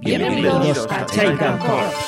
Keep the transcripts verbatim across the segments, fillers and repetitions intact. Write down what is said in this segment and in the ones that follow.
Bienvenidos a Chaidam Corps.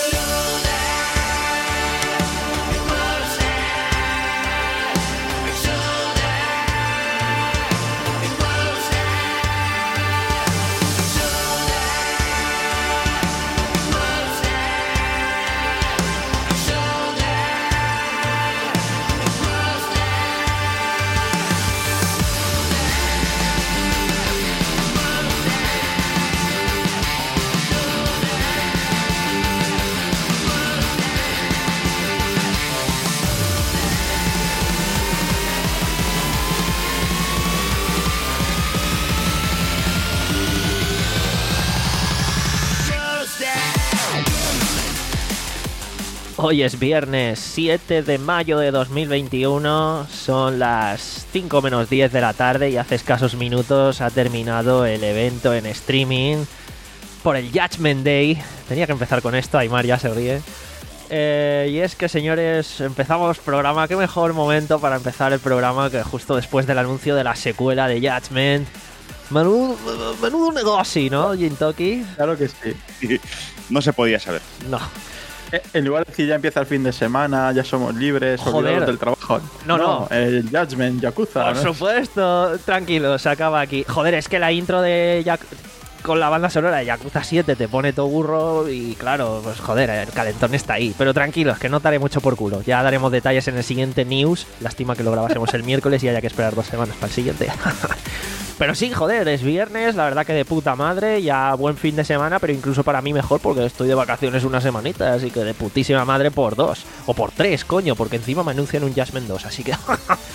Hoy es viernes siete de mayo de dos mil veintiuno, son las cinco menos diez de la tarde y hace escasos minutos ha terminado el evento en streaming por el Judgment Day. Tenía que empezar con esto, Aymar ya se ríe. Eh, y es que, señores, empezamos programa. Qué mejor momento para empezar el programa que justo después del anuncio de la secuela de Judgment. Menudo, menudo negocio, ¿no, Jintoki? Claro que sí. No se podía saber. No. En lugar de decir ya empieza el fin de semana, ya somos libres, olvidados del trabajo. No, no, no. El Judgment, Yakuza. Por ¿no? supuesto, tranquilo, se acaba aquí. Joder, es que la intro de Yak- con la banda sonora de Yakuza siete te pone todo burro y claro, pues joder, el calentón está ahí. Pero tranquilos, que no te haré mucho por culo. Ya daremos detalles en el siguiente news. Lástima que lo grabásemos el miércoles y haya que esperar dos semanas para el siguiente. Pero sí, joder, es viernes, la verdad que de puta madre, ya buen fin de semana, pero incluso para mí mejor porque estoy de vacaciones una semanita, así que de putísima madre por dos, o por tres, coño, porque encima me anuncian un Judgment dos, así que...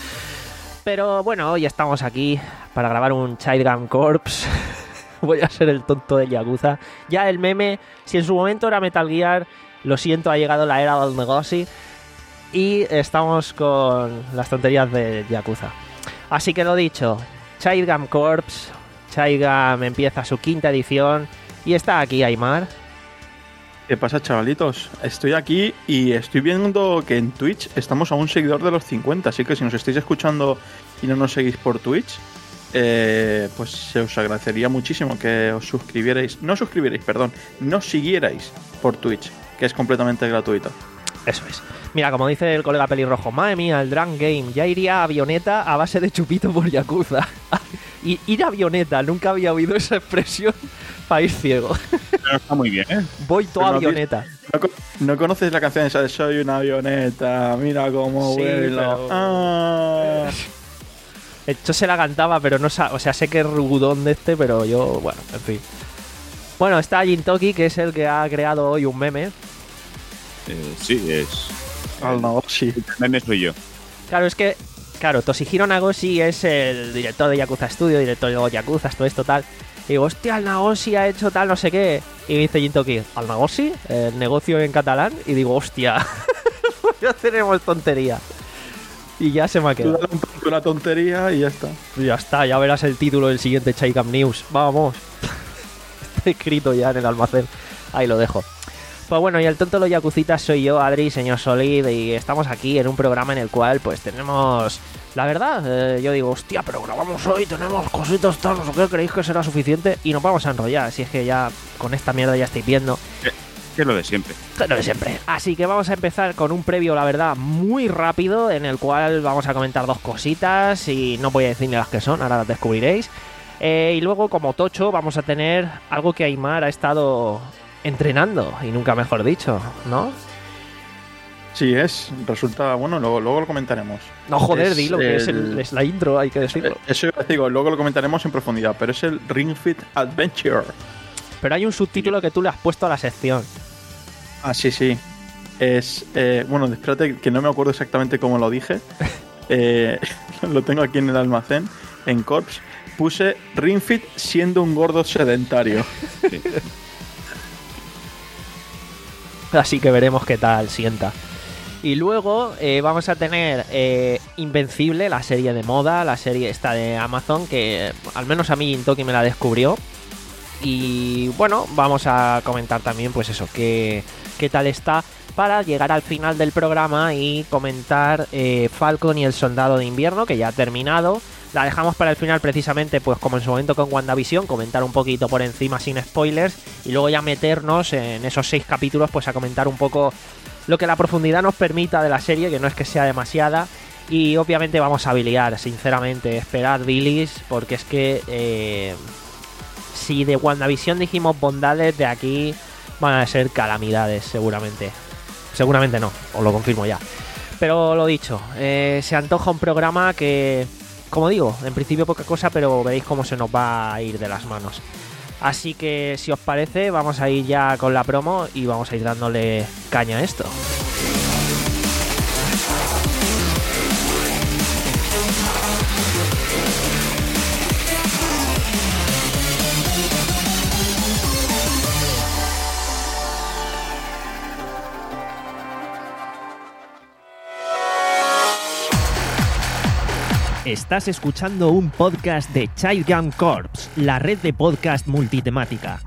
Pero bueno, hoy estamos aquí para grabar un Chaidam Corps. Voy a ser el tonto de Yakuza. Ya el meme, si en su momento era Metal Gear, lo siento, ha llegado la era del negocio y estamos con las tonterías de Yakuza. Así que lo dicho... Chaidam Corps, Chaidam empieza su quinta edición y está aquí Aymar. ¿Qué pasa, chavalitos? Estoy aquí y estoy viendo que en Twitch estamos a un seguidor de los cincuenta, así que si nos estáis escuchando y no nos seguís por Twitch, eh, pues se os agradecería muchísimo que os suscribierais, no suscribierais, perdón, no siguierais por Twitch, que es completamente gratuito. Eso es. Mira, como dice el colega pelirrojo, madre mía, el Drunk Game, ya iría a avioneta a base de chupito por Yakuza. Y ir a avioneta, nunca había oído esa expresión. País ciego. Pero está muy bien, ¿eh? Voy toda no, avioneta. No, no conoces la canción esa de Soy una avioneta, mira cómo sí, vuelo. Pero... Ah. Yo se la cantaba, pero no sa- o sea, sé que es rugudón de este, pero yo, bueno, en fin. Bueno, está Jintoki, que es el que ha creado hoy un meme. Eh, sí, es... Al Nagoshi. El meme soy yo. Claro, es que, claro, Toshihiro Nagoshi es el director de Yakuza Studio, director de Yakuza, todo esto tal. Y digo, hostia, el Nagoshi ha hecho tal, no sé qué. Y me dice Jintoki, ¿al Nagoshi? El negocio en catalán. Y digo, hostia, ya tenemos tontería. Y ya se me ha Tú quedado. dale un poco la tontería y ya está. Y ya está, ya verás el título del siguiente Chaidam News. Vamos. Está escrito ya en el almacén. Ahí lo dejo. Pues bueno, y el tonto de los yakuzitas soy yo, Adri, señor Solid, y estamos aquí en un programa en el cual pues tenemos... La verdad, eh, yo digo, hostia, pero grabamos hoy, tenemos cositas tal, no sé qué, ¿creéis que será suficiente? Y nos vamos a enrollar, si es que ya con esta mierda ya estáis viendo. Que, que es lo de siempre. Que es lo de siempre. Así que vamos a empezar con un previo, la verdad, muy rápido, en el cual vamos a comentar dos cositas, y no voy a decir ni las que son, ahora las descubriréis. Eh, y luego, como tocho, vamos a tener algo que Aymar ha estado... entrenando, y nunca mejor dicho, ¿no? Sí, es. Resulta, bueno, luego, luego lo comentaremos. No, joder, Es dilo, que el- es, el, es la intro, hay que decirlo. Eso iba a decir, luego lo comentaremos en profundidad, pero es el Ring Fit Adventure. Pero hay un subtítulo que tú le has puesto a la sección. Ah, sí, sí. Es, eh, bueno, espérate, que no me acuerdo exactamente cómo lo dije. Eh, lo tengo aquí en el almacén, en Corps. Puse Ring Fit siendo un gordo sedentario. Sí. Así que veremos qué tal sienta. Y luego eh, vamos a tener eh, Invencible, la serie de moda, la serie esta de Amazon, que eh, al menos a mí Jintoki me la descubrió. Y bueno, vamos a comentar también pues eso, qué, qué tal está, para llegar al final del programa y comentar eh, Falcon y el Soldado de Invierno, que ya ha terminado. La dejamos para el final precisamente, pues como en su momento con WandaVision, comentar un poquito por encima sin spoilers y luego ya meternos en esos seis capítulos pues a comentar un poco lo que la profundidad nos permita de la serie, que no es que sea demasiada. Y obviamente vamos a biliar, sinceramente, esperad bilis, porque es que eh, si de WandaVision dijimos bondades, de aquí van a ser calamidades seguramente. Seguramente no, os lo confirmo ya. Pero lo dicho, eh, se antoja un programa que, como digo, en principio poca cosa, pero veréis cómo se nos va a ir de las manos. Así que si os parece, vamos a ir ya con la promo y vamos a ir dándole caña a esto. Estás escuchando un podcast de Child Gun Corps, la red de podcast multitemática.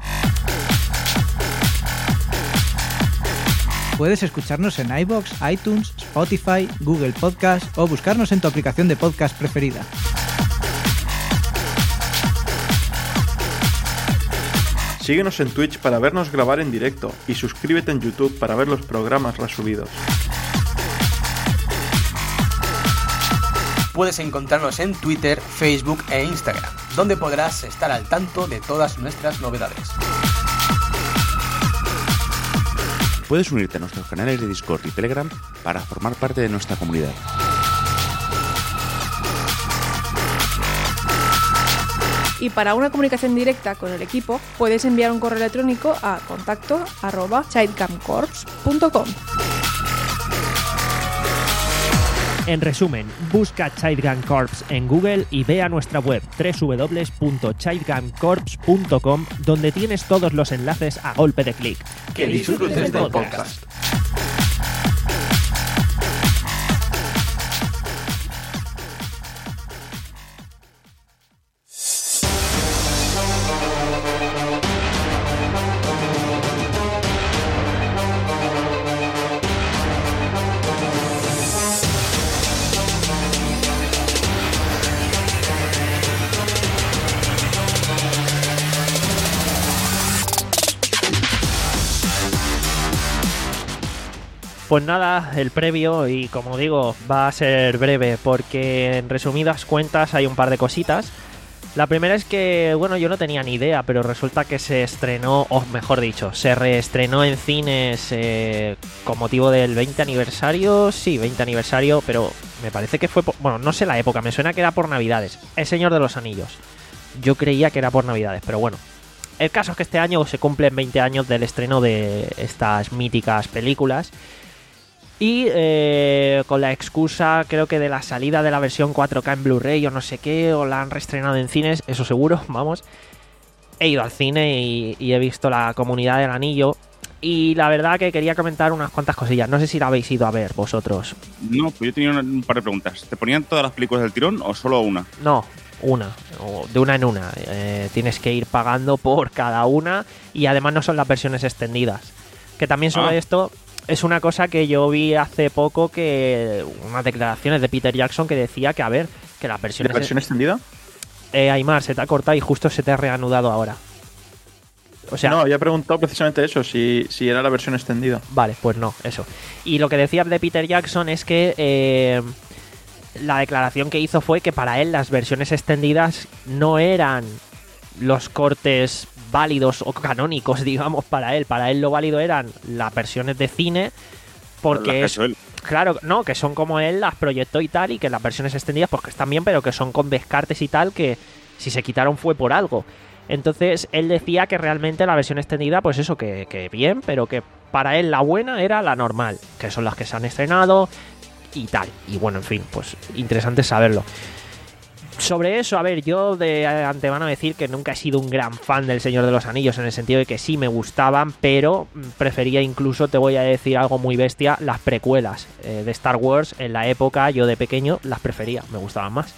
Puedes escucharnos en iVoox, iTunes, Spotify, Google Podcast o buscarnos en tu aplicación de podcast preferida. Síguenos en Twitch para vernos grabar en directo y suscríbete en YouTube para ver los programas resubidos. Puedes encontrarnos en Twitter, Facebook e Instagram, donde podrás estar al tanto de todas nuestras novedades. Puedes unirte a nuestros canales de Discord y Telegram para formar parte de nuestra comunidad. Y para una comunicación directa con el equipo, puedes enviar un correo electrónico a contacto arroba childcamcorps punto com. En resumen, busca Child Gun Corps en Google y ve a nuestra web doble u doble u doble u punto child gun corps punto com, donde tienes todos los enlaces a golpe de clic. Que disfrutes del podcast. Pues nada, el previo, y como digo, va a ser breve porque en resumidas cuentas hay un par de cositas. La primera es que, bueno, yo no tenía ni idea, pero resulta que se estrenó, o mejor dicho, se reestrenó en cines eh, con motivo del veinte aniversario, sí, veinte aniversario, pero me parece que fue, por, bueno, no sé la época, me suena que era por Navidades, El Señor de los Anillos. Yo creía que era por Navidades, pero bueno. El caso es que este año se cumplen veinte años del estreno de estas míticas películas. Y eh, con la excusa, creo que de la salida de la versión cuatro K en Blu-ray o no sé qué, o la han reestrenado en cines, eso seguro, vamos. He ido al cine y, y he visto La Comunidad del Anillo. Y la verdad que quería comentar unas cuantas cosillas. No sé si la habéis ido a ver vosotros. No, pues yo tenía un par de preguntas. ¿Te ponían todas las películas del tirón o solo una? No, una, o de una en una. Eh, tienes que ir pagando por cada una y además no son las versiones extendidas. Que también sobre Ah. esto... Es una cosa que yo vi hace poco, que unas declaraciones de Peter Jackson que decía que, a ver, que las versiones... ¿La versión extendida? Eh, Aymar, se te ha cortado y justo se te ha reanudado ahora. O sea... No, había preguntado precisamente eso, si, si era la versión extendida. Vale, pues no, eso. Y lo que decía de Peter Jackson es que eh, la declaración que hizo fue que para él las versiones extendidas no eran los cortes válidos o canónicos, digamos, para él. Para él lo válido eran las versiones de cine, porque Las que ha es... hecho él. Claro, no, que son como él las proyectó y tal, y que las versiones extendidas pues que están bien, pero que son con descartes y tal, que si se quitaron fue por algo. Entonces él decía que realmente la versión extendida, pues eso, que, que bien, pero que para él la buena era la normal, que son las que se han estrenado y tal. Y bueno, en fin, pues interesante saberlo. Sobre eso, a ver, yo de antemano decir que nunca he sido un gran fan del Señor de los Anillos, en el sentido de que sí me gustaban, pero prefería incluso, te voy a decir algo muy bestia, las precuelas eh, de Star Wars. En la época, yo de pequeño, las prefería, me gustaban más.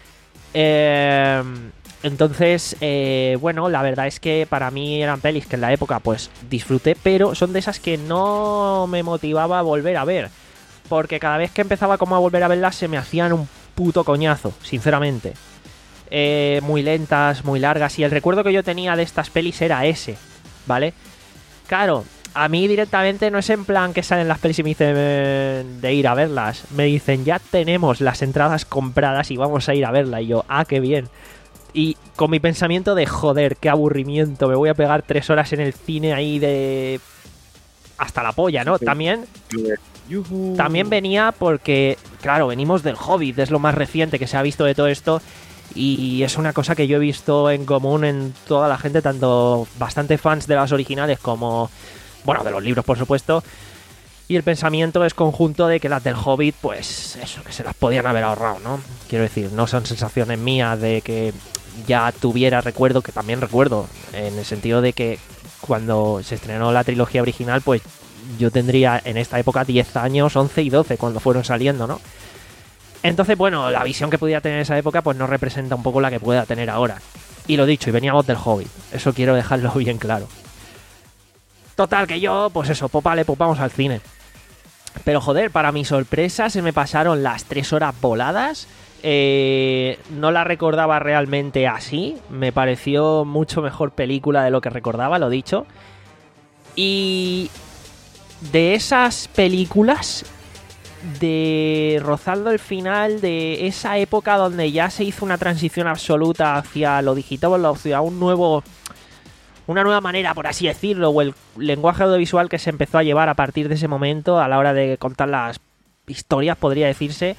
Eh, entonces, eh, bueno, la verdad es que para mí eran pelis que en la época pues disfruté, pero son de esas que no me motivaba a volver a ver, porque cada vez que empezaba como a volver a verlas se me hacían un puto coñazo, sinceramente. eh, muy lentas, muy largas, y el recuerdo que yo tenía de estas pelis era ese, ¿vale? Claro, a mí directamente no es en plan que salen las pelis y me dicen eh, de ir a verlas. Me dicen, ya tenemos las entradas compradas y vamos a ir a verla. Y yo, ah, qué bien. Y con mi pensamiento de, joder, qué aburrimiento, me voy a pegar tres horas en el cine ahí de... hasta la polla, ¿no? También... Yuhu. También venía porque, claro, venimos del Hobbit, es lo más reciente que se ha visto de todo esto. Y es una cosa que yo he visto en común en toda la gente, tanto bastante fans de las originales como, bueno, de los libros, por supuesto. Y el pensamiento es conjunto de que las del Hobbit, pues eso, que se las podían haber ahorrado, ¿no? Quiero decir, no son sensaciones mías de que ya tuviera recuerdo, que también recuerdo, en el sentido de que cuando se estrenó la trilogía original, pues yo tendría en esta época diez años, once y doce, cuando fueron saliendo, ¿no? Entonces, bueno, la visión que pudiera tener en esa época pues no representa un poco la que pueda tener ahora. Y lo dicho, y veníamos del Hobbit. Eso quiero dejarlo bien claro. Total, que yo, pues eso, pues vale, pues vamos al cine. Pero joder, para mi sorpresa se me pasaron las tres horas voladas. Eh, no la recordaba realmente así. Me pareció mucho mejor película de lo que recordaba, lo dicho. Y de esas películas... de rozando el final de esa época donde ya se hizo una transición absoluta hacia lo digital, hacia un nuevo, una nueva manera, por así decirlo, o el lenguaje audiovisual que se empezó a llevar a partir de ese momento a la hora de contar las historias, podría decirse,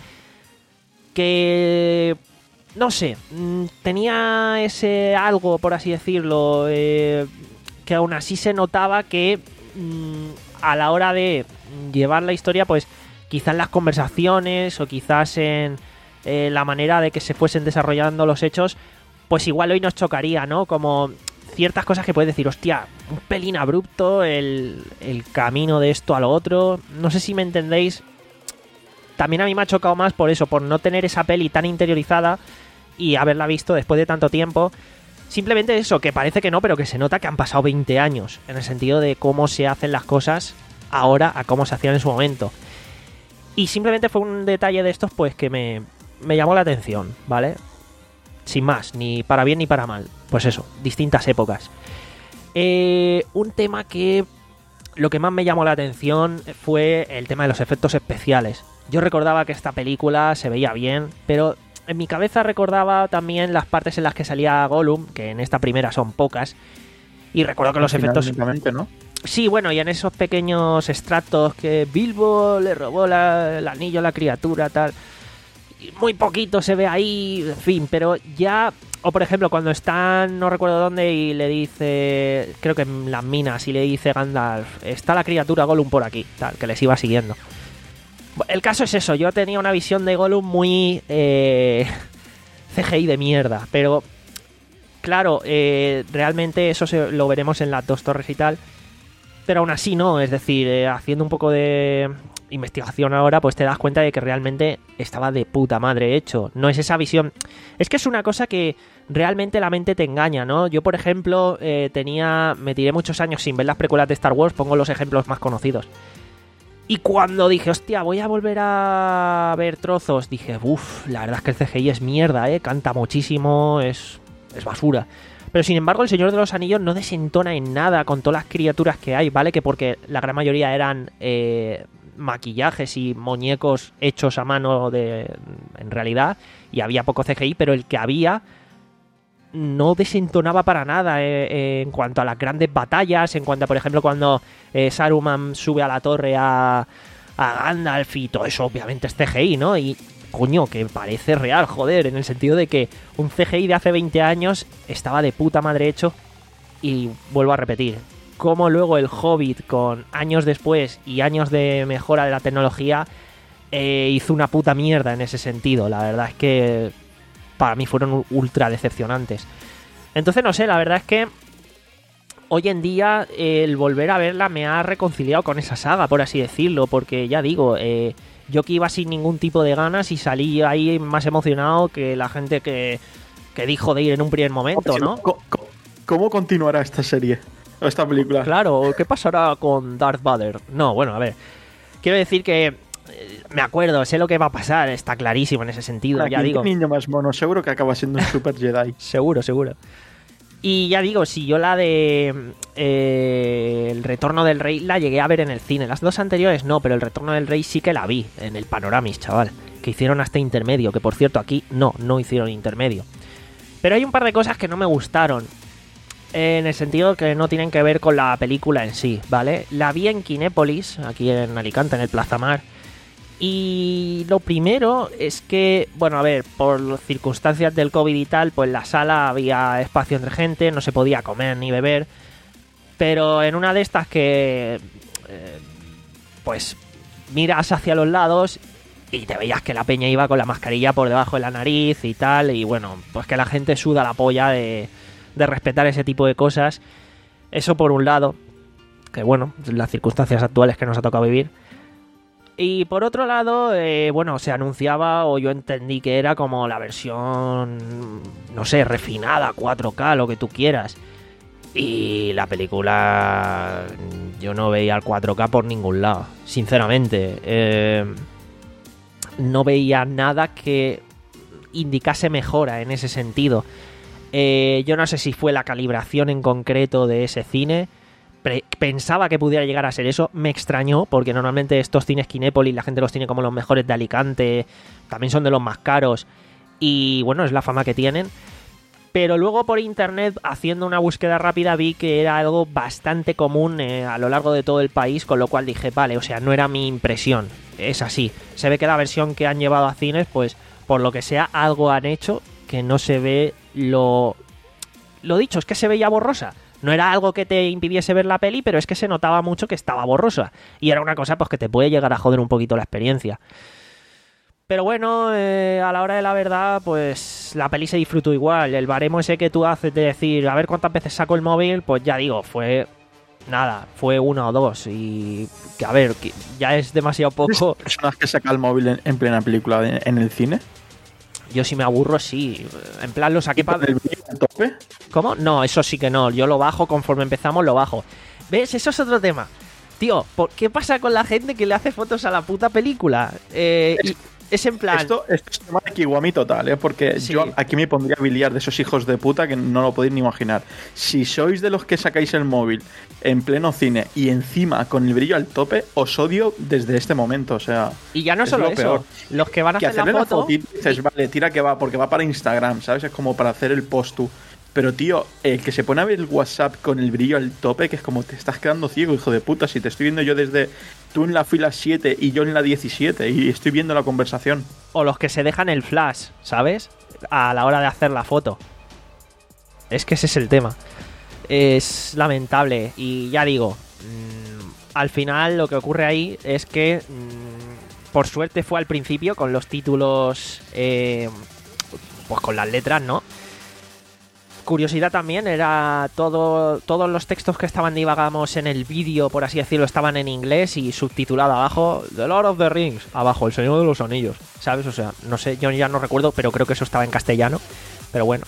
que no sé, tenía ese algo, por así decirlo, eh, que aún así se notaba que a la hora de llevar la historia, pues quizás en las conversaciones o quizás en eh, la manera de que se fuesen desarrollando los hechos, pues igual hoy nos chocaría, ¿no? Como ciertas cosas que puedes decir, hostia, un pelín abrupto el, el camino de esto a lo otro. No sé si me entendéis. También a mí me ha chocado más por eso, por no tener esa peli tan interiorizada y haberla visto después de tanto tiempo. Simplemente eso, que parece que no, pero que se nota que han pasado veinte años, en el sentido de cómo se hacen las cosas ahora a cómo se hacían en su momento. Y simplemente fue un detalle de estos pues que me, me llamó la atención, ¿vale? Sin más, ni para bien ni para mal. Pues eso, distintas épocas. Eh, un tema que lo que más me llamó la atención fue el tema de los efectos especiales. Yo recordaba que esta película se veía bien, pero en mi cabeza recordaba también las partes en las que salía Gollum, que en esta primera son pocas. Y recuerdo que los efectos... ¿no? Sí, bueno, y en esos pequeños extractos que Bilbo le robó la, el anillo a la criatura, tal. Y muy poquito se ve ahí, en fin, pero ya... O por ejemplo, cuando están, no recuerdo dónde, y le dice... Creo que en las minas, y le dice Gandalf, está la criatura Gollum por aquí, tal, que les iba siguiendo. El caso es eso, yo tenía una visión de Gollum muy... Eh, C G I de mierda, pero... Claro, eh, realmente eso se, lo veremos en las dos torres y tal... Pero aún así no, es decir, eh, haciendo un poco de investigación ahora, pues te das cuenta de que realmente estaba de puta madre hecho. No es esa visión. Es que es una cosa que realmente la mente te engaña, ¿no? Yo, por ejemplo, eh, tenía... Me tiré muchos años sin ver las precuelas de Star Wars, pongo los ejemplos más conocidos. Y cuando dije, hostia, voy a volver a ver trozos, dije, uff, la verdad es que el C G I es mierda, ¿eh? Canta muchísimo, es, es basura. Pero sin embargo, el Señor de los Anillos no desentona en nada con todas las criaturas que hay, ¿vale? Que porque la gran mayoría eran eh, maquillajes y muñecos hechos a mano de, en realidad, y había poco C G I, pero el que había no desentonaba para nada eh, eh, en cuanto a las grandes batallas, en cuanto a, por ejemplo, cuando eh, Saruman sube a la torre a, a Gandalf y todo eso, obviamente es C G I, ¿no? Y coño, que parece real, joder, en el sentido de que un C G I de hace veinte años estaba de puta madre hecho. Y vuelvo a repetir, como luego el Hobbit, con años después y años de mejora de la tecnología, eh, hizo una puta mierda en ese sentido. La verdad es que para mí fueron ultra decepcionantes. Entonces no sé, la verdad es que hoy en día eh, el volver a verla me ha reconciliado con esa saga, por así decirlo, porque ya digo, eh, yo que iba sin ningún tipo de ganas y salí ahí más emocionado que la gente que, que dijo de ir en un primer momento, ¿no? ¿Cómo, cómo, cómo continuará esta serie? O esta película. Claro, ¿qué pasará con Darth Vader? No, bueno, a ver. Quiero decir que me acuerdo, sé lo que va a pasar, está clarísimo en ese sentido, Aquí ya digo. El niño más mono, seguro que acaba siendo un Super Jedi. Seguro, seguro. Y ya digo, si yo la de eh, El Retorno del Rey la llegué a ver en el cine. Las dos anteriores no, pero El Retorno del Rey sí que la vi en el Panoramis, chaval. Que hicieron hasta intermedio, que por cierto aquí no, no hicieron intermedio. Pero hay un par de cosas que no me gustaron. En el sentido que no tienen que ver con la película en sí, ¿vale? La vi en Kinépolis, aquí en Alicante, en el Plaza Mar. Y lo primero es que, bueno, a ver, por circunstancias del COVID y tal, pues en la sala había espacio entre gente, no se podía comer ni beber. Pero en una de estas que, eh, pues, miras hacia los lados y te veías que la peña iba con la mascarilla por debajo de la nariz y tal. Y bueno, pues que la gente suda la polla de, de respetar ese tipo de cosas. Eso por un lado, que bueno, las circunstancias actuales que nos ha tocado vivir. Y por otro lado, eh, bueno, se anunciaba, o yo entendí que era como la versión, no sé, refinada, cuatro K, lo que tú quieras. Y la película, yo no veía el cuatro K por ningún lado, sinceramente. Eh, no veía nada que indicase mejora en ese sentido. Eh, yo no sé si fue la calibración en concreto de ese cine. Pensaba que pudiera llegar a ser eso, me extrañó, porque normalmente estos cines Kinépolis la gente los tiene como los mejores de Alicante, también son de los más caros, y bueno, es la fama que tienen. Pero luego por internet, haciendo una búsqueda rápida, vi que era algo bastante común eh, a lo largo de todo el país, con lo cual dije, vale, o sea, no era mi impresión, es así. Se ve que la versión que han llevado a cines, pues por lo que sea, algo han hecho que no se ve lo... Lo dicho, es que se veía borrosa. No era algo que te impidiese ver la peli, pero es que se notaba mucho que estaba borrosa. Y era una cosa pues que te puede llegar a joder un poquito la experiencia. Pero bueno, eh, a la hora de la verdad, pues la peli se disfrutó igual. El baremo ese que tú haces de decir, a ver cuántas veces saco el móvil, pues ya digo, fue... Nada, fue una o dos. Y que a ver, que ya es demasiado poco. ¿Personas que saca el móvil en, en plena película en, en el cine? Yo si me aburro, sí. En plan, lo saqué para... ¿El brillo al tope? ¿Cómo? No, eso sí que no. Yo lo bajo, conforme empezamos lo bajo. ¿Ves? Eso es otro tema. Tío, ¿por qué pasa con la gente que le hace fotos a la puta película? Eh, es, y es en plan... Esto, esto es tema de Kiwami total, ¿eh? Porque sí. Yo aquí me pondría a biliar de esos hijos de puta que no lo podéis ni imaginar. Si sois de los que sacáis el móvil en pleno cine y encima con el brillo al tope, os odio desde este momento, o sea... Y ya no solo eso, peor. Los que van a que hacer la foto... La foto y dices, vale, tira que va, porque va para Instagram, ¿sabes? Es como para hacer el post tú. Pero, tío, el que se pone a ver el WhatsApp con el brillo al tope, que es como te estás quedando ciego, hijo de puta. Si te estoy viendo yo desde tú en la fila siete y yo en la diecisiete y estoy viendo la conversación. O los que se dejan el flash, ¿sabes? A la hora de hacer la foto. Es que ese es el tema. Es lamentable. Y ya digo, mmm, al final lo que ocurre ahí es que, mmm, por suerte fue al principio con los títulos, eh, pues con las letras, ¿no? Curiosidad también, era todo todos los textos que estaban, digamos, en el vídeo, por así decirlo, estaban en inglés y subtitulado abajo, The Lord of the Rings, abajo, El Señor de los Anillos, ¿sabes? O sea, no sé, yo ya no recuerdo, pero creo que eso estaba en castellano, pero bueno.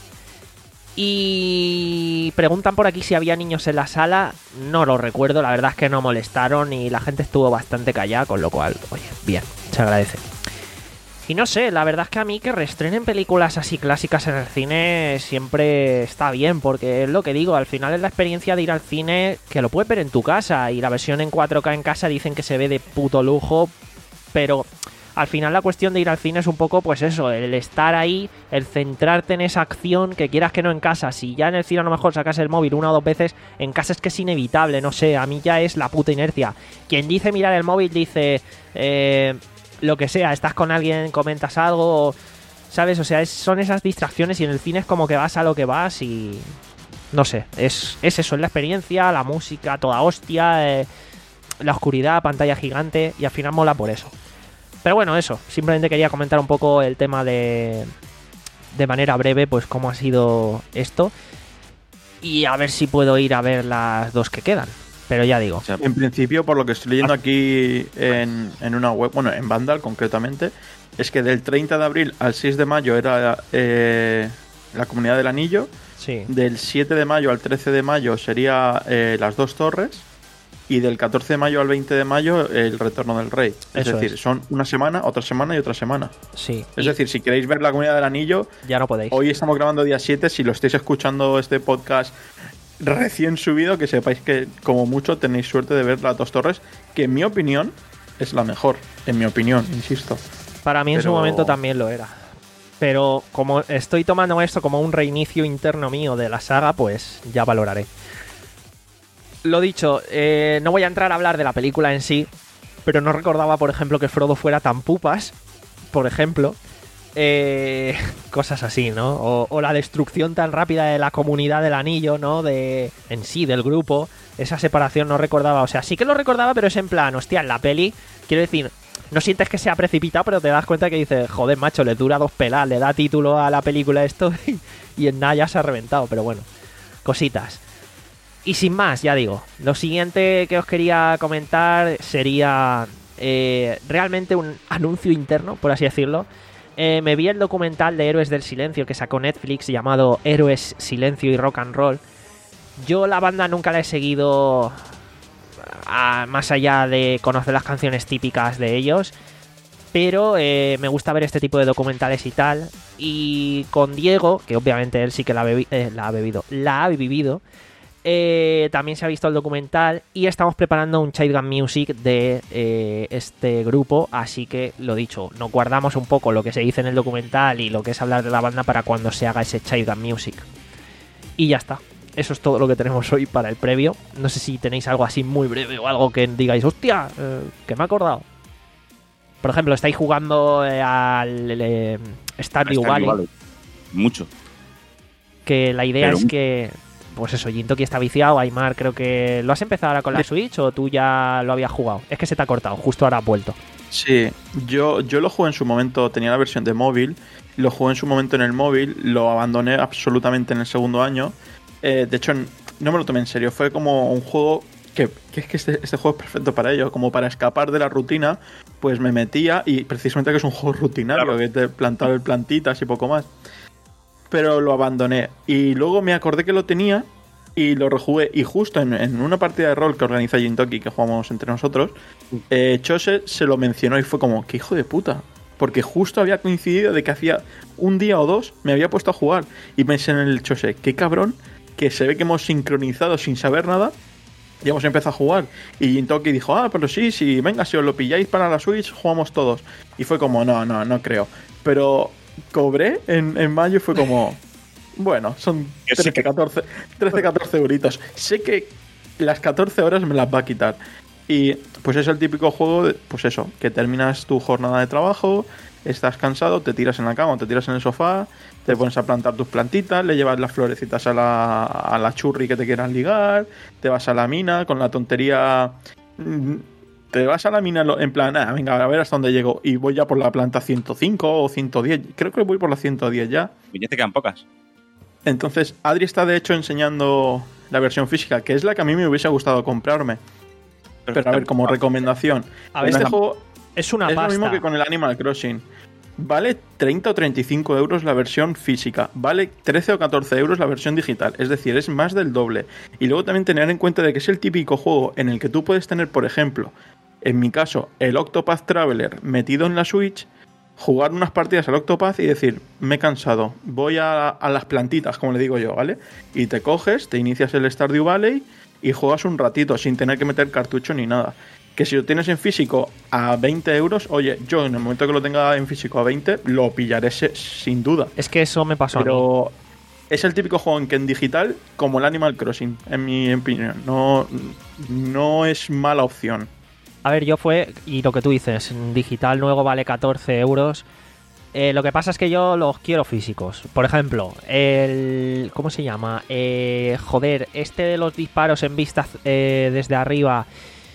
Y preguntan por aquí si había niños en la sala, no lo recuerdo, la verdad es que no molestaron y la gente estuvo bastante callada, con lo cual, oye, bien, se agradece. Y no sé, la verdad es que a mí que reestrenen películas así clásicas en el cine siempre está bien, porque es lo que digo, al final es la experiencia de ir al cine que lo puedes ver en tu casa, y la versión en cuatro K en casa dicen que se ve de puto lujo, pero al final la cuestión de ir al cine es un poco pues eso, el estar ahí, el centrarte en esa acción, que quieras que no en casa, si ya en el cine a lo mejor sacas el móvil una o dos veces, en casa es que es inevitable, no sé, a mí ya es la puta inercia. Quien dice mirar el móvil dice... Eh, lo que sea, estás con alguien, comentas algo, ¿sabes? O sea, es, son esas distracciones y en el cine es como que vas a lo que vas y... No sé, es, es eso, es la experiencia, la música, toda hostia, eh, la oscuridad, pantalla gigante y al final mola por eso. Pero bueno, eso, simplemente quería comentar un poco el tema de... De manera breve, pues cómo ha sido esto y a ver si puedo ir a ver las dos que quedan. Pero ya digo. O sea, en principio, por lo que estoy leyendo aquí en, en una web, bueno, en Vandal concretamente, es que del treinta de abril al seis de mayo era eh, la Comunidad del Anillo. Sí. Del siete de mayo al trece de mayo sería eh, Las Dos Torres. y del catorce de mayo al veinte de mayo el Retorno del Rey. Es Eso decir, es. son una semana, otra semana y otra semana. Sí. Es y decir, si queréis ver la Comunidad del Anillo, ya no podéis. hoy estamos grabando día siete, si lo estáis escuchando este podcast recién subido, que sepáis que como mucho tenéis suerte de ver las dos torres, que en mi opinión es la mejor, en mi opinión, insisto. Para mí en Pero- su momento también lo era. Pero como estoy tomando esto como un reinicio interno mío de la saga, pues ya valoraré. Lo dicho, eh, no voy a entrar a hablar de la película en sí, pero no recordaba, por ejemplo, que Frodo fuera tan pupas, por ejemplo. Eh, cosas así, ¿no? O, o la destrucción tan rápida de la comunidad del anillo, ¿no? De en sí, del grupo. Esa separación no recordaba. O sea, sí que lo recordaba, pero es en plan, hostia, en la peli, quiero decir, no sientes que sea precipitado, pero te das cuenta que dices, joder, macho, le dura dos pelas, le da título a la película esto y, y en nada ya se ha reventado. Pero bueno, cositas. Y sin más, ya digo, lo siguiente que os quería comentar sería eh, realmente un anuncio interno, por así decirlo. Eh, me vi el documental de Héroes del Silencio que sacó Netflix llamado Héroes, Silencio y Rock and Roll. Yo la banda nunca la he seguido a, más allá de conocer las canciones típicas de ellos, pero eh, me gusta ver este tipo de documentales y tal. Y con Diego, que obviamente él sí que la ha, bebi- eh, la ha bebido, la ha vivido, eh, también se ha visto el documental y estamos preparando un Child Gun Music de eh, este grupo, así que lo dicho, nos guardamos un poco lo que se dice en el documental y lo que es hablar de la banda para cuando se haga ese Child Gun Music. Y ya está, eso es todo lo que tenemos hoy para el previo. No sé si tenéis algo así muy breve o algo que digáis, hostia, eh, que me he acordado. Por ejemplo, estáis jugando eh, al eh, Stardew Stardew Valley, Valley. Mucho. que la idea Pero es que, pues eso, Jintoki está viciado, Aymar creo que... ¿Lo has empezado ahora con la Switch o tú ya lo habías jugado? Es que se te ha cortado, justo ahora has vuelto. Sí, yo, yo lo jugué en su momento, tenía la versión de móvil, lo jugué en su momento en el móvil, lo abandoné absolutamente en el segundo año. Eh, de hecho, no me lo tomé en serio, fue como un juego que, que es que este, este juego es perfecto para ello, como para escapar de la rutina, pues me metía y precisamente que es un juego rutinario, Claro. que te plantaba el plantitas y poco más. Pero lo abandoné y luego me acordé que lo tenía y lo rejugué. Y justo en, en una partida de rol que organiza Jintoki, que jugamos entre nosotros, eh, Chose se lo mencionó y fue como, qué hijo de puta. Porque justo había coincidido de que hacía un día o dos me había puesto a jugar. Y pensé en el Chose, qué cabrón, que se ve que hemos sincronizado sin saber nada y hemos empezado a jugar. Y Jintoki dijo, ah, pero sí, sí, venga, si os lo pilláis para la Switch, jugamos todos. Y fue como, no, no, no creo. Pero cobré en, en mayo y fue como, bueno, son Que sí trece, que- catorce, trece, catorce euritos. Sé que las catorce horas me las va a quitar. Y pues es el típico juego, de, pues eso, que terminas tu jornada de trabajo, estás cansado, te tiras en la cama, te tiras en el sofá, te pones a plantar tus plantitas, le llevas las florecitas a la, a la churri que te quieran ligar, te vas a la mina con la tontería... mm, Te vas a la mina en plan, ah, venga, a ver hasta dónde llego. Y voy ya por la planta ciento cinco o ciento diez. Creo que voy por la ciento diez ya. Y ya te quedan pocas. Entonces, Adri está de hecho enseñando la versión física, que es la que a mí me hubiese gustado comprarme. Pero a ver, como recomendación. A ver, este es- juego Es una es pasta. lo mismo que con el Animal Crossing. Vale treinta o treinta y cinco euros la versión física. Vale trece o catorce euros la versión digital. Es decir, es más del doble. Y luego también tener en cuenta de que es el típico juego en el que tú puedes tener, por ejemplo, en mi caso, el Octopath Traveler metido en la Switch, jugar unas partidas al Octopath y decir, me he cansado, voy a, a las plantitas, como le digo yo, ¿vale? Y te coges, te inicias el Stardew Valley y juegas un ratito sin tener que meter cartucho ni nada. Que si lo tienes en físico a veinte euros, oye, yo en el momento que lo tenga en físico a veinte, lo pillaré se- sin duda. Es que eso me pasó a mí. Pero es el típico juego en que en digital, como el Animal Crossing, en mi opinión, no, no es mala opción. A ver, yo fue, y lo que tú dices, digital nuevo vale catorce euros. Eh, lo que pasa es que yo los quiero físicos. Por ejemplo, el... ¿Cómo se llama? Eh, joder, este de los disparos en vista eh, desde arriba.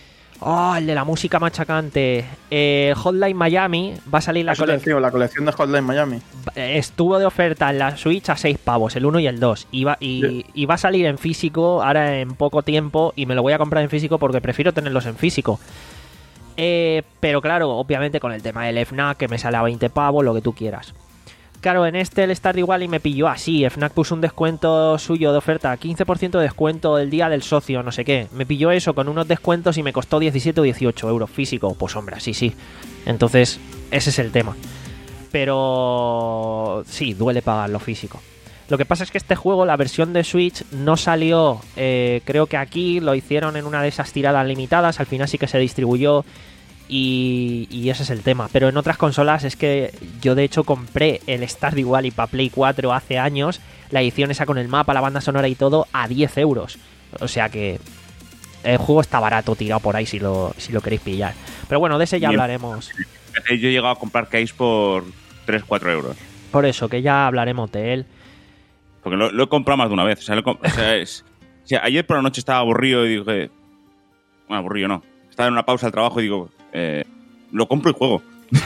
Oh, el de la música machacante. Eh, Hotline Miami va a salir la Eso te colección. decía, la colección de Hotline Miami. Estuvo de oferta en la Switch a seis pavos, el uno y el dos. Y va, y, Sí. y va a salir en físico ahora en poco tiempo. Y me lo voy a comprar en físico porque prefiero tenerlos en físico. Eh, pero claro, obviamente con el tema del F N A C que me sale a veinte pavos, lo que tú quieras. Claro, en este el Stardew Valley me pilló así. Fnac puso un descuento suyo de oferta, quince por ciento de descuento el día del socio, no sé qué. Me pilló eso con unos descuentos y me costó diecisiete o dieciocho euros físico. Pues hombre, sí, sí. Entonces, ese es el tema. Pero sí, duele pagarlo físico. Lo que pasa es que este juego, la versión de Switch, no salió, eh, creo que aquí lo hicieron en una de esas tiradas limitadas, al final sí que se distribuyó y, y ese es el tema. Pero en otras consolas es que yo de hecho compré el Stardew Valley para Play cuatro hace años, la edición esa con el mapa, la banda sonora y todo, a diez euros. O sea que el juego está barato tirado por ahí si lo, si lo queréis pillar. Pero bueno, de ese ya Bien. hablaremos. Yo he llegado a comprar case por tres cuatro euros. Por eso, que ya hablaremos de él. Porque lo, lo he comprado más de una vez. O sea, lo, o sea, es, o sea, ayer por la noche estaba aburrido y dije... Bueno, aburrido no. Estaba en una pausa del trabajo y digo... Eh, lo compro y juego.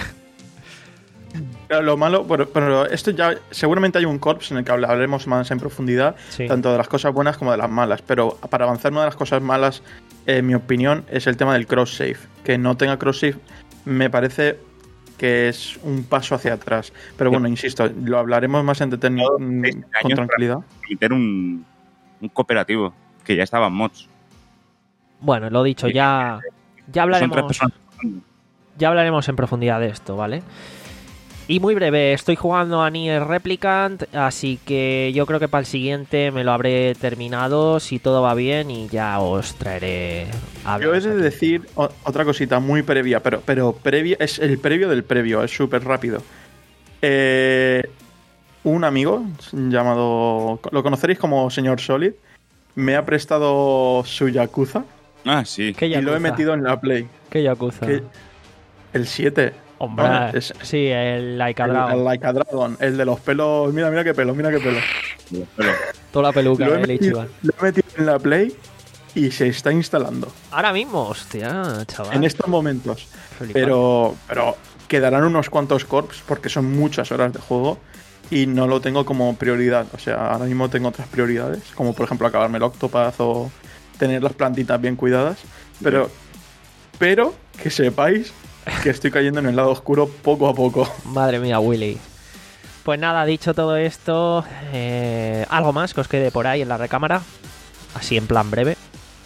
Pero lo malo... Pero, pero esto ya... Seguramente hay un corps en el que hablaremos más en profundidad. Sí. Tanto de las cosas buenas como de las malas. Pero para avanzar, una de las cosas malas, en mi opinión, es el tema del cross-save. Que no tenga cross-save me parece... que es un paso hacia atrás. Pero bueno, insisto, lo hablaremos más en deten- con tranquilidad. Meter un, un cooperativo, que ya estaban mods. Bueno, lo dicho, ya, ya Son tres hablaremos. personas. Ya hablaremos en profundidad de esto, ¿vale? Y muy breve, estoy jugando a Nier Replicant, así que yo creo que para el siguiente me lo habré terminado, si todo va bien, y ya os traeré... Yo he de aquí. decir o- otra cosita muy previa, pero, pero previa es el previo del previo, es súper rápido. Eh, un amigo llamado... Lo conoceréis como Señor Solid. Me ha prestado su Yakuza Ah, sí. ¿Qué y lo he Yakuza? metido en la Play. ¿Qué Yakuza? Que- el siete. Hombre, Vale, es- sí, el Like a El, Dragon. el Like a Dragon, el de los pelos. Mira, mira qué pelo, mira qué pelo. Pero, Toda la peluca Lo he, de metido, Ichiban. lo he metido en la Play y se está instalando Ahora mismo, hostia, chaval. en estos momentos. Flipante. Pero, pero quedarán unos cuantos corps porque son muchas horas de juego y no lo tengo como prioridad. O sea, ahora mismo tengo otras prioridades, como por ejemplo acabarme el Octopath o tener las plantitas bien cuidadas. Pero, pero que sepáis que estoy cayendo en el lado oscuro poco a poco. Madre mía, Willy. Pues nada, dicho todo esto, eh, ¿algo más que os quede por ahí en la recámara? Así en plan breve.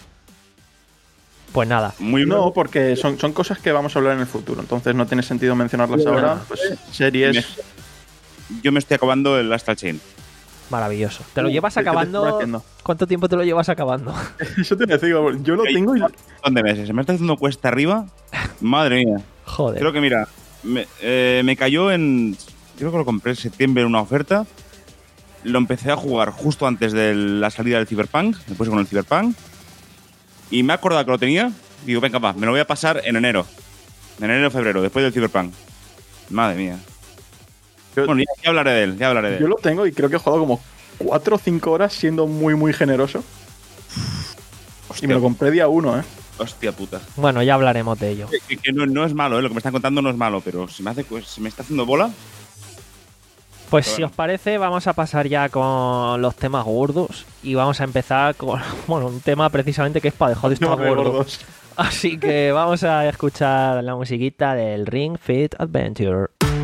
Pues nada. muy No, porque son, son cosas que vamos a hablar en el futuro, entonces no tiene sentido mencionarlas ahora. Pues series. Yo me estoy acabando el Astral Chain. Maravilloso. ¿Te lo Uh, llevas ¿qué te estás acabando? haciendo? ¿Cuánto tiempo te lo llevas acabando? Eso te digo, yo lo tengo y... Un montón de meses. Se me está haciendo cuesta arriba. Madre mía. Joder. Creo que, mira, me, eh, me cayó en... Creo que lo compré en septiembre en una oferta. Lo empecé a jugar justo antes de la salida del Cyberpunk. Me puse con el Cyberpunk. Y me he acordado que lo tenía. Digo, venga, va, me lo voy a pasar en enero. En enero o febrero, después del Cyberpunk. Madre mía. Yo- Bueno, ya, ya hablaré de él, ya hablaré de él. Yo lo tengo y creo que he jugado como cuatro o cinco horas siendo muy, muy generoso. Hostia, Y me lo compré día uno, ¿eh? hostia puta. Bueno, ya hablaremos de ello. Que, que no, no es malo, ¿eh? Lo que me están contando no es malo, pero se me hace, pues, se me está haciendo bola. Pues Pero si bueno. os parece, vamos a pasar ya con los temas gordos. Y vamos a empezar con bueno, un tema precisamente que es para dejar de estar No, de gordo. gordos. Así que vamos a escuchar la musiquita del Ring Fit Adventure.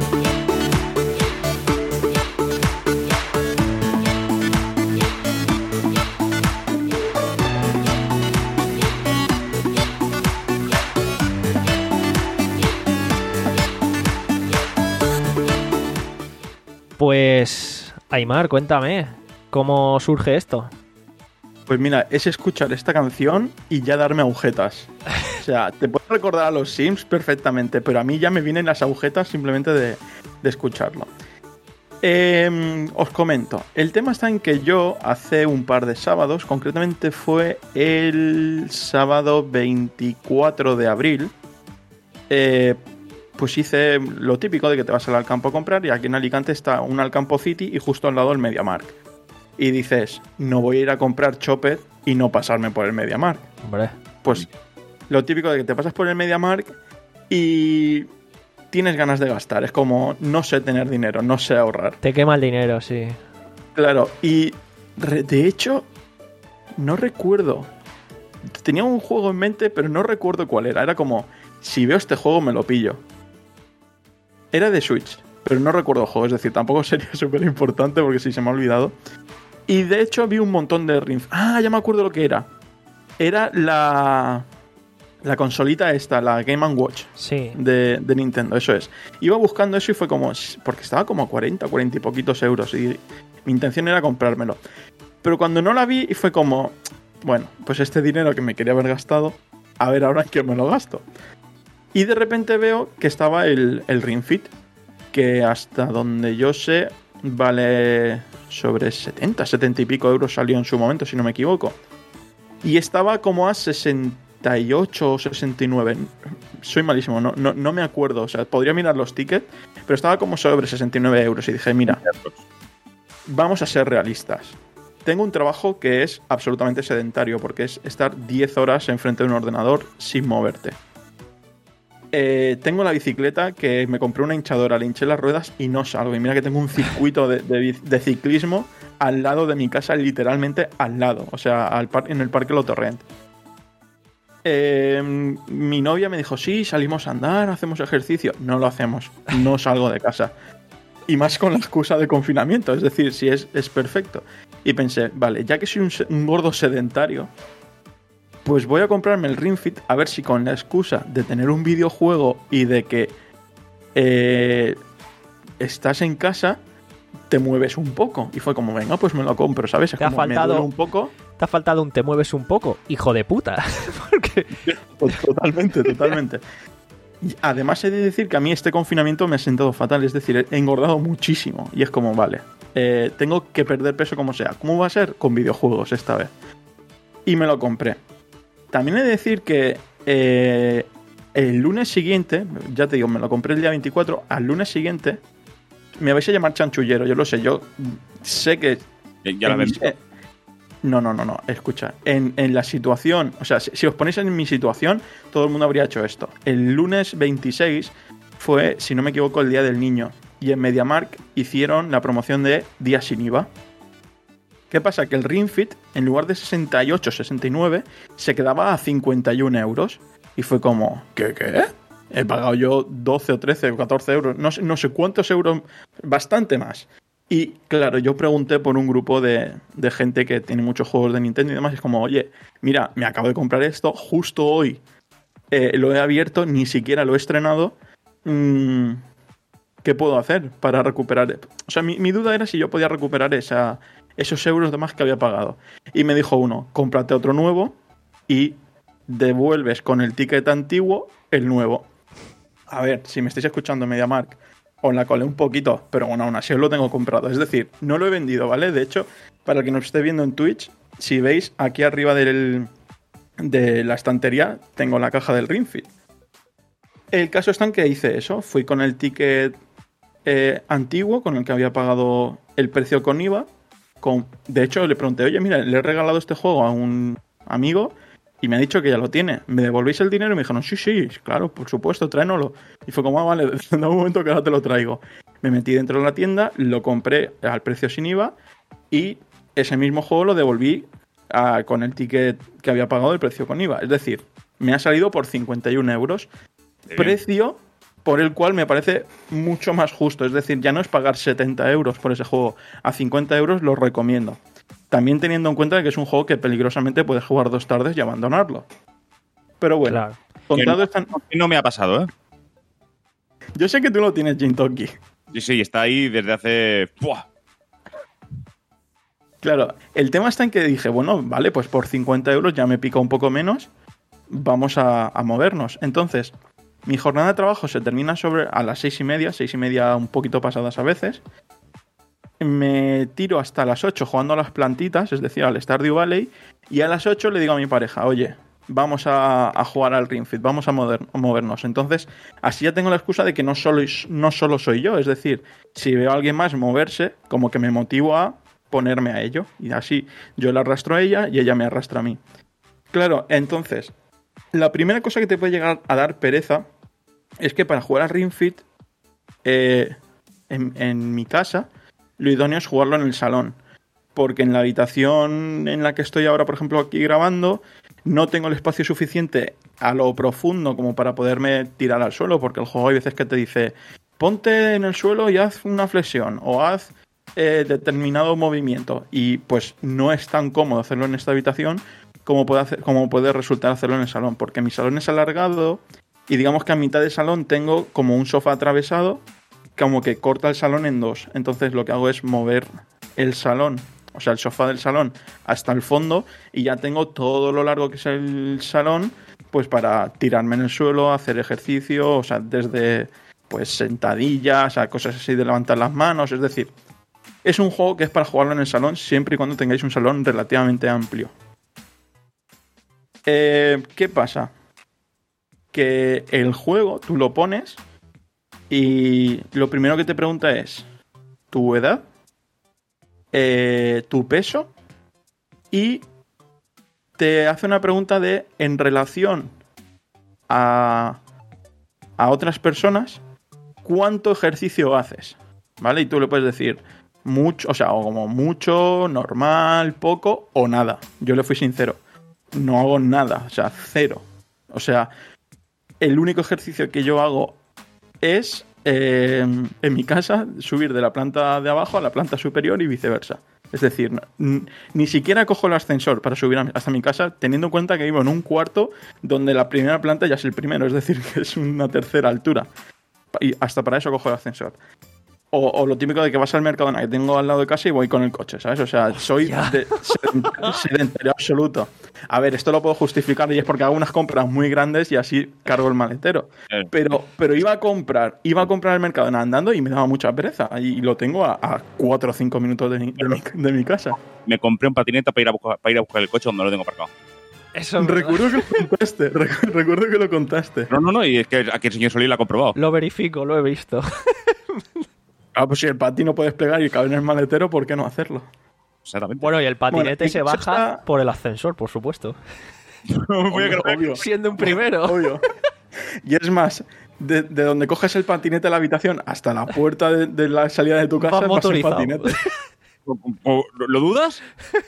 Pues, Aymar, cuéntame, ¿cómo surge esto? Pues mira, es escuchar esta canción y ya darme agujetas. O sea, te puedo recordar a los Sims perfectamente, pero a mí ya me vienen las agujetas simplemente de, de escucharlo. Eh, os comento, el tema está en que yo hace un par de sábados, concretamente fue el sábado veinticuatro de abril, eh, pues hice lo típico de que te vas al Alcampo a comprar y aquí en Alicante está un Alcampo City y justo al lado el MediaMarkt. Y dices, no voy a ir a comprar Chopper y no pasarme por el MediaMarkt. Hombre, Pues lo típico de que te pasas por el MediaMarkt y tienes ganas de gastar. Es como, no sé tener dinero, no sé ahorrar. te quema el dinero, sí. Claro, y re- de hecho, no recuerdo. Tenía un juego en mente, pero no recuerdo cuál era. Era como, si veo este juego me lo pillo. Era de Switch. pero no recuerdo el juego, es decir, tampoco sería súper importante porque sí se me ha olvidado. Y de hecho vi un montón de Ring Fit. Ah, ya me acuerdo lo que era. Era la... La consolita esta, la Game and Watch Sí. de, de Nintendo, eso es. Iba buscando eso y fue como... Porque estaba como a cuarenta, cuarenta y poquitos euros. Y mi intención era comprármelo. Pero cuando no la vi, fue como... Bueno, pues este dinero que me quería haber gastado, a ver ahora en qué me lo gasto. Y de repente veo que estaba el, el Ring Fit, que hasta donde yo sé vale sobre setenta, setenta y pico euros salió en su momento, si no me equivoco. Y estaba como a sesenta y ocho o sesenta y nueve. Soy malísimo, no, no, no me acuerdo. O sea, podría mirar los tickets, pero estaba como sobre sesenta y nueve euros. Y dije, mira, vamos a ser realistas. Tengo un trabajo que es absolutamente sedentario, porque es estar diez horas enfrente de un ordenador sin moverte. Eh, tengo la bicicleta que me compré una hinchadora, le hinché las ruedas y no salgo. Y mira que tengo un circuito de, de, de ciclismo al lado de mi casa, literalmente al lado. O sea, al par, en el Parque Lo Torrent. Eh, mi novia me dijo, sí, salimos a andar, hacemos ejercicio. No lo hacemos, no salgo de casa. Y más con la excusa de confinamiento, es decir, si es, es perfecto. Y pensé, vale, ya que soy un, un gordo sedentario, pues voy a comprarme el Ring Fit, a ver si con la excusa de tener un videojuego y de que eh, estás en casa, te mueves un poco. Y fue como, venga, pues me lo compro, ¿sabes? Es Te ha como, faltado- me duele un poco. Te ha faltado un te mueves un poco, hijo de puta. Porque Totalmente, totalmente. Y además he de decir que a mí este confinamiento me ha sentado fatal, es decir, he engordado muchísimo. Y es como, vale, eh, tengo que perder peso como sea. ¿Cómo va a ser? Con videojuegos esta vez. Y me lo compré. También he de decir que eh, el lunes siguiente, ya te digo, me lo compré el día veinticuatro, al lunes siguiente me vais a llamar chanchullero, yo lo sé, yo sé que... Ya la en mi- ves. eh, No, no, no, no, escucha, en, en la situación, o sea, si, si os ponéis en mi situación, todo el mundo habría hecho esto. El lunes veintiséis fue, si no me equivoco, el Día del Niño, y en MediaMarkt hicieron la promoción de Día sin I V A. ¿Qué pasa? Que el Ring Fit, en lugar de sesenta y ocho, sesenta y nueve, se quedaba a cincuenta y un euros. Y fue como, ¿qué, qué? He pagado yo doce o trece o catorce euros, no sé, no sé cuántos euros, bastante más. Y claro, yo pregunté por un grupo de, de gente que tiene muchos juegos de Nintendo y demás. Y es como, oye, mira, me acabo de comprar esto justo hoy. Eh, lo he abierto, ni siquiera lo he estrenado. Mm, ¿Qué puedo hacer para recuperar? O sea, mi, mi duda era si yo podía recuperar esa, esos euros de más que había pagado. Y me dijo uno, cómprate otro nuevo y devuelves con el ticket antiguo el nuevo. A ver, si me estáis escuchando MediaMarkt, os la colé un poquito, pero bueno, aún así os lo tengo comprado. Es decir, no lo he vendido, ¿vale? De hecho, para el que nos esté viendo en Twitch, si veis aquí arriba del, de la estantería, tengo la caja del Ring Fit. El caso está en que hice eso. Fui con el ticket eh, antiguo, con el que había pagado el precio con I V A. Con, de hecho, le pregunté, oye, mira, le he regalado este juego a un amigo y me ha dicho que ya lo tiene. ¿Me devolvéis el dinero? Y me dijeron, sí, sí, claro, por supuesto, tráenoslo. Y fue como, ah, vale, da un momento que ahora te lo traigo. Me metí dentro de la tienda, lo compré al precio sin I V A y ese mismo juego lo devolví a, con el ticket que había pagado el precio con I V A. Es decir, me ha salido por cincuenta y un euros. Bien. Precio por el cual me parece mucho más justo. Es decir, ya no es pagar setenta euros por ese juego. A cincuenta euros lo recomiendo. También teniendo en cuenta que es un juego que peligrosamente puedes jugar dos tardes y abandonarlo. Pero bueno, Claro. contado Que esta... no, no me ha pasado, ¿eh? Yo sé que tú lo tienes, Jintoki. Sí, sí, está ahí desde hace... ¡Buah! Claro, el tema está en que dije, bueno, vale, pues por cincuenta euros ya me pica un poco menos. Vamos a, a movernos. Entonces, mi jornada de trabajo se termina sobre a las seis y media, seis y media un poquito pasadas a veces. Me tiro hasta las ocho jugando a las plantitas, es decir, al Stardew Valley, y a las ocho le digo a mi pareja, oye, vamos a, a jugar al Ring Fit, vamos a, mover, a movernos. Entonces, así ya tengo la excusa de que no solo, no solo soy yo, es decir, si veo a alguien más moverse, como que me motivo a ponerme a ello, y así yo la arrastro a ella y ella me arrastra a mí. Claro, entonces, la primera cosa que te puede llegar a dar pereza es que para jugar al Ring Fit, eh, en, en mi casa, lo idóneo es jugarlo en el salón. Porque en la habitación en la que estoy ahora, por ejemplo, aquí grabando, no tengo el espacio suficiente a lo profundo como para poderme tirar al suelo. Porque el juego hay veces que te dice, ponte en el suelo y haz una flexión o haz eh, determinado movimiento. Y pues no es tan cómodo hacerlo en esta habitación como puede, hacer, como puede resultar hacerlo en el salón, porque mi salón es alargado y digamos que a mitad del salón tengo como un sofá atravesado, como que corta el salón en dos. Entonces lo que hago es mover el salón, o sea, el sofá del salón hasta el fondo y ya tengo todo lo largo que es el salón, pues para tirarme en el suelo, hacer ejercicio, o sea, desde pues sentadillas a cosas así de levantar las manos. Es decir, es un juego que es para jugarlo en el salón siempre y cuando tengáis un salón relativamente amplio. Eh, ¿Qué pasa? Que el juego tú lo pones y lo primero que te pregunta es tu edad, eh, tu peso y te hace una pregunta de en relación a, a otras personas cuánto ejercicio haces, ¿vale? Y tú le puedes decir mucho, o sea, o como mucho, normal, poco o nada. Yo le fui sincero, no hago nada, o sea, cero. O sea, el único ejercicio que yo hago es eh, en mi casa subir de la planta de abajo a la planta superior y viceversa. Es decir, n- ni siquiera cojo el ascensor para subir a- hasta mi casa, teniendo en cuenta que vivo en un cuarto donde la primera planta ya es el primero, es decir, que es una tercera altura. Y hasta para eso cojo el ascensor. O, o lo típico de que vas al Mercadona que tengo al lado de casa y voy con el coche, ¿sabes? O sea, soy de sedentario, sedentario absoluto. A ver, esto lo puedo justificar y es porque hago unas compras muy grandes y así cargo el maletero. Pero, pero iba a comprar, iba a comprar al Mercadona andando y me daba mucha pereza. Y lo tengo a, a cuatro o cinco minutos de mi, de, mi, de mi casa. Me compré un patineta para ir a buscar, para ir a buscar el coche donde lo tengo aparcado. Eso es Recuerdo que lo contaste, recu- recuerdo que lo contaste. No, no, no, y es que aquí el señor Solí lo ha comprobado. Lo verifico, lo he visto. Ah, pues si el patino puede desplegar y cabe en el maletero, ¿por qué no hacerlo? Exactamente. Bueno, y el patinete Bueno, y se eso baja está- por el ascensor, por supuesto. Obvio, obvio. Siendo un primero. Obvio. Y es más, de, de donde coges el patinete a la habitación hasta la puerta de, de la salida de tu casa, Va vas en motorizado. patinete. ¿O- o- ¿Lo dudas?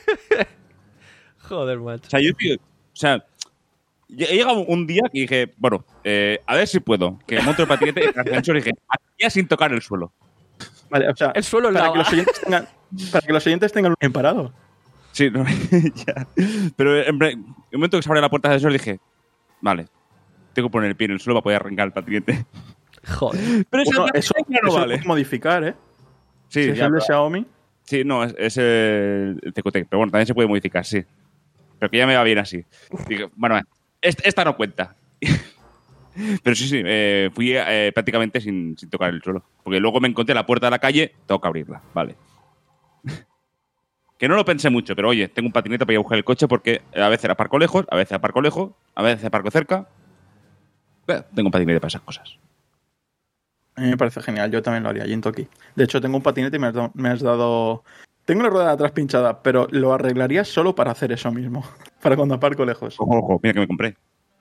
Joder, macho. O sea, yo tío, o sea, he llegado un día que dije, bueno, eh, a ver si puedo, que monto el patinete en el ascensor y dije, aquí ya sin tocar el suelo. Vale, o sea, El suelo es para lava. que, los oyentes tengan, para que los oyentes tengan un parado. Sí, no, ya. Pero en, en el momento que se abre la puerta del ascensor dije, vale, tengo que poner el pie en el suelo para poder arrancar el patinete. Joder. Pero Bueno, esa eso, técnica no eso lo vale. puedes modificar, ¿eh? Sí, Si es ya, el de pero- Xiaomi. sí, no, es, es el T Q T, pero bueno, también se puede modificar, sí. Pero que ya me va bien así. Digo, bueno, esta, esta no cuenta. Pero sí, sí, eh, fui eh, prácticamente sin, sin tocar el suelo. Porque luego me encontré la puerta de la calle, tengo que abrirla, vale. Que no lo pensé mucho, pero oye, tengo un patinete para ir a buscar el coche porque a veces aparco lejos, a veces aparco lejos, a veces aparco cerca. Eh, tengo un patinete para esas cosas. A mí me parece genial, yo también lo haría allí en Toki. De hecho, tengo un patinete y me has dado... Me has dado... Tengo la rueda de atrás pinchada, pero lo arreglaría solo para hacer eso mismo. Para cuando aparco lejos. Ojo, ojo, mira que me compré.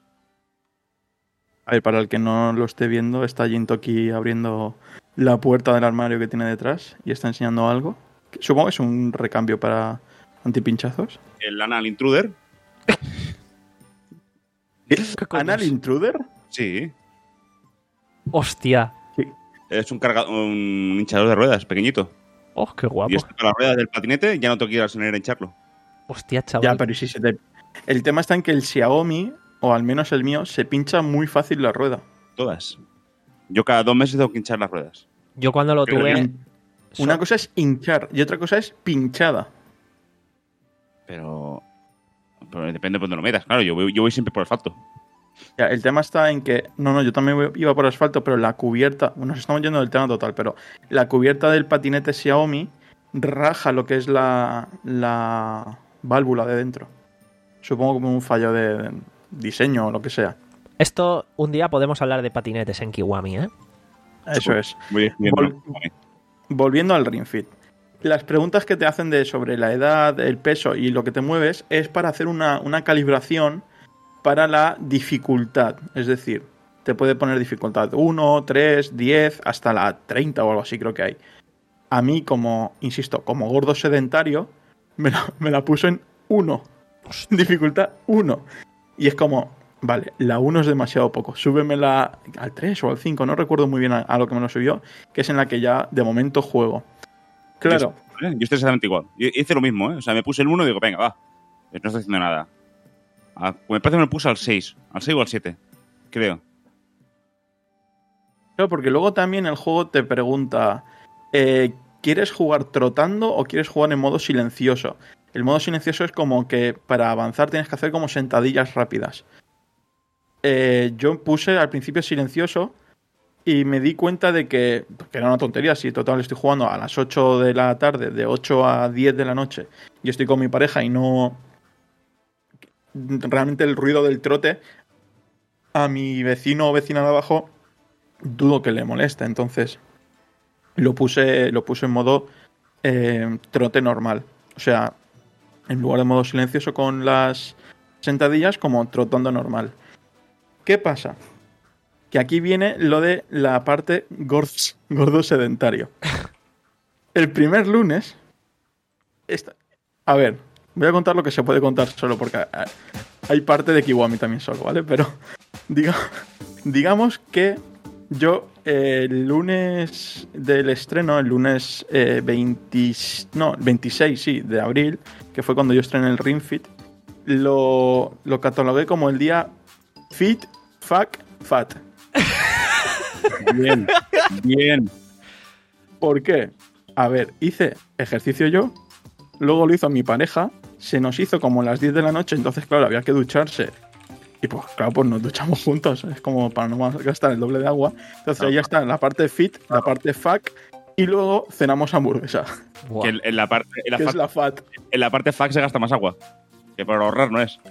A ver, para el que no lo esté viendo, está Jintoki abriendo la puerta del armario que tiene detrás y está enseñando algo. Supongo que es un recambio para antipinchazos. El Anal Intruder, coño ¿Anal es? Intruder? sí. Hostia. Es un, carga, un hinchador de ruedas, pequeñito. Oh, qué guapo. Y esto con las ruedas del patinete ya no tengo que ir al sonero a hincharlo. Hostia, chaval. Ya, pero sí se te... El tema está en que el Xiaomi, o al menos el mío, se pincha muy fácil la rueda. Todas. Yo cada dos meses tengo que hinchar las ruedas. Yo cuando lo Pero tuve... bien. Una cosa es hinchar y otra cosa es pinchada. Pero, pero depende de dónde lo metas. Claro, yo voy, yo voy siempre por asfalto. Ya, el tema está en que, no, no, yo también voy- iba por asfalto, pero la cubierta, bueno, nos estamos yendo del tema total, pero la cubierta del patinete Xiaomi raja lo que es la, la válvula de dentro. Supongo como un fallo de diseño o lo que sea. Esto, un día podemos hablar de patinetes en Kiwami, ¿eh? Eso es. Voy escribiendo. Vol- Volviendo al Ring Fit. Las preguntas que te hacen de sobre la edad, el peso y lo que te mueves es para hacer una, una calibración para la dificultad. Es decir, te puede poner dificultad uno, tres, diez, hasta la treinta o algo así creo que hay. A mí, como, insisto, como gordo sedentario, me la, me la puso en uno. Dificultad uno. Y es como, vale, la uno es demasiado poco, súbemela al tres o al cinco, no recuerdo muy bien a, a lo que me lo subió, que es en la que ya de momento juego. Claro. Yo, yo estoy exactamente igual. Yo hice lo mismo, ¿eh? O sea, me puse el uno y digo, venga, va. No estoy haciendo nada. Ah, me parece que me lo puse al seis. Al seis o al siete, creo. Claro, porque luego también el juego te pregunta, eh, ¿quieres jugar trotando o quieres jugar en modo silencioso? El modo silencioso es como que para avanzar tienes que hacer como sentadillas rápidas. Eh, yo puse al principio silencioso y me di cuenta de que, que era una tontería. Si total estoy jugando a las ocho de la tarde, de ocho a diez de la noche, y estoy con mi pareja y no... Realmente el ruido del trote a mi vecino o vecina de abajo dudo que le moleste. Entonces lo puse, lo puse en modo eh, trote normal. O sea, en lugar de modo silencioso con las sentadillas, como trotando normal. ¿Qué pasa? Que aquí viene lo de la parte gordo, gordo sedentario. El primer lunes... Esta, a ver, voy a contar lo que se puede contar solo, porque hay parte de Kiwami también solo, ¿vale? Pero diga, digamos que yo eh, el lunes del estreno, el lunes eh, veinte, no, veintiséis, sí, de abril, que fue cuando yo estrené el Ring Fit, lo, lo catalogué como el día Fit, Fuck, Fat. Bien, bien. ¿Por qué? A ver, hice ejercicio yo, luego lo hizo mi pareja, se nos hizo como las diez de la noche, entonces claro, había que ducharse. Y pues claro, pues nos duchamos juntos, es como para no gastar el doble de agua. Entonces ahí ya está la parte fit, la parte fuck, y luego cenamos hamburguesa. Wow. Que en, en la parte en la, que fat, es la fat. En la parte fuck se gasta más agua. Que por ahorrar no es.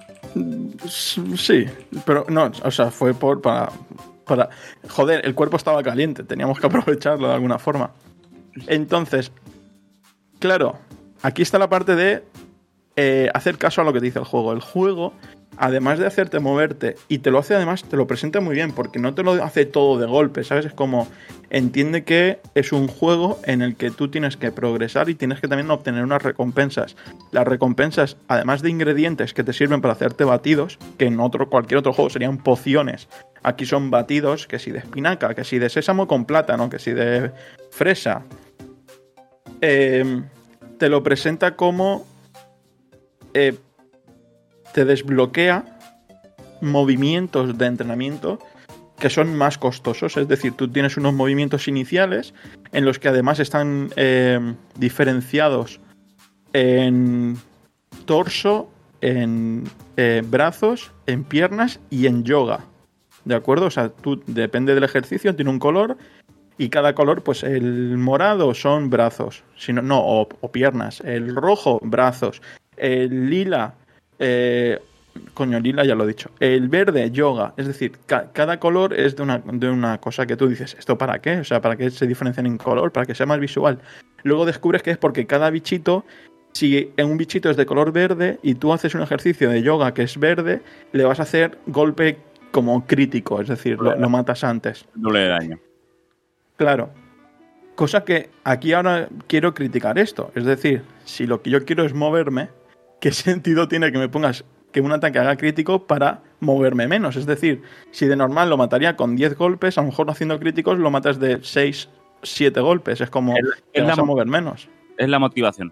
Sí, pero no, o sea, fue por para, para... Joder, el cuerpo estaba caliente, teníamos que aprovecharlo de alguna forma. Entonces, claro, aquí está la parte de eh, hacer caso a lo que te dice el juego. El juego, además de hacerte moverte, y te lo hace además, te lo presenta muy bien, porque no te lo hace todo de golpe, ¿sabes? Es como, entiende que es un juego en el que tú tienes que progresar y tienes que también obtener unas recompensas. Las recompensas, además de ingredientes que te sirven para hacerte batidos, que en otro cualquier otro juego serían pociones, aquí son batidos, que si de espinaca, que si de sésamo con plátano, que si de fresa. Eh, te lo presenta como... Eh, te desbloquea movimientos de entrenamiento que son más costosos. Es decir, tú tienes unos movimientos iniciales en los que además están eh, diferenciados en torso, en eh, brazos, en piernas y en yoga. ¿De acuerdo? O sea, tú, depende del ejercicio, tiene un color y cada color, pues el morado son brazos, sino, no, o, o piernas. El rojo, brazos. El lila... Eh, coño, lila ya lo he dicho. El verde, yoga. Es decir, ca- cada color es de una, de una cosa que tú dices, ¿esto para qué? O sea, ¿para qué se diferencian en color? Para que sea más visual. Luego descubres que es porque cada bichito, si un bichito es de color verde y tú haces un ejercicio de yoga que es verde, le vas a hacer golpe como crítico, es decir, lo, lo matas antes. Doble de daño. Claro. Cosa que aquí ahora quiero criticar esto. Es decir, si lo que yo quiero es moverme, ¿qué sentido tiene que me pongas que un ataque haga crítico para moverme menos? Es decir, si de normal lo mataría con diez golpes, a lo mejor haciendo críticos lo matas de seis, siete golpes. Es como, el, te vas la, a mover menos. Es la motivación.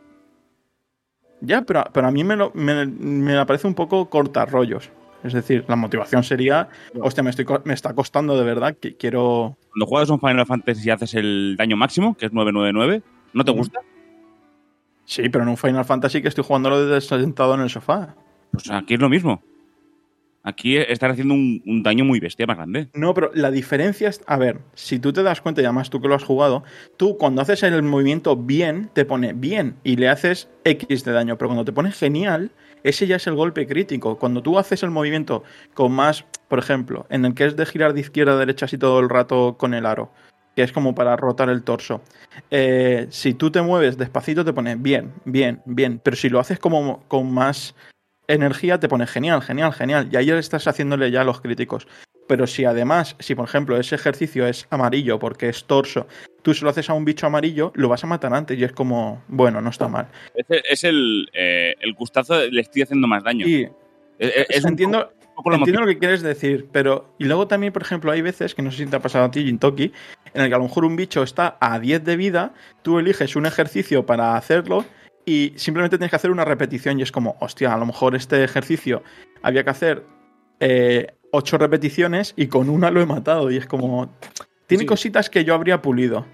Ya, pero, pero a mí me, lo, me, me parece un poco cortarrollos. Es decir, la motivación sería, hostia, me, estoy, me está costando de verdad, que quiero... Cuando juegas un Final Fantasy y haces el daño máximo, que es nueve nueve nueve, ¿no te gusta? Sí, pero en un Final Fantasy que estoy jugándolo desde sentado en el sofá. Pues aquí es lo mismo. Aquí estás haciendo un, un daño muy bestia más grande. No, pero la diferencia es... A ver, si tú te das cuenta, y además tú que lo has jugado, tú cuando haces el movimiento bien, te pone bien y le haces X de daño. Pero cuando te pone genial, ese ya es el golpe crítico. Cuando tú haces el movimiento con más... Por ejemplo, en el que es de girar de izquierda a derecha así todo el rato con el aro, que es como para rotar el torso. Eh, si tú te mueves despacito, te pone bien, bien, bien. Pero si lo haces como con más... energía, te pone genial, genial, genial, y ahí estás haciéndole ya los críticos. Pero si además, si por ejemplo ese ejercicio es amarillo porque es torso, tú se lo haces a un bicho amarillo, lo vas a matar antes y es como, bueno, no está mal. Es, es el, eh, el gustazo, le estoy haciendo más daño. Y es, es entiendo, un... entiendo lo que quieres decir, pero... Y luego también, por ejemplo, hay veces, que no sé si te ha pasado a ti, Jintoki, en el que a lo mejor un bicho está a diez de vida, tú eliges un ejercicio para hacerlo y simplemente tienes que hacer una repetición y es como, hostia, a lo mejor este ejercicio había que hacer eh, ocho repeticiones y con una lo he matado y es como... Tiene sí. cositas que yo habría pulido.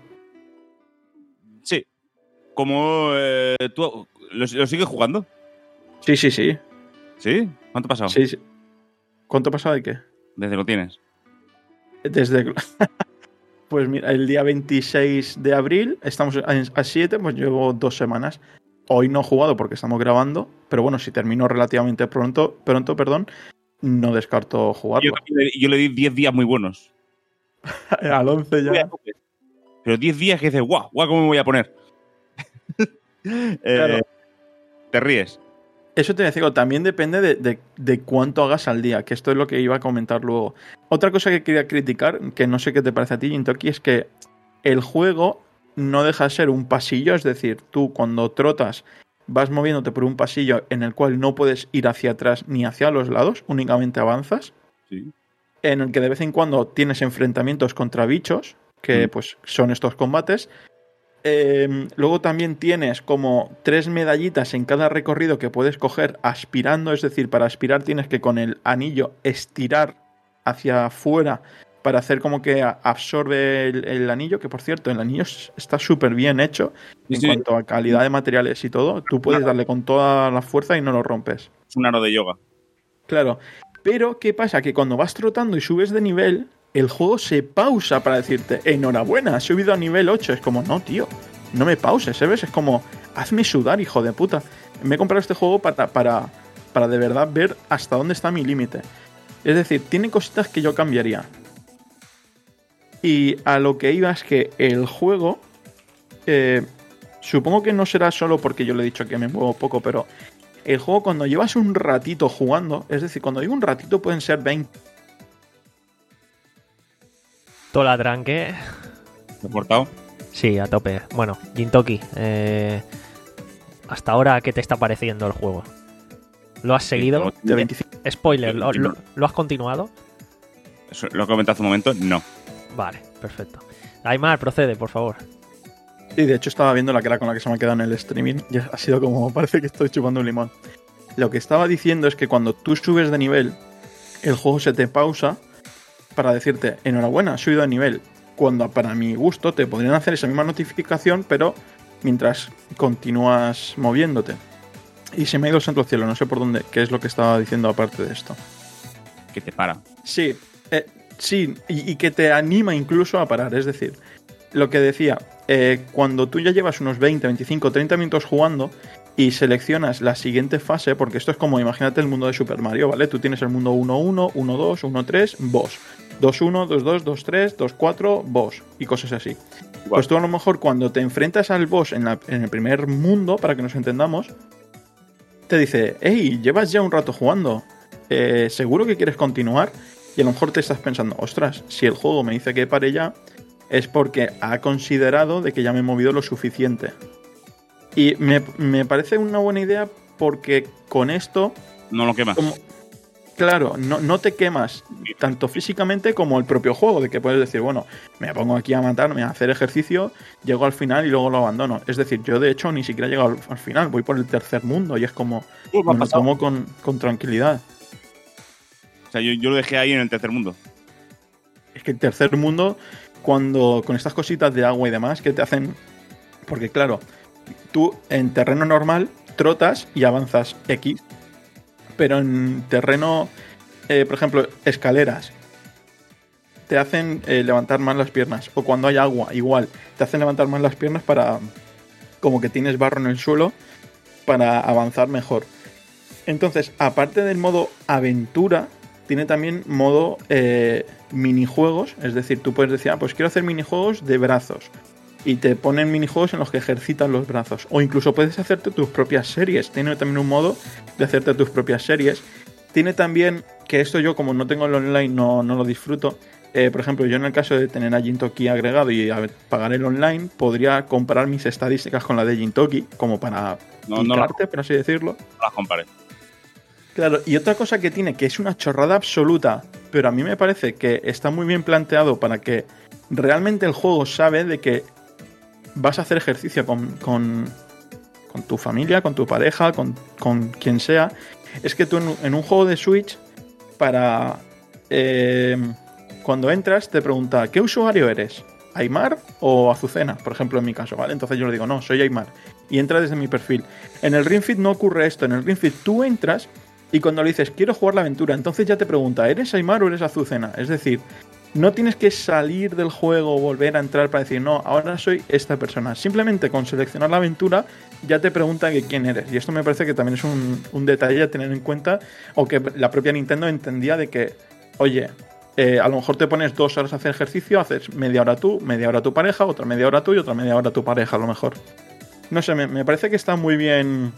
Sí. Como eh, tú... ¿Lo, ¿Lo sigues jugando? Sí, sí, sí. ¿Sí? ¿Cuánto ha pasado? Sí, sí. ¿Cuánto ha pasado de qué? Desde que lo tienes. Desde... Pues mira, el día veintiséis de abril, estamos a siete, pues llevo dos semanas. Hoy no he jugado porque estamos grabando, pero bueno, si termino relativamente pronto, pronto, perdón, no descarto jugarlo. Yo, yo le di diez días muy buenos. Al once ya. Pero diez días que dices, guau, guau, ¿cómo me voy a poner? eh, claro. Te ríes. Eso te decía, también depende de, de, de cuánto hagas al día, que esto es lo que iba a comentar luego. Otra cosa que quería criticar, que no sé qué te parece a ti, Jintoki, es que el juego no deja de ser un pasillo, es decir, tú cuando trotas vas moviéndote por un pasillo en el cual no puedes ir hacia atrás ni hacia los lados, únicamente avanzas. Sí. En el que de vez en cuando tienes enfrentamientos contra bichos, que mm. pues son estos combates. Eh, luego también tienes como tres medallitas en cada recorrido que puedes coger aspirando, es decir, para aspirar tienes que con el anillo estirar hacia afuera para hacer como que absorbe el, el anillo, que por cierto el anillo está súper bien hecho sí, en sí. cuanto a calidad de materiales y todo, tú puedes darle con toda la fuerza y no lo rompes. Es un aro de yoga. Claro, pero ¿qué pasa? Que cuando vas trotando y subes de nivel, el juego se pausa para decirte, enhorabuena, has subido a nivel ocho. Es como, no, tío, no me pauses, ¿sabes? Es como, hazme sudar, hijo de puta. Me he comprado este juego para, para, para de verdad ver hasta dónde está mi límite. Es decir, tiene cositas que yo cambiaría. Y a lo que iba es que el juego, eh, supongo que no será solo porque yo le he dicho que me muevo poco, pero el juego cuando llevas un ratito jugando, es decir, cuando digo un ratito pueden ser veinte. Tola tranque. ¿Te he cortado? Sí, a tope. Bueno, Jintoki, eh, hasta ahora, ¿qué te está pareciendo el juego? ¿Lo has seguido? De veinticinco. Spoiler, ¿lo, lo, ¿lo has continuado? Eso, lo he comentado hace un momento, no. Vale, perfecto. Aymar, procede, por favor. Sí, de hecho estaba viendo la cara con la que se me ha quedado en el streaming y ha sido como, parece que estoy chupando un limón. Lo que estaba diciendo es que cuando tú subes de nivel, el juego se te pausa para decirte, enhorabuena, has subido de nivel. Cuando para mi gusto te podrían hacer esa misma notificación, pero mientras continúas moviéndote. Y se me ha ido el santo cielo, no sé por dónde, qué es lo que estaba diciendo aparte de esto. Que te para. Sí, eh, sí, y, y que te anima incluso a parar, es decir, lo que decía, eh, cuando tú ya llevas unos veinte, veinticinco, treinta minutos jugando y seleccionas la siguiente fase, porque esto es como, imagínate el mundo de Super Mario, ¿vale? Tú tienes el mundo uno uno, uno dos, uno tres, boss. dos uno, dos dos, dos tres, dos cuatro, boss. Y cosas así. Igual. Pues tú a lo mejor cuando te enfrentas al boss en, la, en el primer mundo, para que nos entendamos, te dice, hey, llevas ya un rato jugando, eh, ¿seguro que quieres continuar? Y a lo mejor te estás pensando, ostras, si el juego me dice que pare ya, es porque ha considerado de que ya me he movido lo suficiente. Y me, me parece una buena idea porque con esto... No lo quemas. Como, claro, no, no te quemas tanto físicamente como el propio juego, de que puedes decir, bueno, me pongo aquí a matarme, a hacer ejercicio, llego al final y luego lo abandono. Es decir, yo de hecho ni siquiera he llegado al, al final, voy por el tercer mundo y es como, uh, me lo tomo con, con tranquilidad. O sea, yo, yo lo dejé ahí en el tercer mundo. Es que el tercer mundo, cuando con estas cositas de agua y demás que te hacen... Porque claro, tú en terreno normal trotas y avanzas X, pero en terreno, eh, por ejemplo, escaleras, te hacen eh, levantar más las piernas. O cuando hay agua, igual, te hacen levantar más las piernas para... Como que tienes barro en el suelo para avanzar mejor. Entonces, aparte del modo aventura, tiene también modo eh, minijuegos. Es decir, tú puedes decir, ah, pues quiero hacer minijuegos de brazos. Y te ponen minijuegos en los que ejercitas los brazos. O incluso puedes hacerte tus propias series. Tiene también un modo de hacerte tus propias series. Tiene también, que esto yo como no tengo el online no, no lo disfruto. Eh, por ejemplo, yo en el caso de tener a Jintoki agregado y a pagar el online, podría comparar mis estadísticas con la de Jintoki, como para no, picarte, no la, por así decirlo. No las compares. Claro, y otra cosa que tiene, que es una chorrada absoluta, pero a mí me parece que está muy bien planteado para que realmente el juego sabe de que vas a hacer ejercicio con, con, con tu familia, con tu pareja, con, con quien sea. Es que tú en, en un juego de Switch, para eh, cuando entras te pregunta, ¿qué usuario eres? ¿Aymar o Azucena? Por ejemplo, en mi caso, ¿vale? Entonces yo le digo, no, soy Aymar. Y entra desde mi perfil. En el Ring Fit no ocurre esto. En el Ring Fit tú entras y cuando le dices, quiero jugar la aventura, entonces ya te pregunta, ¿eres Aymar o eres Azucena? Es decir, no tienes que salir del juego o volver a entrar para decir, no, ahora soy esta persona. Simplemente con seleccionar la aventura ya te pregunta que quién eres. Y esto me parece que también es un, un detalle a tener en cuenta, o que la propia Nintendo entendía de que, oye, eh, a lo mejor te pones dos horas a hacer ejercicio, haces media hora tú, media hora tu pareja, otra media hora tú y otra media hora tu pareja a lo mejor. No sé, me, me parece que está muy bien,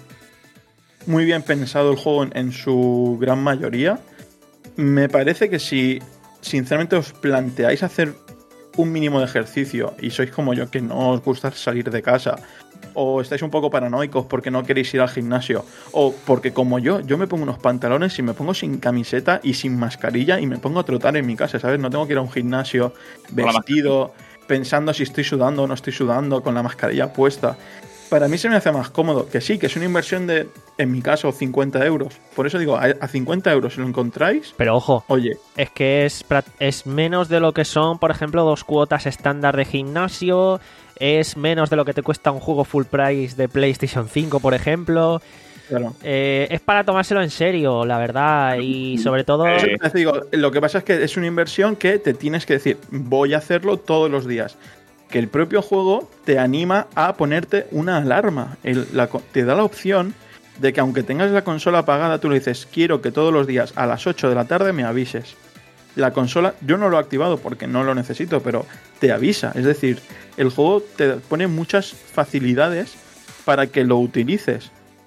muy bien pensado el juego en, en su gran mayoría. Me parece que si sinceramente os planteáis hacer un mínimo de ejercicio y sois como yo, que no os gusta salir de casa, o estáis un poco paranoicos porque no queréis ir al gimnasio, o porque como yo, yo me pongo unos pantalones y me pongo sin camiseta y sin mascarilla y me pongo a trotar en mi casa, ¿sabes? No tengo que ir a un gimnasio vestido, pensando si estoy sudando o no estoy sudando, con la mascarilla puesta. Para mí se me hace más cómodo, que sí, que es una inversión de, en mi caso, cincuenta euros. Por eso digo, a cincuenta euros si lo encontráis... Pero ojo, oye, es que es, es menos de lo que son, por ejemplo, dos cuotas estándar de gimnasio, es menos de lo que te cuesta un juego full price de PlayStation cinco, por ejemplo... Claro. Eh, es para tomárselo en serio, la verdad, y sobre todo... Eh, te digo, lo que pasa es que es una inversión que te tienes que decir, voy a hacerlo todos los días. Que el propio juego te anima a ponerte una alarma. El, la, te da la opción de que aunque tengas la consola apagada, tú le dices, quiero que todos los días a las ocho de la tarde me avises. La consola, yo no lo he activado porque no lo necesito, pero te avisa. Es decir, el juego te pone muchas facilidades para que lo utilices.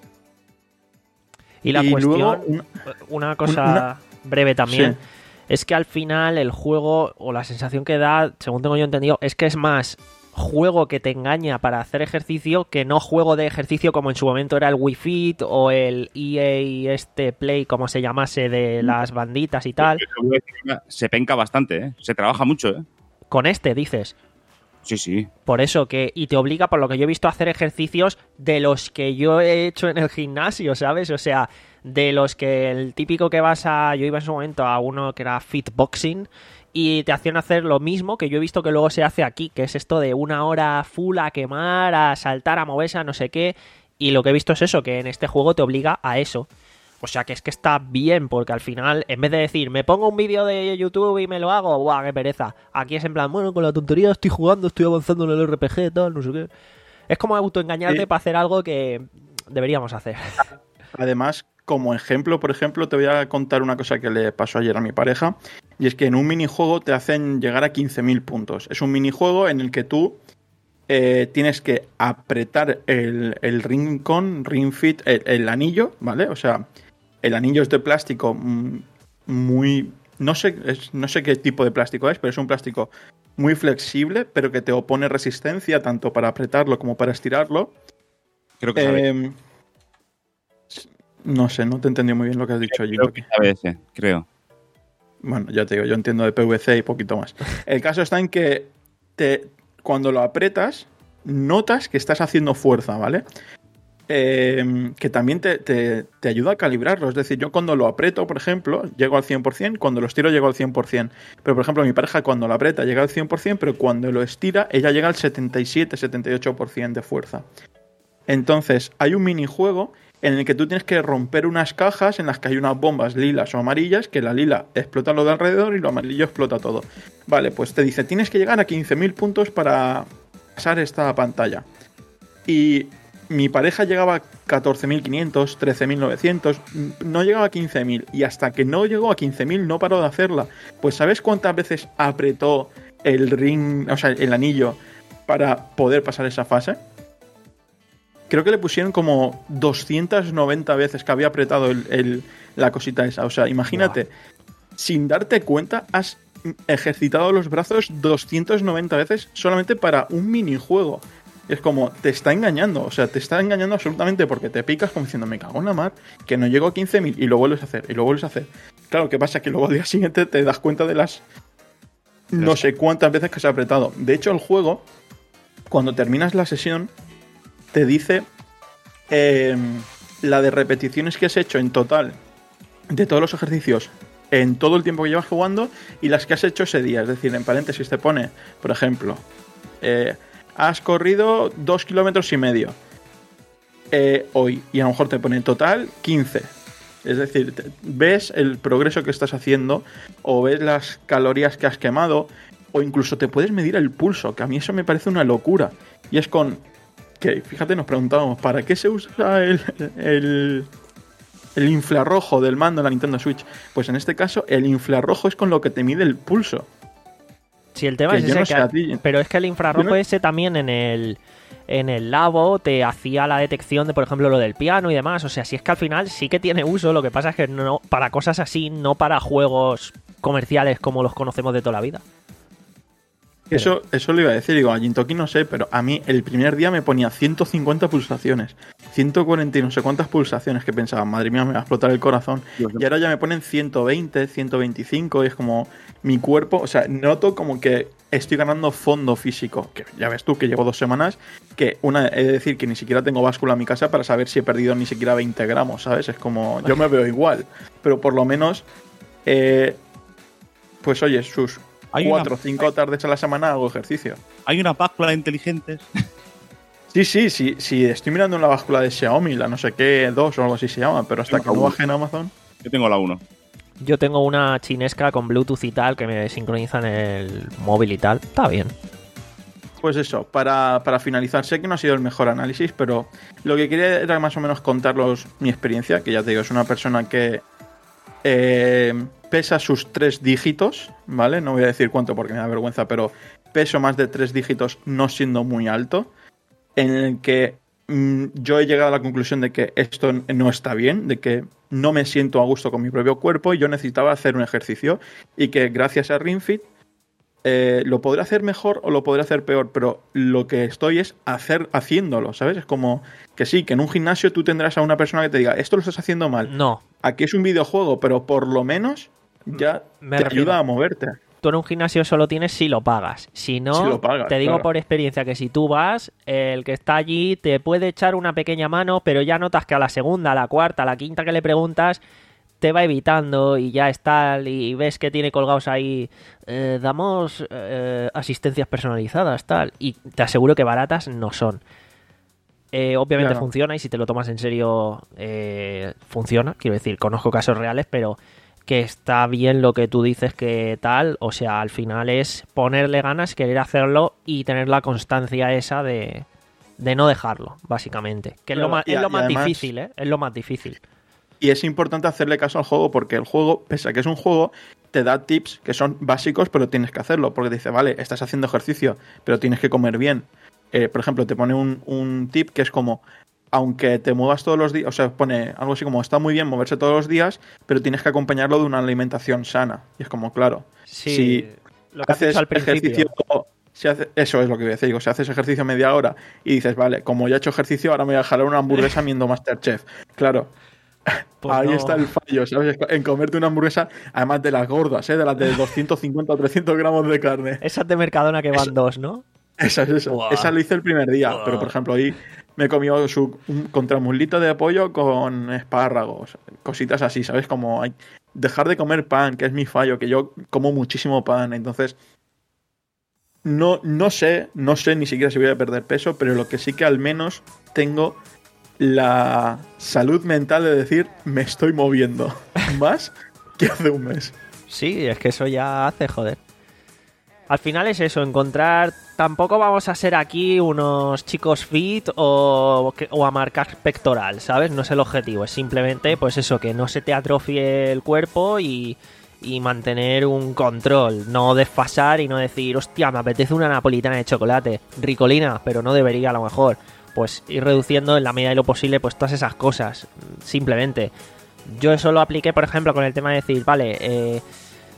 Y la y cuestión, luego una, una cosa una, breve también... Sí. Es que al final el juego, o la sensación que da, según tengo yo entendido, es que es más juego que te engaña para hacer ejercicio que no juego de ejercicio como en su momento era el Wii Fit o el E A este Play, como se llamase, de las banditas y tal. Se penca bastante, ¿eh? Se trabaja mucho, ¿eh? Con este, dices. Sí, sí. Por eso que, y te obliga, por lo que yo he visto, a hacer ejercicios de los que yo he hecho en el gimnasio, ¿sabes? O sea, de los que el típico que vas a... Yo iba en su momento a uno que era Fitboxing y te hacían hacer lo mismo que yo he visto que luego se hace aquí, que es esto de una hora full a quemar, a saltar, a moverse, a no sé qué. Y lo que he visto es eso, que en este juego te obliga a eso. O sea que es que está bien, porque al final, en vez de decir, me pongo un vídeo de YouTube y me lo hago, ¡buah, qué pereza! Aquí es en plan, bueno, con la tontería estoy jugando, estoy avanzando en el R P G, tal, no sé qué. Es como autoengañarte sí. para hacer algo que deberíamos hacer. Además, como ejemplo, por ejemplo, te voy a contar una cosa que le pasó ayer a mi pareja, y es que en un minijuego te hacen llegar a quince mil puntos. Es un minijuego en el que tú eh, tienes que apretar el, el ring con, ring fit, el, el anillo, ¿vale? O sea, el anillo es de plástico muy... No sé, es, no sé qué tipo de plástico es, pero es un plástico muy flexible, pero que te opone resistencia tanto para apretarlo como para estirarlo. Creo que sabe. Eh, no sé, no te entendí muy bien lo que has dicho allí. Creo que sabe ese, creo. Bueno, ya te digo, yo entiendo de P V C y poquito más. El caso está en que te, cuando lo apretas, notas que estás haciendo fuerza, ¿vale? Eh, que también te, te, te ayuda a calibrarlo. Es decir, yo cuando lo aprieto, por ejemplo, llego al cien por ciento, cuando lo estiro llego al cien por ciento. Pero, por ejemplo, mi pareja cuando lo aprieta llega al cien por ciento, pero cuando lo estira, ella llega al setenta y siete, setenta y ocho por ciento de fuerza. Entonces, hay un minijuego en el que tú tienes que romper unas cajas en las que hay unas bombas lilas o amarillas, que la lila explota lo de alrededor y lo amarillo explota todo. Vale, pues te dice, tienes que llegar a quince mil puntos para pasar esta pantalla. Y mi pareja llegaba a catorce mil quinientos, trece mil novecientos, no llegaba a quince mil. Y hasta que no llegó a quince mil no paró de hacerla. Pues ¿sabes cuántas veces apretó el ring, o sea, el anillo para poder pasar esa fase? Creo que le pusieron como doscientas noventa veces que había apretado el, el, la cosita esa. O sea, imagínate, wow. Sin darte cuenta, has ejercitado los brazos doscientas noventa veces solamente para un minijuego. Es como, te está engañando, o sea, te está engañando absolutamente porque te picas como diciendo, me cago en la mar, que no llego a quince mil y lo vuelves a hacer, y lo vuelves a hacer. Claro, ¿qué pasa? Que luego al día siguiente te das cuenta de las no sé cuántas veces que se ha apretado. De hecho, el juego, cuando terminas la sesión, te dice eh, la de repeticiones que has hecho en total de todos los ejercicios en todo el tiempo que llevas jugando y las que has hecho ese día. Es decir, en paréntesis te pone, por ejemplo, eh, has corrido dos kilómetros y medio eh, hoy, y a lo mejor te pone en total quince. Es decir, te, ves el progreso que estás haciendo, o ves las calorías que has quemado, o incluso te puedes medir el pulso, que a mí eso me parece una locura. Y es con que, fíjate, nos preguntábamos, ¿para qué se usa el, el, el infrarrojo del mando en la Nintendo Switch? Pues en este caso, el infrarrojo es con lo que te mide el pulso. Sí, el tema Que es yo ese, no que sé a- a ti. pero es que el infrarrojo Yo no- ese también en el en el labo te hacía la detección de, por ejemplo, lo del piano y demás. O sea, si es que al final sí que tiene uso, lo que pasa es que no para cosas así, no para juegos comerciales como los conocemos de toda la vida. Eso, eso lo iba a decir, digo, a Gintoki no sé, pero a mí el primer día me ponía ciento cincuenta pulsaciones, ciento cuarenta y no sé cuántas pulsaciones, que pensaba, madre mía, me va a explotar el corazón. Y ahora ya me ponen ciento veinte, ciento veinticinco, y es como mi cuerpo, o sea, noto como que estoy ganando fondo físico, que ya ves tú que llevo dos semanas, que una, he de decir que ni siquiera tengo báscula en mi casa para saber si he perdido ni siquiera veinte gramos, ¿sabes? Es como, yo me veo igual, pero por lo menos, eh, pues oye, sus Hay cuatro o una- cinco tardes a la semana hago ejercicio. Hay una báscula inteligente. Sí, sí, sí, sí, estoy mirando una báscula de Xiaomi, la no sé qué, dos o algo así se llama, pero hasta que no baje en Amazon. Yo tengo la uno. Yo tengo una chinesca con Bluetooth y tal que me sincroniza en el móvil y tal. Está bien. Pues eso, para, para finalizar, sé que no ha sido el mejor análisis, pero lo que quería era más o menos contaros mi experiencia, que ya te digo, es una persona que eh, pesa sus tres dígitos, ¿vale? No voy a decir cuánto porque me da vergüenza, pero peso más de tres dígitos no siendo muy alto, en el que mm, yo he llegado a la conclusión de que esto no está bien, de que no me siento a gusto con mi propio cuerpo y yo necesitaba hacer un ejercicio, y que gracias a Ring Fit eh, lo podré hacer mejor o lo podré hacer peor, pero lo que estoy es hacer, haciéndolo, ¿sabes? Es como que sí, que en un gimnasio tú tendrás a una persona que te diga, esto lo estás haciendo mal. No, Aquí es un videojuego, pero por lo menos ya Me te refiero- ayuda a moverte. tú en un gimnasio solo tienes si lo pagas. Si no, Si lo pagas, te digo claro. por experiencia que si tú vas, el que está allí te puede echar una pequeña mano, pero ya notas que a la segunda, a la cuarta, a la quinta que le preguntas, te va evitando y ya está, y ves que tiene colgados ahí, eh, damos eh, asistencias personalizadas, tal, y te aseguro que baratas no son. Eh, obviamente Claro. funciona, y si te lo tomas en serio, eh, funciona. Quiero decir, conozco casos reales, pero que está bien lo que tú dices que tal, o sea, al final es ponerle ganas, querer hacerlo y tener la constancia esa de, de no dejarlo, básicamente. Que es lo Claro, más, y es a- lo y más además- difícil, ¿eh? Es lo más difícil. Y es importante hacerle caso al juego, porque el juego, pese a que es un juego, te da tips que son básicos, pero tienes que hacerlo. Porque te dice, vale, estás haciendo ejercicio, pero tienes que comer bien. Eh, por ejemplo, te pone un, un tip que es como, aunque te muevas todos los días, o sea, pone algo así como, está muy bien moverse todos los días, pero tienes que acompañarlo de una alimentación sana. Y es como, claro, Sí, si lo que has haces dicho al principio. ejercicio... Si hace, eso es lo que voy a decir. Digo, si haces ejercicio media hora y dices, vale, como ya he hecho ejercicio, ahora me voy a jalar una hamburguesa viendo Masterchef. Claro, Pues ahí no. está el fallo, ¿sabes? En comerte una hamburguesa, además de las gordas, ¿eh? De las de doscientos cincuenta o trescientos gramos de carne. Esas de Mercadona que van Eso- dos, ¿no? Esa es esa. Buah. Esa lo hice el primer día. Buah. Pero, por ejemplo, ahí me he comido su, un contramuslito de pollo con espárragos. Cositas así, ¿sabes? Como hay, dejar de comer pan, que es mi fallo, que yo como muchísimo pan. Entonces, no, no sé, no sé ni siquiera si voy a perder peso, pero lo que sí que al menos tengo la salud mental de decir, me estoy moviendo más que hace un mes. Sí, es que eso ya hace, joder. Al final es eso, encontrar... Tampoco vamos a ser aquí unos chicos fit o, que- o a marcar pectoral, ¿sabes? No es el objetivo, es simplemente, pues eso, que no se te atrofie el cuerpo y, y mantener un control. No desfasar y no decir, hostia, me apetece una napolitana de chocolate, ricolina, pero no debería a lo mejor. Pues ir reduciendo en la medida de lo posible pues todas esas cosas, simplemente. Yo eso lo apliqué, por ejemplo, con el tema de decir, vale, eh...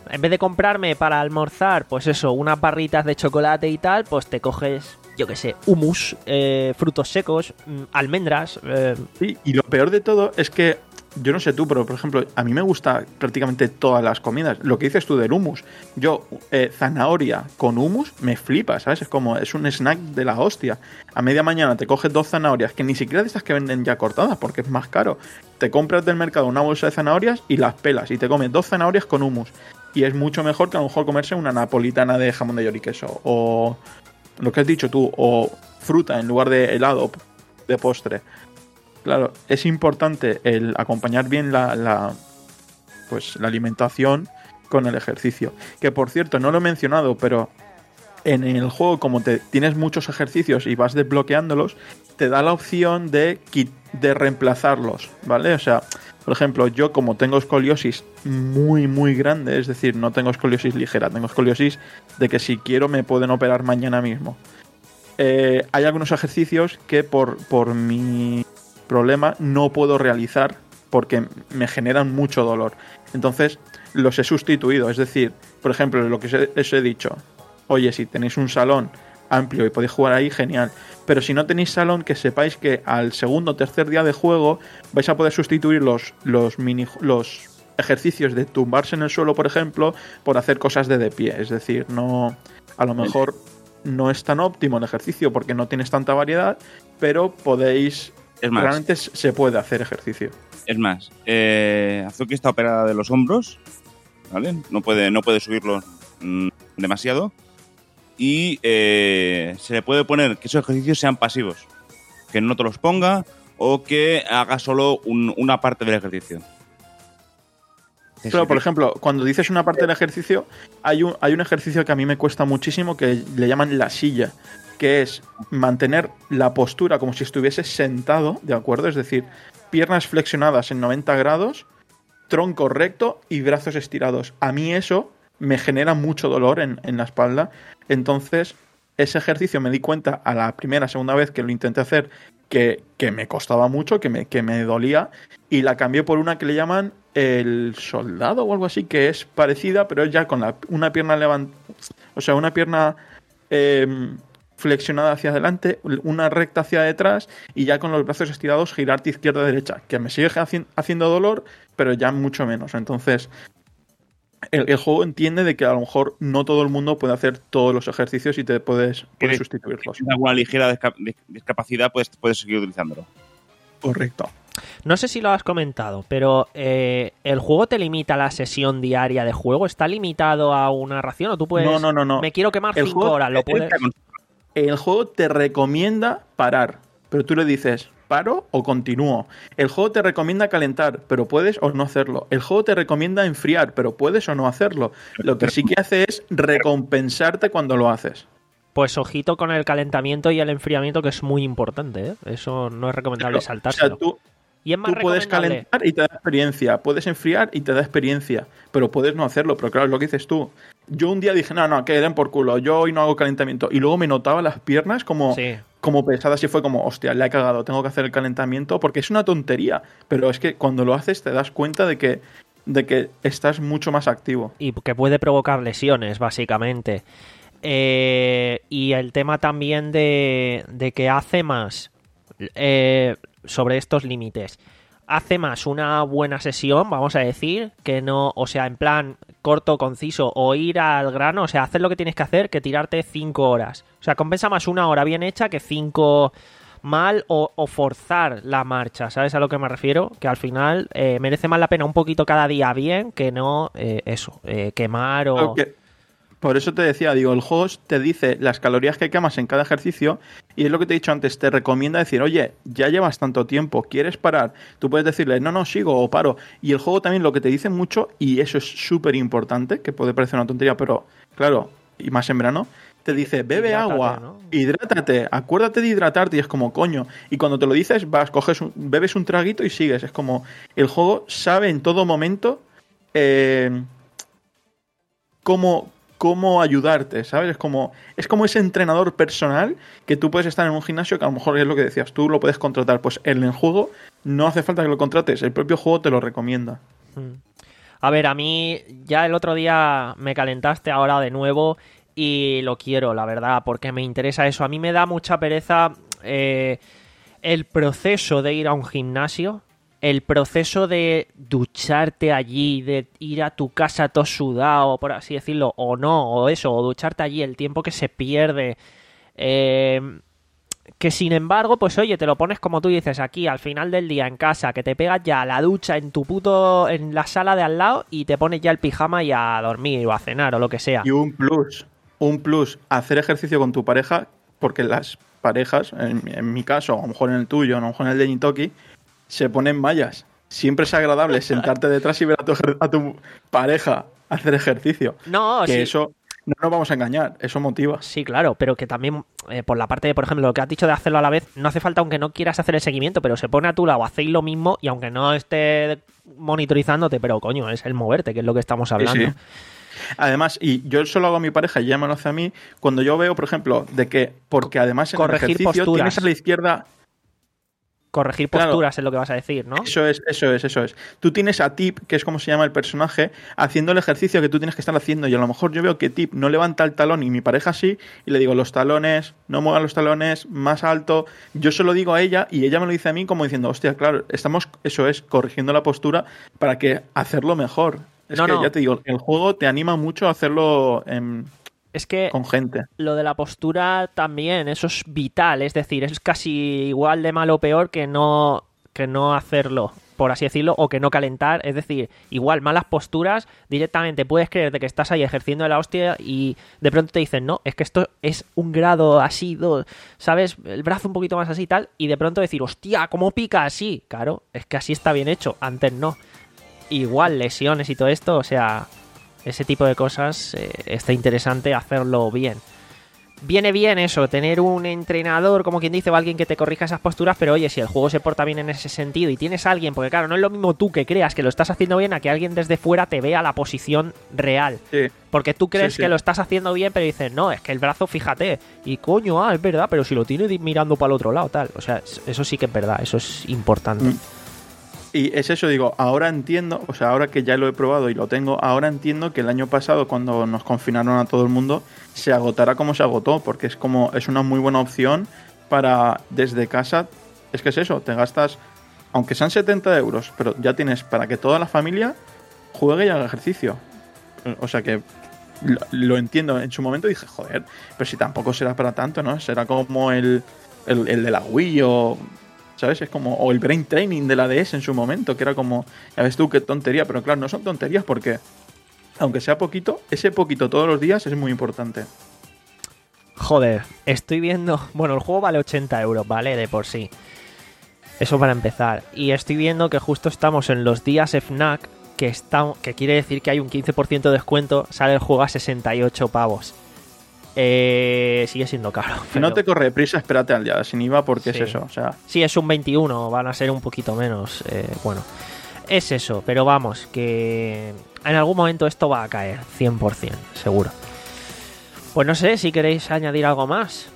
en vez de comprarme para almorzar, pues eso, unas barritas de chocolate y tal, pues te coges, yo qué sé, hummus, eh, frutos secos, mm, almendras. Eh. Sí, y lo peor de todo es que, yo no sé tú, pero por ejemplo, a mí me gusta prácticamente todas las comidas. Lo que dices tú del hummus, yo, eh, zanahoria con hummus, me flipa, ¿sabes? Es como, es un snack de la hostia. A media mañana te coges dos zanahorias, que ni siquiera de estas que venden ya cortadas, porque es más caro. Te compras del mercado una bolsa de zanahorias y las pelas, y te comes dos zanahorias con hummus. Y es mucho mejor que a lo mejor comerse una napolitana de jamón de york y queso, o lo que has dicho tú, o fruta en lugar de helado de postre. Claro, es importante el acompañar bien la, la, pues, la alimentación con el ejercicio. Que por cierto, no lo he mencionado, pero en el juego, como te tienes muchos ejercicios y vas desbloqueándolos, te da la opción de, de reemplazarlos, ¿vale? O sea, por ejemplo, yo como tengo escoliosis muy, muy grande, es decir, no tengo escoliosis ligera, tengo escoliosis de que si quiero me pueden operar mañana mismo. Eh, hay algunos ejercicios que por, por mi problema no puedo realizar porque me generan mucho dolor. Entonces los he sustituido. Es decir, por ejemplo, lo que os he dicho, oye, si tenéis un salón amplio y podéis jugar ahí, genial. Pero si no tenéis salón, que sepáis que al segundo o tercer día de juego vais a poder sustituir los, los, mini, los ejercicios de tumbarse en el suelo, por ejemplo, por hacer cosas de de pie. Es decir, no, a lo mejor no es tan óptimo el ejercicio porque no tienes tanta variedad, pero podéis... Es más, realmente se puede hacer ejercicio. Es más, eh, Azuki está operada de los hombros, ¿vale? No puede, no puede subirlos mmm, demasiado. Y eh, se le puede poner que esos ejercicios sean pasivos. Que no te los ponga o que haga solo un, una parte del ejercicio. Claro, por ejemplo, cuando dices una parte del ejercicio, hay un, hay un ejercicio que a mí me cuesta muchísimo que le llaman la silla, que es mantener la postura como si estuvieses sentado, ¿de acuerdo? Es decir, piernas flexionadas en noventa grados, tronco recto y brazos estirados. A mí eso me genera mucho dolor en, en la espalda. Entonces, ese ejercicio me di cuenta a la primera, segunda vez que lo intenté hacer que, que me costaba mucho, que me, que me dolía, y la cambié por una que le llaman el soldado o algo así, que es parecida, pero es ya con la, una pierna levantada, o sea, una pierna eh, flexionada hacia adelante, una recta hacia detrás, y ya con los brazos estirados girarte izquierda a derecha, que me sigue haci- haciendo dolor, pero ya mucho menos. Entonces, el, el juego entiende de que a lo mejor no todo el mundo puede hacer todos los ejercicios y te puedes, puedes sustituirlos. Si tienes alguna ligera disca- discapacidad, pues puedes seguir utilizándolo. Correcto. No sé si lo has comentado, pero eh, ¿el juego te limita la sesión diaria de juego? ¿Está limitado a una ración o tú puedes...? No, no, no, no. Me quiero quemar El cinco juego- horas, ¿lo puedes...? El juego te recomienda parar, pero tú le dices, ¿paro o continúo? El juego te recomienda calentar, pero puedes o no hacerlo. El juego te recomienda enfriar, pero puedes o no hacerlo. Lo que sí que hace es recompensarte cuando lo haces. Pues ojito con el calentamiento y el enfriamiento, que es muy importante, ¿eh? Eso no es recomendable Claro, saltárselo. O sea, tú, y es más tú puedes recomendable... calentar y te da experiencia, puedes enfriar y te da experiencia, pero puedes no hacerlo. Pero claro, es lo que dices tú. Yo un día dije, no, no, que den por culo, yo hoy no hago calentamiento. Y luego me notaba las piernas como, Sí. como pesadas y fue como, hostia, le he cagado, tengo que hacer el calentamiento, porque es una tontería. Pero es que cuando lo haces te das cuenta de que, de que estás mucho más activo. Y que puede provocar lesiones, básicamente. Eh, y el tema también de, de que hace más eh, sobre estos límites. Hace más una buena sesión, vamos a decir, que no, o sea, en plan corto, conciso, o ir al grano, o sea, hacer lo que tienes que hacer, que tirarte cinco horas. O sea, compensa más una hora bien hecha que cinco mal o, o forzar la marcha, ¿sabes a lo que me refiero? Que al final eh, merece más la pena un poquito cada día bien que no eh, eso, eh, quemar o... Creo que- Por eso te decía, digo, el juego te dice las calorías que quemas en cada ejercicio y es lo que te he dicho antes, te recomienda decir, oye, ya llevas tanto tiempo, ¿quieres parar? Tú puedes decirle, no, no, sigo o paro. Y el juego también lo que te dice mucho, y eso es súper importante, que puede parecer una tontería, pero claro, y más en verano, te dice, bebe Hidrátate, agua, ¿no? hidrátate, acuérdate de hidratarte, y es como, coño. Y cuando te lo dices, vas, coges un, bebes un traguito y sigues. Es como, el juego sabe en todo momento eh, cómo... cómo ayudarte, ¿sabes? Es como, es como ese entrenador personal que tú puedes estar en un gimnasio que a lo mejor es lo que decías, tú lo puedes contratar. Pues en el juego no hace falta que lo contrates, el propio juego te lo recomienda. Mm. A ver, a mí ya el otro día me calentaste ahora de nuevo y lo quiero, la verdad, porque me interesa eso. A mí me da mucha pereza eh, el proceso de ir a un gimnasio, el proceso de ducharte allí, de ir a tu casa todo sudado, por así decirlo, o no, o eso, o ducharte allí, el tiempo que se pierde. Eh, que sin embargo, pues oye, te lo pones como tú dices aquí, al final del día en casa, que te pegas ya la ducha en tu puto, en la sala de al lado y te pones ya el pijama y a dormir o a cenar o lo que sea. Y un plus, un plus, hacer ejercicio con tu pareja, porque las parejas, en, en mi caso, a lo mejor en el tuyo, a lo mejor en el de Nitoki, se ponen mallas. Siempre es agradable sentarte detrás y ver a tu, a tu pareja hacer ejercicio. No, que sí. eso, no nos vamos a engañar, eso motiva. Sí, claro, pero que también eh, por la parte de, por ejemplo, lo que has dicho de hacerlo a la vez, no hace falta aunque no quieras hacer el seguimiento, pero se pone a tu lado, hacéis lo mismo y aunque no esté monitorizándote, pero coño, es el moverte, que es lo que estamos hablando. Sí, sí. Además, y yo solo hago a mi pareja y ella me lo hace a mí, cuando yo veo, por ejemplo, de que, porque además en Corregir el ejercicio posturas. tienes a la izquierda... Corregir Claro. posturas es lo que vas a decir, ¿no? Eso es, eso es, eso es. Tú tienes a Tip, que es como se llama el personaje, haciendo el ejercicio que tú tienes que estar haciendo. Y a lo mejor yo veo que Tip no levanta el talón y mi pareja sí, y le digo los talones, no muevan los talones, más alto. Yo se lo digo a ella y ella me lo dice a mí como diciendo, hostia, claro, estamos, eso es, corrigiendo la postura para que hacerlo mejor. Es No, que no. ya te digo, el juego te anima mucho a hacerlo en- Es que con gente. lo de la postura también, eso es vital, es decir, es casi igual de malo o peor que no, que no hacerlo, por así decirlo, o que no calentar, es decir, igual malas posturas, directamente puedes creerte que estás ahí ejerciendo la hostia y de pronto te dicen, no, es que esto es un grado así, dos, ¿sabes? El brazo un poquito más así y tal, y de pronto decir, hostia, ¿cómo pica así? Claro, es que así está bien hecho, antes no. Igual, lesiones y todo esto, o sea... Ese tipo de cosas eh, está interesante hacerlo bien. Viene bien eso, tener un entrenador, como quien dice, o alguien que te corrija esas posturas, pero oye, si el juego se porta bien en ese sentido y tienes a alguien, porque claro, no es lo mismo tú que creas que lo estás haciendo bien a que alguien desde fuera te vea la posición real. Sí. Porque tú crees Sí, sí. que lo estás haciendo bien, pero dices, no, es que el brazo, fíjate, y coño, ah, es verdad, pero si lo tienes mirando para el otro lado, tal. O sea, eso sí que es verdad, eso es importante. Mm. Y es eso, digo, ahora entiendo, o sea, ahora que ya lo he probado y lo tengo, ahora entiendo que el año pasado, cuando nos confinaron a todo el mundo, se agotara como se agotó, porque es como, es una muy buena opción para, desde casa, es que es eso, te gastas, aunque sean setenta euros, pero ya tienes para que toda la familia juegue y haga ejercicio. O sea que lo, lo entiendo, en su momento dije, joder, pero si tampoco será para tanto, ¿no? Será como el, el, el de la Wii o... ¿Sabes? Es como, o el Brain Training de la D S en su momento, que era como, ya ves tú qué tontería, pero claro, no son tonterías porque, aunque sea poquito, ese poquito todos los días es muy importante. Joder, estoy viendo... Bueno, el juego vale ochenta euros, ¿vale? De por sí. Eso para empezar. Y estoy viendo que justo estamos en los días FNAC, que, está, que quiere decir que hay un quince por ciento de descuento, sale el juego a sesenta y ocho pavos. Eh, sigue siendo caro. Si pero- no te corre prisa, espérate al día sin I V A porque Sí. es eso, o sea... Sí, es un veintiuno, van a ser un poquito menos. eh, bueno, es eso, pero vamos, que en algún momento esto va a caer, cien por ciento, seguro. Pues no sé si queréis añadir algo más.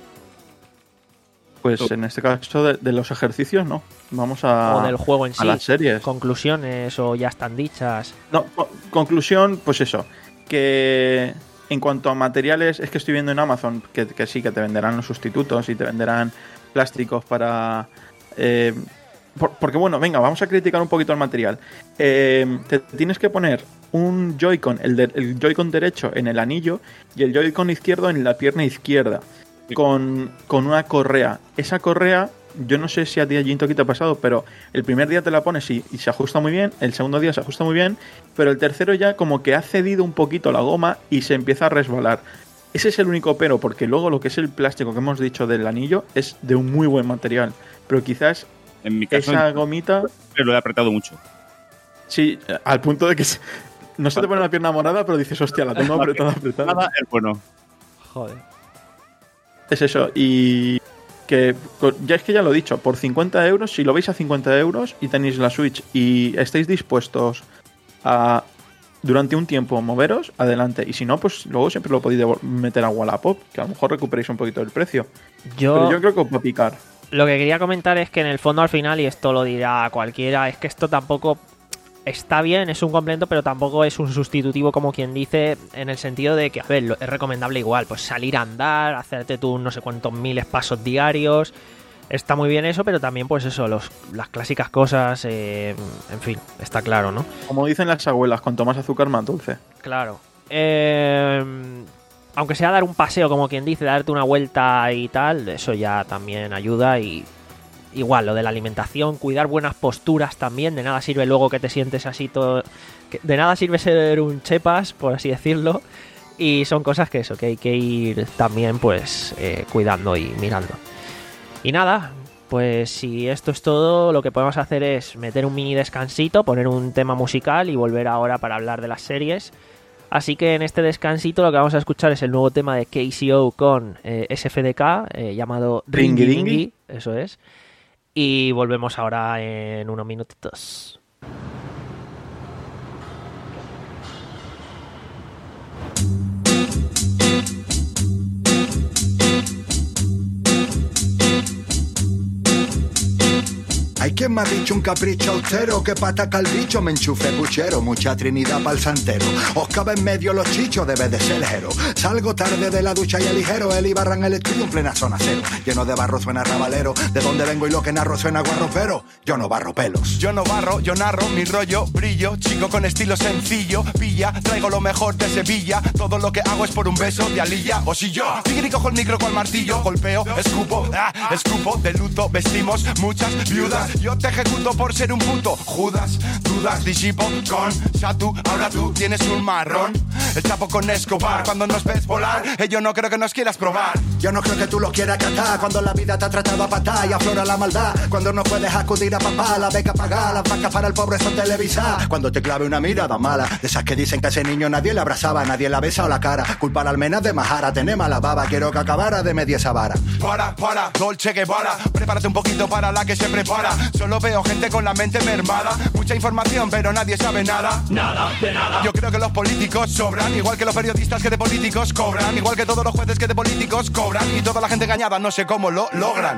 Pues en este caso de, de los ejercicios, no. Vamos a, O del juego en a sí. las series. Conclusiones o ya están dichas. No, co- conclusión, pues eso, que en cuanto a materiales, es que estoy viendo en Amazon que, que sí, que te venderán los sustitutos y te venderán plásticos para... eh, por- porque bueno, venga, vamos a criticar un poquito el material. Eh, te tienes que poner un Joy-Con, el, de- el Joy-Con derecho en el anillo y el Joy-Con izquierdo en la pierna izquierda, con, con una correa. Esa correa... Yo no sé si a ti allí en Toki te ha pasado, pero el primer día te la pones y, y se ajusta muy bien, el segundo día se ajusta muy bien, pero el tercero ya como que ha cedido un poquito la goma y se empieza a resbalar. Ese es el único pero, porque luego lo que es el plástico que hemos dicho del anillo es de un muy buen material, pero quizás En mi caso, esa gomita, lo he apretado mucho. sí, al punto de que se- no se te pone la pierna morada, pero dices, hostia, la tengo apretada, apretada. Nada es bueno. Joder. Es eso, y que co- ya es que ya lo he dicho, por cincuenta euros, si lo veis a cincuenta euros y tenéis la Switch y estáis dispuestos a durante un tiempo moveros, adelante. Y si no, pues luego siempre lo podéis devol- meter a Wallapop, que a lo mejor recuperéis un poquito del precio. Yo, Pero yo creo que os va a picar. lo que quería comentar es que en el fondo al final, y esto lo dirá cualquiera, es que esto tampoco está bien, es un complemento, pero tampoco es un sustitutivo, como quien dice, en el sentido de que, a ver, es recomendable igual, pues salir a andar, hacerte tú no sé cuántos miles pasos diarios. Está muy bien eso, pero también, pues eso, los, las clásicas cosas, eh, en fin, está claro, ¿no? Como dicen las abuelas, cuanto más azúcar, más dulce. Claro. Eh, aunque sea dar un paseo, como quien dice, darte una vuelta y tal, eso ya también ayuda. Y igual, lo de la alimentación, cuidar buenas posturas también. De nada sirve luego que te sientes así todo... De nada sirve ser un chepas, por así decirlo. Y son cosas que eso, que hay que ir también, pues, eh, cuidando y mirando. Y nada, pues si esto es todo, lo que podemos hacer es meter un mini descansito, poner un tema musical y volver ahora para hablar de las series. Así que en este descansito lo que vamos a escuchar es el nuevo tema de K C O con eh, S F D K, eh, llamado Ringy Dingy, eso es. Y volvemos ahora en unos minutitos. Hay quien me ha dicho un capricho austero, que pataca al bicho me enchufe puchero, mucha trinidad pa'l santero. Os cabe en medio los chichos, debe de ser ligero. Salgo tarde de la ducha y el ligero, el Ibarra en el estudio en plena zona cero. Lleno de barro suena rabalero, de donde vengo y lo que narro suena guarropero. Yo no barro pelos. Yo no barro, yo narro, mi rollo, brillo, chico con estilo sencillo, pilla, traigo lo mejor de Sevilla, todo lo que hago es por un beso de alilla, o si yo, tigre cojo el micro con martillo, golpeo, escupo, ah, escupo, de luto, vestimos muchas viudas. Yo te ejecuto por ser un puto Judas, dudas, disipo con Satu. Ahora tú tienes un marrón, el Chapo con Escobar. Cuando nos ves volar, eh, yo no creo que nos quieras probar. Yo no creo que tú lo quieras catar, cuando la vida te ha tratado a patar y aflora la maldad. Cuando no puedes acudir a papá, la beca pagar, las vacas para el pobre son televisadas. Cuando te clave una mirada mala, de esas que dicen que a ese niño nadie le abrazaba, nadie le ha besado la cara. Culpar al menas de Majara, tener mala baba, quiero que acabara de media esa vara. Para, para, Dolce Guevara, prepárate un poquito para la que se prepara. Solo veo gente con la mente mermada, mucha información pero nadie sabe nada. Nada, de nada. Yo creo que los políticos sobran, igual que los periodistas que de políticos cobran, igual que todos los jueces que de políticos cobran, y toda la gente engañada no sé cómo lo logran.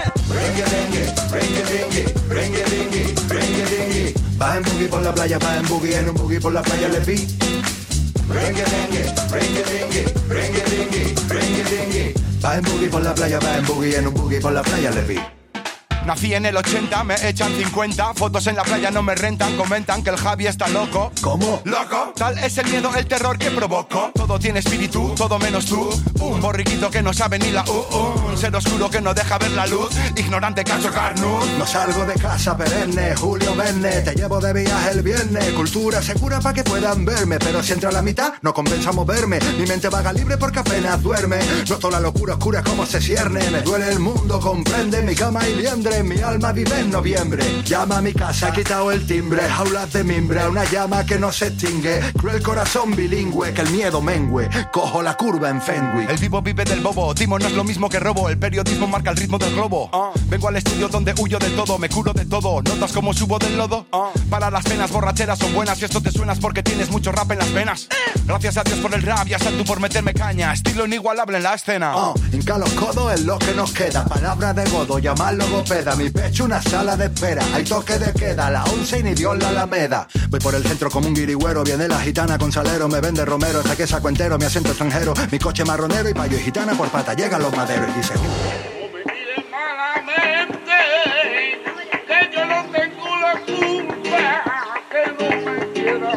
Va en boogie por la playa, va en boogie, en un boogie por la playa le vi. Va en boogie por la playa, va en boogie, en un boogie por la playa le vi. Nací en el ochenta, me echan cincuenta, fotos en la playa no me rentan, comentan que el Javi está loco. ¿Cómo? Loco, tal es el miedo, el terror que provoco. Todo tiene espíritu, todo menos tú. Un borriquito que no sabe ni la U, uh, un ser oscuro que no deja ver la luz, ignorante cacho carnut. No salgo de casa perenne, Julio Verne, te llevo de viaje el viernes. Cultura segura para que puedan verme, pero si entra a la mitad no compensa moverme. Mi mente vaga libre porque apenas duerme. Noto la locura oscura como se cierne, me duele el mundo, comprende mi cama y liendre. Mi alma vive en noviembre. Llama a mi casa, he quitado el timbre. Jaulas de mimbre, una llama que no se extingue. Cruel corazón bilingüe, que el miedo mengue. Cojo la curva en Fenwick. El vivo vive del bobo, timo no es lo mismo que robo. El periodismo marca el ritmo del globo. uh. Vengo al estudio donde huyo de todo, me curo de todo. ¿Notas cómo subo del lodo? Uh. Para las penas borracheras son buenas, y esto te suenas porque tienes mucho rap en las venas. Gracias a Dios por el rap y a Santu por meterme caña. Estilo inigualable en la escena. uh. Hinca los codos es lo que nos queda. Palabra de godo, llamar logopeda. Mi pecho una sala de espera, hay toque de queda, la once y ni Dios la alameda. Voy por el centro como un guirigüero, viene la gitana con salero, me vende romero, hasta que saco entero, mi acento extranjero, mi coche marronero y payo y gitana por pata, llegan los maderos y dice... No me mires malamente, que yo no tengo la culpa, que no me quieran.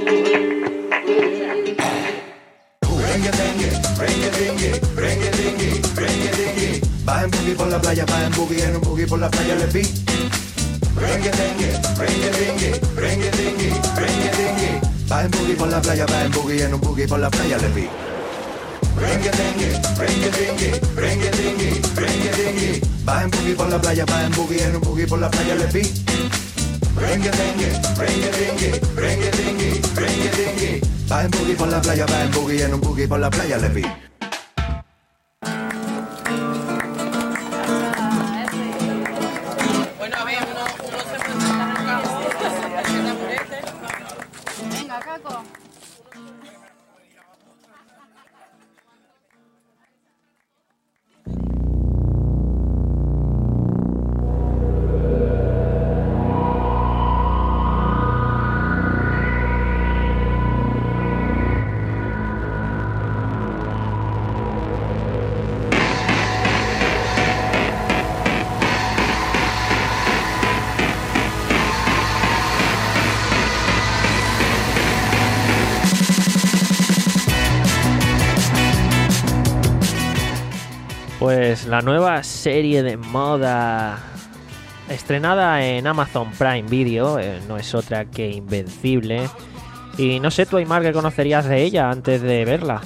Rengue, dengue, rengue, dengue, rengue, dengue, rengue, dengue. Va en boogie por la playa, va en boogie, en un boogie por la playa le vi. Rengue, dengue, rengue, dengue, rengue, dengue, rengue, dengue. Va en boogie por la playa, va en boogie, en un boogie por la playa le vi. Rengue, dengue, rengue, dengue, rengue, dengue, rengue, dengue. Va en boogie por la playa, va en boogie, en un boogie por la playa le vi. Rengue, dengue, rengue, dengue, rengue, dengue, rengue, dengue. Va en boogie por la playa, va en boogie, en un boogie por la playa le vi. Pues la nueva serie de moda estrenada en Amazon Prime Video, eh, no es otra que Invencible. Y no sé tú, Aymar, ¿qué conocerías de ella antes de verla?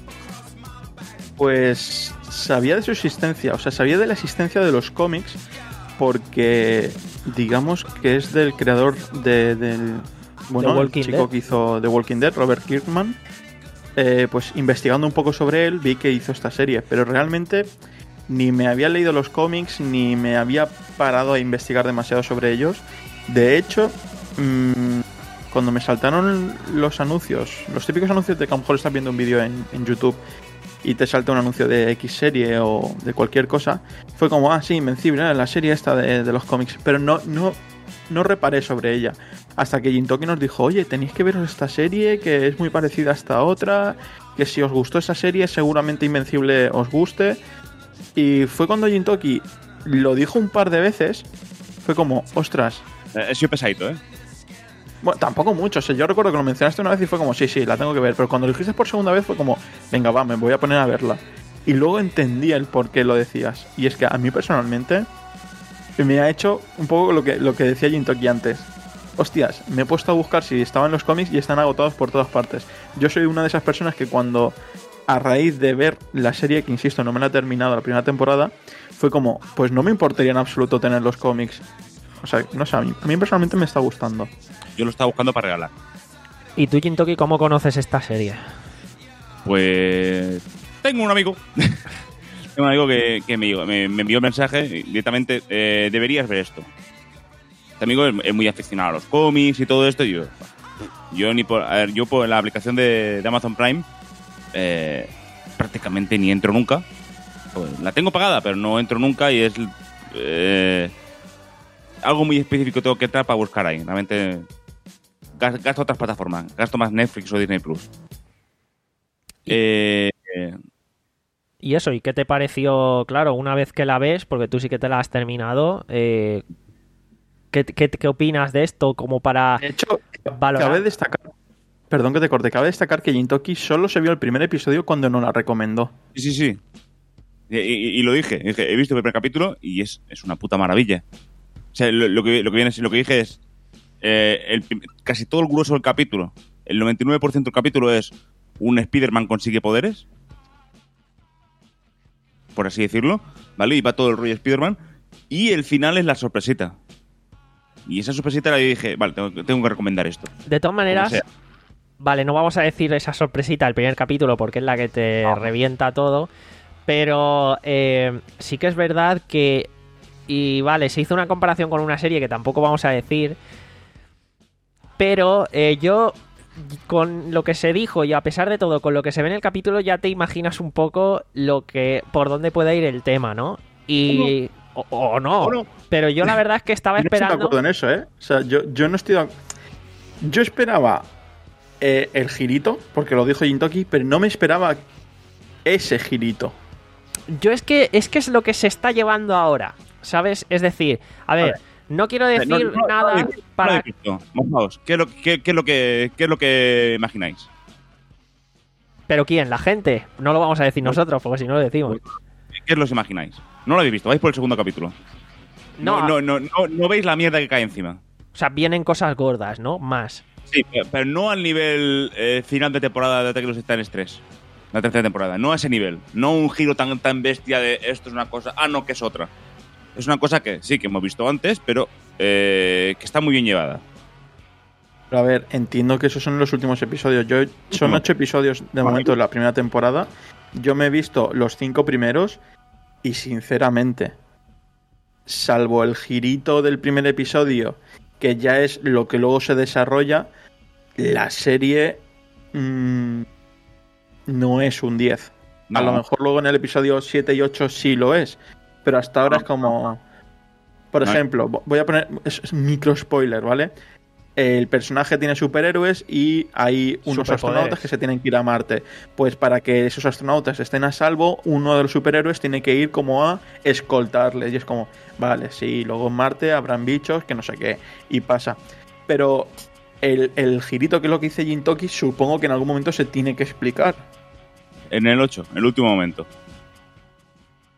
Pues sabía de su existencia, o sea, sabía de la existencia de los cómics porque digamos que es del creador de, del bueno, el chico Dead. que hizo The Walking Dead, Robert Kirkman. Eh, pues investigando un poco sobre él vi que hizo esta serie, pero realmente ni me había leído los cómics ni me había parado a investigar demasiado sobre ellos. De hecho, mmm, cuando me saltaron los anuncios, los típicos anuncios de que a lo mejor estás viendo un vídeo en, en YouTube y te salta un anuncio de X serie o de cualquier cosa, fue como, ah, sí, Invencible, ¿eh? La serie esta de, de los cómics, pero no, no, no reparé sobre ella. Hasta que Jintoki nos dijo, oye, tenéis que veros esta serie, que es muy parecida a esta otra, que si os gustó esa serie, seguramente Invencible os guste. Y fue cuando Jintoki lo dijo un par de veces, fue como, ostras. He sido pesadito, ¿eh? Bueno, tampoco mucho. O sea, yo recuerdo que lo mencionaste una vez y fue como, sí, sí, la tengo que ver. Pero cuando lo dijiste por segunda vez fue como, venga, va, me voy a poner a verla. Y luego entendí el por qué lo decías. Y es que a mí personalmente me ha hecho un poco lo que, lo que decía Jintoki antes. Hostias, me he puesto a buscar si estaban los cómics y están agotados por todas partes. Yo soy una de esas personas que cuando, a raíz de ver la serie, que insisto, no me la he terminado la primera temporada, fue como, pues no me importaría en absoluto tener los cómics. O sea, no sé, a mí, a mí personalmente me está gustando. Yo lo estaba buscando para regalar. ¿Y tú, Jintoki, cómo conoces esta serie? Pues tengo un amigo. Tengo un amigo que, que me, me, me envió un mensaje directamente, eh, deberías ver esto. Este amigo es, es muy aficionado a los cómics y todo esto. Y yo, yo, ni por, a ver, yo por la aplicación de, de Amazon Prime eh, prácticamente ni entro nunca. Pues, la tengo pagada, pero no entro nunca y es... Eh, algo muy específico tengo que entrar para buscar ahí. Realmente gasto otras plataformas. Gasto más Netflix o Disney Plus. Eh, y eso, ¿y qué te pareció? Claro, una vez que la ves, porque tú sí que te la has terminado, eh, ¿qué, qué, ¿qué opinas de esto? Como para de hecho, valorar. Cabe destacar, perdón que te corte, cabe destacar que Jintoki solo se vio el primer episodio cuando nos la recomendó. Sí, sí, sí. Y, y, y lo dije, dije, he visto el primer capítulo y es, es una puta maravilla. O sea, lo, lo, que, lo, que, viene, lo que dije es eh, el, casi todo el grueso del capítulo, el noventa y nueve por ciento del capítulo es un Spider-Man consigue poderes, por así decirlo, ¿vale? Y va todo el rollo Spider-Man, y el final es la sorpresita. Y esa sorpresita la dije, vale, tengo, tengo que recomendar esto. De todas maneras, vale, no vamos a decir esa sorpresita del primer capítulo porque es la que te ah. revienta todo, pero eh, sí que es verdad que, y vale, se hizo una comparación con una serie que tampoco vamos a decir, pero eh, yo, con lo que se dijo y a pesar de todo, con lo que se ve en el capítulo, ya te imaginas un poco lo que, por dónde puede ir el tema, ¿no? Y... O, o, no. o no, pero yo la verdad es que estaba yo no esperando... estoy de acuerdo en eso, ¿eh? O sea, yo, yo no estoy de... Yo esperaba eh, el girito, porque lo dijo Jintoki, pero no me esperaba ese girito. Yo es que es que es lo que se está llevando ahora, ¿sabes? Es decir, a ver, a ver no quiero decir no, no, nada no, no, para... Mojaos, ¿qué es lo, qué, qué es lo que, qué es lo que imagináis? ¿Pero quién? ¿La gente? No lo vamos a decir nosotros, porque si no lo decimos. ¿Qué es lo que imagináis? No lo habéis visto, vais por el segundo capítulo. No, no, no, no, no, no veis la mierda que cae encima. O sea, vienen cosas gordas, ¿no? Más. Sí, pero no al nivel eh, final de temporada de Ataque a los Titanes tres. La tercera temporada. No a ese nivel. No un giro tan, tan bestia de esto es una cosa, ah, no, que es otra. Es una cosa que sí, que hemos visto antes, pero eh, que está muy bien llevada. Pero a ver, entiendo que esos son los últimos episodios. Yo Son ocho episodios de momento de la primera temporada. Yo me he visto los cinco primeros y sinceramente, salvo el girito del primer episodio, que ya es lo que luego se desarrolla, la serie mmm, no es un diez. No. A lo mejor luego en el episodio siete y ocho sí lo es, pero hasta ahora no, es como... Por no. ejemplo, voy a poner... Es, es micro spoiler, ¿vale? El personaje tiene superhéroes y hay unos astronautas que se tienen que ir a Marte. Pues para que esos astronautas estén a salvo, uno de los superhéroes tiene que ir como a escoltarles. Y es como, vale, sí, luego en Marte habrán bichos que no sé qué. Y pasa. Pero el, el girito que es lo que dice Jintoki, supongo que en algún momento se tiene que explicar. En el ocho, en el último momento.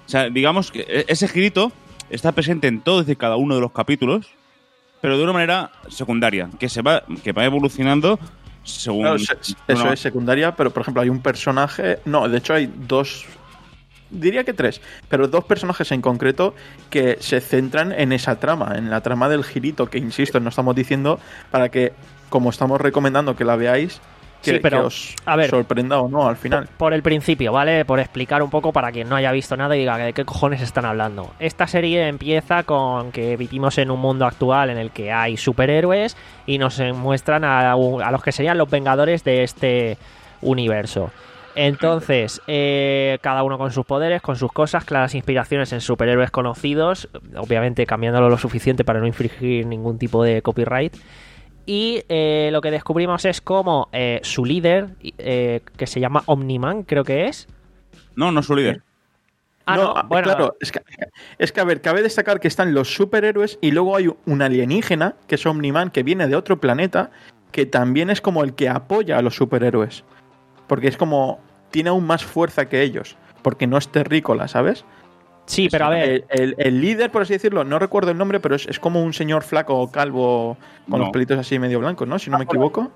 O sea, digamos que ese girito está presente en todos y cada uno de los capítulos, pero de una manera secundaria, que se va, que va evolucionando según... Claro, se, eso no, es secundaria, pero por ejemplo hay un personaje... No, de hecho hay dos... Diría que tres, pero dos personajes en concreto que se centran en esa trama, en la trama del girito, que insisto, no estamos diciendo para que, como estamos recomendando que la veáis, que, sí, pero, que os a ver, sorprenda o no al final. Por, por el principio, ¿vale? Por explicar un poco para quien no haya visto nada y diga de qué cojones están hablando. Esta serie empieza con que vivimos en un mundo actual en el que hay superhéroes y nos muestran a, a los que serían los Vengadores de este universo. Entonces, eh, cada uno con sus poderes, con sus cosas, claras inspiraciones en superhéroes conocidos, obviamente cambiándolo lo suficiente para no infringir ningún tipo de copyright. Y eh, lo que descubrimos es cómo eh, su líder, eh, que se llama Omni-Man, creo que es. No, no es su líder. Ah, no, no, bueno. Claro, es que, es que, a ver, cabe destacar que están los superhéroes y luego hay un alienígena, que es Omni-Man, que viene de otro planeta, que también es como el que apoya a los superhéroes. Porque es como... tiene aún más fuerza que ellos, porque no es terrícola, ¿sabes? Sí, pero a ver... El, el, el líder, por así decirlo, no recuerdo el nombre, pero es, es como un señor flaco, calvo, con no. los pelitos así medio blancos, ¿no? Si no me equivoco.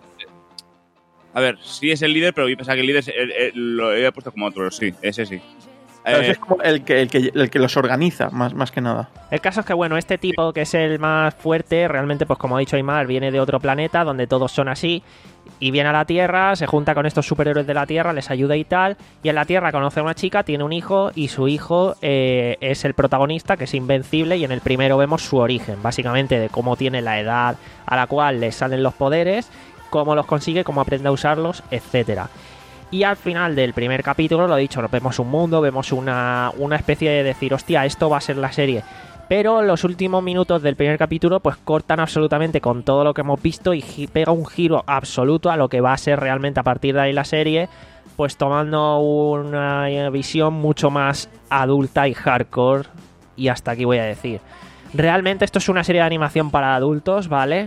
A ver, sí es el líder, pero yo pensaba que el líder el, el, lo había puesto como otro, sí, ese sí. Pero Eh, es como el que, el, que, el que los organiza, más, más que nada. El caso es que, bueno, este tipo, que es el más fuerte, realmente, pues como ha dicho Aymar, viene de otro planeta donde todos son así, y viene a la Tierra, se junta con estos superhéroes de la Tierra, les ayuda y tal, y en la Tierra conoce a una chica, tiene un hijo, y su hijo eh, es el protagonista, que es invencible, y en el primero vemos su origen, básicamente, de cómo tiene la edad a la cual le salen los poderes, cómo los consigue, cómo aprende a usarlos, etcétera. Y al final del primer capítulo, lo he dicho, vemos un mundo, vemos una, una especie de decir, hostia, esto va a ser la serie. Pero los últimos minutos del primer capítulo pues cortan absolutamente con todo lo que hemos visto y gi- pega un giro absoluto a lo que va a ser realmente a partir de ahí la serie, pues tomando una visión mucho más adulta y hardcore, y hasta aquí voy a decir. Realmente esto es una serie de animación para adultos, ¿vale?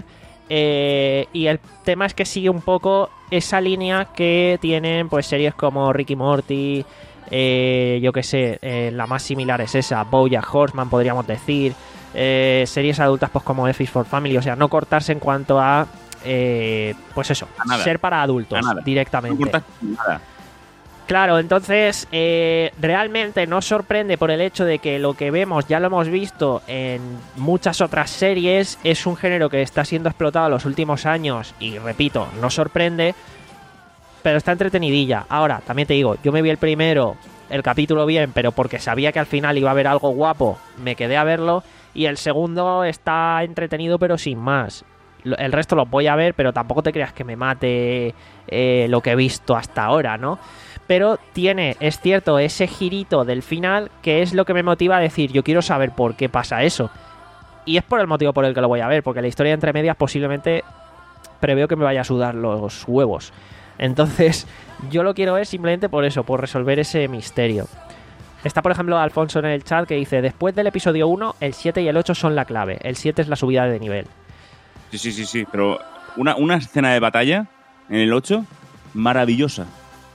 Eh, y el tema es que sigue un poco esa línea que tienen pues series como Ricky Morty, eh, yo que sé, eh, la más similar es esa, BoJack Horseman podríamos decir, eh, series adultas pues como F is for Family, o sea, no cortarse en cuanto a eh, pues eso, nada. ser para adultos A nada. directamente. No cortas nada. Claro, entonces eh, realmente nos sorprende por el hecho de que lo que vemos ya lo hemos visto en muchas otras series, es un género que está siendo explotado en los últimos años y repito, nos sorprende, pero está entretenidilla. Ahora, también te digo, yo me vi el primero, el capítulo bien, pero porque sabía que al final iba a haber algo guapo, me quedé a verlo, y el segundo está entretenido pero sin más. El resto lo voy a ver, pero tampoco te creas que me mate eh, lo que he visto hasta ahora, ¿no? Pero tiene, es cierto, ese girito del final que es lo que me motiva a decir, yo quiero saber por qué pasa eso. Y es por el motivo por el que lo voy a ver, porque la historia entre medias posiblemente preveo que me vaya a sudar los huevos. Entonces, yo lo quiero ver simplemente por eso, por resolver ese misterio. Está, por ejemplo, Alfonso en el chat que dice, después del episodio uno, el siete y el ocho son la clave. El siete es la subida de nivel. Sí, sí, sí, sí, pero una, una escena de batalla en el ocho, maravillosa.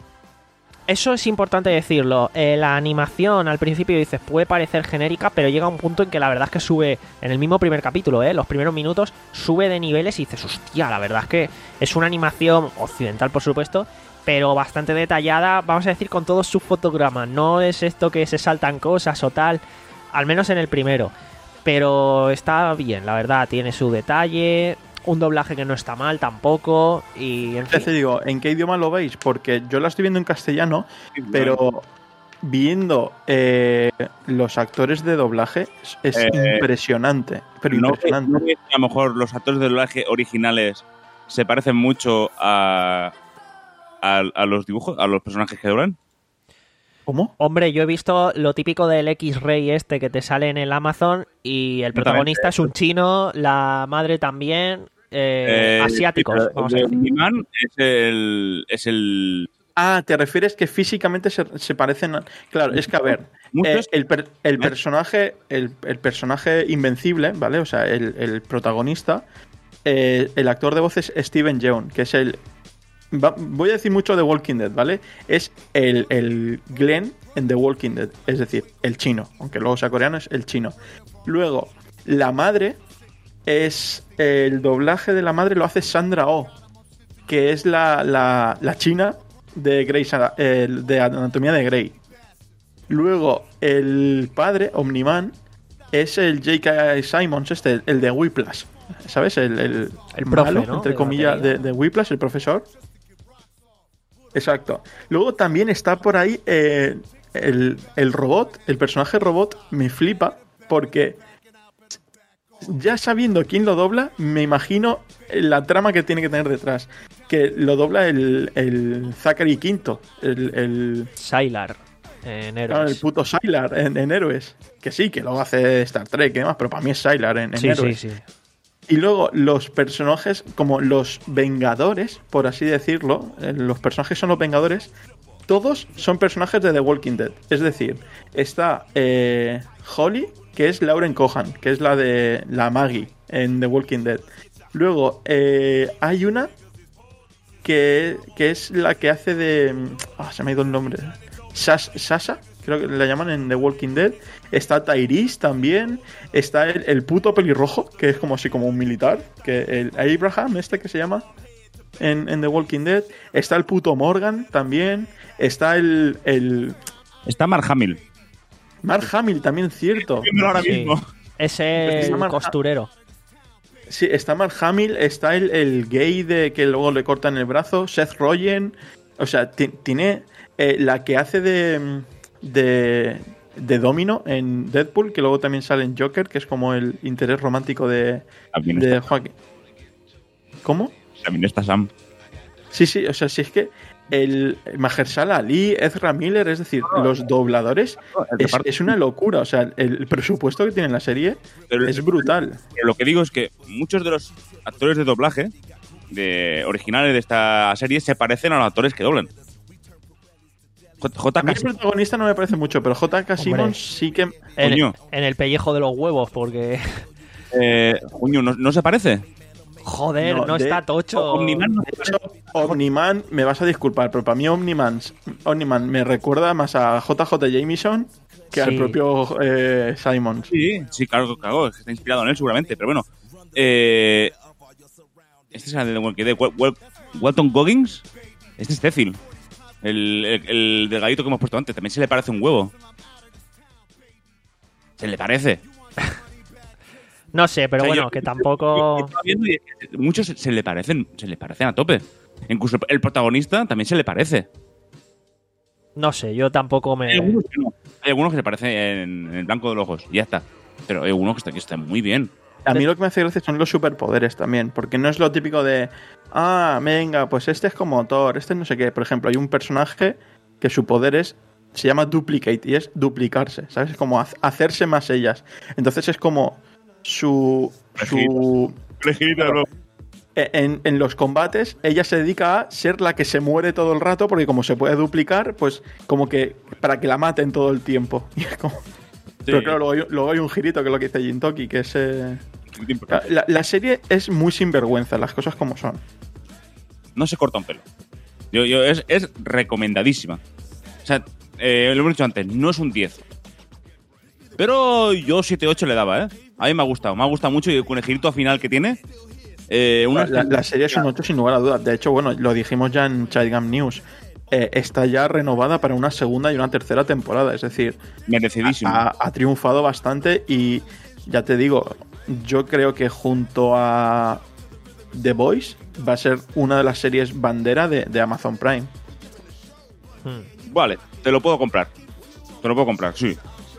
Eso es importante decirlo. Eh, la animación al principio dices puede parecer genérica, pero llega un punto en que la verdad es que sube, en el mismo primer capítulo, eh, los primeros minutos, sube de niveles y dices, hostia, la verdad es que es una animación occidental, por supuesto, pero bastante detallada, vamos a decir, con todos sus fotogramas. No es esto que se saltan cosas o tal, al menos en el primero. Pero está bien, la verdad, tiene su detalle, un doblaje que no está mal tampoco, y en fin. Te digo, ¿en qué idioma lo veis? Porque yo la estoy viendo en castellano, pero viendo eh, los actores de doblaje es Eh, impresionante, pero ¿No impresionante. ¿No ves que a lo mejor los actores de doblaje originales se parecen mucho a, a, a los dibujos, a los personajes que doblan? ¿Cómo? Hombre, yo he visto lo típico del X-Ray este que te sale en el Amazon y el protagonista es un chino, la madre también, eh, Eh, asiáticos, sí, vamos a el decir. Omni-Man es el, es el... Ah, ¿te refieres que físicamente se, se parecen? A... Claro, es que a ver, Muchos. eh, el, per- el personaje, el, el personaje invencible, ¿vale? O sea, el, el protagonista, eh, el actor de voz es Steven Yeun, que es el va- voy a decir mucho de Walking Dead, ¿vale? Es el, el Glenn en The Walking Dead, es decir, el chino, aunque luego sea coreano, es el chino. Luego, la madre es el doblaje de la madre lo hace Sandra Oh, que es la, la, la china de Grey's, eh, de Anatomía de Grey. Luego, el padre, Omni-Man, es el J K Simmons, este, el de Whiplash. ¿Sabes? El, el, El profe, malo, ¿no? entre De comillas, batería. de, de Whiplash, el profesor. Exacto. Luego también está por ahí eh, el, el robot, el personaje robot, me flipa porque ya sabiendo quién lo dobla, me imagino la trama que tiene que tener detrás. Que lo dobla el, el Zachary Quinto, el, el, Sylar en claro, Héroes. el puto Sylar en, en Héroes. Que sí, que luego hace Star Trek y demás, pero para mí es Sylar en, en sí, Héroes. sí, sí. Y luego los personajes, como los Vengadores, por así decirlo, eh, los personajes son los Vengadores, todos son personajes de The Walking Dead. Es decir, está eh, Holly, que es Lauren Cohan, que es la de la Maggie en The Walking Dead. Luego eh, hay una que, que es la que hace de... Ah, se me ha ido el nombre. Sas- Sasha, creo que la llaman en The Walking Dead. Está Tyrese también. Está el, el puto pelirrojo, que es como así como un militar. Que el Abraham, este que se llama en, en The Walking Dead. Está el puto Morgan también. Está el... el Está Mark Hamill. Mark Hamill también, cierto. Viéndolo ahora Sí. mismo. Es el Está Mark- costurero. Sí, está Mark Hamill, está el, el gay de que luego le cortan el brazo, Seth Rogen. O sea, ti- tiene eh, la que hace de, de de Domino en Deadpool, que luego también sale en Joker, que es como el interés romántico de, También de está, Joaquín. ¿Cómo? también está Sam. Sí, sí, o sea, si es que el Mahershala Ali, Ezra Miller, es decir, los dobladores, el es, reparto- es una locura. O sea, el presupuesto que tiene la serie Pero- es brutal. Pero lo que digo es que muchos de los actores de doblaje de originales de esta serie se parecen a los actores que doblan. J A mí K. el protagonista no me parece mucho, pero J K. Simmons sí que... En, Coño. en el pellejo de los huevos, porque. Eh, coño, ¿no, no se parece? Joder, no, No, de- está tocho. Omniman no De hecho, Omniman, me vas a disculpar, pero para mí Omniman, Omniman me recuerda más a J J. Jameson que al Sí. propio eh, Simmons. Sí, sí, claro, claro, es que está inspirado en él seguramente, pero bueno. Eh, este es el de Walking Dead, Wal- Wal- Walton Goggins. Este es Cecil. El, el, el delgadito que hemos puesto antes. También se le parece un huevo. Se le parece. No sé, pero O sea, bueno, yo- que yo- tampoco. yo estaba viendo y muchos se, se le parecen, se le parecen a tope. Incluso el protagonista también se le parece. No sé, yo tampoco Hay me. algunos que no. Hay algunos que se parecen en, en el blanco de los ojos y ya está. Pero hay uno que está, que está muy bien. A mí lo que me hace gracia son los superpoderes también, porque no es lo típico de, ah, venga, pues este es como Thor, este no sé qué. Por ejemplo, hay un personaje que su poder es, se llama Duplicate y es duplicarse, ¿sabes? Es como ha- hacerse más ellas. Entonces es como su... su en, en los combates, ella se dedica a ser la que se muere todo el rato, porque como se puede duplicar, pues como que para que la maten todo el tiempo. Y es como... Pero claro, luego hay, luego hay un girito, que es lo que dice Jintoki, que es... eh, La, la serie es muy sinvergüenza, las cosas como son. No se corta un pelo. Yo, yo, es, es recomendadísima. O sea, eh, lo hemos dicho antes, no es un diez. Pero yo siete ocho le daba, ¿eh? A mí me ha gustado, me ha gustado mucho y el conejito final que tiene. Eh, una La, la serie es un ocho sin lugar a dudas. De hecho, bueno, lo dijimos ya en Childgam News. Eh, está ya renovada para una segunda y una tercera temporada. Es decir, merecidísimo. ha, ha triunfado bastante y ya te digo, yo creo que junto a The Boys va a ser una de las series bandera de, de Amazon Prime. Hmm. Vale, te lo puedo comprar. Te lo puedo comprar, sí.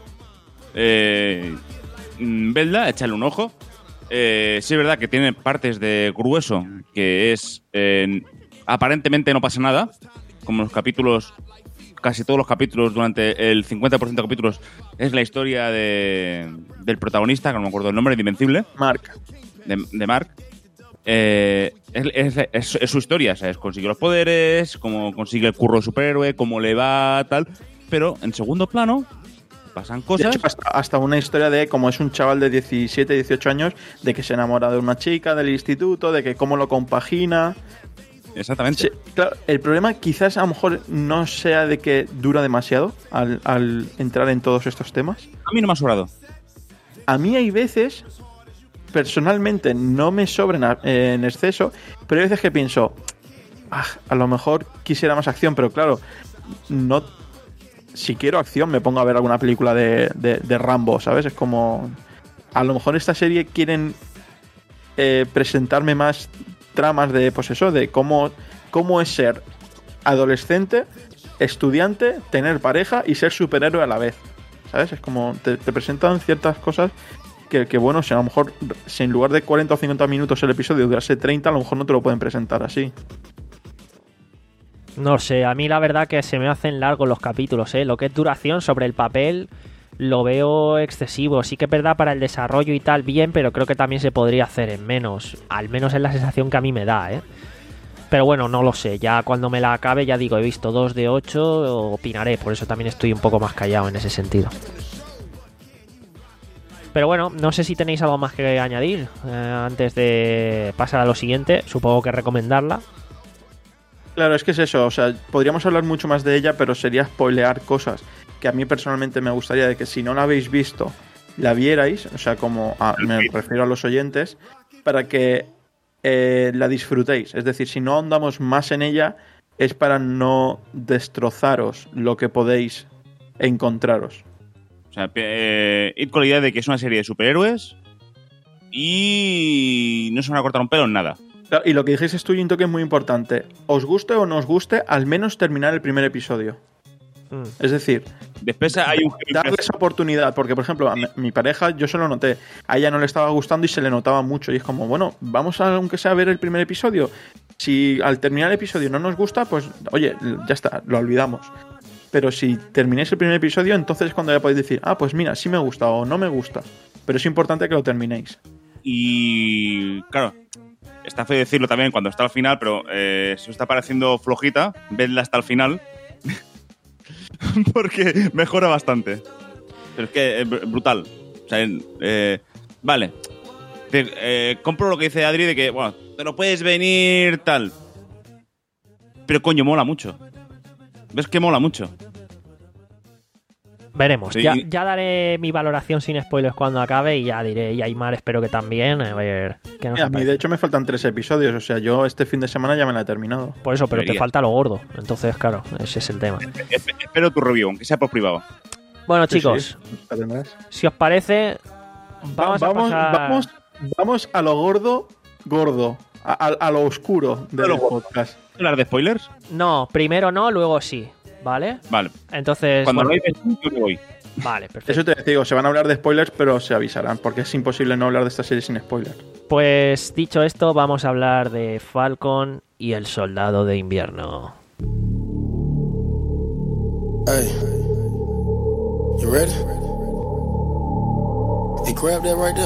Eh, mm, Vedla, échale un ojo. Eh, sí es verdad que tiene partes de grueso que es... eh, aparentemente no pasa nada. Como los capítulos... Casi todos los capítulos, durante el cincuenta por ciento de capítulos, es la historia de, del protagonista, que no me acuerdo el nombre, de Invencible. Mark. De, de Mark. Eh, es, es- es- es su historia, ¿sabes? Consigue los poderes, cómo consigue el curro de superhéroe, cómo le va, tal. Pero en segundo plano pasan De cosas. hecho, hasta, hasta una historia de cómo es un chaval de diecisiete, dieciocho años, de que se enamora de una chica del instituto, de que cómo lo compagina. Exactamente. Sí, claro, el problema quizás a lo mejor no sea de que dura demasiado al, al entrar en todos estos temas. A mí no me ha sobrado. A mí hay veces, personalmente, no me sobran a- en exceso, pero hay veces que pienso, ah, a lo mejor quisiera más acción, pero claro, no. Si quiero acción, me pongo a ver alguna película de, de, de Rambo, ¿sabes? Es como. A lo mejor esta serie quieren eh, presentarme más tramas de, pues eso, de cómo, cómo es ser adolescente, estudiante, tener pareja y ser superhéroe a la vez. ¿Sabes? Es como te, te presentan ciertas cosas que, que, bueno, si a lo mejor si en lugar de cuarenta o cincuenta minutos el episodio durase treinta, a lo mejor no te lo pueden presentar así. No sé, a mí la verdad que se me hacen largos los capítulos, ¿eh? Lo que es duración sobre el papel lo veo excesivo. Sí que es verdad para el desarrollo y tal, bien, pero creo que también se podría hacer en menos. Al menos es la sensación que a mí me da, ¿eh? Pero bueno, no lo sé. Ya cuando me la acabe, ya digo, he visto dos de ocho, opinaré. Por eso también estoy un poco más callado en ese sentido. Pero bueno, no sé si tenéis algo más que añadir eh, antes de pasar a lo siguiente. Supongo que recomendarla. Claro, es que es eso, o sea, podríamos hablar mucho más de ella, pero sería spoilear cosas que a mí personalmente me gustaría de que si no la habéis visto, la vierais, o sea, como a- me refiero a los oyentes, para que eh, la disfrutéis. Es decir, si no ahondamos más en ella, es para no destrozaros lo que podéis encontraros. O sea, eh, ir con la idea de que es una serie de superhéroes y no se van a cortar un pelo en nada. Claro, y lo que dijiste tú, Jinto, que es muy importante. Os guste o no os guste, al menos terminar el primer episodio. Mm. Es decir, Después hay un... darles oportunidad, porque por ejemplo a mi, mi pareja, yo se lo noté, a ella no le estaba gustando y se le notaba mucho, y es como, bueno, vamos a, aunque sea, a ver el primer episodio. Si al terminar el episodio no nos gusta, pues oye, ya está, lo olvidamos. Pero si terminéis el primer episodio, entonces es cuando ya podéis decir, ah, pues mira, sí me gusta o no me gusta. Pero es importante que lo terminéis. Y claro, está feo decirlo también cuando está al final, pero eh, si os está pareciendo flojita, vedla hasta el final. Porque mejora bastante. Pero es que es br- brutal. O sea, eh, vale. Te- eh, compro lo que dice Adri de que, bueno, te lo puedes venir tal. Pero coño, mola mucho. ¿Ves que mola mucho? Veremos. Sí. Ya, ya daré mi valoración sin spoilers cuando acabe y ya diré. Y Aymar espero que también. A ver qué nos Mira, a mí parece. de hecho me faltan tres episodios, o sea, yo este fin de semana ya me la he terminado. Por eso, pero te Debería. falta lo gordo. Entonces, claro, ese es el tema. Espe- Espero tu review, aunque sea por privado. Bueno, Sí, chicos, sí, la tendrás. si os parece, vamos, Va- a pasar... vamos, vamos a lo gordo, gordo, a, a- a lo oscuro del lo gordo. podcast. ¿Hablar de spoilers? No, primero no, luego sí. ¿Vale? Vale. Entonces, Cuando bueno, lo dices, yo me voy. vale, perfecto. Eso te digo, se van a hablar de spoilers, pero se avisarán, porque es imposible no hablar de esta serie sin spoilers. Pues dicho esto, vamos a hablar de Falcon y el Soldado de Invierno. Hey, you ready? Hey, grab that right there.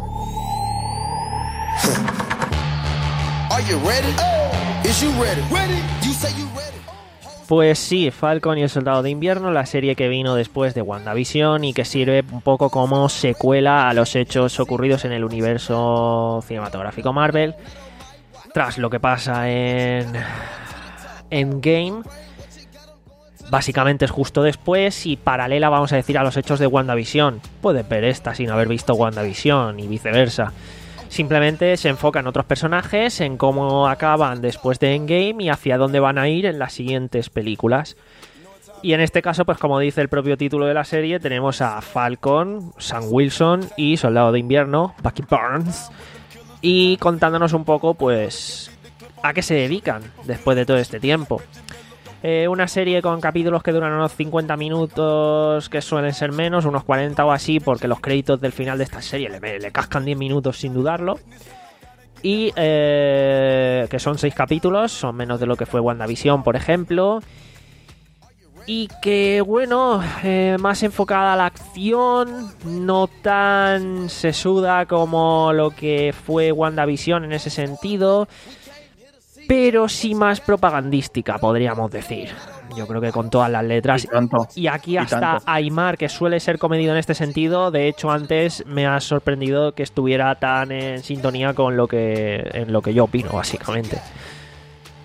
Are you ready? Is you ready? Ready? You say you ready? Pues sí, Falcon y el Soldado de Invierno, la serie que vino después de WandaVision y que sirve un poco como secuela a los hechos ocurridos en el universo cinematográfico Marvel, tras lo que pasa en Endgame. Básicamente es justo después y paralela, vamos a decir, a los hechos de WandaVision. Puedes ver esta sin haber visto WandaVision y viceversa. Simplemente se enfoca en otros personajes, en cómo acaban después de Endgame y hacia dónde van a ir en las siguientes películas. Y en este caso, pues como dice el propio título de la serie, tenemos a Falcon, Sam Wilson y Soldado de Invierno, Bucky Barnes, y contándonos un poco, pues, a qué se dedican después de todo este tiempo. Eh, una serie con capítulos que duran unos cincuenta minutos, que suelen ser menos, unos cuarenta o así, porque los créditos del final de esta serie le, le cascan diez minutos sin dudarlo. Y eh, que son seis capítulos, son menos de lo que fue WandaVision, por ejemplo. Y que, bueno, eh, más enfocada a la acción, no tan sesuda como lo que fue WandaVision en ese sentido, pero sí más propagandística, podríamos decir. Yo creo que con todas las letras. Y tanto. Y aquí Y hasta tanto. Aymar, que suele ser comedido en este sentido, de hecho antes me ha sorprendido que estuviera tan en sintonía con lo que en lo que yo opino, básicamente.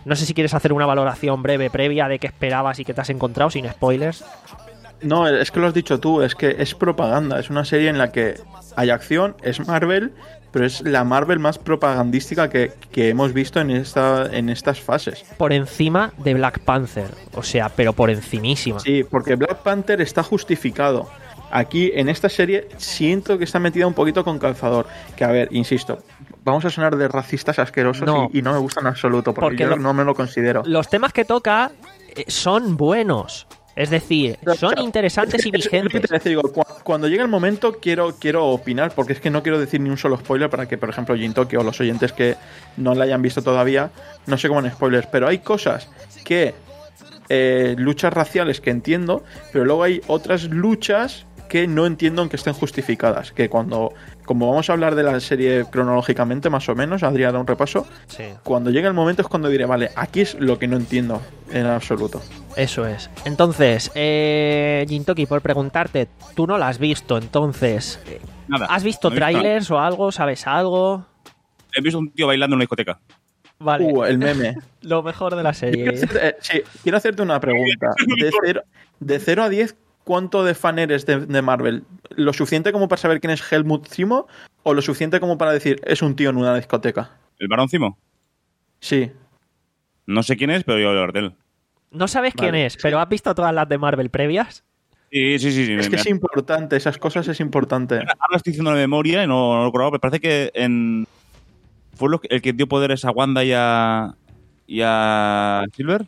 No sé si quieres hacer una valoración breve previa de qué esperabas y qué te has encontrado, sin spoilers. No, es que lo has dicho tú, es que es propaganda, es una serie en la que hay acción, es Marvel, pero es la Marvel más propagandística que, que hemos visto en esta en estas fases. Por encima de Black Panther, o sea, pero por encimísima. Sí, porque Black Panther está justificado. Aquí, en esta serie, siento que está metida un poquito con calzador. Que, a ver, insisto, vamos a sonar de racistas asquerosos No. y, y no me gusta en absoluto, porque, Porque yo lo- no me lo considero. Los temas que toca eh, son buenos. Es decir, son O sea, interesantes y es- es lo que vigentes. te digo, cu- cuando llegue el momento quiero, quiero opinar, porque es que no quiero decir ni un solo spoiler para que, por ejemplo, Jintoki o los oyentes que no la hayan visto todavía, no sé cómo en spoilers, pero hay cosas que, eh, luchas raciales que entiendo, pero luego hay otras luchas que no entiendo en que estén justificadas, que cuando, como vamos a hablar de la serie cronológicamente más o menos, Adrián da un repaso, Sí, cuando llegue el momento es cuando diré, vale, aquí es lo que no entiendo en absoluto. eso es. Entonces, eh, Jintoki, por preguntarte, tú no la has visto, entonces, eh, Nada. ¿has visto no he visto nada. trailers o algo? ¿Sabes algo? He visto un tío bailando en una discoteca. Vale, Uh, el meme. lo mejor de la Yo serie. quiero hacer- eh, sí, quiero hacerte una pregunta. De cero, de cero a diez, ¿cuánto de fan eres de, de Marvel? ¿Lo suficiente como para saber quién es Helmut Zimo? ¿O lo suficiente como para decir, es un tío en una discoteca? ¿El Barón Zimo? Sí. No sé quién es, pero yo hablar de él. No sabes quién Vale, es, pero ¿has visto todas las de Marvel previas? Sí, sí, sí. sí Es me- que me- es importante, esas cosas es importante. Ahora estoy diciendo la memoria y no, no lo recordaba, pero parece que en... ¿Fue lo que- el que dio poderes a Wanda y a... y a Silver?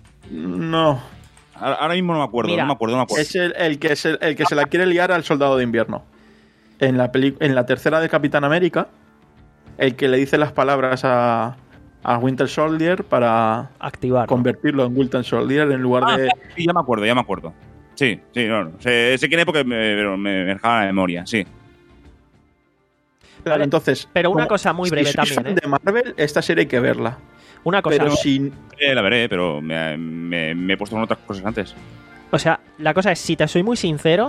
No. Ahora, ahora mismo no me acuerdo, Mira, no me acuerdo, no me acuerdo. Es el, el que, se, el que se la quiere liar al soldado de invierno. En la, peli- en la tercera de Capitán América, el que le dice las palabras a, a Winter Soldier para Activar. convertirlo en Winter Soldier en lugar Ah, de... sí, ya me acuerdo, ya me acuerdo. Sí, sí, no, no. Sé, sé quién es porque me, pero me, me dejaba la memoria, sí. Claro, Vale, entonces, pero una como- cosa muy si breve sois también, fan ¿eh? de Marvel, esta serie hay que verla. Una cosa, Pero si... Eh, la veré, pero me, me- me he puesto con otras cosas antes. o sea, la cosa es, si te soy muy sincero,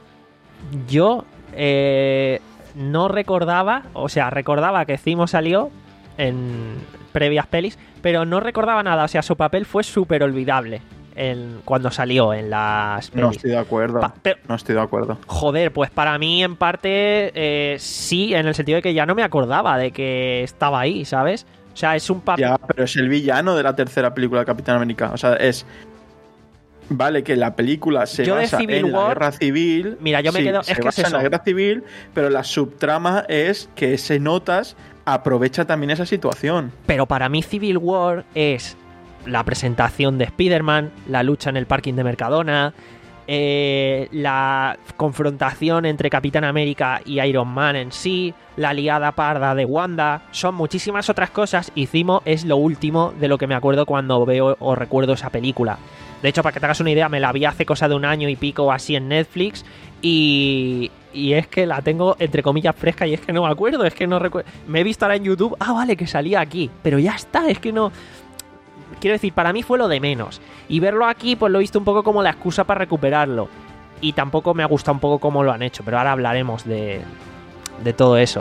yo eh, no recordaba, o sea, recordaba que Zimo salió en previas pelis, pero no recordaba nada, o sea, su papel fue súper olvidable en, cuando salió en las No pelis. estoy de acuerdo. Pa- pero- No estoy de acuerdo. Joder, pues para mí en parte eh, sí, en el sentido de que ya no me acordaba de que estaba ahí, ¿sabes? O sea, es un papel... Ya, pero es el villano de la tercera película de Capitán América. O sea, es... Vale, que la película se Yo de basa Civil en la War- guerra civil. Mira, yo me sí, quedo- se es que es basa en la eso. guerra civil, pero la subtrama es que ese Notas aprovecha también esa situación. Pero para mí Civil War es la presentación de Spider-Man, la lucha en el parking de Mercadona, eh, la confrontación entre Capitán América y Iron Man en sí, la liada parda de Wanda, son muchísimas otras cosas y Zimo es lo último de lo que me acuerdo cuando veo o recuerdo esa película. De hecho, para que te hagas una idea, me la vi hace cosa de un año y pico así en Netflix y, y es que la tengo entre comillas fresca y es que no me acuerdo, es que no recuerdo. Me he visto ahora en YouTube, ah, vale, que salía aquí, pero ya está, es que no... Quiero decir, para mí fue lo de menos. Y verlo aquí, pues lo he visto un poco como la excusa para recuperarlo. Y tampoco me ha gustado un poco cómo lo han hecho, pero ahora hablaremos de, de todo eso.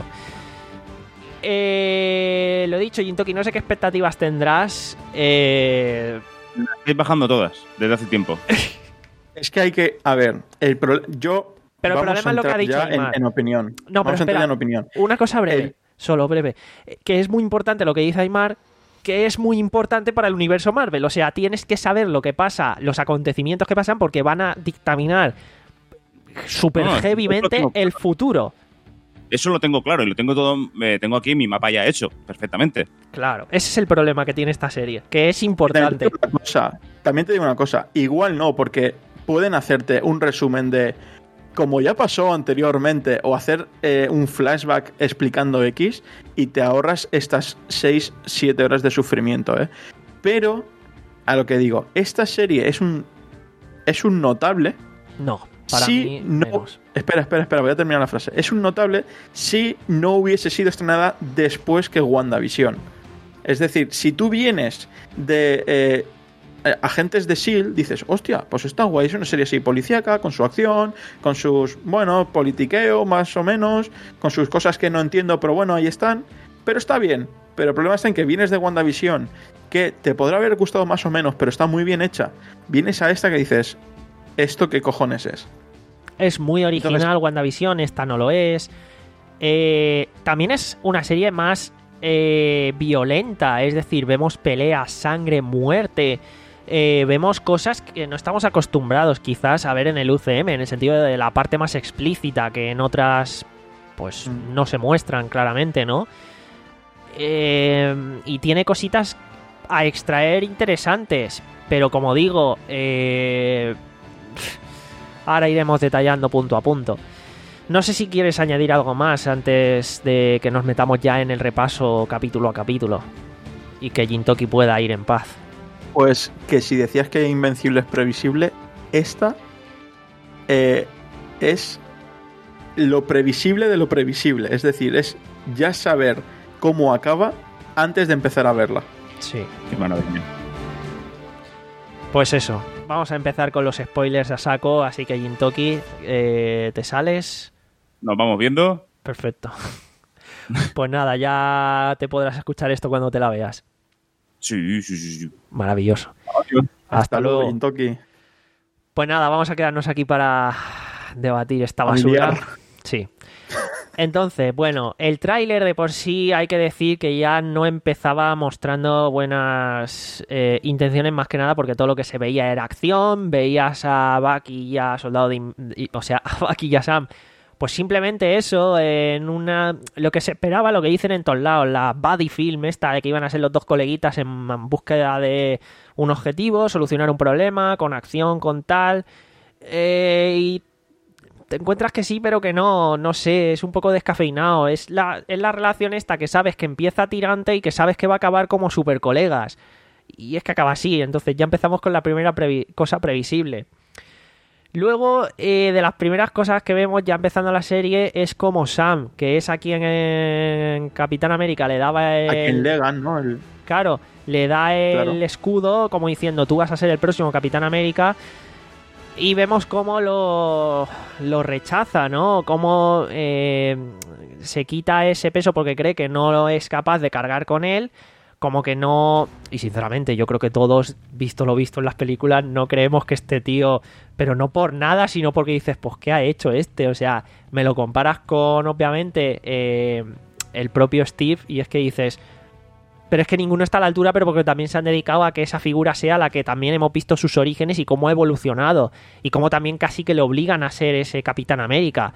Eh, lo dicho, Jintoki, no sé qué expectativas tendrás. Eh, Estoy bajando todas, desde hace tiempo. Es que hay que... A ver, el pro- yo... Pero el vamos problema es lo que ha entrar dicho ya en, Aymar. en opinión. No, pero vamos a entrar espera. ya en opinión. Una cosa breve, El- solo breve, eh, que es muy importante lo que dice Aymar, que es muy importante para el universo Marvel. O sea, tienes que saber lo que pasa, los acontecimientos que pasan, porque van a dictaminar super No, no, heavymente eso lo tengo el futuro. Eso lo tengo claro y lo tengo todo, eh, tengo aquí mi mapa ya hecho, perfectamente. Claro, ese es el problema que tiene esta serie, que es También importante. te digo una cosa, también te digo una cosa, igual no, porque pueden hacerte un resumen de como ya pasó anteriormente o hacer eh, un flashback explicando X y te ahorras estas seis siete horas de sufrimiento, ¿eh? Pero, a lo que digo, esta serie es un es un notable No, para si mí no... menos. Espera, espera, espera, voy a terminar la frase. Es un notable si no hubiese sido estrenada después que WandaVision. Es decir, si tú vienes de eh, eh, Agentes de S H I E L D, dices, hostia, pues está guay, es una serie así policíaca, con su acción, con sus, bueno, politiqueo más o menos, con sus cosas que no entiendo, pero bueno, ahí están. Pero está bien. Pero el problema está en que vienes de WandaVision, que te podrá haber gustado más o menos, pero está muy bien hecha, vienes a esta que dices, ¿esto qué cojones es? Es muy original. Entonces, WandaVision, esta no lo es. Eh, también es una serie más eh, violenta, es decir, vemos peleas, sangre, muerte. Eh, vemos cosas que no estamos acostumbrados quizás a ver en el U C M, en el sentido de la parte más explícita, que en otras pues mm. no se muestran claramente, ¿no? Eh, y tiene cositas a extraer interesantes, pero como digo, eh, ahora iremos detallando punto a punto. No sé si quieres añadir algo más antes de que nos metamos ya en el repaso capítulo a capítulo y que Gintoki pueda ir en paz. Pues que si decías que Invencible es previsible, esta eh, es lo previsible de lo previsible. Es decir, es ya saber cómo acaba antes de empezar a verla. Sí. Qué maravilla. Pues eso, vamos a empezar con los spoilers a saco, así que Gintoki, eh, ¿te sales? Nos vamos viendo. Perfecto. Pues nada, ya te podrás escuchar esto cuando te la veas. Sí, sí, sí, sí. Maravilloso. Adiós. Hasta, Hasta luego, Gintoki. Pues nada, vamos a quedarnos aquí para debatir esta basura. Familiar. Sí. Entonces, bueno, el tráiler de por sí hay que decir que ya no empezaba mostrando buenas eh, intenciones, más que nada porque todo lo que se veía era acción, veías a Bucky y a Soldado de... o sea, a Bucky y a Sam, pues simplemente eso, en una... lo que se esperaba, lo que dicen en todos lados, la buddy film esta de que iban a ser los dos coleguitas en búsqueda de un objetivo, solucionar un problema, con acción, con tal... Eh, y te encuentras que sí, pero que no, no sé, es un poco descafeinado. Es la, es la relación esta que sabes que empieza tirante y que sabes que va a acabar como super colegas. Y es que acaba así, entonces ya empezamos con la primera previ- cosa previsible. Luego, eh, de las primeras cosas que vemos ya empezando la serie es como Sam, que es aquí en, en Capitán América, le daba el... A quien legan, ¿no? El... Claro, le da el claro. escudo como diciendo, tú vas a ser el próximo Capitán América. Y vemos cómo lo, lo rechaza, ¿no? Cómo eh, se quita ese peso porque cree que no es capaz de cargar con él. Como que no... Y sinceramente, yo creo que todos, visto lo visto en las películas, no creemos que este tío... Pero no por nada, sino porque dices, pues, ¿qué ha hecho este? O sea, me lo comparas con, obviamente, eh, el propio Steve y es que dices... Pero es que ninguno está a la altura, pero porque también se han dedicado a que esa figura sea la que también hemos visto sus orígenes y cómo ha evolucionado. Y cómo también casi que le obligan a ser ese Capitán América.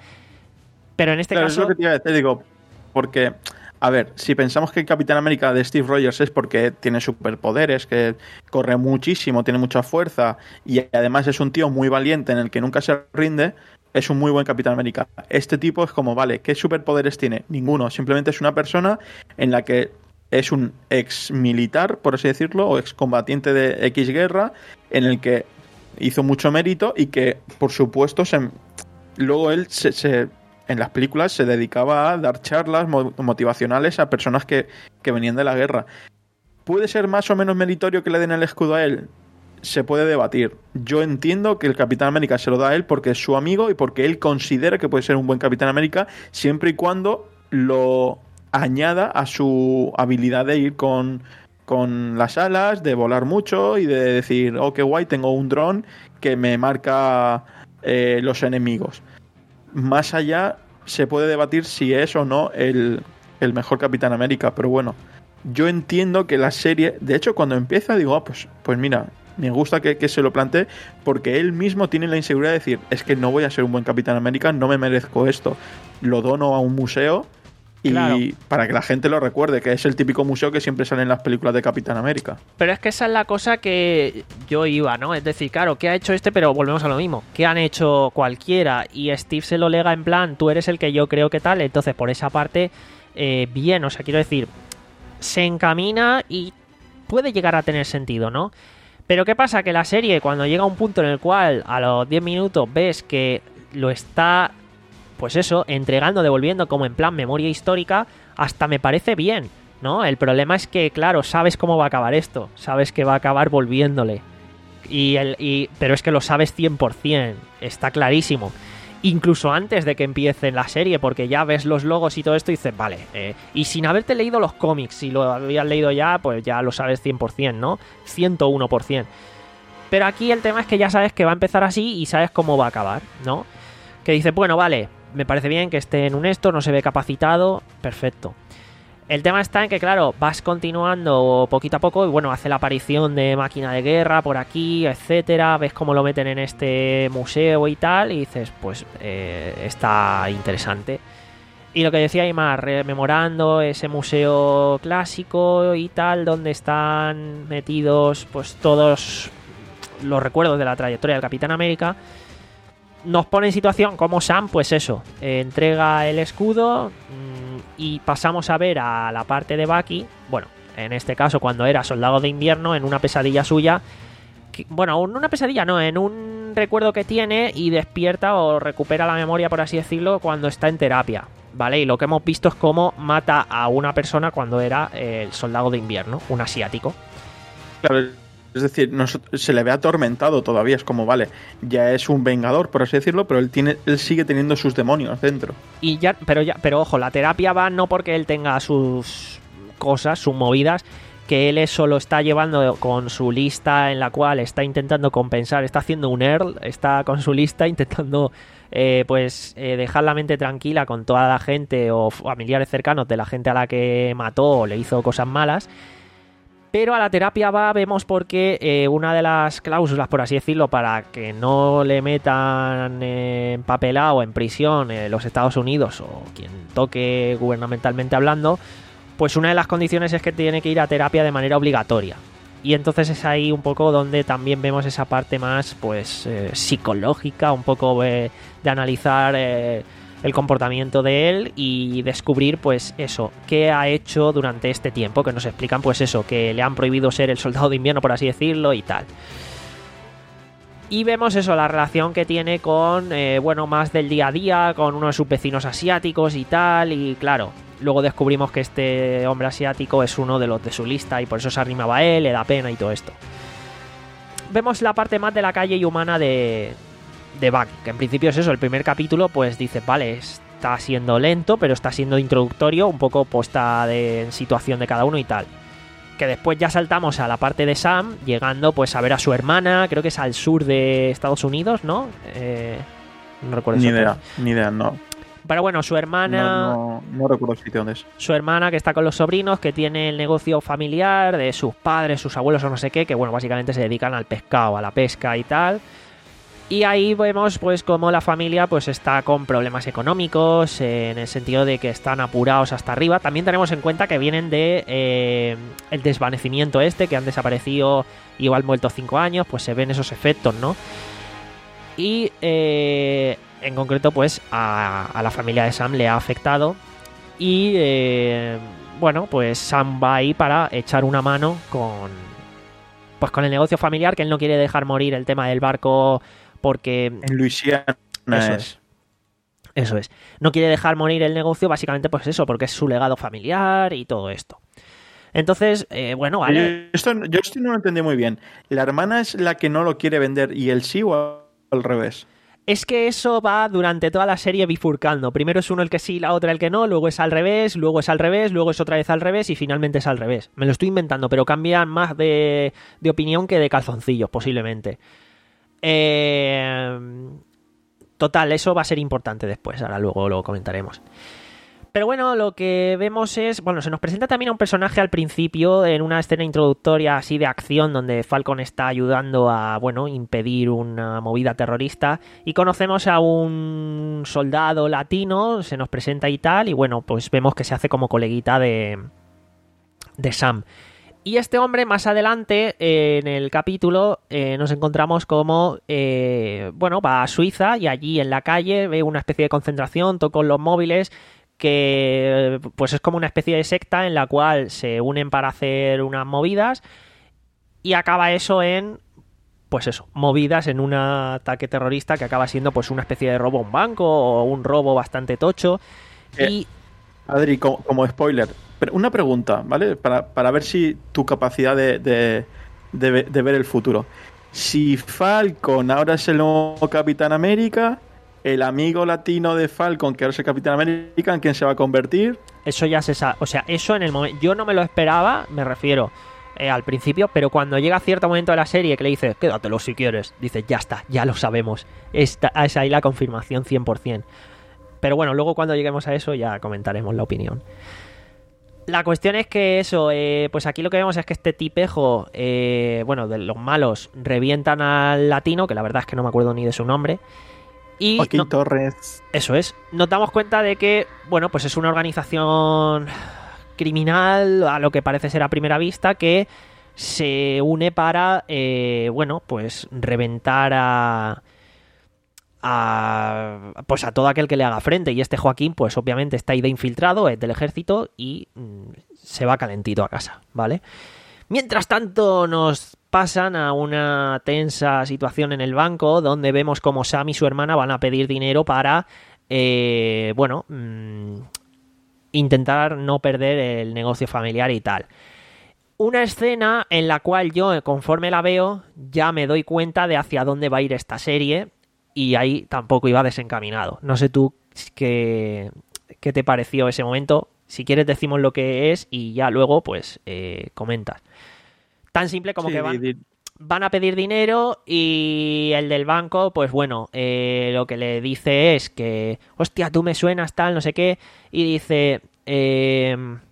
Pero en este claro, caso... Es lo que te iba a decir, digo, porque, a ver, si pensamos que el Capitán América de Steve Rogers es porque tiene superpoderes, que corre muchísimo, tiene mucha fuerza y además es un tío muy valiente en el que nunca se rinde, es un muy buen Capitán América. Este tipo es como, vale, ¿qué superpoderes tiene? Ninguno, simplemente es una persona en la que... es un ex militar, por así decirlo, o ex combatiente de X guerra, en el que hizo mucho mérito y que, por supuesto, se, luego él se, se, en las películas se dedicaba a dar charlas motivacionales a personas que, que venían de la guerra. ¿Puede ser más o menos meritorio que le den el escudo a él? Se puede debatir. Yo entiendo que el Capitán América se lo da a él porque es su amigo y porque él considera que puede ser un buen Capitán América siempre y cuando lo... añada a su habilidad de ir con, con las alas, de volar mucho y de decir, oh, qué guay, tengo un dron que me marca eh, los enemigos. Más allá se puede debatir si es o no el, el mejor Capitán América, pero bueno, yo entiendo que la serie, de hecho cuando empieza digo, oh, pues, pues mira, me gusta que, que se lo plantee porque él mismo tiene la inseguridad de decir, es que no voy a ser un buen Capitán América, no me merezco esto, lo dono a un museo. Y claro, para que la gente lo recuerde, que es el típico museo que siempre sale en las películas de Capitán América. Pero es que esa es la cosa que yo iba, ¿no? Es decir, claro, ¿qué ha hecho este? Pero volvemos a lo mismo. ¿Qué han hecho cualquiera? Y Steve se lo lega en plan, tú eres el que yo creo que tal. Entonces, por esa parte, eh, bien, o sea, quiero decir, se encamina y puede llegar a tener sentido, ¿no? Pero ¿qué pasa? Que la serie, cuando llega a un punto en el cual a los diez minutos ves que lo está... pues eso, entregando, devolviendo como en plan memoria histórica, hasta me parece bien, ¿no? El problema es que, claro, sabes cómo va a acabar esto, sabes que va a acabar volviéndole, y el, y, pero es que lo sabes cien por ciento, está clarísimo. incluso antes de que empiece la serie, porque ya ves los logos y todo esto y dices, vale, eh, y sin haberte leído los cómics, si lo habías leído ya, pues ya lo sabes cien por ciento, ¿no? ciento uno por ciento. Pero aquí el tema es que ya sabes que va a empezar así y sabes cómo va a acabar, ¿no? Que dices, bueno, vale, me parece bien que esté en un esto, no se ve capacitado, perfecto. El tema está en que, claro, vas continuando poquito a poco y, bueno, hace la aparición de máquina de guerra por aquí, etcétera. Ves cómo lo meten en este museo y tal y dices, pues, eh, está interesante. Y lo que decía Aymar, rememorando ese museo clásico y tal, donde están metidos, pues, todos los recuerdos de la trayectoria del Capitán América, nos pone en situación como Sam, pues eso, eh, entrega el escudo mmm, y pasamos a ver a la parte de Bucky, bueno, en este caso cuando era soldado de invierno, en una pesadilla suya, que, bueno, una pesadilla no, en un recuerdo que tiene y despierta o recupera la memoria, por así decirlo, cuando está en terapia, ¿vale? Y lo que hemos visto es cómo mata a una persona cuando era eh, el soldado de invierno, un asiático. Claro. Es decir, no, se le ve atormentado todavía. Es como, vale, ya es un vengador, por así decirlo, pero él tiene, él sigue teniendo sus demonios dentro. Y ya, pero ya, pero ojo, la terapia va no porque él tenga sus cosas, sus movidas, que él eso lo está llevando con su lista en la cual está intentando compensar, está haciendo un Earl, está con su lista intentando eh, pues eh, dejar la mente tranquila con toda la gente o familiares cercanos de la gente a la que mató o le hizo cosas malas. Pero a la terapia va, vemos porque eh, una de las cláusulas, por así decirlo, para que no le metan eh, empapelado en prisión en los Estados Unidos o quien toque gubernamentalmente hablando, pues una de las condiciones es que tiene que ir a terapia de manera obligatoria. Y entonces es ahí un poco donde también vemos esa parte más pues eh, psicológica, un poco eh, de analizar eh, el comportamiento de él y descubrir pues eso, qué ha hecho durante este tiempo, que nos explican pues eso, que le han prohibido ser el soldado de invierno, por así decirlo, y tal. Y vemos eso, la relación que tiene con, eh, bueno, más del día a día, con uno de sus vecinos asiáticos y tal, y claro, luego descubrimos que este hombre asiático es uno de los de su lista y por eso se arrimaba a él, le da pena y todo esto. Vemos la parte más de la calle y humana de... de Bucky, que en principio es eso, el primer capítulo pues dice, vale, está siendo lento, pero está siendo introductorio, un poco puesta de, en situación de cada uno y tal. Que después ya saltamos a la parte de Sam, llegando pues a ver a su hermana, creo que es al sur de Estados Unidos, ¿no? Eh, no recuerdo. Ni idea, ni idea, no. Pero bueno, su hermana... No, no, no recuerdo el sitio donde es. Su hermana que está con los sobrinos, que tiene el negocio familiar de sus padres, sus abuelos o no sé qué, que bueno, básicamente se dedican al pescado, a la pesca y tal. Y ahí vemos pues cómo la familia pues está con problemas económicos, eh, en el sentido de que están apurados hasta arriba. También tenemos en cuenta que vienen de eh, el desvanecimiento este, que han desaparecido y igual muerto cinco años, pues se ven esos efectos, ¿no? Y eh, en concreto pues a, a la familia de Sam le ha afectado y eh, bueno, pues Sam va ahí para echar una mano con pues con el negocio familiar, que él no quiere dejar morir el tema del barco. Porque en Luisiana eso es. es. Eso es. No quiere dejar morir el negocio, básicamente pues eso, porque es su legado familiar y todo esto. Entonces, eh, bueno, vale. Yo esto, yo esto no lo entendí muy bien. ¿La hermana es la que no lo quiere vender y él sí o al revés? Es que eso va durante toda la serie bifurcando. Primero es uno el que sí, la otra el que no, luego es al revés, luego es al revés, luego es otra vez al revés y finalmente es al revés. Me lo estoy inventando, pero cambian más de, de opinión que de calzoncillos, posiblemente. Eh, total, eso va a ser importante después, ahora luego lo comentaremos. Pero bueno, lo que vemos es, bueno, se nos presenta también a un personaje al principio en una escena introductoria así de acción donde Falcon está ayudando a, bueno, impedir una movida terrorista y conocemos a un soldado latino, se nos presenta y tal, y bueno, pues vemos que se hace como coleguita de, de Sam. Y este hombre, más adelante, eh, en el capítulo, eh, nos encontramos como, eh, bueno, va a Suiza y allí en la calle ve una especie de concentración, toca los móviles, que pues es como una especie de secta en la cual se unen para hacer unas movidas y acaba eso en, pues eso, movidas en un ataque terrorista que acaba siendo pues una especie de robo a un banco o un robo bastante tocho. Eh, y... Adri, como, como spoiler, pero una pregunta, ¿vale? Para, para ver si tu capacidad de, de, de, de ver el futuro. Si Falcon ahora es el nuevo Capitán América, el amigo latino de Falcon, que ahora es el Capitán América, ¿en quién se va a convertir? Eso ya se sabe. O sea, eso en el momento... Yo no me lo esperaba, me refiero eh, al principio, pero cuando llega a cierto momento de la serie que le dices, quédatelo si quieres, dices, ya está, ya lo sabemos. Esta, es ahí la confirmación cien por ciento. Pero bueno, luego cuando lleguemos a eso ya comentaremos la opinión. La cuestión es que eso, eh, pues aquí lo que vemos es que este tipejo, eh, bueno, de los malos, revientan al latino, que la verdad es que no me acuerdo ni de su nombre. Y Joaquín no, Torres. Eso es. Nos damos cuenta de que, bueno, pues es una organización criminal, a lo que parece ser a primera vista, que se une para, eh, bueno, pues reventar a... A, pues a todo aquel que le haga frente. Y este Joaquín, pues obviamente está ahí de infiltrado, es del ejército y mmm, se va calentito a casa, ¿vale? Mientras tanto nos pasan a una tensa situación en el banco donde vemos como Sam y su hermana van a pedir dinero para eh, bueno mmm, intentar no perder el negocio familiar y tal. Una escena en la cual yo, conforme la veo, ya me doy cuenta de hacia dónde va a ir esta serie. Y ahí tampoco iba desencaminado. No sé tú qué, qué te pareció ese momento. Si quieres decimos lo que es y ya luego pues eh, comentas. Tan simple como sí, que van, van a pedir dinero y el del banco, pues bueno, eh, lo que le dice es que, hostia, tú me suenas tal, no sé qué. Y dice, eh,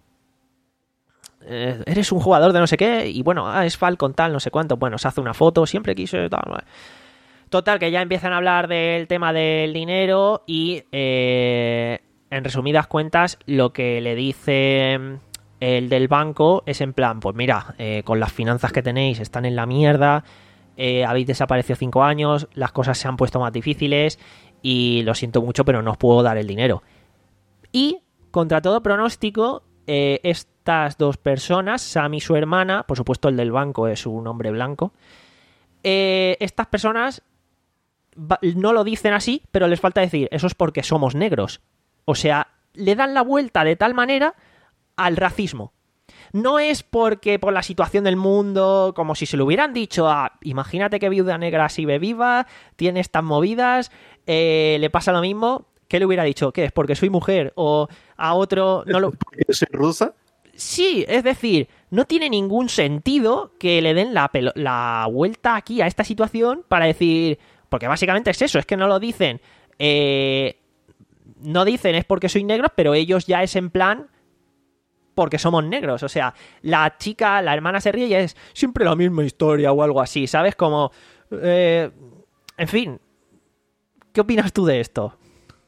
eh, eres un jugador de no sé qué. Y bueno, ah, es Falcon tal, no sé cuánto. Bueno, se hace una foto, siempre quiso tal. Total, que ya empiezan a hablar del tema del dinero y, eh, en resumidas cuentas, lo que le dice el del banco es en plan, pues mira, eh, con las finanzas que tenéis están en la mierda, eh, habéis desaparecido cinco años, las cosas se han puesto más difíciles y lo siento mucho, pero no os puedo dar el dinero. Y, contra todo pronóstico, eh, estas dos personas, Sam y su hermana, por supuesto el del banco es un hombre blanco, eh, estas personas... no lo dicen así, pero les falta decir, eso es porque somos negros. O sea, le dan la vuelta de tal manera al racismo. No es porque por la situación del mundo, como si se lo hubieran dicho a, imagínate que Viuda Negra sigue viva, tiene estas movidas, eh, le pasa lo mismo, ¿qué le hubiera dicho? ¿Qué es? ¿Porque soy mujer? O a otro... no lo... ¿Porque soy rusa? Sí, es decir, no tiene ningún sentido que le den la, pelo- la vuelta aquí a esta situación para decir... Porque básicamente es eso, es que no lo dicen. Eh, no dicen es porque soy negro, pero ellos ya es en plan porque somos negros. O sea, la chica, la hermana se ríe y es siempre la misma historia o algo así, ¿sabes? Como... Eh, en fin, ¿qué opinas tú de esto?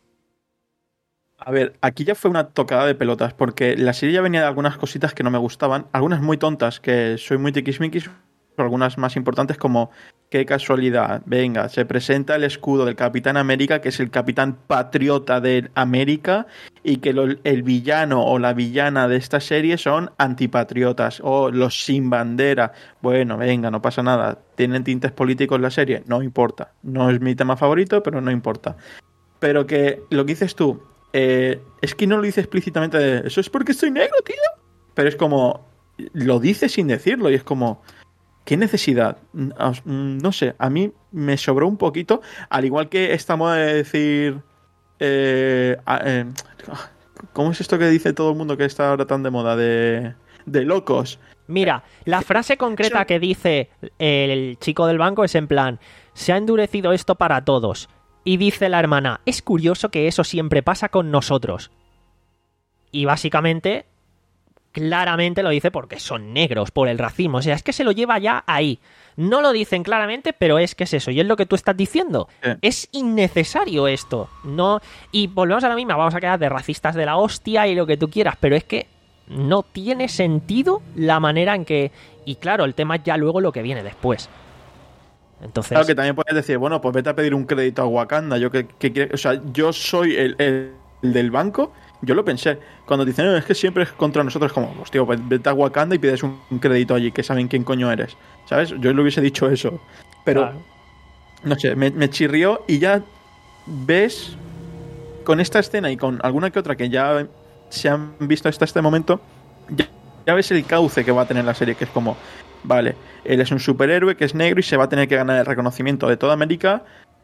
A ver, aquí ya fue una tocada de pelotas, porque la serie ya venía de algunas cositas que no me gustaban, algunas muy tontas, que soy muy tiquismiquis, pero algunas más importantes como, qué casualidad, venga, se presenta el escudo del Capitán América, que es el Capitán Patriota de América, y que lo, el villano o la villana de esta serie son antipatriotas, o los sin bandera. Bueno, venga, no pasa nada, ¿tienen tintes políticos la serie? No importa, no es mi tema favorito, pero no importa. Pero que lo que dices tú, eh, es que no lo dice explícitamente de, eso es porque soy negro, tío, pero es como, lo dice sin decirlo, y es como... ¿Qué necesidad? No sé, a mí me sobró un poquito, al igual que esta moda de decir... Eh, eh, ¿Cómo es esto que dice todo el mundo que está ahora tan de moda? De, de locos. Mira, la frase concreta que dice el chico del banco es en plan, se ha endurecido esto para todos. Y dice la hermana, es curioso que eso siempre pasa con nosotros. Y básicamente... claramente lo dice porque son negros, por el racismo. O sea, es que se lo lleva ya ahí. No lo dicen claramente, pero es que es eso. Y es lo que tú estás diciendo. Sí. Es innecesario esto. No. Y volvemos a la misma. Vamos a quedar de racistas de la hostia y lo que tú quieras. Pero es que no tiene sentido la manera en que... Y claro, el tema es ya luego lo que viene después. Entonces... Claro que también puedes decir, bueno, pues vete a pedir un crédito a Wakanda. Yo que, que, que o sea, yo soy el, el, el del banco... Yo lo pensé. Cuando dicen, no, es que siempre es contra nosotros, como, hostia, pues vete a Wakanda y pides un, un crédito allí, que saben quién coño eres. ¿Sabes? Yo le hubiese dicho eso. Pero, claro. No sé, me, me chirrió y ya ves, con esta escena y con alguna que otra que ya se han visto hasta este momento, ya, ya ves el cauce que va a tener la serie, que es como, vale, él es un superhéroe que es negro y se va a tener que ganar el reconocimiento de toda América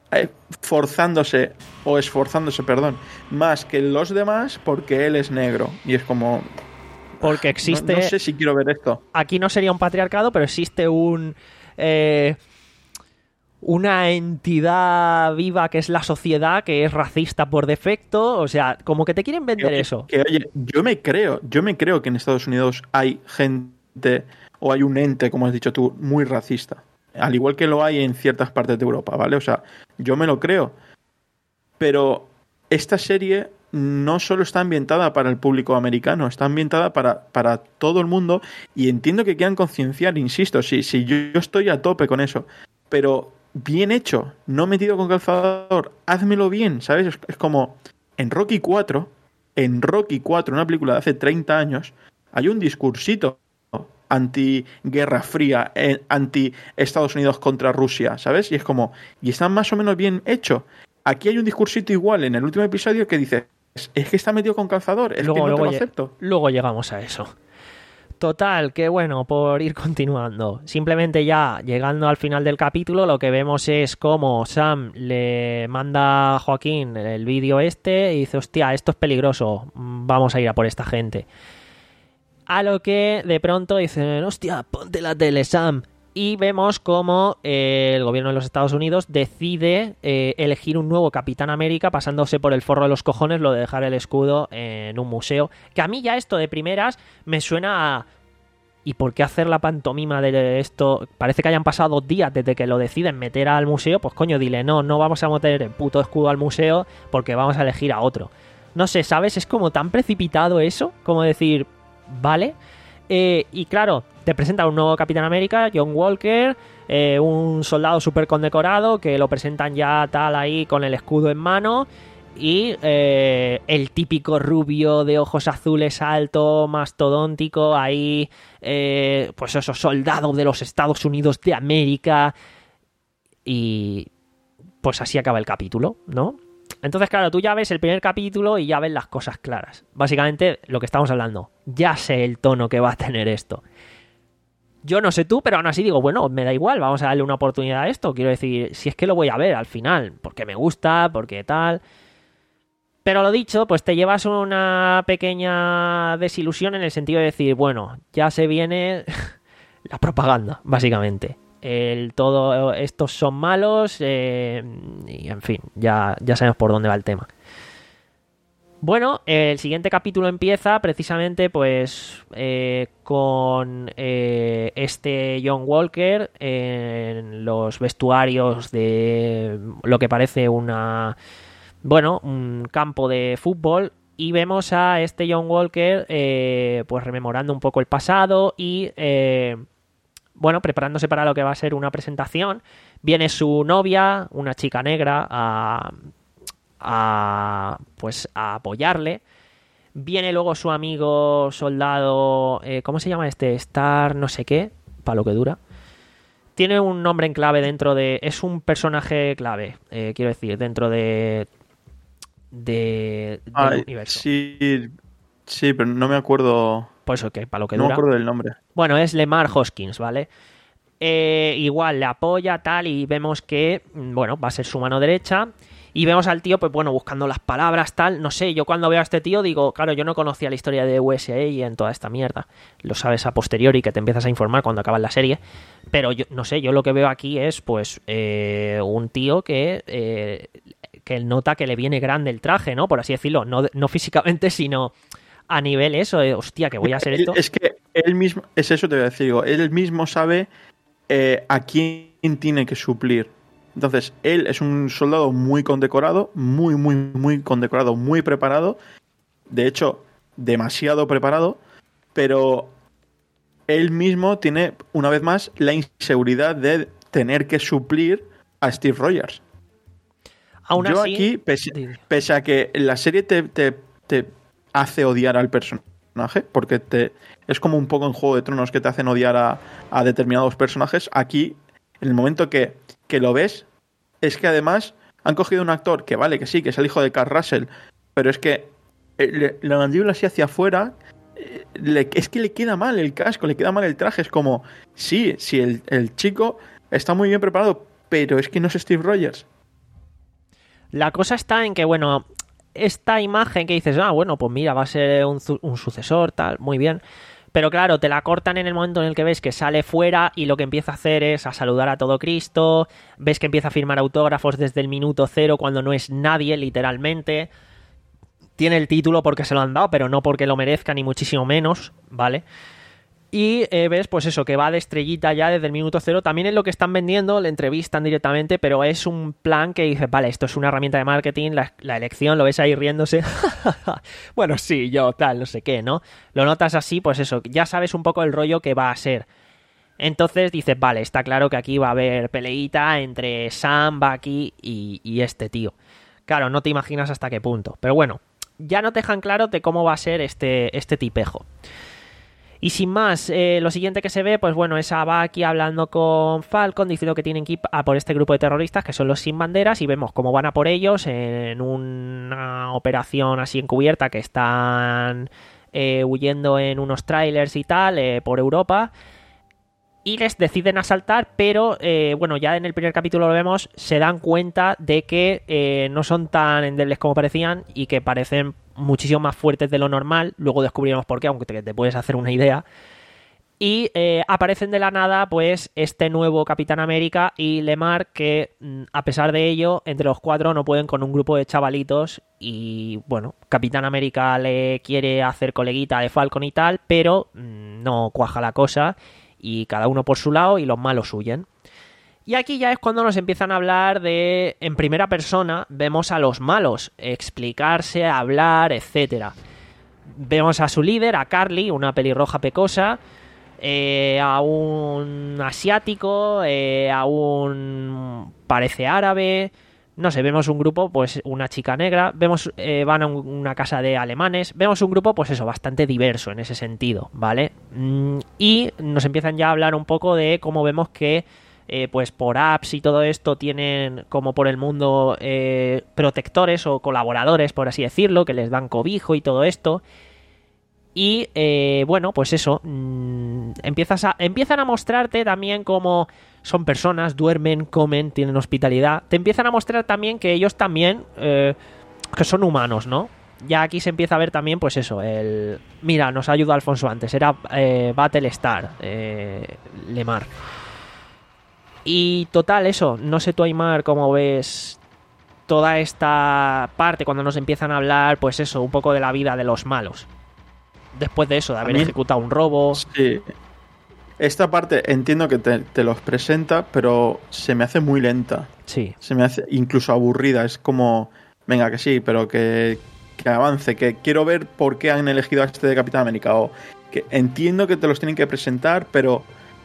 eh, forzándose, o esforzándose, perdón, más que los demás porque él es negro. Y es como... Porque existe... No, no sé si quiero ver esto. Aquí no sería un patriarcado, pero existe un... Eh, una entidad viva que es la sociedad, que es racista por defecto. O sea, como que te quieren vender que, eso. Que, oye, yo me creo, yo me creo que en Estados Unidos hay gente, o hay un ente, como has dicho tú, muy racista. Al igual que lo hay en ciertas partes de Europa, ¿vale? O sea, yo me lo creo. Pero esta serie no solo está ambientada para el público americano, está ambientada para, para todo el mundo, y entiendo que quieran concienciar, insisto, si, si yo, yo estoy a tope con eso, pero bien hecho, no metido con calzador, házmelo bien, ¿sabes? Es, es como en Rocky cuatro, en Rocky cuatro, una película de hace treinta años, hay un discursito anti-guerra fría, eh, anti-Estados Unidos contra Rusia, ¿sabes? Y es como, y está más o menos bien hecho. Aquí hay un discursito igual en el último episodio que dice, es que está metido con calzador, es luego, que no luego, te lo acepto. Luego llegamos a eso. Total, que bueno, por ir continuando, simplemente ya llegando al final del capítulo, lo que vemos es cómo Sam le manda a Joaquín el vídeo este y dice, hostia, esto es peligroso, vamos a ir a por esta gente. A lo que de pronto dicen, hostia, ponte la tele, Sam. Y vemos cómo eh, el gobierno de los Estados Unidos decide eh, elegir un nuevo Capitán América, pasándose por el forro de los cojones lo de dejar el escudo en un museo. Que a mí ya esto de primeras me suena a... ¿Y por qué hacer la pantomima de esto? Parece que hayan pasado dos días desde que lo deciden meter al museo. Pues coño, dile, no, no vamos a meter el puto escudo al museo porque vamos a elegir a otro. No sé, ¿sabes? Es como tan precipitado eso, como decir, vale... Eh, y claro, te presenta un nuevo Capitán América, John Walker, eh, un soldado súper condecorado que lo presentan ya tal ahí con el escudo en mano, y eh, el típico rubio de ojos azules alto, mastodóntico, ahí, eh, pues eso, soldado de los Estados Unidos de América, y pues así acaba el capítulo, ¿no? Entonces, claro, tú ya ves el primer capítulo y ya ves las cosas claras. Básicamente, lo que estamos hablando. Ya sé el tono que va a tener esto. Yo no sé tú, pero aún así digo, bueno, me da igual, vamos a darle una oportunidad a esto. Quiero decir, si es que lo voy a ver al final, porque me gusta, porque tal... Pero lo dicho, pues te llevas una pequeña desilusión en el sentido de decir, bueno, ya se viene la propaganda, básicamente. El todo estos son malos, eh, y en fin, ya, ya sabemos por dónde va el tema. Bueno, el siguiente capítulo empieza precisamente pues eh, con eh, este John Walker en los vestuarios de lo que parece una, bueno, un campo de fútbol, y vemos a este John Walker eh, pues rememorando un poco el pasado y eh, bueno, preparándose para lo que va a ser una presentación. Viene su novia, una chica negra, a, a pues a apoyarle. Viene luego su amigo soldado, eh, ¿cómo se llama este? Star no sé qué, para lo que dura. Tiene un nombre en clave dentro de... Es un personaje clave, eh, quiero decir, dentro de... de del Ay, universo. Sí, sí, pero no me acuerdo... Pues ok, para lo que no dura. me acuerdo del nombre. Bueno, es Lemar Hoskins, ¿vale? Eh, igual le apoya, tal, y vemos que, bueno, va a ser su mano derecha. Y vemos al tío, pues bueno, buscando las palabras, tal. No sé, yo cuando veo a este tío digo, claro, yo no conocía la historia de U S A y en toda esta mierda. Lo sabes a posteriori, que te empiezas a informar cuando acabas la serie. Pero yo no sé, yo lo que veo aquí es, pues, eh, un tío que... Eh, que nota que le viene grande el traje, ¿no? Por así decirlo. No, no físicamente, sino... a nivel eso, de, hostia, que voy a hacer esto. Es que él mismo, es eso te voy a decir, digo, él mismo sabe eh, a quién tiene que suplir. Entonces, él es un soldado muy condecorado, muy, muy, muy condecorado, muy preparado. De hecho, demasiado preparado, pero él mismo tiene, una vez más, la inseguridad de tener que suplir a Steve Rogers. Aún Yo así, aquí, pese, pese a que la serie te, te, te hace odiar al personaje, porque te es como un poco en Juego de Tronos que te hacen odiar a, a determinados personajes, aquí, en el momento que, que lo ves, es que además han cogido un actor que vale, que sí, que es el hijo de Kurt Russell, pero es que le, la mandíbula así hacia afuera, le, es que le queda mal el casco, le queda mal el traje, es como, sí, sí, el, el chico está muy bien preparado, pero es que no es Steve Rogers. La cosa está en que, bueno, esta imagen que dices, ah, bueno, pues mira, va a ser un, un sucesor, tal, muy bien. Pero claro, te la cortan en el momento en el que ves que sale fuera y lo que empieza a hacer es a saludar a todo Cristo, ves que empieza a firmar autógrafos desde el minuto cero cuando no es nadie, literalmente. Tiene el título porque se lo han dado, pero no porque lo merezca, ni muchísimo menos, ¿vale? Y eh, ves, pues eso, que va de estrellita ya desde el minuto cero. También es lo que están vendiendo, le entrevistan directamente, pero es un plan que dices, vale, esto es una herramienta de marketing, la, la elección, lo ves ahí riéndose. Bueno, sí, yo, tal, no sé qué, ¿no? Lo notas así, pues eso, ya sabes un poco el rollo que va a ser. Entonces dices, vale, está claro que aquí va a haber peleita entre Sam, Bucky y, y este tío. Claro, no te imaginas hasta qué punto. Pero bueno, ya no te dejan claro de cómo va a ser este, este tipejo. Y sin más, eh, lo siguiente que se ve, pues bueno, es a Bucky hablando con Falcon, diciendo que tienen que ir a por este grupo de terroristas, que son los Sin Banderas, y vemos cómo van a por ellos en una operación así encubierta, que están eh, huyendo en unos trailers y tal, eh, por Europa, y les deciden asaltar, pero eh, bueno, ya en el primer capítulo lo vemos, se dan cuenta de que eh, no son tan endebles como parecían, y que parecen muchísimo más fuertes de lo normal. Luego descubriremos por qué, aunque te, te puedes hacer una idea. Y eh, aparecen de la nada pues este nuevo Capitán América y Lemar, que a pesar de ello, entre los cuatro no pueden con un grupo de chavalitos. Y bueno, Capitán América le quiere hacer coleguita de Falcon y tal, pero no cuaja la cosa, y cada uno por su lado y los malos huyen. Y aquí ya es cuando nos empiezan a hablar de... En primera persona vemos a los malos explicarse, hablar, etcétera. Vemos a su líder, a Carly, una pelirroja pecosa, eh, a un asiático, eh, a un... parece árabe... No sé, vemos un grupo, pues una chica negra, vemos eh, van a un, una casa de alemanes, vemos un grupo, pues eso, bastante diverso en ese sentido, ¿vale? Mm, y nos empiezan ya a hablar un poco de cómo vemos que... Eh, pues por apps y todo esto tienen como por el mundo eh, protectores o colaboradores, por así decirlo, que les dan cobijo y todo esto. Y eh, bueno, pues eso, mmm, empiezas a, empiezan a mostrarte también cómo son personas, duermen, comen, tienen hospitalidad. Te empiezan a mostrar también que ellos también, eh, que son humanos, ¿no? Ya aquí se empieza a ver también, pues eso, el... Mira, nos ayudó Alfonso antes, era eh, Battlestar, eh, Lemar. Y total, eso, no sé tú, Aymar, cómo ves toda esta parte cuando nos empiezan a hablar, pues eso, un poco de la vida de los malos. Después de eso, de haber mí, ejecutado un robo. Sí. Esta parte entiendo que te, te los presenta, pero se me hace muy lenta. Sí. Se me hace incluso aburrida. Es como, venga, que sí, pero que, que avance, que quiero ver por qué han elegido a este de Capitán América. O que entiendo que te los tienen que presentar, pero...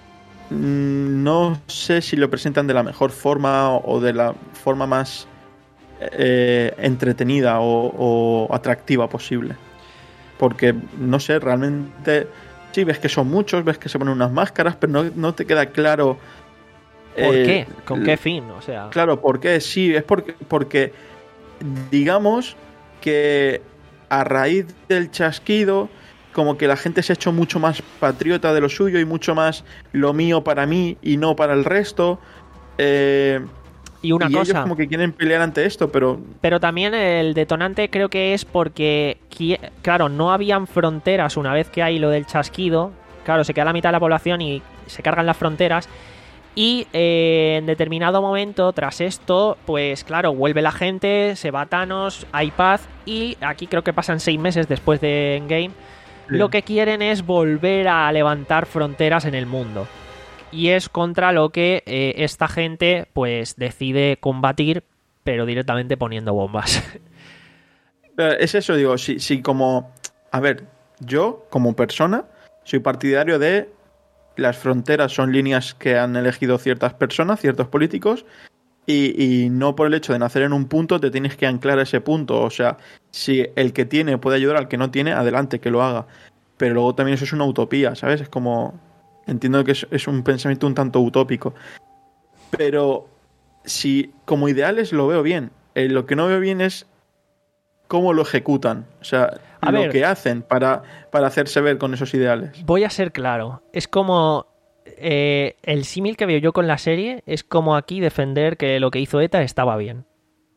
no sé si lo presentan de la mejor forma o de la forma más eh, entretenida o, o atractiva posible. Porque, no sé, realmente sí, ves que son muchos, ves que se ponen unas máscaras, pero no, no te queda claro... ¿Por eh, qué? ¿Con qué fin? O sea... Claro, ¿por qué? Sí, es porque, porque digamos que a raíz del chasquido... como que la gente se ha hecho mucho más patriota de lo suyo y mucho más lo mío para mí y no para el resto. Eh, y una y cosa... ellos como que quieren pelear ante esto, pero... Pero también el detonante creo que es porque, claro, no habían fronteras una vez que hay lo del chasquido. Claro, se queda la mitad de la población y se cargan las fronteras. Y eh, en determinado momento, tras esto, pues claro, vuelve la gente, se va Thanos, hay paz. Y aquí creo que pasan seis meses después de Endgame. Lo que quieren es volver a levantar fronteras en el mundo. Y es contra lo que eh, esta gente pues decide combatir, pero directamente poniendo bombas. Es eso, digo, si, si como... A ver, yo como persona soy partidario de las fronteras son líneas que han elegido ciertas personas, ciertos políticos, y, y no por el hecho de nacer en un punto te tienes que anclar a ese punto. O sea, si el que tiene puede ayudar al que no tiene, adelante, que lo haga. Pero luego también eso es una utopía, ¿sabes? Es como... Entiendo que es, es un pensamiento un tanto utópico. Pero si como ideales lo veo bien. Eh, lo que no veo bien es cómo lo ejecutan. O sea, a lo ver, que hacen para, para hacerse ver con esos ideales. Voy a ser claro. Es como... Eh, el símil que veo yo con la serie es como aquí defender que lo que hizo ETA estaba bien.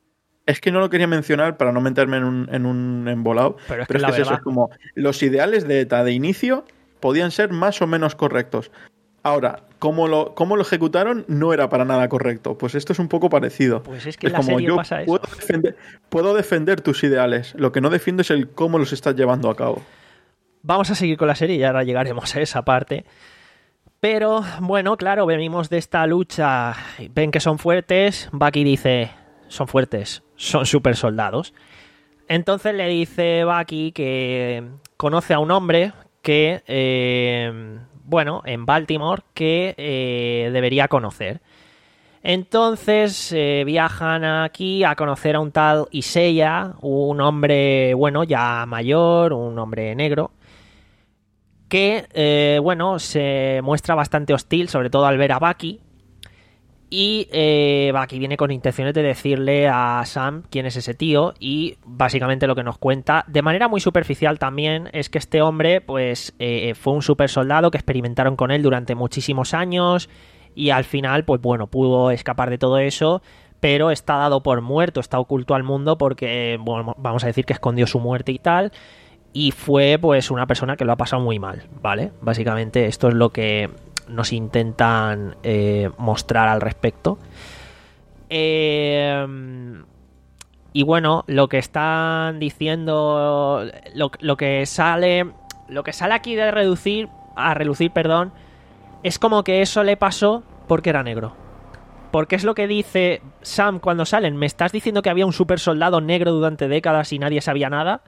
Es que no lo quería mencionar para no meterme en un, en un embolado, pero es pero que, es, la que es verdad... eso, es como los ideales de ETA de inicio podían ser más o menos correctos. Ahora, cómo lo, cómo lo ejecutaron no era para nada correcto. Pues esto es un poco parecido. Pues es que es en la como serie yo pasa eso. puedo defender, puedo defender tus ideales. Lo que no defiendo es el cómo los estás llevando a cabo. Vamos a seguir con la serie y ahora llegaremos a esa parte. Pero, bueno, claro, venimos de esta lucha. Ven que son fuertes. Bucky dice, son fuertes, son super soldados. Entonces le dice Bucky que conoce a un hombre que... Eh, bueno, en Baltimore, que eh, debería conocer. Entonces eh, viajan aquí a conocer a un tal Isaiah, un hombre, bueno, ya mayor, un hombre negro, que, eh, bueno, se muestra bastante hostil, sobre todo al ver a Bucky. Y eh, Bucky viene con intenciones de decirle a Sam quién es ese tío, y básicamente lo que nos cuenta, de manera muy superficial también, es que este hombre pues eh, fue un super soldado que experimentaron con él durante muchísimos años y al final pues bueno, pudo escapar de todo eso, pero está dado por muerto, está oculto al mundo porque, bueno, vamos a decir que escondió su muerte y tal, y fue pues una persona que lo ha pasado muy mal, ¿vale? Básicamente esto es lo que nos intentan eh, mostrar al respecto. Eh, y bueno, lo que están diciendo, lo, lo que sale, lo que sale aquí de reducir, a relucir, perdón, es como que eso le pasó porque era negro. Porque es lo que dice Sam cuando salen. ¿Me estás diciendo que había un super soldado negro durante décadas y nadie sabía nada?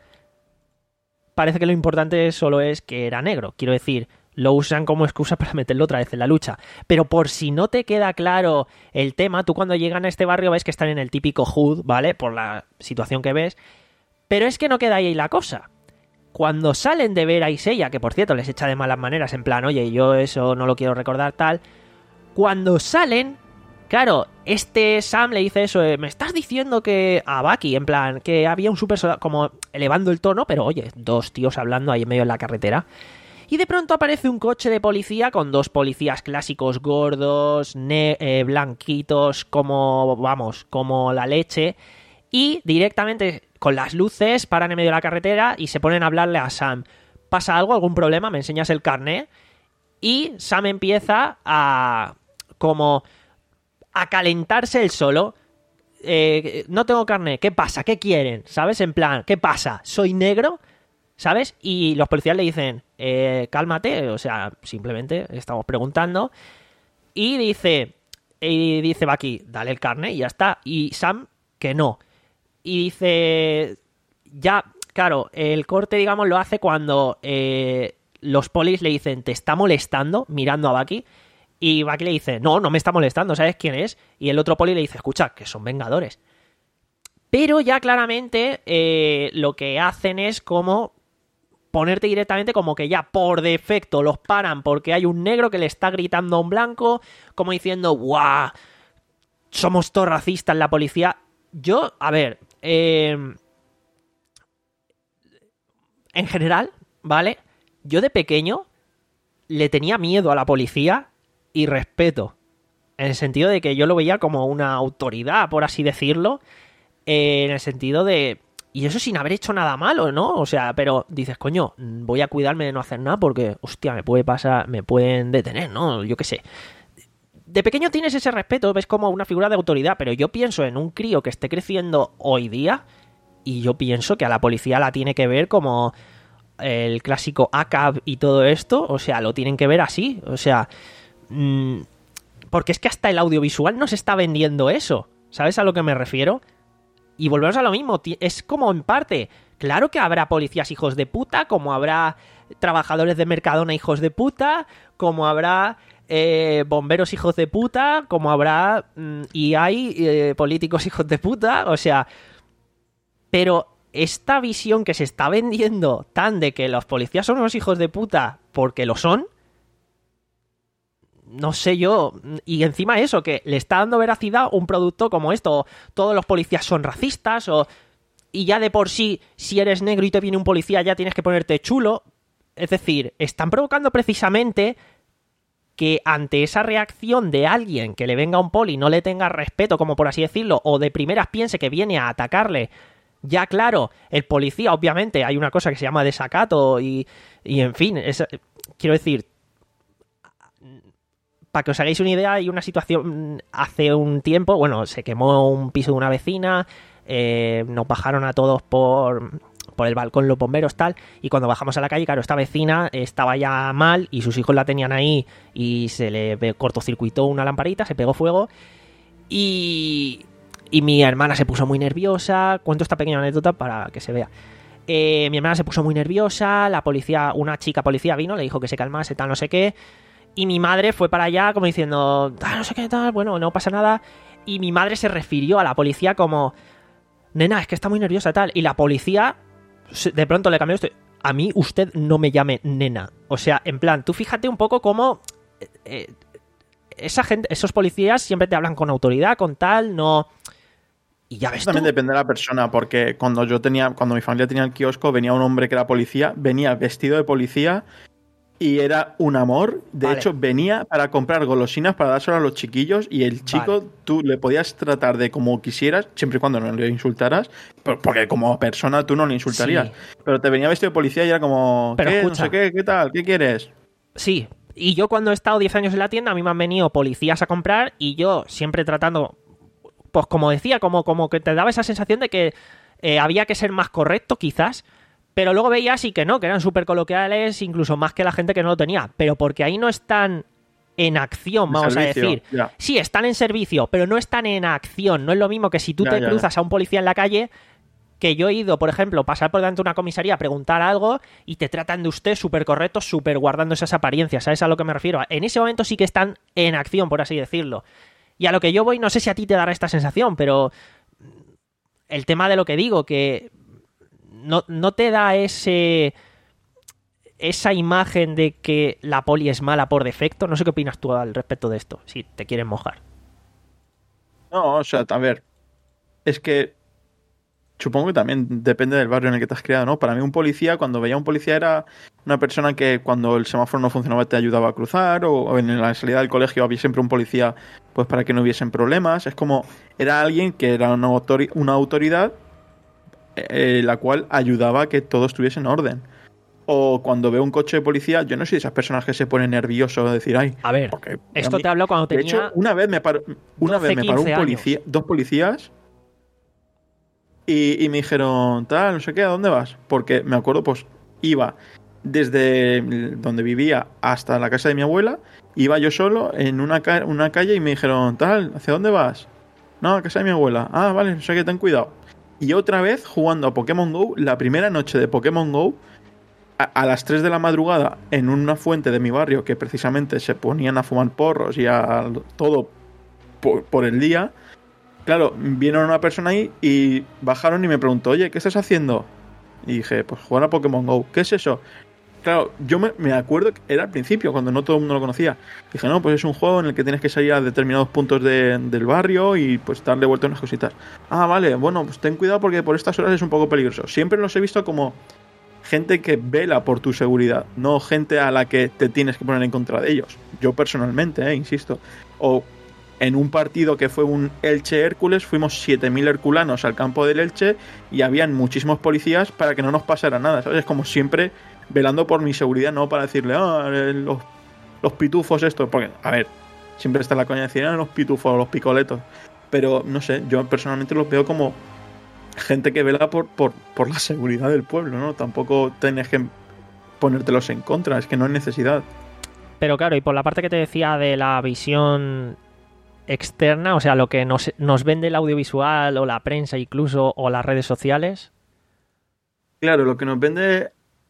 Parece que lo importante solo es que era negro. Quiero decir, lo usan como excusa para meterlo otra vez en la lucha. Pero por si no te queda claro el tema, tú cuando llegan a este barrio ves que están en el típico hood, ¿vale? Por la situación que ves. Pero es que no queda ahí la cosa. Cuando salen de ver a Isaiah, que por cierto les echa de malas maneras, en plan, oye, yo eso no lo quiero recordar tal. Cuando salen, claro, este Sam le dice eso, me estás diciendo que a Bucky, en plan, que había un super soldado, como elevando el tono, pero oye, dos tíos hablando ahí en medio de la carretera. Y de pronto aparece un coche de policía con dos policías clásicos gordos, ne- eh, blanquitos, como, vamos, como la leche. Y directamente con las luces paran en medio de la carretera y se ponen a hablarle a Sam. ¿Pasa algo? ¿Algún problema? ¿Me enseñas el carné? Y Sam empieza a... como... a calentarse el solo. Eh, no tengo carné. ¿Qué pasa? ¿Qué quieren? ¿Sabes? En plan, ¿qué pasa? ¿Soy negro? ¿Sabes? Y los policías le dicen, eh, cálmate, o sea, simplemente estamos preguntando. Y dice, y dice Bucky, dale el carné y ya está. Y Sam, que no. Y dice, ya, claro, el corte, digamos, lo hace cuando eh, los polis le dicen, te está molestando, mirando a Bucky. Y Bucky le dice, no, no me está molestando, ¿sabes quién es? Y el otro poli le dice, escucha, que son vengadores. Pero ya claramente eh, lo que hacen es como ponerte directamente como que ya por defecto los paran porque hay un negro que le está gritando a un blanco, como diciendo, ¡guau! Somos todos racistas, la policía. Yo, a ver, eh, en general, ¿vale? Yo de pequeño le tenía miedo a la policía y respeto, en el sentido de que yo lo veía como una autoridad, por así decirlo, eh, en el sentido de... Y eso sin haber hecho nada malo, ¿no? O sea, pero dices, coño, voy a cuidarme de no hacer nada porque, hostia, me puede pasar, me pueden detener, ¿no? Yo qué sé. De pequeño tienes ese respeto, ves como una figura de autoridad, pero yo pienso en un crío que esté creciendo hoy día y yo pienso que a la policía la tiene que ver como el clásico A C A B y todo esto, o sea, lo tienen que ver así, o sea... Mmm, porque es que hasta el audiovisual nos está vendiendo eso, ¿sabes a lo que me refiero? Y volvemos a lo mismo, es como en parte, claro que habrá policías hijos de puta, como habrá trabajadores de Mercadona hijos de puta, como habrá eh, bomberos hijos de puta, como habrá mm, y hay eh, políticos hijos de puta, o sea, pero esta visión que se está vendiendo tan de que los policías son unos hijos de puta porque lo son, no sé yo, y encima eso, que le está dando veracidad un producto como esto, todos los policías son racistas, o y ya de por sí, si eres negro y te viene un policía ya tienes que ponerte chulo, es decir, están provocando precisamente que ante esa reacción de alguien que le venga un poli y no le tenga respeto, como por así decirlo, o de primeras piense que viene a atacarle, ya claro, el policía, obviamente, hay una cosa que se llama desacato y, y en fin, es, quiero decir, para que os hagáis una idea, hay una situación hace un tiempo, bueno, se quemó un piso de una vecina, eh, nos bajaron a todos por, por el balcón los bomberos, tal, y cuando bajamos a la calle, claro, esta vecina estaba ya mal y sus hijos la tenían ahí y se le cortocircuitó una lamparita, se pegó fuego y, y mi hermana se puso muy nerviosa. Cuento esta pequeña anécdota para que se vea. Eh, mi hermana se puso muy nerviosa, la policía, una chica policía vino, le dijo que se calmase, tal, no sé qué. Y mi madre fue para allá como diciendo, ah, no sé qué tal, bueno, no pasa nada. Y mi madre se refirió a la policía como, nena, es que está muy nerviosa, tal. Y la policía, de pronto le cambió esto. A mí usted no me llame nena. O sea, en plan, tú fíjate un poco cómo eh, esa gente, esos policías siempre te hablan con autoridad, con tal, no... Y ya ves Eso también tú. depende de la persona, porque cuando yo tenía, cuando mi familia tenía el kiosco, venía un hombre que era policía, venía vestido de policía... Y era un amor. De Vale. hecho, venía para comprar golosinas para dárselo a los chiquillos. Y el chico, Vale. tú le podías tratar de como quisieras, siempre y cuando no le insultaras. Porque como persona tú no le insultarías. Sí. Pero te venía vestido de policía y era como, Pero ¿qué? escucha. No sé qué, ¿qué tal? ¿Qué quieres? Sí, y yo cuando he estado diez años en la tienda, a mí me han venido policías a comprar y yo siempre tratando, pues como decía, como, como que te daba esa sensación de que eh, había que ser más correcto quizás, pero luego veías y que no, que eran súper coloquiales, incluso más que la gente que no lo tenía, pero porque ahí no están en acción, vamos Servicio, a decir. ya. Sí, están en servicio, pero no están en acción. No es lo mismo que si tú Ya, te ya, cruzas a un policía en la calle, que yo he ido, por ejemplo, pasar por delante de una comisaría, preguntar algo y te tratan de usted súper correcto, súper guardando esas apariencias. ¿Sabes a lo que me refiero? En ese momento sí que están en acción, por así decirlo. Y a lo que yo voy, no sé si a ti te dará esta sensación, pero el tema de lo que digo, que no, no te da ese esa imagen de que la poli es mala por defecto. No sé qué opinas tú al respecto de esto, si te quieres mojar. No, o sea, a ver. Es que supongo que también depende del barrio en el que te has criado, ¿no? Para mí un policía, cuando veía a un policía, era una persona que cuando el semáforo no funcionaba te ayudaba a cruzar, o, o en la salida del colegio había siempre un policía pues para que no hubiesen problemas. Es como, era alguien que era una, autori- una autoridad eh, la cual ayudaba a que todo estuviese en orden. O cuando veo un coche de policía, yo no soy de esas personas que se ponen nerviosos de decir, ay, A ver, porque esto a mí- te hablo cuando de tenía... hecho, una vez me paró, una doce, vez me paró un quince policía, dos policías y, y me dijeron, tal, no sé qué, ¿a dónde vas? Porque me acuerdo, pues, iba desde donde vivía hasta la casa de mi abuela, iba yo solo en una, ca- una calle y me dijeron, tal, ¿hacia dónde vas? No, a casa de mi abuela. Ah, vale, no sé qué, ten cuidado. Y otra vez jugando a Pokémon GO, la primera noche de Pokémon GO, a, a las tres de la madrugada, en una fuente de mi barrio que precisamente se ponían a fumar porros y a todo por, por el día. Claro, vieron una persona ahí y bajaron y me preguntó, oye, ¿qué estás haciendo? Y dije, pues jugar a Pokémon GO. ¿Qué es eso? Claro, yo me, me acuerdo que era al principio, cuando no todo el mundo lo conocía. Dije, no, pues es un juego en el que tienes que salir a determinados puntos de, del barrio y pues darle vuelta a unas cositas. Ah, vale, bueno, pues ten cuidado porque por estas horas es un poco peligroso. Siempre los he visto como gente que vela por tu seguridad, no gente a la que te tienes que poner en contra de ellos. Yo personalmente, eh, insisto. O en un partido que fue un Elche-Hércules, fuimos siete mil herculanos al campo del Elche y habían muchísimos policías para que no nos pasara nada, ¿sabes? Es como siempre velando por mi seguridad, no para decirle, ah, los, los pitufos estos, porque, a ver, siempre está la coña de decir, ah, los pitufos, los picoletos, pero no sé, yo personalmente los veo como gente que vela por, por, por la seguridad del pueblo, ¿no? Tampoco tienes que ponértelos en contra, es que no hay necesidad. Pero claro, y por la parte que te decía de la visión externa, o sea, lo que nos, nos vende el audiovisual o la prensa incluso o las redes sociales. Claro, lo que nos vende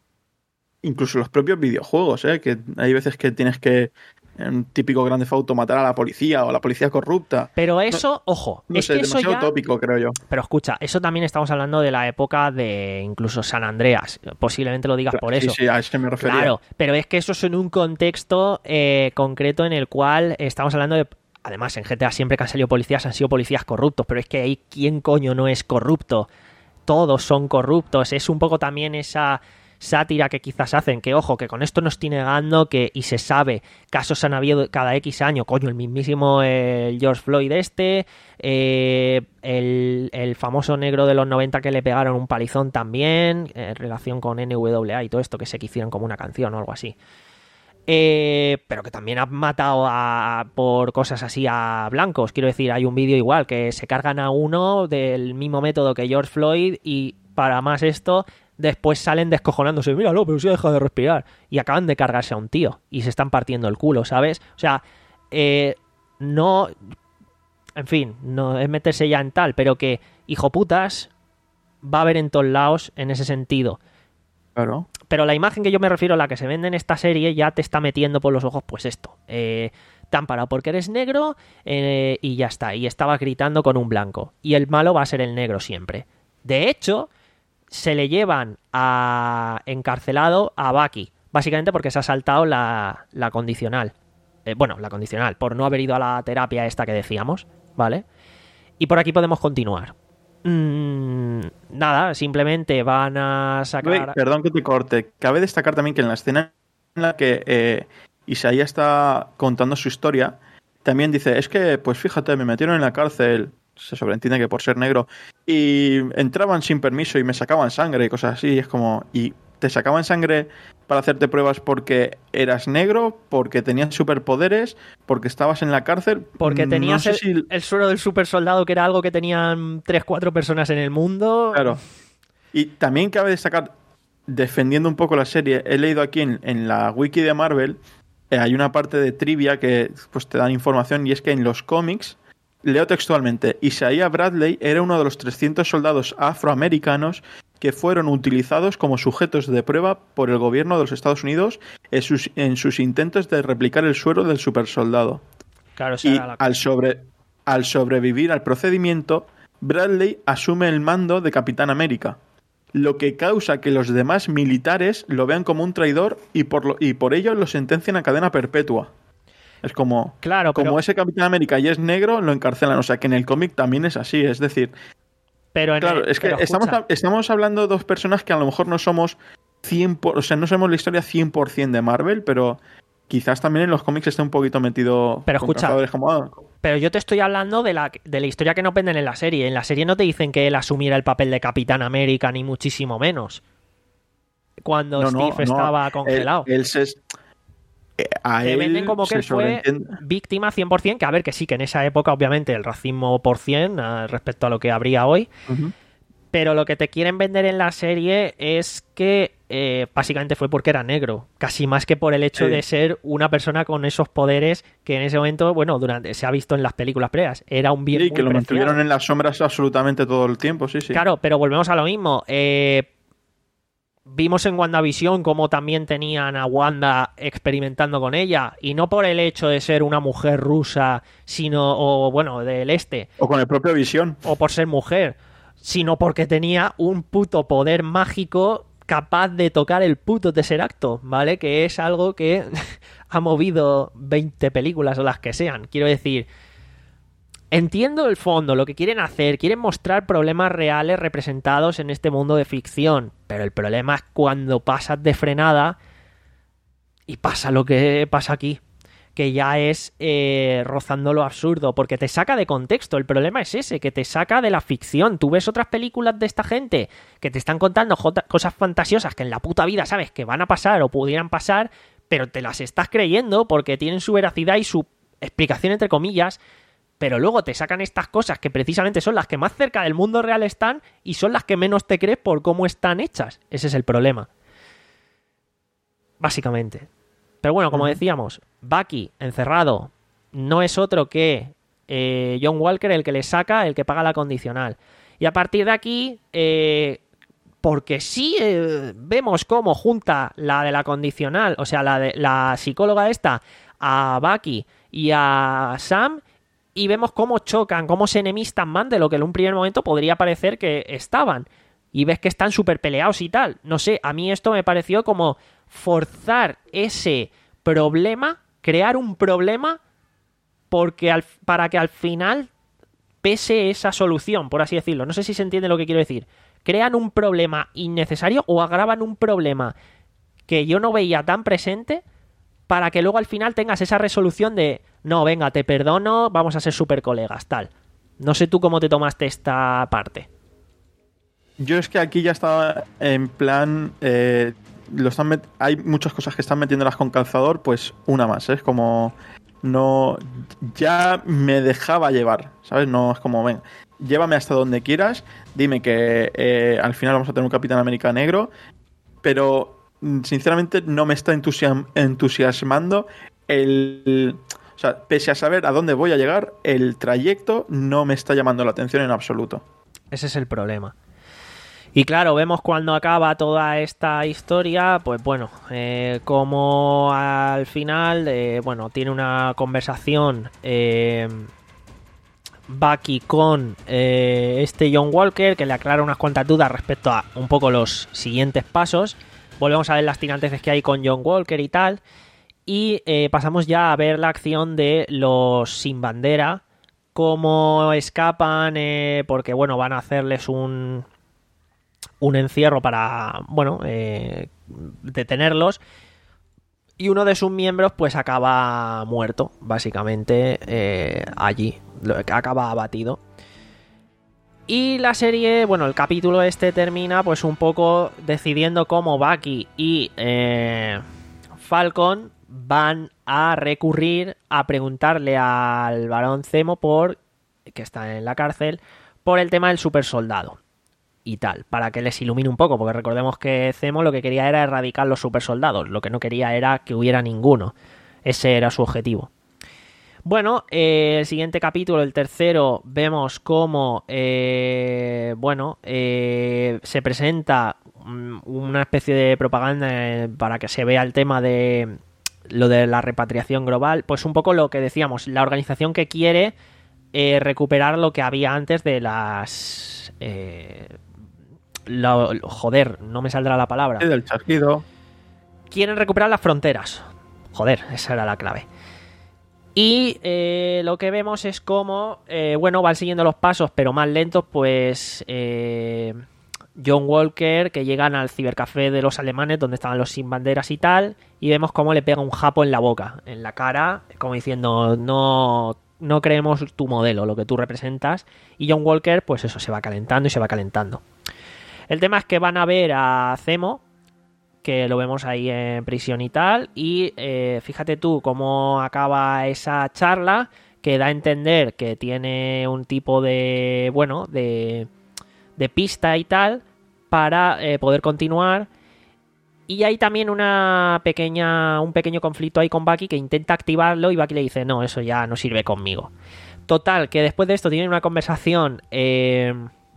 incluso los propios videojuegos, ¿eh? Que hay veces que tienes que, en un típico Grand Theft Auto, matar a la policía o a la policía corrupta. Pero eso, no, ojo, no es sé, que eso demasiado ya... tópico, creo yo. Pero escucha, eso también estamos hablando de la época de incluso San Andreas. Posiblemente lo digas Claro, por sí, eso. sí, a eso me refería. Claro, pero es que eso es en un contexto eh, concreto en el cual estamos hablando de... Además, en G T A siempre que han salido policías han sido policías corruptos, pero es que ahí, ¿quién coño no es corrupto? Todos son corruptos. Es un poco también esa sátira que quizás hacen, que ojo, que con esto no estoy negando que, y se sabe, casos han habido cada X año, coño, el mismísimo eh, George Floyd este, eh, el, el famoso negro de los noventa que le pegaron un palizón también, en relación con N W A y todo esto, que se quisieron como una canción o algo así. Eh, pero que también han matado a, por cosas así a blancos. Quiero decir, hay un vídeo igual que se cargan a uno del mismo método que George Floyd y para más esto, después salen descojonándose. Míralo, pero si ha dejado de respirar. Y acaban de cargarse a un tío y se están partiendo el culo, ¿sabes? O sea, eh, no... En fin, no es meterse ya en tal, pero que, hijo putas, va a haber en todos lados en ese sentido. Claro. Pero la imagen que yo me refiero a la que se vende en esta serie ya te está metiendo por los ojos pues esto. Eh, te han parado porque eres negro eh, y ya está. Y estaba gritando con un blanco. Y el malo va a ser el negro siempre. De hecho, se le llevan a encarcelado a Bucky. Básicamente porque se ha saltado la, la condicional. Eh, bueno, la condicional. Por no haber ido a la terapia esta que decíamos. ¿Vale? Y por aquí podemos continuar. Mm, nada, simplemente van a sacar... Perdón que te corte. Cabe destacar también que en la escena en la que eh, Isaías está contando su historia, también dice, es que, pues fíjate, me metieron en la cárcel, se sobreentiende que por ser negro, y entraban sin permiso y me sacaban sangre y cosas así, es como... y te sacaban sangre para hacerte pruebas porque eras negro, porque tenías superpoderes, porque estabas en la cárcel. Porque tenías no sé el, si... el suero del super soldado, que era algo que tenían tres cuatro personas en el mundo. Claro. Y también cabe destacar, defendiendo un poco la serie, he leído aquí en, en la wiki de Marvel, eh, hay una parte de trivia que pues te dan información, y es que en los cómics, leo textualmente, Isaiah Bradley era uno de los trescientos soldados afroamericanos que fueron utilizados como sujetos de prueba por el gobierno de los Estados Unidos en sus, en sus intentos de replicar el suero del supersoldado. Claro, y la... al, sobre, al sobrevivir al procedimiento, Bradley asume el mando de Capitán América, lo que causa que los demás militares lo vean como un traidor y por, lo, y por ello lo sentencian a cadena perpetua. Es como, claro, como pero... ese Capitán América y es negro, lo encarcelan. O sea, que en el cómic también es así. Es decir, pero claro, el... es que pero estamos, estamos hablando de dos personas que a lo mejor no somos cien por ciento, o sea, no sabemos la historia cien por ciento de Marvel, pero quizás también en los cómics esté un poquito metido. Pero escucha, como, ah. pero yo te estoy hablando de la, de la historia que nos venden en la serie. En la serie no te dicen que él asumiera el papel de Capitán América, ni muchísimo menos. Cuando no, Steve no, estaba no. congelado. Él, él se... A te él venden como que él fue víctima cien por ciento, que a ver, que sí, que en esa época obviamente el racismo por cien uh, respecto a lo que habría hoy, uh-huh. Pero lo que te quieren vender en la serie es que eh, básicamente fue porque era negro, casi más que por el hecho sí. de ser una persona con esos poderes que en ese momento, bueno, durante se ha visto en las películas previas, era un bien sí, muy que lo preciado. mantuvieron en las sombras absolutamente todo el tiempo, sí, sí. Claro, pero volvemos a lo mismo, eh... Vimos en WandaVision cómo también tenían a Wanda experimentando con ella, y no por el hecho de ser una mujer rusa, sino, o bueno, del este. O con el propio Visión. O por ser mujer, sino porque tenía un puto poder mágico capaz de tocar el puto Tesseracto, ¿vale? Que es algo que ha movido veinte películas o las que sean. Quiero decir... Entiendo el fondo, lo que quieren hacer, quieren mostrar problemas reales representados en este mundo de ficción, pero el problema es cuando pasas de frenada y pasa lo que pasa aquí, que ya es eh, rozando lo absurdo, porque te saca de contexto. El problema es ese, que te saca de la ficción. Tú ves otras películas de esta gente que te están contando jota- cosas fantasiosas que en la puta vida sabes que van a pasar o pudieran pasar, pero te las estás creyendo porque tienen su veracidad y su explicación entre comillas. Pero luego te sacan estas cosas que precisamente son las que más cerca del mundo real están y son las que menos te crees por cómo están hechas. Ese es el problema. Básicamente. Pero bueno, como decíamos, Bucky, encerrado, no es otro que eh, John Walker el que le saca, el que paga la condicional. Y a partir de aquí, eh, porque sí eh, vemos cómo junta la de la condicional, o sea, la, de, la psicóloga esta, a Bucky y a Sam... Y vemos cómo chocan, cómo se enemistan más de lo que en un primer momento podría parecer que estaban. Y ves que están súper peleados y tal. No sé, a mí esto me pareció como forzar ese problema, crear un problema porque al, para que al final pese esa solución, por así decirlo. No sé si se entiende lo que quiero decir. crean un problema innecesario o agravan un problema que yo no veía tan presente para que luego al final tengas esa resolución de no, venga, te perdono, vamos a ser super colegas, tal. No sé tú cómo te tomaste esta parte. Yo es que aquí ya estaba en plan... Eh, lo están met- hay muchas cosas que están metiéndolas con calzador, pues una más, ¿eh? Es como... No... Ya me dejaba llevar, ¿sabes? No es como, ven, llévame hasta donde quieras, dime que eh, al final vamos a tener un Capitán América negro, pero sinceramente no me está entusiasm- entusiasmando el... O sea, pese a saber a dónde voy a llegar, el trayecto no me está llamando la atención en absoluto. Ese es el problema. Y claro, vemos cuando acaba toda esta historia, pues bueno, eh, como al final, eh, bueno, tiene una conversación eh, Bucky con eh, este John Walker, que le aclara unas cuantas dudas respecto a un poco los siguientes pasos. Volvemos a ver las tiranteces que hay con John Walker y tal. Y eh, pasamos ya a ver la acción de los sin bandera, cómo escapan, eh, porque bueno, van a hacerles un... un encierro para, bueno, eh, detenerlos, y uno de sus miembros pues acaba muerto, básicamente, eh, allí, acaba abatido. Y la serie, bueno, el capítulo este termina pues un poco decidiendo cómo Bucky y eh, Falcon van a recurrir a preguntarle al Barón Zemo, por que está en la cárcel, por el tema del supersoldado y tal, para que les ilumine un poco, porque recordemos que Zemo lo que quería era erradicar los supersoldados, lo que no quería era que hubiera ninguno. Ese era su objetivo. Bueno, eh, el siguiente capítulo, el tercero, vemos cómo eh, bueno, eh, se presenta una especie de propaganda eh, para que se vea el tema de lo de la repatriación global, pues un poco lo que decíamos, la organización que quiere eh, recuperar lo que había antes de las... Eh, Lo, lo, joder, no me saldrá la palabra. Sí, del chasquido. Quieren recuperar las fronteras. Joder, esa era la clave. Y eh, lo que vemos es cómo, eh, bueno, van siguiendo los pasos, pero más lentos, pues eh, John Walker, que llegan al cibercafé de los alemanes, donde estaban los sin banderas y tal, y vemos cómo le pega un japo en la boca, en la cara, como diciendo, no... no creemos tu modelo, lo que tú representas. Y John Walker, pues eso, se va calentando y se va calentando. El tema es que van a ver a Zemo, que lo vemos ahí en prisión y tal, y eh, fíjate tú cómo acaba esa charla, que da a entender que tiene un tipo de, bueno, de, de pista y tal, para eh, poder continuar. Y hay también una pequeña, un pequeño conflicto ahí con Bucky, que intenta activarlo y Bucky le dice, no, eso ya no sirve conmigo. Total, que después de esto tienen una conversación... Eh,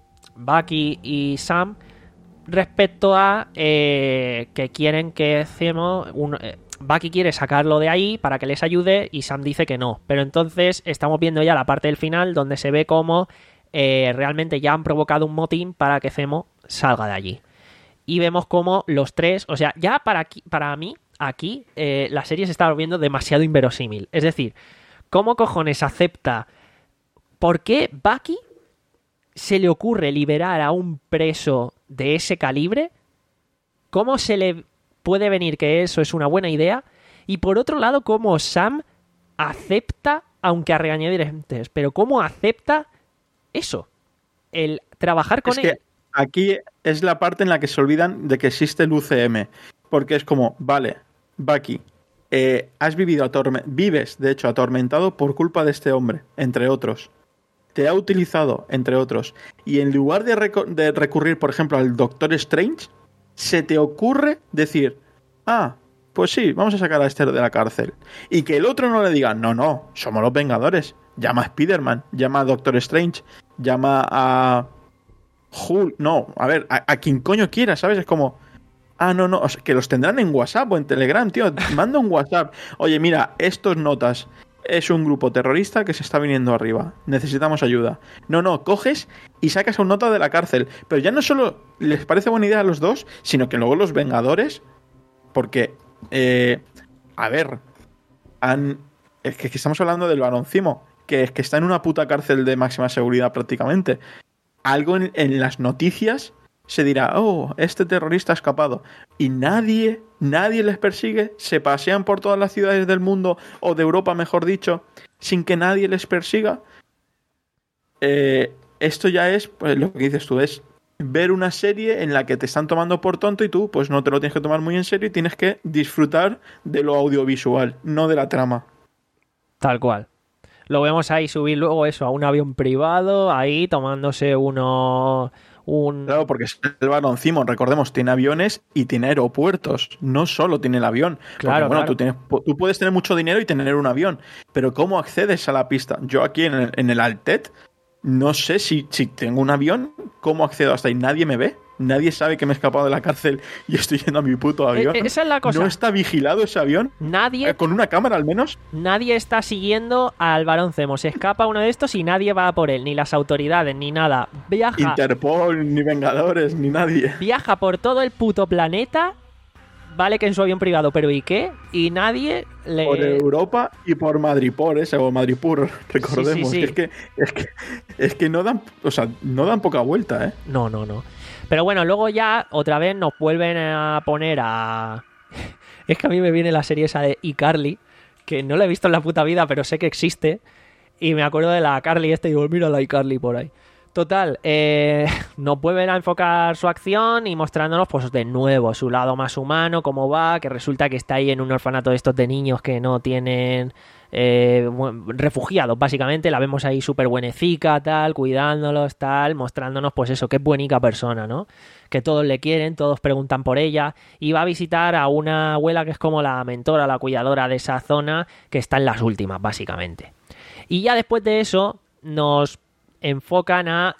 Bucky y Sam respecto a eh, que quieren que Zemo un, eh, Bucky quiere sacarlo de ahí para que les ayude y Sam dice que no, pero entonces estamos viendo ya la parte del final donde se ve cómo eh, realmente ya han provocado un motín para que Zemo salga de allí, y vemos cómo los tres, o sea, ya para, aquí, para mí aquí eh, la serie se está volviendo demasiado inverosímil, es decir, ¿cómo cojones acepta? ¿Por qué Bucky se le ocurre liberar a un preso de ese calibre? ¿Cómo se le puede venir que eso es una buena idea? Y por otro lado, ¿cómo Sam acepta, aunque a regañadientes, pero cómo acepta eso? El trabajar con es él. Que aquí es la parte en la que se olvidan de que existe el U C M. Porque es como, vale, Bucky, eh, has vivido atorme- vives, de hecho, atormentado por culpa de este hombre, entre otros. Te ha utilizado, entre otros, y en lugar de, reco- de recurrir, por ejemplo, al Doctor Strange, se te ocurre decir, ah, pues sí, vamos a sacar a este de la cárcel. Y que el otro no le diga, no, no, somos los Vengadores. Llama a Spider-Man, llama a Doctor Strange, llama a Hulk, no, a ver, a, a quien coño quiera, ¿sabes? Es como, ah, no, no, o sea, que los tendrán en WhatsApp o en Telegram, tío, manda un WhatsApp. Oye, mira, estos notas... Es un grupo terrorista que se está viniendo arriba. Necesitamos ayuda. No, no, coges y sacas a un nota de la cárcel. Pero ya no solo les parece buena idea a los dos, sino que luego los Vengadores... Porque, eh, a ver, han, es que estamos hablando del Barón Zemo, que es que está en una puta cárcel de máxima seguridad prácticamente. Algo en, en las noticias se dirá, oh, este terrorista ha escapado. Y nadie, nadie les persigue, se pasean por todas las ciudades del mundo, o de Europa mejor dicho, sin que nadie les persiga. Eh, esto ya es, pues, lo que dices tú, es ver una serie en la que te están tomando por tonto y tú pues no te lo tienes que tomar muy en serio y tienes que disfrutar de lo audiovisual, no de la trama. Tal cual. Lo vemos ahí subir luego eso a un avión privado, ahí tomándose uno... Un... Claro, porque es el Baron Zimon, recordemos, tiene aviones y tiene aeropuertos, no solo tiene el avión. Claro, porque, bueno, claro. Tú, tienes, tú puedes tener mucho dinero y tener un avión, pero ¿cómo accedes a la pista? Yo aquí en el, en el Altet no sé si, si tengo un avión, ¿cómo accedo hasta ahí? Nadie me ve, nadie sabe que me he escapado de la cárcel y estoy yendo a mi puto avión. Eh, esa es la cosa. ¿No está vigilado ese avión? Nadie... Eh, ¿Con una cámara al menos? Nadie está siguiendo al Barón Zemo. Se escapa uno de estos y nadie va por él, ni las autoridades, ni nada. Viaja, Interpol, ni Vengadores, ni nadie. viaja por todo el puto planeta. Vale que en su avión privado, pero ¿y qué? Y nadie le... Por Europa y por Madripor, ese, o Madripur, recordemos. Sí, sí, sí. Es que, es que, es que no dan, o sea, no dan poca vuelta, ¿eh? No, no, no. Pero bueno, luego ya otra vez nos vuelven a poner a... Es que a mí me viene la serie esa de iCarly, que no la he visto en la puta vida, pero sé que existe. Y me acuerdo de la Carly esta y digo, mira la iCarly por ahí. Total, eh, nos vuelven a enfocar su acción y mostrándonos pues de nuevo su lado más humano, cómo va, que resulta que está ahí en un orfanato de estos de niños que no tienen eh, refugiados, básicamente. La vemos ahí súper buenecica, tal, cuidándolos, tal, mostrándonos pues eso, que es buenica persona, ¿no? Que todos le quieren, todos preguntan por ella, y va a visitar a una abuela que es como la mentora, la cuidadora de esa zona, que está en las últimas, básicamente. Y ya después de eso nos enfocan a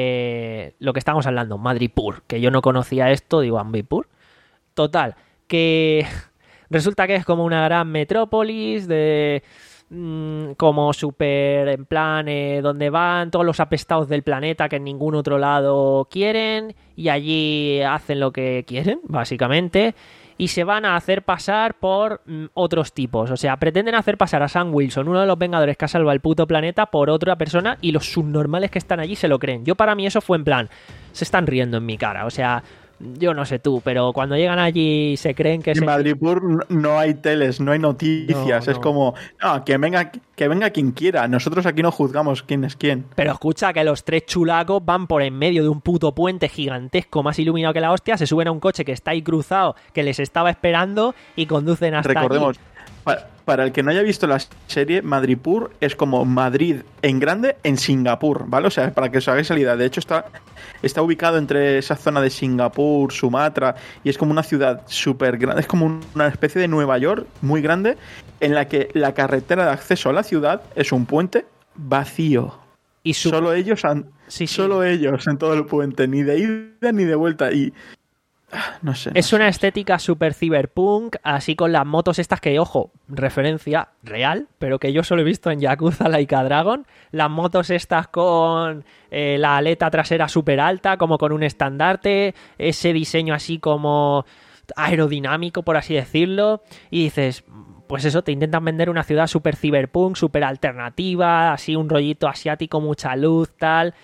eh, lo que estamos hablando, Madripur, que yo no conocía esto, digo, Madripur. Total, que resulta que es como una gran metrópolis de mmm, como súper en plan eh, donde van todos los apestados del planeta que en ningún otro lado quieren y allí hacen lo que quieren, básicamente. Y se van a hacer pasar por mm, otros tipos. O sea, pretenden hacer pasar a Sam Wilson, uno de los Vengadores que ha salvado el puto planeta, por otra persona, y los subnormales que están allí se lo creen. Yo, para mí, eso fue en plan, se están riendo en mi cara. O sea, yo no sé tú, pero cuando llegan allí se creen que... En se... Madripur no hay teles, no hay noticias. No, es no. como, no, que venga, que venga quien quiera. Nosotros aquí no juzgamos quién es quién. Pero escucha que los tres chulacos van por en medio de un puto puente gigantesco más iluminado que la hostia, se suben a un coche que está ahí cruzado, que les estaba esperando, y conducen hasta Recordemos, allí. pa- para el que no haya visto la serie, Madripur es como Madrid en grande en Singapur, ¿vale? O sea, para que os hagáis la idea. De hecho, está, está ubicado entre esa zona de Singapur, Sumatra, y es como una ciudad súper grande. Es como un- una especie de Nueva York muy grande, en la que la carretera de acceso a la ciudad es un puente vacío. Y su- Solo ellos han, Sí, sí. solo ellos en todo el puente, ni de ida ni de vuelta. Y ah, no sé. no Es sé. una estética super cyberpunk, así con las motos estas que, ojo, referencia real, pero que yo solo he visto en Yakuza Laika Dragon. Las motos estas con eh, la aleta trasera super alta, como con un estandarte, ese diseño así como aerodinámico, por así decirlo, y dices, pues eso, te intentan vender una ciudad super cyberpunk, super alternativa, así un rollito asiático, mucha luz, tal...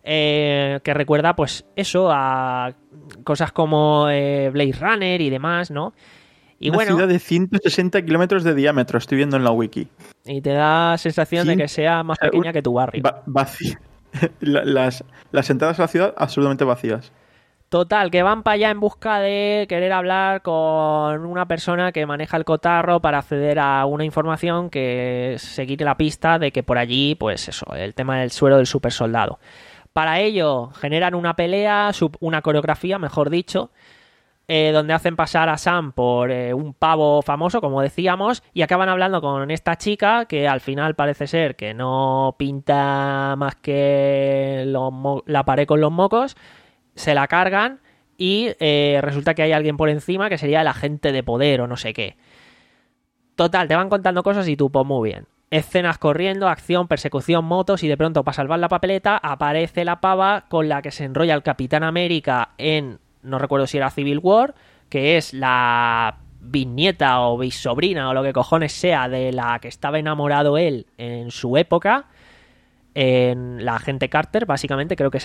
Eh, que recuerda pues eso a cosas como eh, Blade Runner y demás, ¿no? Y Una bueno, ciudad de ciento sesenta kilómetros de diámetro, estoy viendo en la wiki. y te da sensación de Cien- que sea más o sea, pequeña un- que tu barrio. Va- vacía. La- las, las entradas a la ciudad absolutamente vacías. Total, que van para allá en busca de querer hablar con una persona que maneja el cotarro para acceder a una información que seguir la pista de que por allí, pues eso, el tema del suero del super soldado. Para ello generan una pelea, sub- una coreografía, mejor dicho, eh, donde hacen pasar a Sam por eh, un pavo famoso, como decíamos, y acaban hablando con esta chica que al final parece ser que no pinta más que los mo- la pared con los mocos, se la cargan y eh, resulta que hay alguien por encima que sería el agente de poder o no sé qué. Total, te van contando cosas y tú, pues muy bien. Escenas corriendo, acción, persecución, motos, y de pronto, para salvar la papeleta, aparece la pava con la que se enrolla el Capitán América en, no recuerdo si era Civil War, que es la bisnieta o bisobrina o lo que cojones sea de la que estaba enamorado él en su época, en la agente Carter, básicamente, creo que es esta.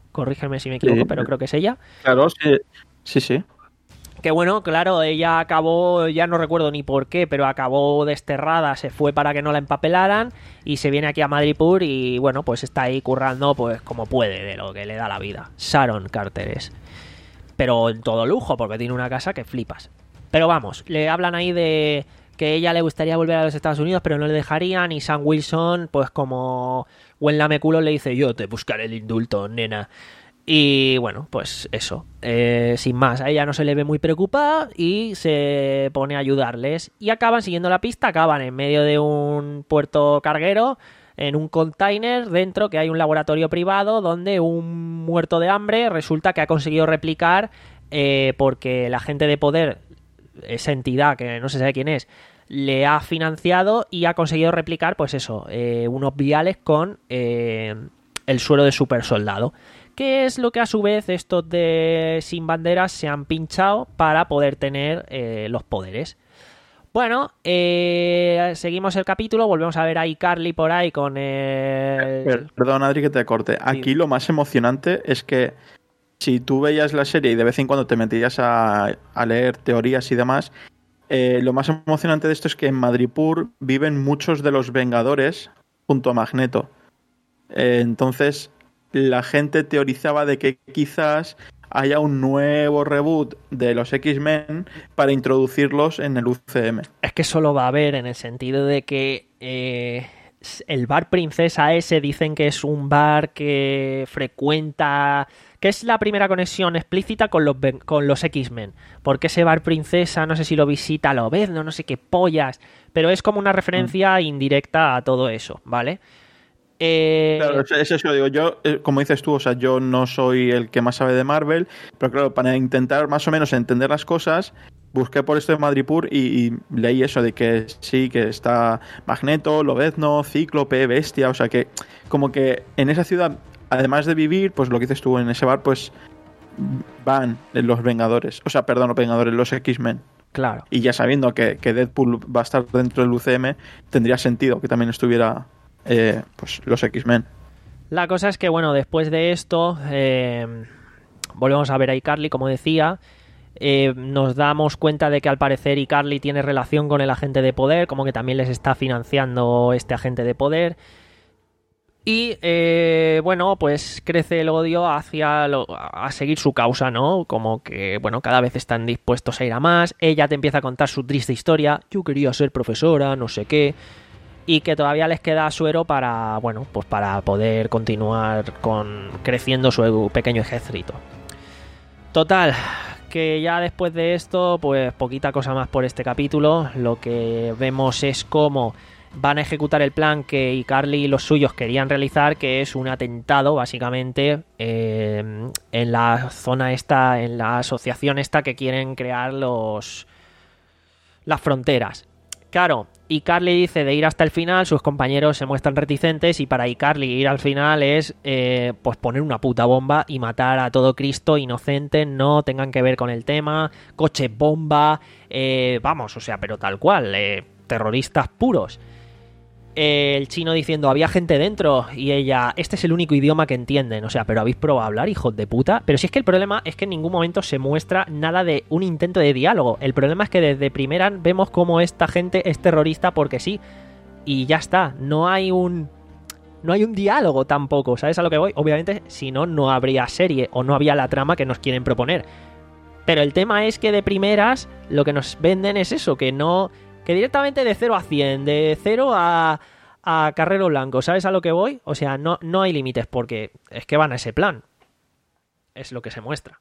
corrígeme si me equivoco, Sí. pero creo que es ella. Claro, sí, sí, sí. Que bueno, claro, ella acabó, ya no recuerdo ni por qué, pero acabó desterrada, se fue para que no la empapelaran y se viene aquí a Madripoor y bueno, pues está ahí currando pues como puede, de lo que le da la vida. Sharon Carter es. Pero en todo lujo, porque tiene una casa que flipas. Pero vamos, le hablan ahí de que ella le gustaría volver a los Estados Unidos, pero no le dejarían, y Sam Wilson, pues como buen lameculo, le dice: yo te buscaré el indulto, nena. Y bueno, pues eso, eh, sin más, a ella no se le ve muy preocupada y se pone a ayudarles. Y acaban siguiendo la pista, acaban en medio de un puerto carguero, en un container, dentro que hay un laboratorio privado donde un muerto de hambre resulta que ha conseguido replicar, eh, porque la gente de poder, esa entidad que no se sabe quién es, le ha financiado y ha conseguido replicar, pues eso, eh, unos viales con eh, el suero de super soldado. Que es lo que a su vez estos de Sin Banderas se han pinchado para poder tener eh, los poderes. Bueno, eh, seguimos el capítulo, volvemos a ver a iCarly por ahí con el... Perdón, Adri, que te corte. Aquí lo más emocionante es que si tú veías la serie y de vez en cuando te metías a, a leer teorías y demás, eh, lo más emocionante de esto es que en Madripoor viven muchos de los Vengadores junto a Magneto. Eh, entonces... la gente teorizaba de que quizás haya un nuevo reboot de los X-Men para introducirlos en el U C M. Es que solo va a haber en el sentido de que eh, el bar Princesa ese dicen que es un bar que frecuenta... que es la primera conexión explícita con los, con los X-Men. Porque ese bar Princesa, no sé si lo visita Lobezno, no sé qué pollas, pero es como una referencia mm. indirecta a todo eso, ¿vale? Eh... Claro, es eso, digo yo, como dices tú, o sea, yo no soy el que más sabe de Marvel, pero claro, para intentar más o menos entender las cosas, busqué por esto de Madripoor y, y leí eso de que sí, que está Magneto, Lobezno, Cíclope, Bestia, o sea que como que en esa ciudad, además de vivir, pues lo que dices tú en ese bar, pues van los Vengadores, o sea, perdón, los Vengadores, los X-Men. Claro. Y ya sabiendo que, que Deadpool va a estar dentro del U C M, tendría sentido que también estuviera... Eh, pues los X-Men. La cosa es que, bueno, después de esto eh, volvemos a ver a iCarly, como decía. Eh, nos damos cuenta de que al parecer iCarly tiene relación con el agente de poder, como que también les está financiando este agente de poder. Y eh, bueno, pues crece el odio hacia lo, a seguir su causa, ¿no? Como que, bueno, cada vez están dispuestos a ir a más. Ella te empieza a contar su triste historia. Yo quería ser profesora, no sé qué. Y que todavía les queda suero para, bueno, pues para poder continuar con creciendo su pequeño ejército. Total, que ya después de esto, pues poquita cosa más por este capítulo. Lo que vemos es cómo van a ejecutar el plan que iCarly y los suyos querían realizar, que es un atentado, básicamente, eh, en la zona esta, en la asociación esta que quieren crear los las fronteras. Claro, iCarly dice de ir hasta el final, sus compañeros se muestran reticentes y para iCarly ir al final es eh, pues poner una puta bomba y matar a todo Cristo inocente, no tengan que ver con el tema, coche bomba, eh, vamos, o sea, pero tal cual, eh, terroristas puros. Eh, el chino diciendo, había gente dentro, y ella, este es el único idioma que entienden, o sea, pero habéis probado a hablar, hijos de puta. Pero si es que el problema es que en ningún momento se muestra nada de un intento de diálogo. El problema es que desde primera vemos cómo esta gente es terrorista porque sí, y ya está, no hay un... no hay un diálogo tampoco, ¿sabes a lo que voy? Obviamente, si no, no habría serie o no había la trama que nos quieren proponer. Pero el tema es que de primeras lo que nos venden es eso, que no... que directamente de cero a cien, de cero a, a Carrero Blanco, ¿sabes a lo que voy? O sea, no, no hay límites porque es que van a ese plan. Es lo que se muestra.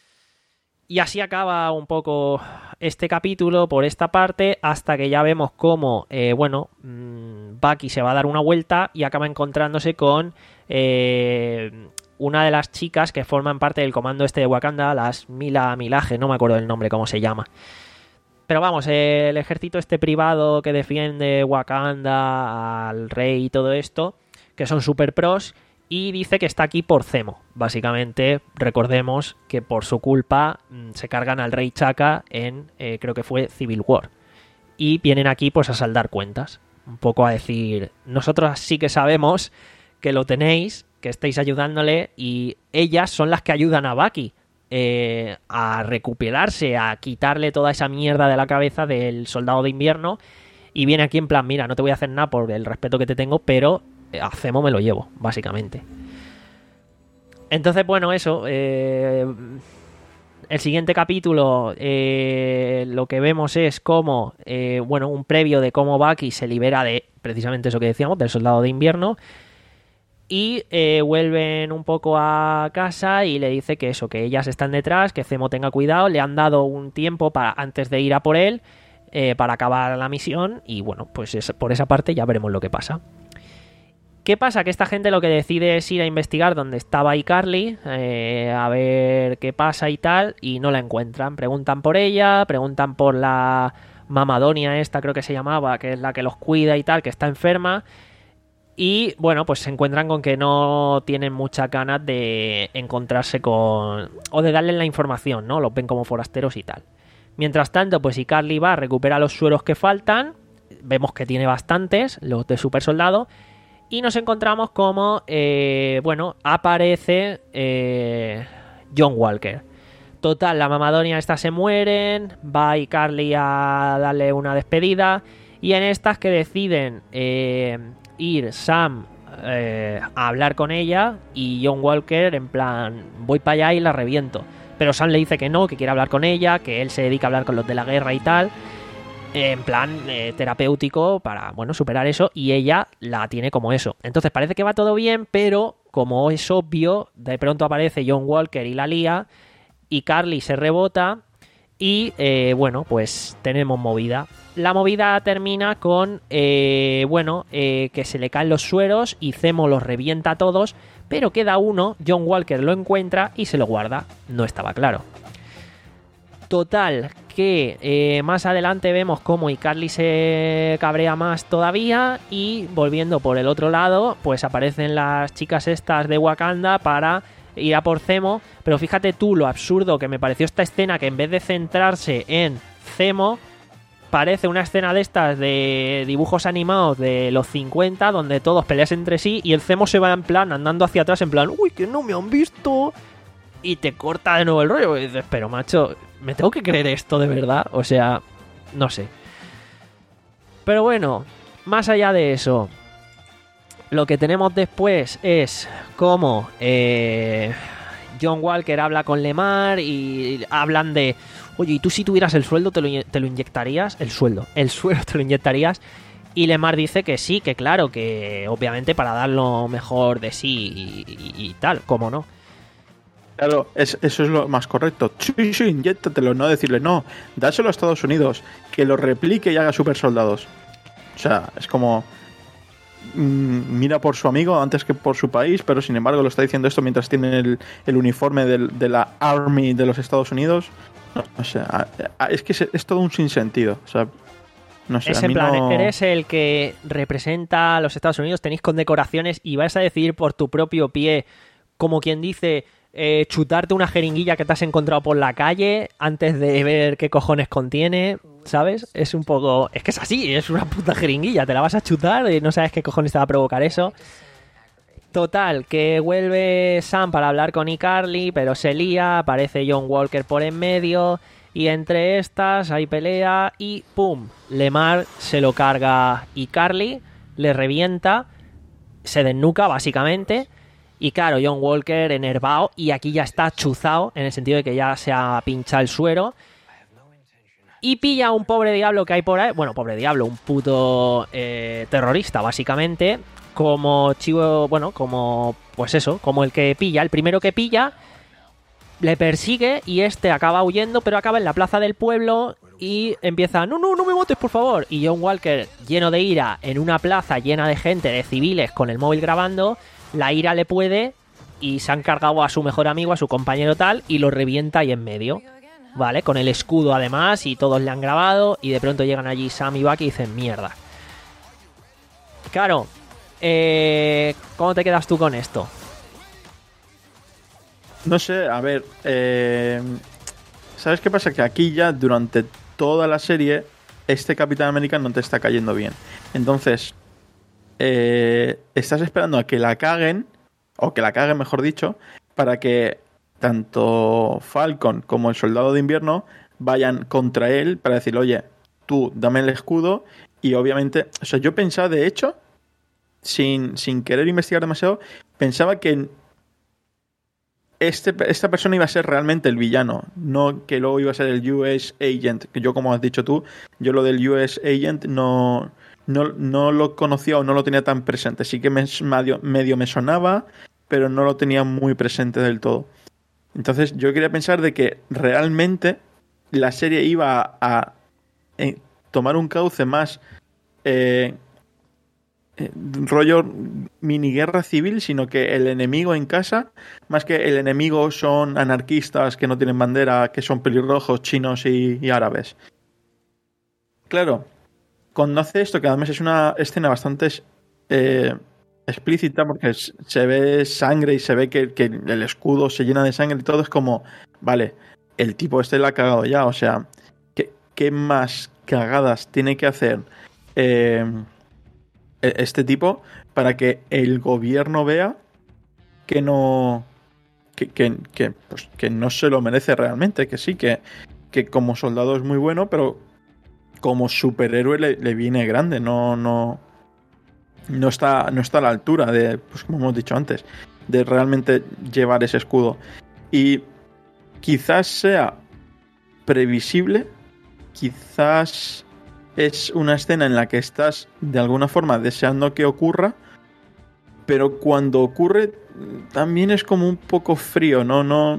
Y así acaba un poco este capítulo por esta parte, hasta que ya vemos cómo, eh, bueno, mmm, Bucky se va a dar una vuelta y acaba encontrándose con eh, una de las chicas que forman parte del comando este de Wakanda, las Mila Milaje, no me acuerdo el nombre, cómo se llama. Pero vamos, el ejército este privado que defiende Wakanda al rey y todo esto, que son super pros, y dice que está aquí por Zemo. Básicamente, recordemos que por su culpa mmm, se cargan al rey Chaka en, eh, creo que fue Civil War. Y vienen aquí pues a saldar cuentas. Un poco a decir, nosotros sí que sabemos que lo tenéis, que estáis ayudándole y ellas son las que ayudan a Bucky eh, a recuperarse, a quitarle toda esa mierda de la cabeza del soldado de invierno y viene aquí en plan, mira, no te voy a hacer nada por el respeto que te tengo, pero a Zemo me lo llevo, básicamente. Entonces, bueno, eso... Eh, el siguiente capítulo eh, lo que vemos es cómo, eh, bueno, un previo de cómo Bucky se libera de precisamente eso que decíamos, del soldado de invierno, y eh, vuelven un poco a casa y le dice que eso, que ellas están detrás, que Zemo tenga cuidado, le han dado un tiempo para antes de ir a por él, eh, para acabar la misión, y bueno, pues es, por esa parte ya veremos lo que pasa. ¿Qué pasa? Que esta gente lo que decide es ir a investigar dónde estaba iCarly, eh, a ver qué pasa y tal, y no la encuentran. Preguntan por ella, preguntan por la Mamadonia esta, creo que se llamaba, que es la que los cuida y tal, que está enferma. Y bueno, pues se encuentran con que no tienen muchas ganas de encontrarse con... o de darles la información, ¿no? Los ven como forasteros y tal. Mientras tanto, pues iCarly va, recupera los sueros que faltan. Vemos que tiene bastantes, los de super soldado. Y nos encontramos como, eh, bueno, aparece eh, John Walker. Total, la Mamadonia esta se mueren, va iCarly a darle una despedida, y en estas que deciden eh, ir Sam eh, a hablar con ella, y John Walker en plan, voy para allá y la reviento. Pero Sam le dice que no, que quiere hablar con ella, que él se dedica a hablar con los de la guerra y tal, en plan eh, terapéutico para, bueno, superar eso, y ella la tiene como eso. Entonces parece que va todo bien, pero como es obvio, de pronto aparece John Walker y la lía, y Carly se rebota, y eh, bueno, pues tenemos movida. La movida termina con, eh, bueno, eh, que se le caen los sueros y Zemo los revienta a todos, pero queda uno, John Walker lo encuentra y se lo guarda. No estaba claro. Total, que eh, más adelante vemos cómo iCarly se cabrea más todavía, y volviendo por el otro lado, pues aparecen las chicas estas de Wakanda para ir a por Zemo. Pero fíjate tú lo absurdo que me pareció esta escena, que en vez de centrarse en Zemo, parece una escena de estas de dibujos animados de los cincuenta, donde todos pelean entre sí y el Zemo se va en plan andando hacia atrás en plan, uy, que no me han visto, y te corta de nuevo el rollo y dices, pero macho, ¿me tengo que creer esto de verdad? O sea, no sé. Pero bueno, más allá de eso, lo que tenemos después es cómo eh, John Walker habla con Lemar y hablan de, oye, ¿y tú si tuvieras el sueldo te lo, te lo inyectarías? El sueldo, el sueldo te lo inyectarías. Y Lemar dice que sí, que claro, que obviamente para dar lo mejor de sí y, y, y tal, cómo no. Claro, es, eso es lo más correcto. Sí, sí, inyéctatelo, no decirle no, dáselo a Estados Unidos, que lo replique y haga super soldados. O sea, es como mmm, mira por su amigo antes que por su país, pero sin embargo lo está diciendo esto mientras tiene el, el uniforme del, de la Army de los Estados Unidos. No, o sea, es que es, es todo un sinsentido. O sea, no sé. Es a en mí plan, no... eres el que representa a los Estados Unidos, tenéis condecoraciones y vas a decidir por tu propio pie, como quien dice, eh, chutarte una jeringuilla que te has encontrado por la calle antes de ver qué cojones contiene, ¿sabes? Es un poco... Es que es así, es una puta jeringuilla, te la vas a chutar y no sabes qué cojones te va a provocar eso. Total, que vuelve Sam para hablar con iCarly, pero se lía, aparece John Walker por en medio, y entre estas hay pelea y ¡pum! Lemar se lo carga iCarly, le revienta, se desnuca básicamente, y claro, John Walker enervado, y aquí ya está chuzado, en el sentido de que ya se ha pinchado el suero, y pilla a un pobre diablo que hay por ahí, bueno, pobre diablo, un puto eh, terrorista básicamente, como chivo, bueno, como, pues eso, como el que pilla, el primero que pilla, le persigue y este acaba huyendo, pero acaba en la plaza del pueblo y empieza, no, no, no me mates, por favor. Y John Walker, lleno de ira, en una plaza llena de gente, de civiles, con el móvil grabando, la ira le puede y se han cargado a su mejor amigo, a su compañero tal, y lo revienta ahí en medio, ¿vale? Con el escudo además, y todos le han grabado, y de pronto llegan allí Sam y Bucky y dicen, mierda. Claro, eh, ¿cómo te quedas tú con esto? No sé, a ver, eh, ¿sabes qué pasa? Que aquí ya durante toda la serie este Capitán América no te está cayendo bien. Entonces, eh, estás esperando a que la caguen o que la cague, mejor dicho, para que tanto Falcon como el Soldado de Invierno vayan contra él para decirle, oye, tú dame el escudo. Y obviamente, o sea, yo pensaba, de hecho, sin, sin querer investigar demasiado, pensaba que este, esta persona iba a ser realmente el villano, no que luego iba a ser el U S Agent, que yo, como has dicho tú, yo lo del U S Agent no, no, no lo conocía o no lo tenía tan presente. Sí que me, medio, medio me sonaba, pero no lo tenía muy presente del todo. Entonces yo quería pensar de que realmente la serie iba a, a eh, tomar un cauce más eh, eh, rollo mini guerra civil, sino que el enemigo en casa, más que el enemigo son anarquistas que no tienen bandera, que son pelirrojos, chinos y, y árabes. Claro, cuando hace esto, que además es una escena bastante eh, explícita, porque se ve sangre y se ve que, que el escudo se llena de sangre y todo, es como, vale, el tipo este la ha cagado ya, o sea, ¿qué, qué más cagadas tiene que hacer eh, este tipo para que el gobierno vea que no que, que, que, pues, que no se lo merece realmente? Que sí, que, que como soldado es muy bueno, pero como superhéroe le, le viene grande, no, no, no está, no está a la altura de, pues como hemos dicho antes, de realmente llevar ese escudo. Y quizás sea previsible, quizás es una escena en la que estás de alguna forma deseando que ocurra, pero cuando ocurre también es como un poco frío, ¿no? No,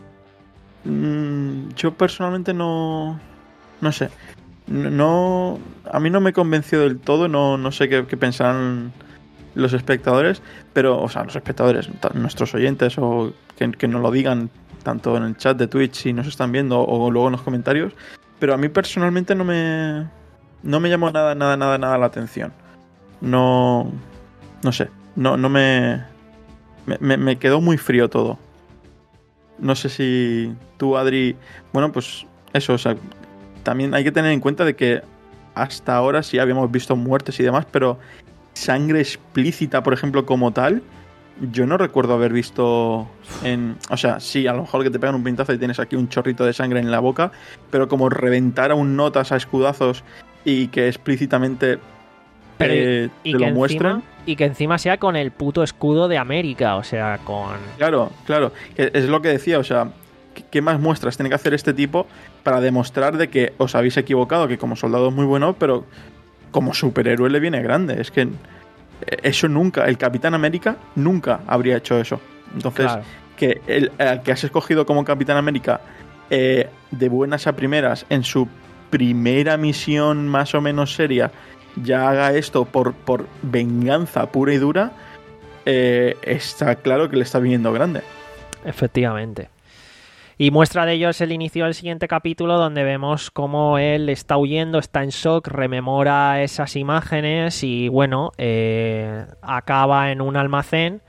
mmm, yo personalmente no, no sé. No, a mí no me convenció del todo, no, no sé qué, qué pensarán los espectadores, pero, o sea, los espectadores, nuestros oyentes, o que, que nos lo digan tanto en el chat de Twitch si nos están viendo o luego en los comentarios, pero a mí personalmente no me no me llamó nada, nada, nada, nada la atención. No, no sé, no, no me, me, me quedó muy frío todo. No sé si tú, Adri, bueno, pues eso, o sea, también hay que tener en cuenta de que hasta ahora sí habíamos visto muertes y demás, pero sangre explícita, por ejemplo, como tal, yo no recuerdo haber visto en... O sea, sí, a lo mejor que te pegan un pintazo y tienes aquí un chorrito de sangre en la boca, pero como reventar a un notas a escudazos y que explícitamente pero eh, y, y te que lo muestran. Encima, y que encima sea con el puto escudo de América, o sea, con... Claro, claro, que es lo que decía, o sea, ¿qué más muestras tiene que hacer este tipo para demostrar de que os habéis equivocado? Que como soldado es muy bueno, pero como superhéroe le viene grande. Es que eso nunca, el Capitán América nunca habría hecho eso. Entonces, claro, que el, el que has escogido como Capitán América eh, de buenas a primeras en su primera misión más o menos seria ya haga esto por, por venganza pura y dura, eh, está claro que le está viniendo grande. Efectivamente. Y muestra de ello es el inicio del siguiente capítulo, donde vemos cómo él está huyendo, está en shock, rememora esas imágenes y bueno, eh, acaba en un almacén,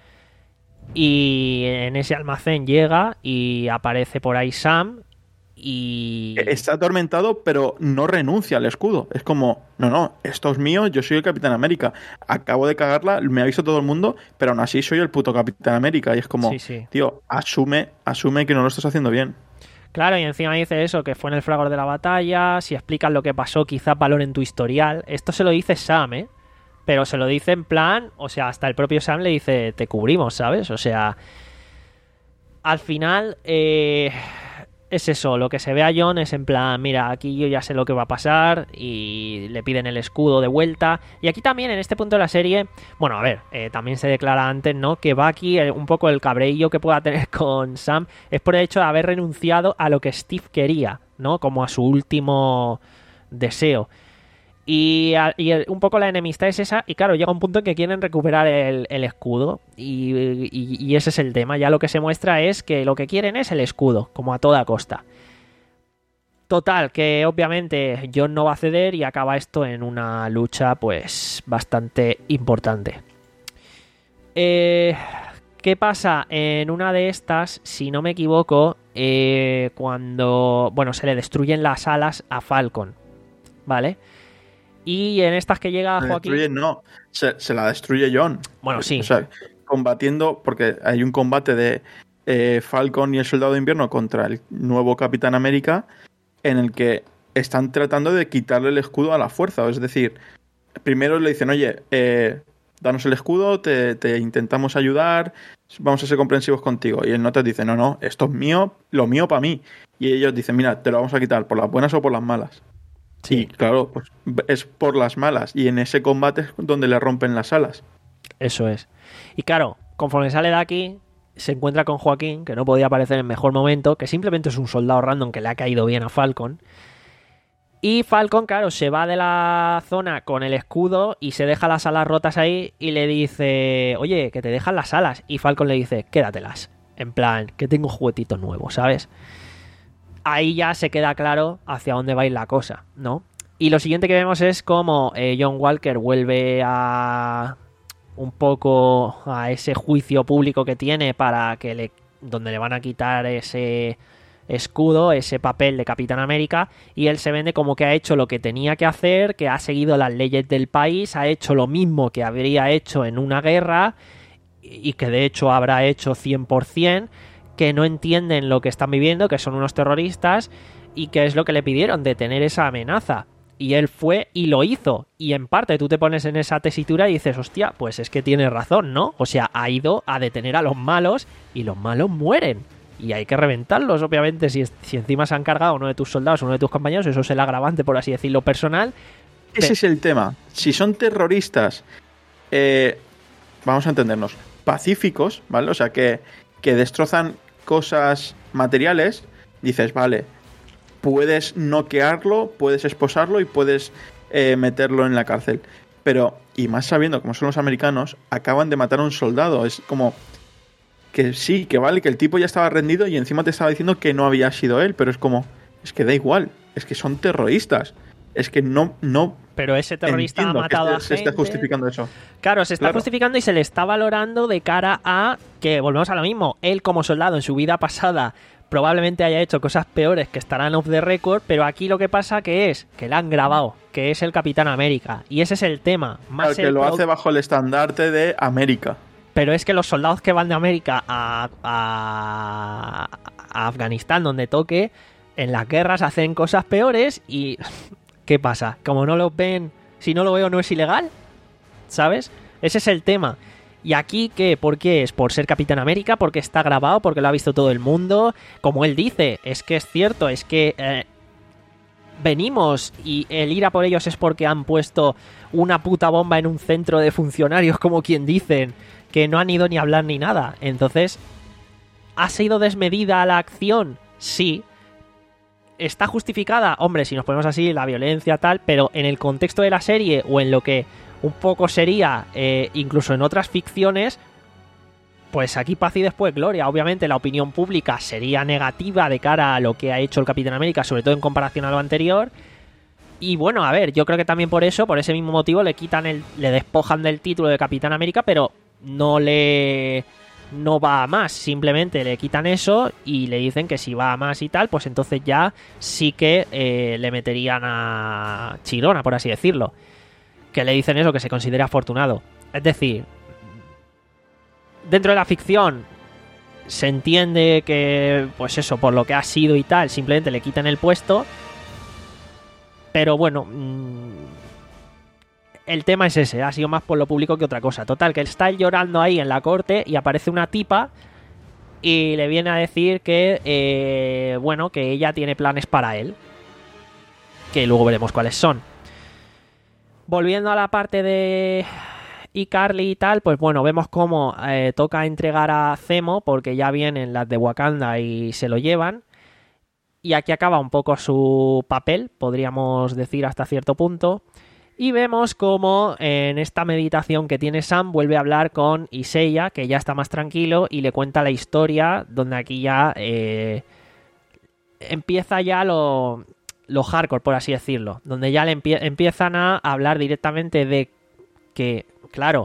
y en ese almacén llega y aparece por ahí Sam y... Está atormentado, pero no renuncia al escudo. Es como, no, no, esto es mío, yo soy el Capitán América. Acabo de cagarla, me ha visto todo el mundo, pero aún así soy el puto Capitán América. Y es como, sí, sí. tío, asume, asume que no lo estás haciendo bien. Claro, y encima dice eso, que fue en el fragor de la batalla. Si explicas lo que pasó, quizás valoren tu historial. Esto se lo dice Sam, ¿eh? Pero se lo dice en plan, o sea, hasta el propio Sam le dice, te cubrimos, ¿sabes? O sea, al final... Eh... Es eso, lo que se ve a John es en plan, mira, aquí yo ya sé lo que va a pasar, y le piden el escudo de vuelta. Y aquí también, en este punto de la serie, bueno, a ver, eh, también se declara antes, ¿no? Que Bucky, eh, un poco el cabreillo que pueda tener con Sam, es por el hecho de haber renunciado a lo que Steve quería, ¿no? Como a su último deseo. Y, a, y el, un poco la enemistad es esa, y claro, llega un punto en que quieren recuperar el, el escudo, y, y, y ese es el tema. Ya lo que se muestra es que lo que quieren es el escudo, como a toda costa. Total, que obviamente John no va a ceder y acaba esto en una lucha pues bastante importante. Eh, ¿Qué pasa? En una de estas, si no me equivoco, eh, cuando, bueno, se le destruyen las alas a Falcon, ¿vale? Y en estas que llega Joaquín... Destruye, no, se, se la destruye John. Bueno, sí. O sea, combatiendo, porque hay un combate de eh, Falcon y el Soldado de Invierno contra el nuevo Capitán América, en el que están tratando de quitarle el escudo a la fuerza. Es decir, primero le dicen, oye, eh, danos el escudo, te, te intentamos ayudar, vamos a ser comprensivos contigo. Y el Notas dice, no, no, esto es mío, lo mío para mí. Y ellos dicen, mira, te lo vamos a quitar, por las buenas o por las malas. Sí. Y claro, pues es por las malas. Y en ese combate es donde le rompen las alas. Eso es. Y claro, conforme sale de aquí, se encuentra con Joaquín, que no podía aparecer en mejor momento, que simplemente es un soldado random que le ha caído bien a Falcon. Y Falcon, claro, se va de la zona con el escudo y se deja las alas rotas ahí y le dice, oye, que te dejan las alas. Y Falcon le dice, quédatelas. En plan, que tengo juguetitos nuevos, ¿sabes? Ahí ya se queda claro hacia dónde va a ir la cosa, ¿no? Y lo siguiente que vemos es cómo eh, John Walker vuelve a un poco a ese juicio público que tiene para que le, donde le van a quitar ese escudo, ese papel de Capitán América, y él se vende como que ha hecho lo que tenía que hacer, que ha seguido las leyes del país, ha hecho lo mismo que habría hecho en una guerra y que de hecho habrá hecho cien por ciento, que no entienden lo que están viviendo, que son unos terroristas y que es lo que le pidieron, detener esa amenaza. Y él fue y lo hizo. Y en parte tú te pones en esa tesitura y dices, hostia, pues es que tiene razón, ¿no? O sea, ha ido a detener a los malos y los malos mueren. Y hay que reventarlos, obviamente, si, si encima se han cargado uno de tus soldados, uno de tus compañeros, eso es el agravante, por así decirlo, personal. Ese Pe- es el tema. Si son terroristas, eh, vamos a entendernos, pacíficos, ¿vale? O sea, que, que destrozan cosas materiales, dices, vale, puedes noquearlo, puedes esposarlo y puedes eh, meterlo en la cárcel. Pero, y más sabiendo cómo son los americanos, acaban de matar a un soldado. Es como que sí, que vale, que el tipo ya estaba rendido y encima te estaba diciendo que no había sido él, pero es como, es que da igual, es que son terroristas. Es que no, no. Pero ese terrorista ha matado que a se, gente. Se está justificando eso. Claro, se está claro. justificando y se le está valorando de cara a que, volvemos a lo mismo, él como soldado en su vida pasada probablemente haya hecho cosas peores que estarán off the record, pero aquí lo que pasa que es que la han grabado, que es el Capitán América. Y ese es el tema. Más claro, que lo pro... hace bajo el estandarte de América. Pero es que los soldados que van de América a, a, a Afganistán, donde toque, en las guerras hacen cosas peores y... ¿Qué pasa? Como no lo ven, si no lo veo no es ilegal, ¿sabes? Ese es el tema. Y aquí, ¿qué? ¿Por qué es? ¿Por ser Capitán América? ¿Porque está grabado? ¿Porque lo ha visto todo el mundo? Como él dice, es que es cierto, es que eh, venimos y el ir a por ellos es porque han puesto una puta bomba en un centro de funcionarios, como quien dicen, que no han ido ni a hablar ni nada. Entonces, ¿ha sido desmedida la acción? Sí. ¿Está justificada? Hombre, si nos ponemos así, la violencia tal, pero en el contexto de la serie o en lo que un poco sería eh, incluso en otras ficciones, pues aquí paz y después gloria. Obviamente la opinión pública sería negativa de cara a lo que ha hecho el Capitán América, sobre todo en comparación a lo anterior. Y bueno, a ver, yo creo que también por eso, por ese mismo motivo, le quitan el, le despojan del título de Capitán América, pero no le... no va a más, simplemente le quitan eso y le dicen que si va a más y tal, pues entonces ya sí que eh, le meterían a Chirona, por así decirlo. Que le dicen eso, que se considera afortunado. Es decir, dentro de la ficción se entiende que, pues eso, por lo que ha sido y tal, simplemente le quitan el puesto. Pero bueno... Mmm, el tema es ese, ha sido más por lo público que otra cosa. Total, que él está llorando ahí en la corte y aparece una tipa y le viene a decir que, eh, bueno, que ella tiene planes para él. Que luego veremos cuáles son. Volviendo a la parte de iCarly y tal, pues bueno, vemos cómo eh, toca entregar a Zemo porque ya vienen las de Wakanda y se lo llevan. Y aquí acaba un poco su papel, podríamos decir hasta cierto punto. Y vemos como en esta meditación que tiene Sam vuelve a hablar con Isaiah, que ya está más tranquilo, y le cuenta la historia, donde aquí ya eh, empieza ya lo, lo hardcore, por así decirlo. Donde ya le empie- empiezan a hablar directamente de que, claro,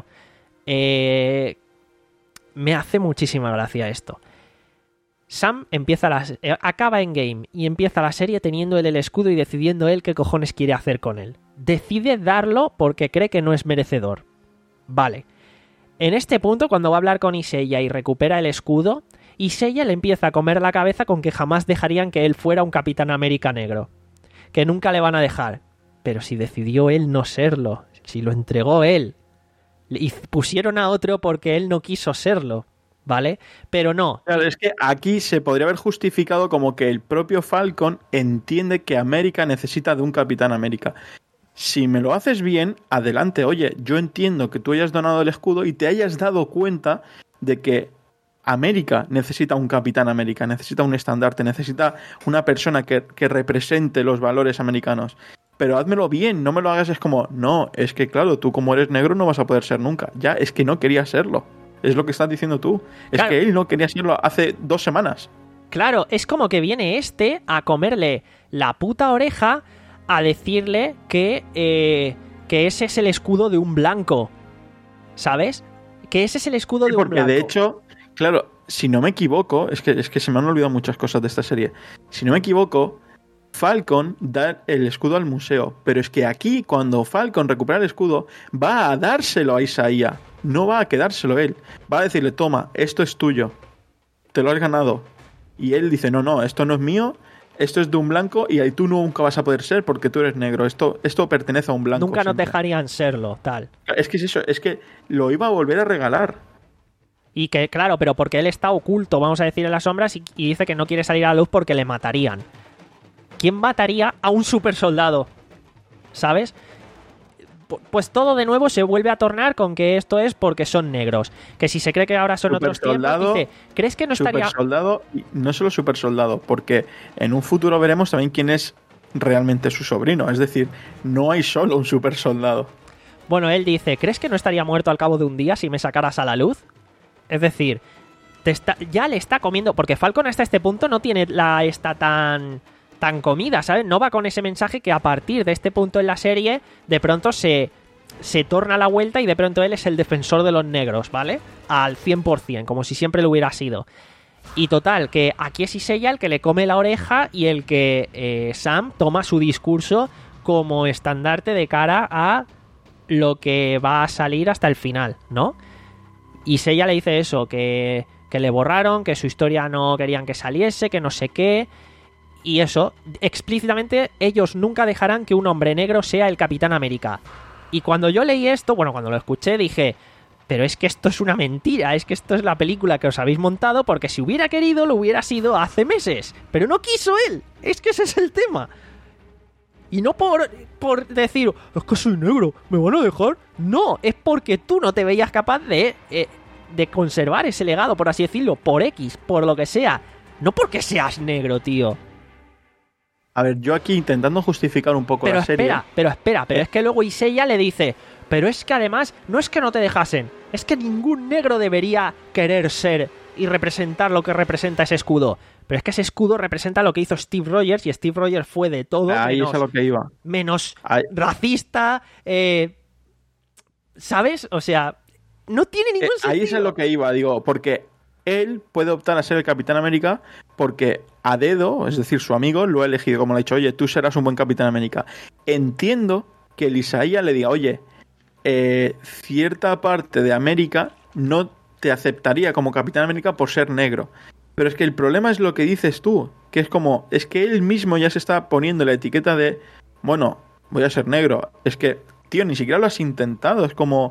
eh, me hace muchísima gracia esto. Sam empieza la, eh, acaba en game y empieza la serie teniendo él el escudo y decidiendo él qué cojones quiere hacer con él. Decide darlo porque cree que no es merecedor. Vale. En este punto, cuando va a hablar con Isaiah y recupera el escudo, Isaiah le empieza a comer la cabeza con que jamás dejarían que él fuera un Capitán América negro. Que nunca le van a dejar. Pero si decidió él no serlo, si lo entregó él, y pusieron a otro porque él no quiso serlo, ¿vale? Pero no. Claro, es que aquí se podría haber justificado como que el propio Falcon entiende que América necesita de un Capitán América. Si me lo haces bien, adelante. Oye, yo entiendo que tú hayas donado el escudo y te hayas dado cuenta de que América necesita un Capitán América, necesita un estandarte, necesita una persona que, que represente los valores americanos. Pero házmelo bien, no me lo hagas es como, no, es que claro, tú como eres negro no vas a poder ser nunca. Ya, es que no quería serlo. Es lo que estás diciendo tú. Es Claro. que él no quería serlo hace dos semanas. Claro, es como que viene este a comerle la puta oreja, a decirle que, eh, que ese es el escudo de un blanco. ¿Sabes? Que ese es el escudo Sí, de un porque blanco. de hecho, claro, si no me equivoco, es que, es que se me han olvidado muchas cosas de esta serie. Si no me equivoco, Falcon da el escudo al museo. Pero es que aquí, cuando Falcon recupera el escudo, va a dárselo a Isaiah. No va a quedárselo él. Va a decirle, toma, esto es tuyo. Te lo has ganado. Y él dice, no, no, esto no es mío. Esto es de un blanco y ahí tú nunca vas a poder ser porque tú eres negro. Esto, esto pertenece a un blanco. Nunca nos siempre. dejarían serlo, tal. Es que es eso, es que lo iba a volver a regalar. Y que, claro, pero porque él está oculto, vamos a decir, en las sombras y, y dice que no quiere salir a la luz porque le matarían. ¿Quién mataría a un super soldado? ¿Sabes? Pu- Pues todo de nuevo se vuelve a tornar con que esto es porque son negros. Que si se cree que ahora son otros tiempos, Supersoldado, dice, ¿crees que no Super estaría...? soldado, y no solo super soldado, porque en un futuro veremos también quién es realmente su sobrino. Es decir, no hay solo un super soldado. Bueno, él dice, ¿crees que no estaría muerto al cabo de un día si me sacaras a la luz? Es decir, te está, ya le está comiendo, porque Falcon hasta este punto no tiene la esta tan tan comida, ¿sabes? No va con ese mensaje que a partir de este punto en la serie de pronto se se torna la vuelta y de pronto él es el defensor de los negros, ¿vale? Al cien por cien, como si siempre lo hubiera sido. Y total, que aquí es Isaiah el que le come la oreja y el que eh, Sam toma su discurso como estandarte de cara a lo que va a salir hasta el final, ¿no? Y Isaiah le dice eso, que, que le borraron, que su historia no querían que saliese, que no sé qué. Y eso, explícitamente, ellos nunca dejarán que un hombre negro sea el Capitán América. Y cuando yo leí esto, bueno, cuando lo escuché, dije, pero es que esto es una mentira, es que esto es la película que os habéis montado, porque si hubiera querido, lo hubiera sido hace meses. Pero no quiso él, es que ese es el tema. Y no por, por decir, es que soy negro, ¿me van a dejar? No, es porque tú no te veías capaz de, eh, de conservar ese legado, por así decirlo, por X, por lo que sea. No porque seas negro, tío. A ver, yo aquí intentando justificar un poco Pero la serie. espera, pero espera, pero ¿Eh? es que luego Isaiah le dice, pero es que además, no es que no te dejasen, es que ningún negro debería querer ser y representar lo que representa ese escudo. Pero es que ese escudo representa lo que hizo Steve Rogers y Steve Rogers fue de todo Ahí menos, es a lo que iba. menos Ahí- racista, eh, ¿sabes? O sea, no tiene ningún Eh, sentido. ahí es a lo que iba, digo, porque él puede optar a ser el Capitán América porque a dedo, es decir, su amigo, lo ha elegido, como le ha dicho, oye, tú serás un buen Capitán América. Entiendo que el Isaiah le diga, oye, eh, cierta parte de América no te aceptaría como Capitán América por ser negro. Pero es que el problema es lo que dices tú, que es como, es que él mismo ya se está poniendo la etiqueta de, bueno, voy a ser negro. Es que, tío, ni siquiera lo has intentado, es como...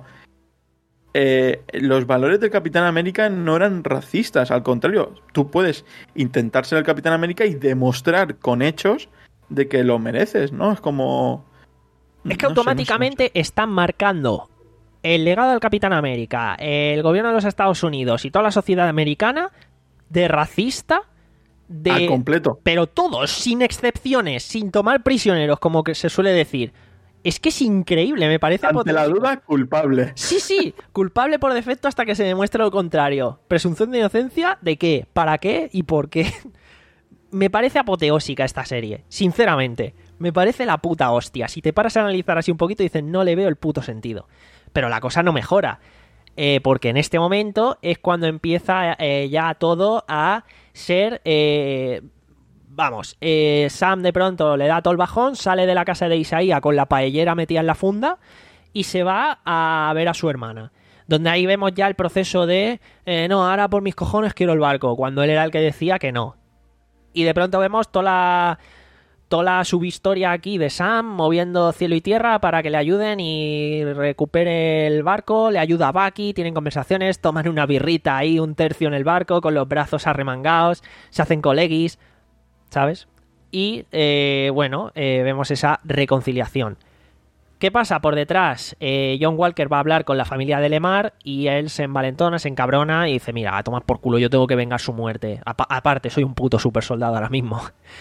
Eh, los valores del Capitán América no eran racistas, al contrario, tú puedes intentar ser el Capitán América y demostrar con hechos de que lo mereces, ¿no? Es como... Es que no sé, automáticamente no sé, no sé. están marcando el legado del Capitán América, el gobierno de los Estados Unidos y toda la sociedad americana de racista, de... Al completo. Pero todos, sin excepciones, sin tomar prisioneros, como que se suele decir. Es que es increíble, me parece Ante la apoteósico. duda, culpable. Sí, sí, culpable por defecto hasta que se demuestre lo contrario. Presunción de inocencia, ¿de qué? ¿Para qué? ¿Y por qué? Me parece apoteósica esta serie, sinceramente. Me parece la puta hostia. Si te paras a analizar así un poquito, dices, no le veo el puto sentido. Pero la cosa no mejora. Eh, porque en este momento es cuando empieza eh, ya todo a ser... Eh, vamos, eh, Sam de pronto le da todo el bajón, sale de la casa de Isaiah con la paellera metida en la funda y se va a ver a su hermana. Donde ahí vemos ya el proceso de, eh, no, ahora por mis cojones quiero el barco, cuando él era el que decía que no. Y de pronto vemos toda la, toda la subhistoria aquí de Sam moviendo cielo y tierra para que le ayuden y recupere el barco, le ayuda a Bucky, tienen conversaciones, toman una birrita ahí, un tercio en el barco, con los brazos arremangados, se hacen coleguis, ¿sabes? Y, eh, bueno, eh, vemos esa reconciliación. ¿Qué pasa? Por detrás, eh, John Walker va a hablar con la familia de Lemar y él se envalentona, se encabrona y dice, mira, a tomar por culo, yo tengo que vengar su muerte. Apa- aparte, soy un puto super soldado ahora mismo.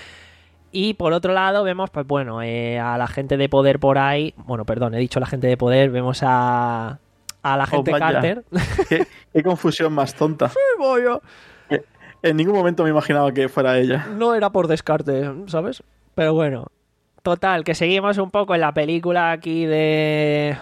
Y por otro lado vemos, pues bueno, eh, a la gente de poder por ahí, bueno, perdón, he dicho la gente de poder, vemos a, a la gente Oh, vaya. Carter. ¿Qué, qué confusión más tonta. Vaya. En ningún momento me imaginaba que fuera ella. No era por descarte, ¿sabes? Pero bueno, total, que seguimos un poco en la película aquí de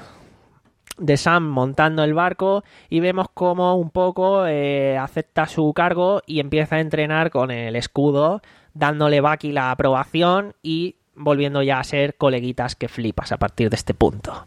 de Sam montando el barco y vemos cómo un poco eh, acepta su cargo y empieza a entrenar con el escudo, dándole Bucky la aprobación y volviendo ya a ser coleguitas que flipas a partir de este punto.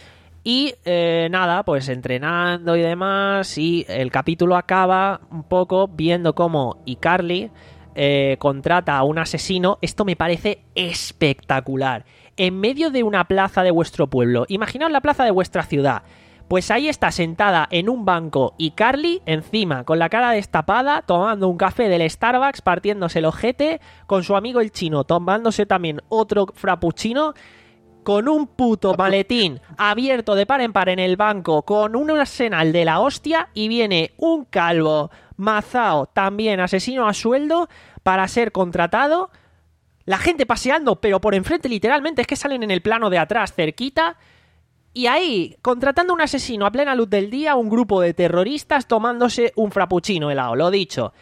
Y eh, nada, pues entrenando y demás, y el capítulo acaba un poco viendo cómo iCarly eh, contrata a un asesino. Esto me parece espectacular. En medio de una plaza de vuestro pueblo, imaginaos la plaza de vuestra ciudad, pues ahí está sentada en un banco iCarly, encima, con la cara destapada, tomando un café del Starbucks, partiéndose el ojete, con su amigo el chino, tomándose también otro frappuccino, con un puto maletín abierto de par en par en el banco, con un arsenal de la hostia, y viene un calvo mazao, también asesino a sueldo, para ser contratado. La gente paseando, pero por enfrente literalmente, es que salen en el plano de atrás, cerquita, y ahí, contratando a un asesino a plena luz del día, un grupo de terroristas tomándose un frappuccino helado, lo dicho.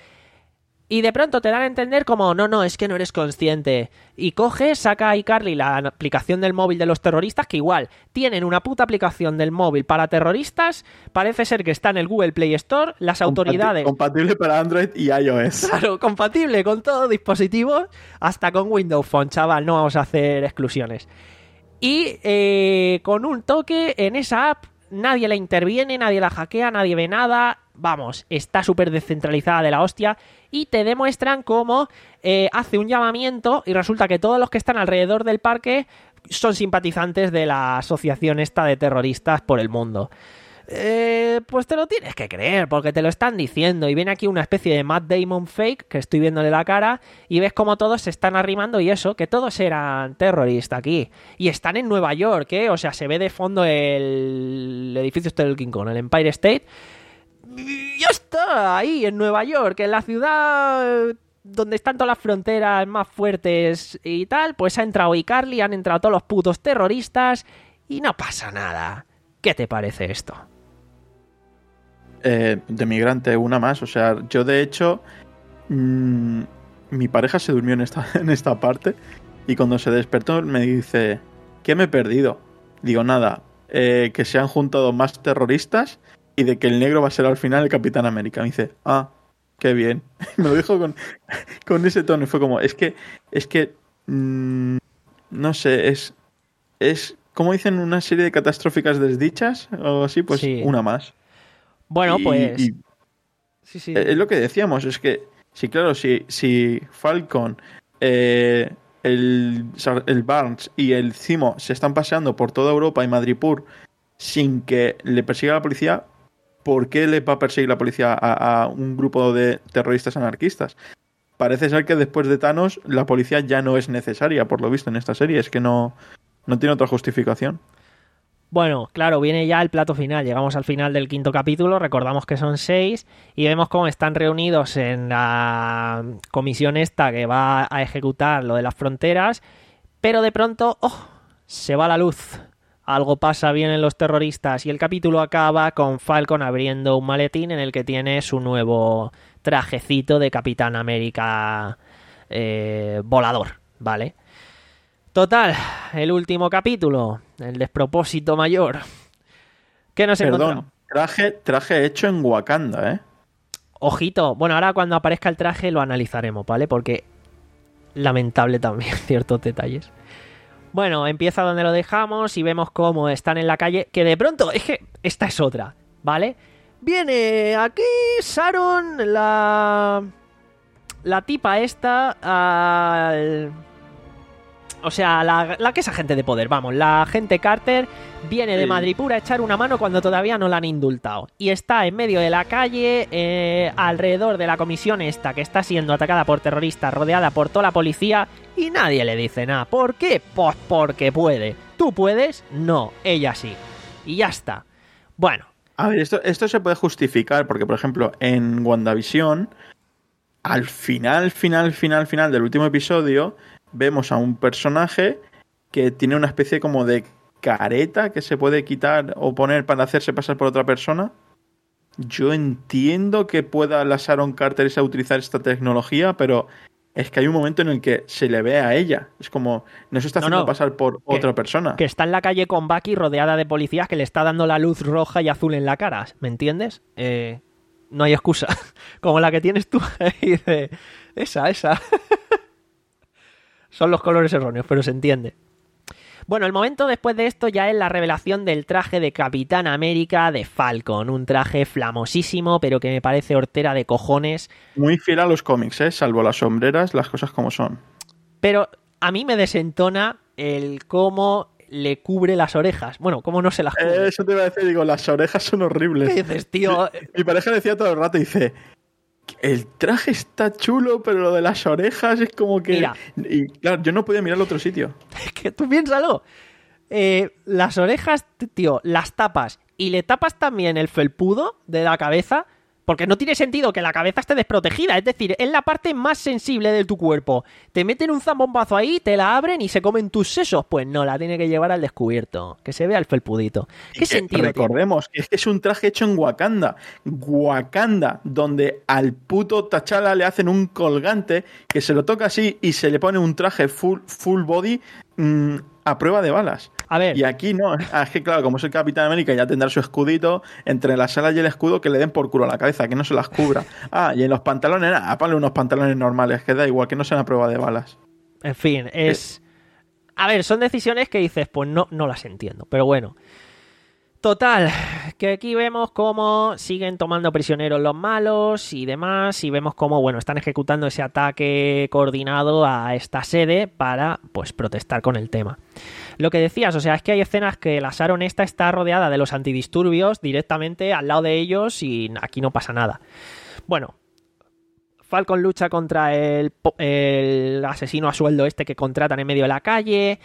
Y de pronto te dan a entender como, no, no, es que no eres consciente. Y coge, saca a iCarly la aplicación del móvil de los terroristas, que igual tienen una puta aplicación del móvil para terroristas, parece ser que está en el Google Play Store, las autoridades... Compatible para Android y iOS. Claro, compatible con todos dispositivos, hasta con Windows Phone, chaval, no vamos a hacer exclusiones. Y eh, con un toque en esa app, nadie la interviene, nadie la hackea, nadie ve nada... Vamos, está súper descentralizada de la hostia y te demuestran cómo eh, hace un llamamiento y resulta que todos los que están alrededor del parque son simpatizantes de la asociación esta de terroristas por el mundo. Eh, pues te lo tienes que creer porque te lo están diciendo y viene aquí una especie de Matt Damon fake que estoy viéndole la cara y ves cómo todos se están arrimando y eso, que todos eran terroristas aquí y están en Nueva York, ¿eh? O sea, se ve de fondo el edificio este del King Kong, el Empire State. Y ya está, ahí en Nueva York, en la ciudad donde están todas las fronteras más fuertes y tal, pues ha entrado iCarly, han entrado todos los putos terroristas y no pasa nada. ¿Qué te parece esto? Eh, de migrante, una más. O sea, yo de hecho, mmm, mi pareja se durmió en esta, en esta parte y cuando se despertó me dice, ¿qué me he perdido? Digo, nada, eh, que se han juntado más terroristas y de que el negro va a ser al final el Capitán América. Me dice, ah, qué bien. Me lo dijo con, con ese tono y fue como, es que, es que, mmm, no sé, es, es, como dicen, una serie de catastróficas desdichas o así, pues sí. Una más. Bueno, y, pues... Y sí, sí. Es lo que decíamos, es que, sí, claro, si, si Falcon, eh, el, el Barnes y el Zimo se están paseando por toda Europa y Madripoor sin que le persiga la policía, ¿por qué le va a perseguir la policía a, a un grupo de terroristas anarquistas? Parece ser que después de Thanos la policía ya no es necesaria, por lo visto en esta serie. Es que no, no tiene otra justificación. Bueno, claro, viene ya el plato final. Llegamos al final del quinto capítulo, recordamos que son seis, y vemos cómo están reunidos en la comisión esta que va a ejecutar lo de las fronteras, pero de pronto, ¡oh!, se va la luz. Algo pasa bien en los terroristas y el capítulo acaba con Falcon abriendo un maletín en el que tiene su nuevo trajecito de Capitán América eh, volador, ¿vale? Total, el último capítulo, el despropósito mayor. ¿Qué nos Perdón, encontramos? Traje, traje hecho en Wakanda, ¿eh? Ojito, bueno, ahora cuando aparezca el traje lo analizaremos, ¿vale? Porque lamentable también ciertos detalles. Bueno, empieza donde lo dejamos y vemos cómo están en la calle, que de pronto, es que esta es otra, ¿vale? Viene aquí Sharon, la... La tipa esta, al... O sea, la, la que es agente de poder, vamos, la agente Carter viene de Sí. Madripura a echar una mano cuando todavía no la han indultado. Y está en medio de la calle, eh, alrededor de la comisión esta, que está siendo atacada por terroristas, rodeada por toda la policía, y nadie le dice nada. ¿Por qué? Pues porque puede. ¿Tú puedes? No, ella sí. Y ya está. Bueno. A ver, esto, esto se puede justificar, porque, por ejemplo, en WandaVision, al final, final, final, final del último episodio, vemos a un personaje que tiene una especie como de careta que se puede quitar o poner para hacerse pasar por otra persona. Yo entiendo que pueda la Sharon Carter esa utilizar esta tecnología, pero es que hay un momento en el que se le ve a ella. Es como, no se está No, haciendo no. pasar por Que- otra persona. Que está en la calle con Bucky rodeada de policías que le está dando la luz roja y azul en la cara. ¿Me entiendes? Eh, no hay excusa. Como la que tienes tú. Y dice, esa, esa. Son los colores erróneos, pero se entiende. Bueno, el momento después de esto ya es la revelación del traje de Capitán América de Falcon. Un traje flamosísimo, pero que me parece hortera de cojones. Muy fiel a los cómics, ¿eh? Salvo las sombreras, las cosas como son. Pero a mí me desentona el cómo le cubre las orejas. Bueno, cómo no se las cubre. Eh, eso te iba a decir, digo, las orejas son horribles. ¿Qué dices, tío? Mi pareja decía todo el rato, dice, el traje está chulo, pero lo de las orejas es como que... Mira. Y claro, yo no podía mirar a otro sitio. Que tú piénsalo. Eh, las orejas, t- tío, las tapas y le tapas también el felpudo de la cabeza, porque no tiene sentido que la cabeza esté desprotegida. Es decir, es la parte más sensible de tu cuerpo. Te meten un zambombazo ahí, te la abren y se comen tus sesos. Pues no, la tiene que llevar al descubierto. Que se vea el felpudito. ¿Qué Que sentido tiene? recordemos que es que es un traje hecho en Wakanda. Wakanda, donde al puto T'Challa le hacen un colgante que se lo toca así y se le pone un traje full, full body mmm, a prueba de balas. A ver, Y aquí no, es que claro, como es el Capitán América ya tendrá su escudito, entre las alas y el escudo que le den por culo a la cabeza, que no se las cubra. Ah, y en los pantalones, nada, ponle unos pantalones normales, que da igual, que no sean a prueba de balas. en fin, es... A ver, son decisiones que dices, pues no, no las entiendo. Pero bueno. Total, que aquí vemos cómo siguen tomando prisioneros los malos y demás, y vemos cómo, bueno, están ejecutando ese ataque coordinado a esta sede para, pues, protestar con el tema. Lo que decías, o sea, es que hay escenas que la Sharon esta está rodeada de los antidisturbios directamente al lado de ellos y aquí no pasa nada. Bueno, Falcon lucha contra el, el asesino a sueldo este que contratan en medio de la calle.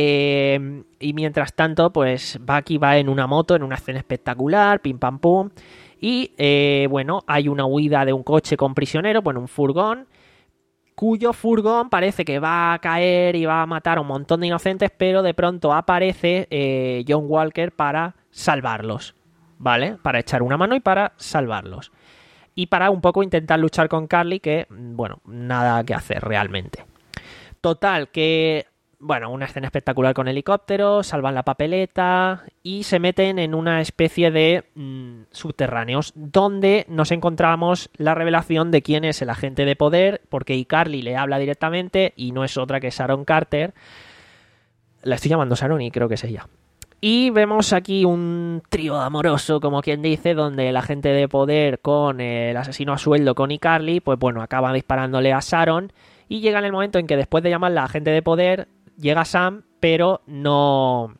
Eh, y mientras tanto, pues Bucky va en una moto, en una escena espectacular, pim pam pum. Y eh, bueno, hay una huida de un coche con prisioneros, bueno, un furgón, cuyo furgón parece que va a caer y va a matar a un montón de inocentes, pero de pronto aparece eh, John Walker para salvarlos, ¿vale? Para echar una mano y para salvarlos. Y para un poco intentar luchar con Carly, que, bueno, nada que hacer realmente. Total, que, bueno, una escena espectacular con helicópteros, salvan la papeleta y se meten en una especie de mmm, subterráneos, donde nos encontramos la revelación de quién es el agente de poder, porque Carly le habla directamente y no es otra que Sharon Carter. La estoy llamando Sharon y creo que es ella. Y vemos aquí un trío amoroso, como quien dice, donde el agente de poder con el asesino a sueldo, con iCarly, pues bueno, acaba disparándole a Sharon. Y llega en el momento en que después de llamarla a agente de poder, llega Sam, pero no,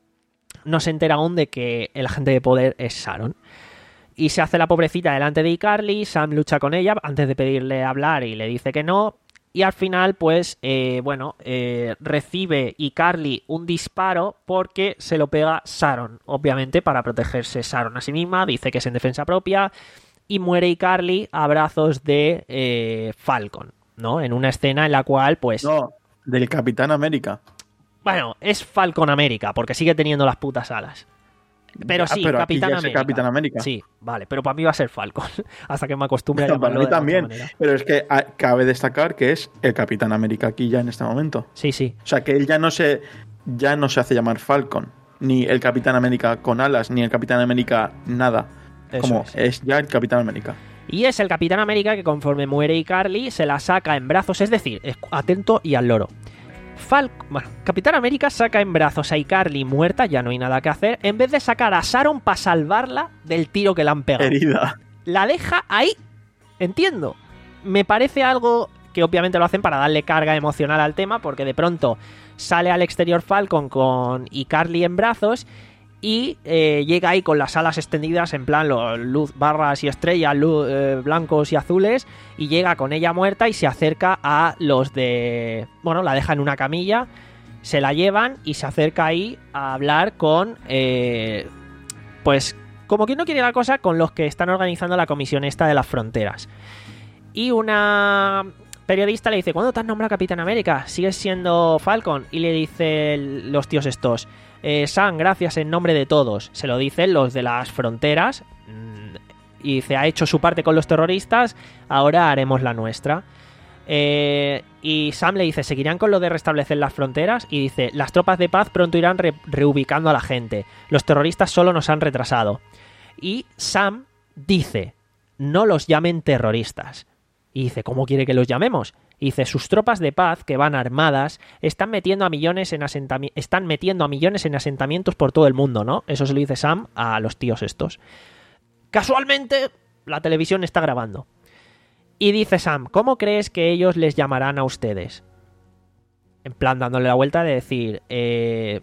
no se entera aún de que el agente de poder es Sharon. Y se hace la pobrecita delante de iCarly, Sam lucha con ella antes de pedirle hablar y le dice que no. Y al final, pues, eh, bueno, eh, recibe iCarly un disparo porque se lo pega Sharon. Obviamente, para protegerse Sharon a sí misma, dice que es en defensa propia. Y muere iCarly a brazos de eh, Falcon, ¿no? En una escena en la cual, pues... No, del Capitán América. Bueno, es Falcon América, porque sigue teniendo las putas alas. Pero sí, ah, pero Capitán aquí ya es el América. Capitán América. Sí, vale, pero para mí va a ser Falcon. Hasta que me acostumbre a Bueno, para llamarlo mí de la otra también. manera. Pero es que ah, cabe destacar que es el Capitán América aquí ya en este momento. Sí, sí. O sea, que él ya no se, ya no se hace llamar Falcon. Ni el Capitán América con alas, ni el Capitán América nada. Eso Como es. es ya el Capitán América. Y es el Capitán América que conforme muere iCarly se la saca en brazos, es decir, es- atento y al loro. Fal- bueno, Capitán América saca en brazos a iCarly muerta, ya no hay nada que hacer, en vez de sacar a Sharon para salvarla del tiro que le han pegado. Herida. La deja ahí. Entiendo. Me parece algo que obviamente lo hacen para darle carga emocional al tema, porque de pronto sale al exterior Falcon con iCarly en brazos y eh, llega ahí con las alas extendidas en plan lo, luz, barras y estrellas, luz, eh, blancos y azules, y llega con ella muerta y se acerca a los de... Bueno, la deja en una camilla, se la llevan y se acerca ahí a hablar con... Eh, pues, como que no quiere la cosa, con los que están organizando la comisión esta de las fronteras. Y una periodista le dice, ¿cuándo te has nombrado Capitán América? ¿Sigues siendo Falcon? Y le dice los tíos estos... Eh, Sam, gracias en nombre de todos. Se lo dicen los de las fronteras. Y dice, ha hecho su parte con los terroristas, ahora haremos la nuestra. Eh, y Sam le dice, ¿seguirán con lo de restablecer las fronteras? Y dice, las tropas de paz pronto irán re- reubicando a la gente. Los terroristas solo nos han retrasado. Y Sam dice, no los llamen terroristas. Y dice, ¿cómo quiere que los llamemos? Y dice, sus tropas de paz, que van armadas, están metiendo a millones en asentami- están metiendo a millones en asentamientos por todo el mundo, ¿no? Eso se lo dice Sam a los tíos estos. Casualmente, la televisión está grabando. Y dice Sam, ¿cómo crees que ellos les llamarán a ustedes? En plan, dándole la vuelta de decir, eh...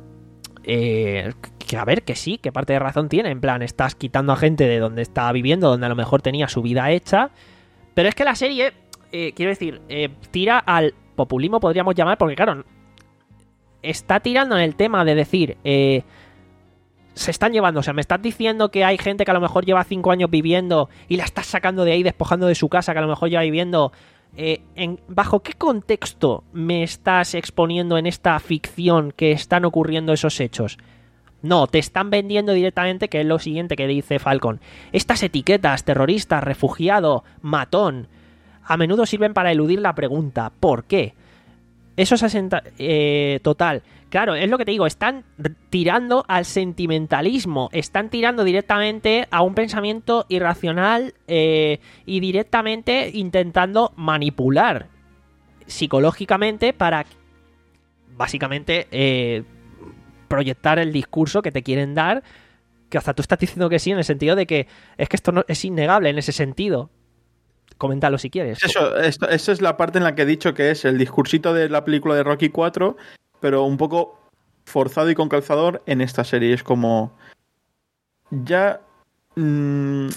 Eh, que a ver, que sí, que parte de razón tiene. En plan, estás quitando a gente de donde está viviendo, donde a lo mejor tenía su vida hecha. Pero es que la serie... Eh, quiero decir, eh, tira al populismo, podríamos llamar, porque claro, está tirando en el tema de decir, eh, se están llevando, o sea, me estás diciendo que hay gente que a lo mejor lleva cinco años viviendo y la estás sacando de ahí, despojando de su casa, que a lo mejor lleva viviendo, eh, en, ¿bajo qué contexto me estás exponiendo en esta ficción que están ocurriendo esos hechos? No, te están vendiendo directamente, que es lo siguiente que dice Falcon, estas etiquetas, terrorista, refugiado, matón, a menudo sirven para eludir la pregunta ¿por qué? Eso es asenta- eh, total. Claro, es lo que te digo, están tirando al sentimentalismo, están tirando directamente a un pensamiento irracional eh, y directamente intentando manipular psicológicamente para básicamente eh, proyectar el discurso que te quieren dar, que hasta tú estás diciendo que sí, en el sentido de que es que esto no, es innegable en ese sentido. Coméntalo si quieres. Eso, esto, esa es la parte en la que he dicho que es el discursito de la película de Rocky cuatro, pero un poco forzado y con calzador en esta serie. Es como... Ya... Mmm,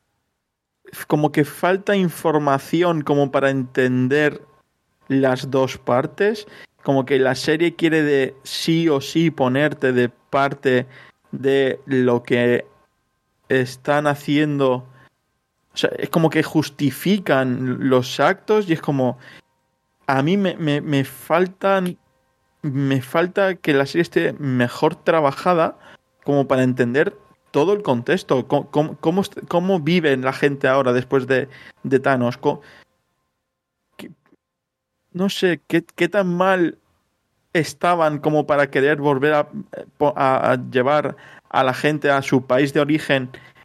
como que falta información como para entender las dos partes. Como que la serie quiere de sí o sí ponerte de parte de lo que están haciendo... O sea, es como que justifican los actos y es como... A mí me, me, me faltan... Me falta que la serie esté mejor trabajada como para entender todo el contexto. Cómo, cómo, cómo, cómo vive la gente ahora después de, de Thanos. Cómo, qué, no sé, qué, qué tan mal estaban como para querer volver a, a, a llevar a la gente a su país de origen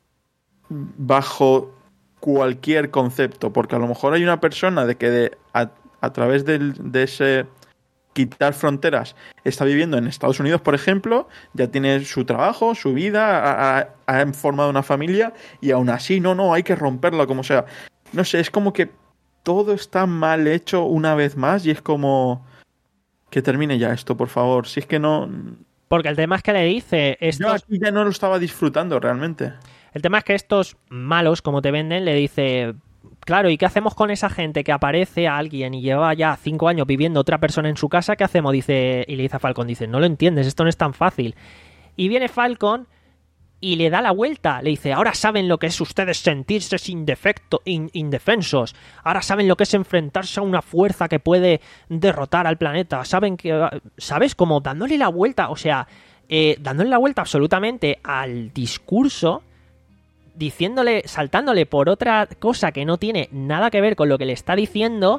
bajo... cualquier concepto, porque a lo mejor hay una persona de que de, a, a través del, de ese quitar fronteras está viviendo en Estados Unidos, por ejemplo, ya tiene su trabajo, su vida, ha, ha, ha formado una familia y aún así no, no, hay que romperla como sea. No sé, es como que todo está mal hecho una vez más y es como que termine ya esto, por favor, si es que no... Porque el tema es que le dice... Estos... Yo aquí ya no lo estaba disfrutando realmente. El tema es que estos malos, como te venden, le dice... Claro, ¿y qué hacemos con esa gente que aparece a alguien y lleva ya cinco años viviendo otra persona en su casa? ¿Qué hacemos? Dice, y le dice a Falcon, dice, no lo entiendes, esto no es tan fácil. Y viene Falcon y le da la vuelta. Le dice, ahora saben lo que es ustedes sentirse sin defecto, in, indefensos. Ahora saben lo que es enfrentarse a una fuerza que puede derrotar al planeta. Saben que... ¿Sabes? Como dándole la vuelta, o sea, eh, dándole la vuelta absolutamente al discurso... diciéndole, saltándole por otra cosa que no tiene nada que ver con lo que le está diciendo,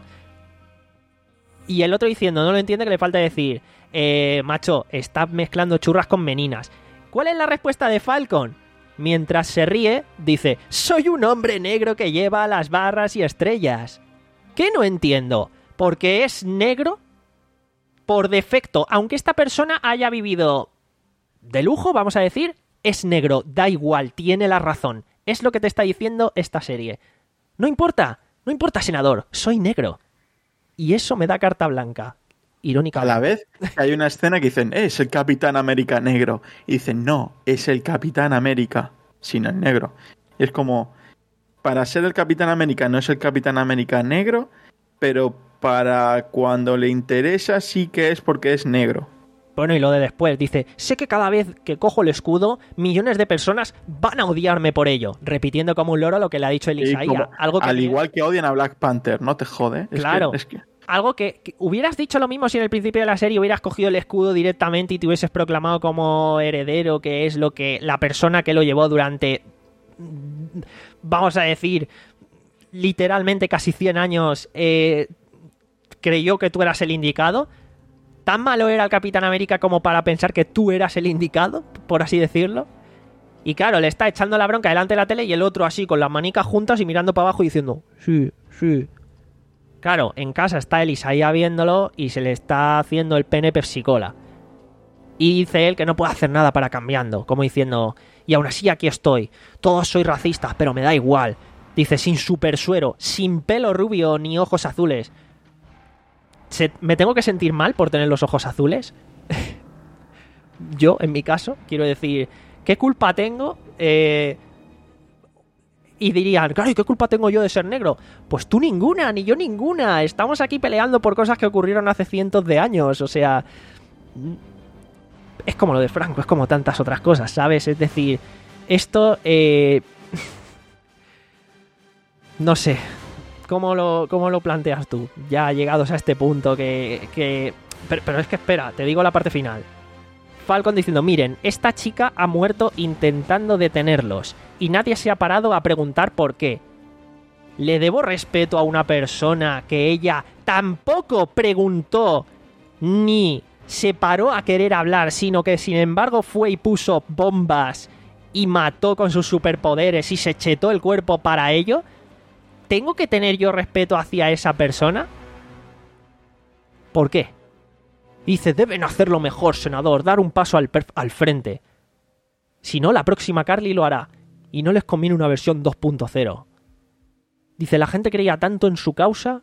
y el otro diciendo, no lo entiende, que le falta decir, eh, macho, estás mezclando churras con meninas. ¿Cuál es la respuesta de Falcon? Mientras se ríe, dice, soy un hombre negro que lleva las barras y estrellas. ¿Qué no entiendo? ¿Porque es negro? por defecto, aunque esta persona haya vivido de lujo, vamos a decir, es negro, da igual, tiene la razón. Es lo que te está diciendo esta serie. No importa, no importa, senador, soy negro. Y eso me da carta blanca. Irónica. A la vez hay una escena que dicen, eh, es el Capitán América negro. Y dicen, no, es el Capitán América sin el negro. Y es como, para ser el Capitán América no es el Capitán América negro, pero para cuando le interesa sí que es porque es negro. Bueno, y lo de después, dice, sé que cada vez que cojo el escudo, millones de personas van a odiarme por ello, repitiendo como un loro lo que le ha dicho el Isaías. Algo que al igual que odian a Black Panther, no te jode. Es claro, que, es que... algo que, que hubieras dicho lo mismo si en el principio de la serie hubieras cogido el escudo directamente y te hubieses proclamado como heredero, que es lo que la persona que lo llevó durante, vamos a decir, literalmente casi cien años, eh, creyó que tú eras el indicado. ¿Tan malo era el Capitán América como para pensar que tú eras el indicado, por así decirlo? Y claro, le está echando la bronca delante de la tele y el otro así, con las manicas juntas y mirando para abajo y diciendo, sí, sí. Claro, en casa está el Isaías viéndolo y se le está haciendo el pene Pepsi-Cola. Y dice él que no puede hacer nada para cambiando, como diciendo, y aún así aquí estoy, todos sois racistas, pero me da igual. Dice, sin supersuero, sin pelo rubio ni ojos azules. Se, ¿Me tengo que sentir mal por tener los ojos azules? Yo, en mi caso, quiero decir, ¿qué culpa tengo? Eh, y dirían, claro, ¿y qué culpa tengo yo de ser negro? Pues tú ninguna, ni yo ninguna. Estamos aquí peleando por cosas que ocurrieron hace cientos de años. O sea, es como lo de Franco, es como tantas otras cosas, ¿sabes? Es decir, esto... Eh, no sé... ¿Cómo lo, ¿Cómo lo planteas tú? Ya llegados a este punto que... que... Pero, pero es que espera, te digo la parte final. Falcon diciendo, miren, esta chica ha muerto intentando detenerlos y nadie se ha parado a preguntar por qué. ¿Le debo respeto a una persona que ella tampoco preguntó ni se paró a querer hablar, sino que sin embargo fue y puso bombas y mató con sus superpoderes y se chetó el cuerpo para ello? ¿Tengo que tener yo respeto hacia esa persona? ¿Por qué? Dice, deben hacerlo mejor, senador, dar un paso al, al frente. Si no, la próxima Carly lo hará. Y no les conviene una versión dos punto cero. Dice, la gente creía tanto en su causa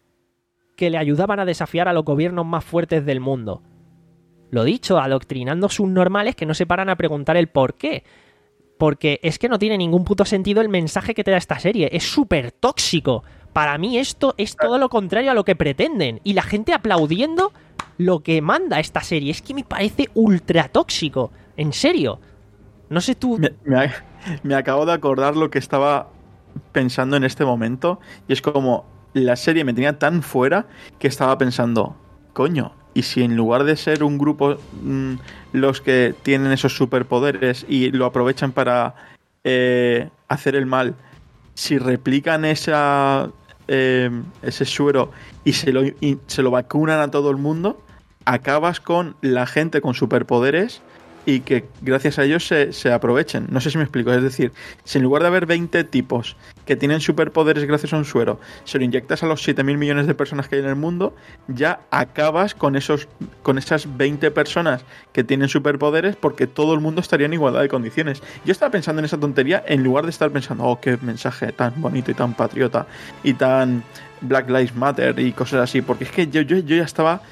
que le ayudaban a desafiar a los gobiernos más fuertes del mundo. Lo dicho, adoctrinando subnormales que no se paran a preguntar el por qué. Porque es que no tiene ningún puto sentido el mensaje que te da esta serie. Es súper tóxico. Para mí esto es todo lo contrario a lo que pretenden. Y la gente aplaudiendo lo que manda esta serie. Es que me parece ultra tóxico. En serio. No sé tú... Me, me, me acabo de acordar lo que estaba pensando en este momento. Y es como... La serie me tenía tan fuera que estaba pensando... Coño... Y si en lugar de ser un grupo mmm, los que tienen esos superpoderes y lo aprovechan para eh, hacer el mal, si replican esa eh, ese suero y se lo, y se lo vacunan a todo el mundo, acabas con la gente con superpoderes y que gracias a ellos se, se aprovechen. No sé si me explico. Es decir, si en lugar de haber veinte tipos que tienen superpoderes gracias a un suero, se lo inyectas a los siete mil millones de personas que hay en el mundo, ya acabas con esos con esas veinte personas que tienen superpoderes porque todo el mundo estaría en igualdad de condiciones. Yo estaba pensando en esa tontería en lugar de estar pensando, oh, qué mensaje tan bonito y tan patriota y tan Black Lives Matter y cosas así, porque es que yo, yo, yo ya estaba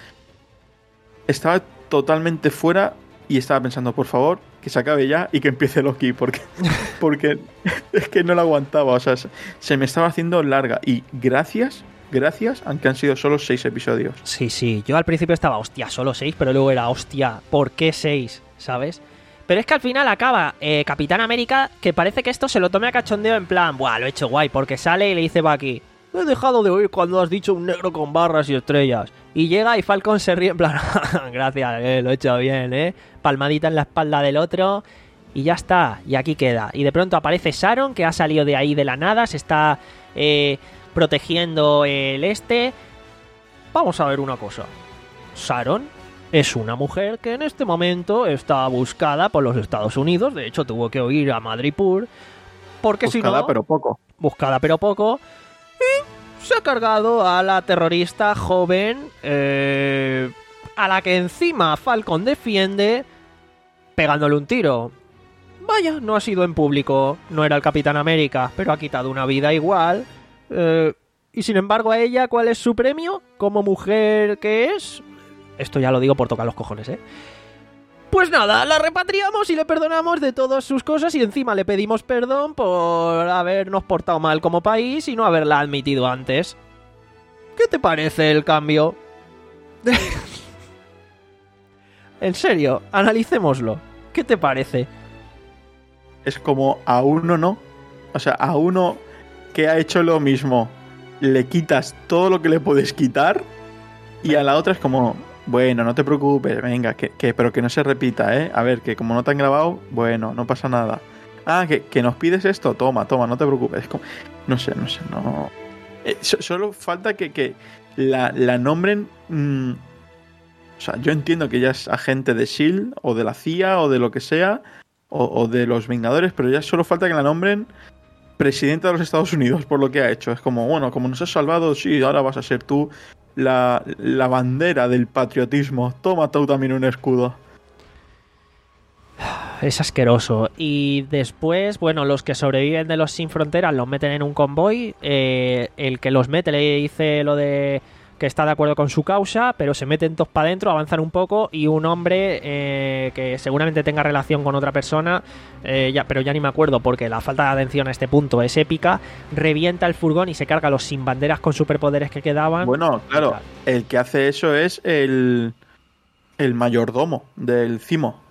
estaba totalmente fuera. Y estaba pensando, por favor, que se acabe ya y que empiece Loki, porque, porque es que no la aguantaba. O sea, se, se me estaba haciendo larga. Y gracias, gracias, aunque han sido solo seis episodios. Sí, sí. Yo al principio estaba, hostia, solo seis, pero luego era, hostia, ¿por qué seis? ¿Sabes? Pero es que al final acaba eh, Capitán América, que parece que esto se lo tome a cachondeo en plan, buah, lo he hecho guay, porque sale y le dice Bucky, he dejado de oír cuando has dicho un negro con barras y estrellas. Y llega y Falcon se ríe en plan, gracias, eh, lo he hecho bien, eh. Palmadita en la espalda del otro y ya está, y aquí queda. Y de pronto aparece Sharon, que ha salido de ahí de la nada, se está eh, protegiendo el este. Vamos a ver una cosa. Sharon es una mujer que en este momento está buscada por los Estados Unidos. De hecho, tuvo que huir a Madripoor. Porque si no... Buscada pero poco. Buscada pero poco. Y se ha cargado a la terrorista joven... Eh, A la que encima Falcon defiende pegándole un tiro. Vaya, no ha sido en público, no era el Capitán América, pero ha quitado una vida igual. Eh, y sin embargo a ella, ¿cuál es su premio? Como mujer que es... Esto ya lo digo por tocar los cojones, ¿eh? Pues nada, la repatriamos y le perdonamos de todas sus cosas y encima le pedimos perdón por habernos portado mal como país y no haberla admitido antes. ¿Qué te parece el cambio? En serio, analicémoslo. ¿Qué te parece? Es como a uno no. O sea, a uno que ha hecho lo mismo, le quitas todo lo que le puedes quitar y a la otra es como, bueno, no te preocupes, venga, que, que pero que no se repita, ¿eh? A ver, que como no te han grabado, bueno, no pasa nada. Ah, que, que nos pides esto, toma, toma, no te preocupes. Es como, no sé, no sé, no... Eh, so, solo falta que, que la, la nombren... Mmm, o sea, yo entiendo que ella es agente de S H I E L D o de la C I A o de lo que sea, o, o de los Vengadores, pero ya solo falta que la nombren presidenta de los Estados Unidos por lo que ha hecho. Es como, bueno, como nos has salvado, sí, ahora vas a ser tú la, la bandera del patriotismo. Toma tú también un escudo. Es asqueroso. Y después, bueno, los que sobreviven de los Sin Fronteras los meten en un convoy. Eh, el que los mete le dice lo de que está de acuerdo con su causa, pero se meten todos para adentro, avanzan un poco y un hombre eh, que seguramente tenga relación con otra persona, eh, ya, pero ya ni me acuerdo porque la falta de atención a este punto es épica, revienta el furgón y se carga a los sin banderas con superpoderes que quedaban. Bueno, claro, el que hace eso es el, el mayordomo del Zimo.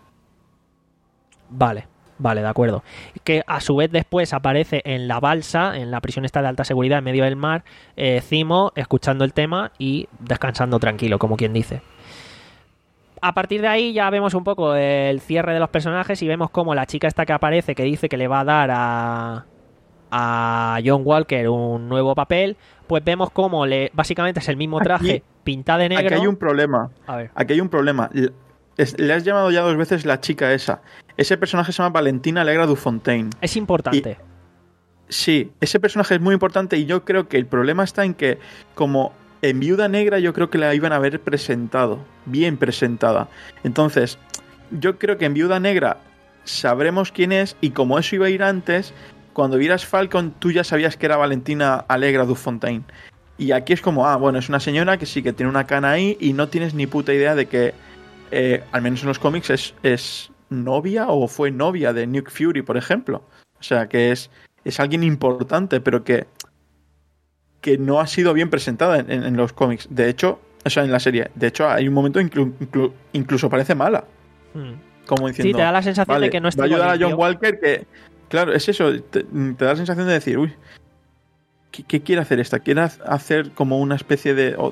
Vale. Vale, de acuerdo. Que a su vez después aparece en la balsa, en la prisión esta de alta seguridad en medio del mar, eh, Zimo escuchando el tema y descansando tranquilo, como quien dice. A partir de ahí ya vemos un poco el cierre de los personajes y vemos como la chica esta que aparece, que dice que le va a dar a, a John Walker un nuevo papel, pues vemos como le básicamente es el mismo traje aquí, pintado de negro. Aquí hay un problema. A ver. Aquí hay un problema. Le has llamado ya dos veces la chica esa. Ese personaje se llama Valentina Allegra Dufontaine. Es importante. Y, sí, ese personaje es muy importante y yo creo que el problema está en que, como en Viuda Negra, yo creo que la iban a haber presentado, bien presentada. Entonces, yo creo que en Viuda Negra sabremos quién es y como eso iba a ir antes, cuando vieras Falcon, tú ya sabías que era Valentina Allegra Dufontaine. Y aquí es como, ah, bueno, es una señora que sí que tiene una cana ahí y no tienes ni puta idea de que, eh, al menos en los cómics, es... es novia o fue novia de Nick Fury, por ejemplo. O sea, que es, es alguien importante, pero que, que no ha sido bien presentada en, en, en los cómics. De hecho, o sea, en la serie. De hecho, hay un momento inclu, inclu, incluso parece mala. Hmm. Como diciendo, sí, te da la sensación vale, de que no está va a ayudar a John Walker, que, claro, es eso. Te, te da la sensación de decir, uy, ¿qué, qué quiere hacer esta? ¿Quiere hacer como una especie de... O,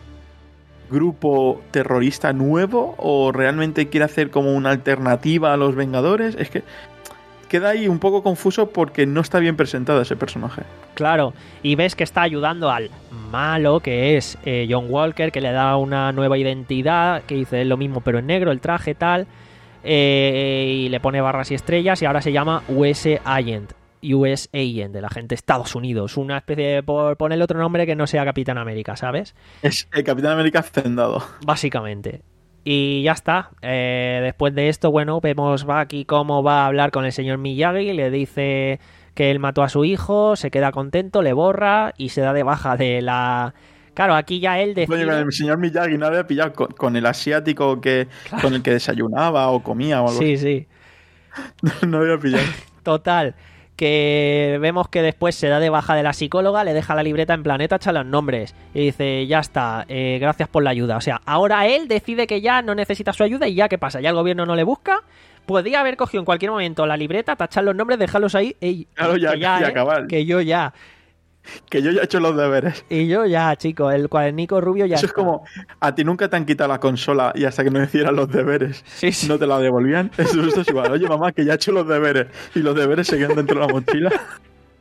grupo terrorista nuevo o realmente quiere hacer como una alternativa a los Vengadores? Es que queda ahí un poco confuso porque no está bien presentado ese personaje. Claro, y ves que está ayudando al malo, que es eh, John Walker, que le da una nueva identidad, que dice lo mismo pero en negro, el traje tal, eh, y le pone barras y estrellas y ahora se llama U S Agent. U S Agent, de la gente de Estados Unidos, una especie de, por ponerle otro nombre que no sea Capitán América, ¿sabes? Es el Capitán América hacendado. Básicamente. Y ya está. Eh, después de esto, bueno, vemos va aquí cómo va a hablar con el señor Miyagi, le dice que él mató a su hijo, se queda contento, le borra y se da de baja de la... Claro, aquí ya él decide... Oye, el señor Miyagi no había pillado con, con el asiático que claro. Con el que desayunaba o comía o algo sí, así. Sí, sí. No había pillado. Total. Que vemos que después se da de baja de la psicóloga, le deja la libreta en planeta, echa los nombres y dice, ya está, eh, gracias por la ayuda. O sea, ahora él decide que ya no necesita su ayuda y ya, ¿qué pasa? Ya el gobierno no le busca. Podría haber cogido en cualquier momento la libreta, tachar los nombres, dejarlos ahí. Ey, claro, ya, que, ya, ya eh, acabar. Que yo ya... Que yo ya he hecho los deberes. Y yo ya, chicos, el cuadernico rubio ya Eso está. Es como, a ti nunca te han quitado la consola y hasta que no hicieras los deberes sí, sí. no te la devolvían. Eso, eso es igual. Oye, mamá, que ya he hecho los deberes y los deberes seguían dentro de la mochila.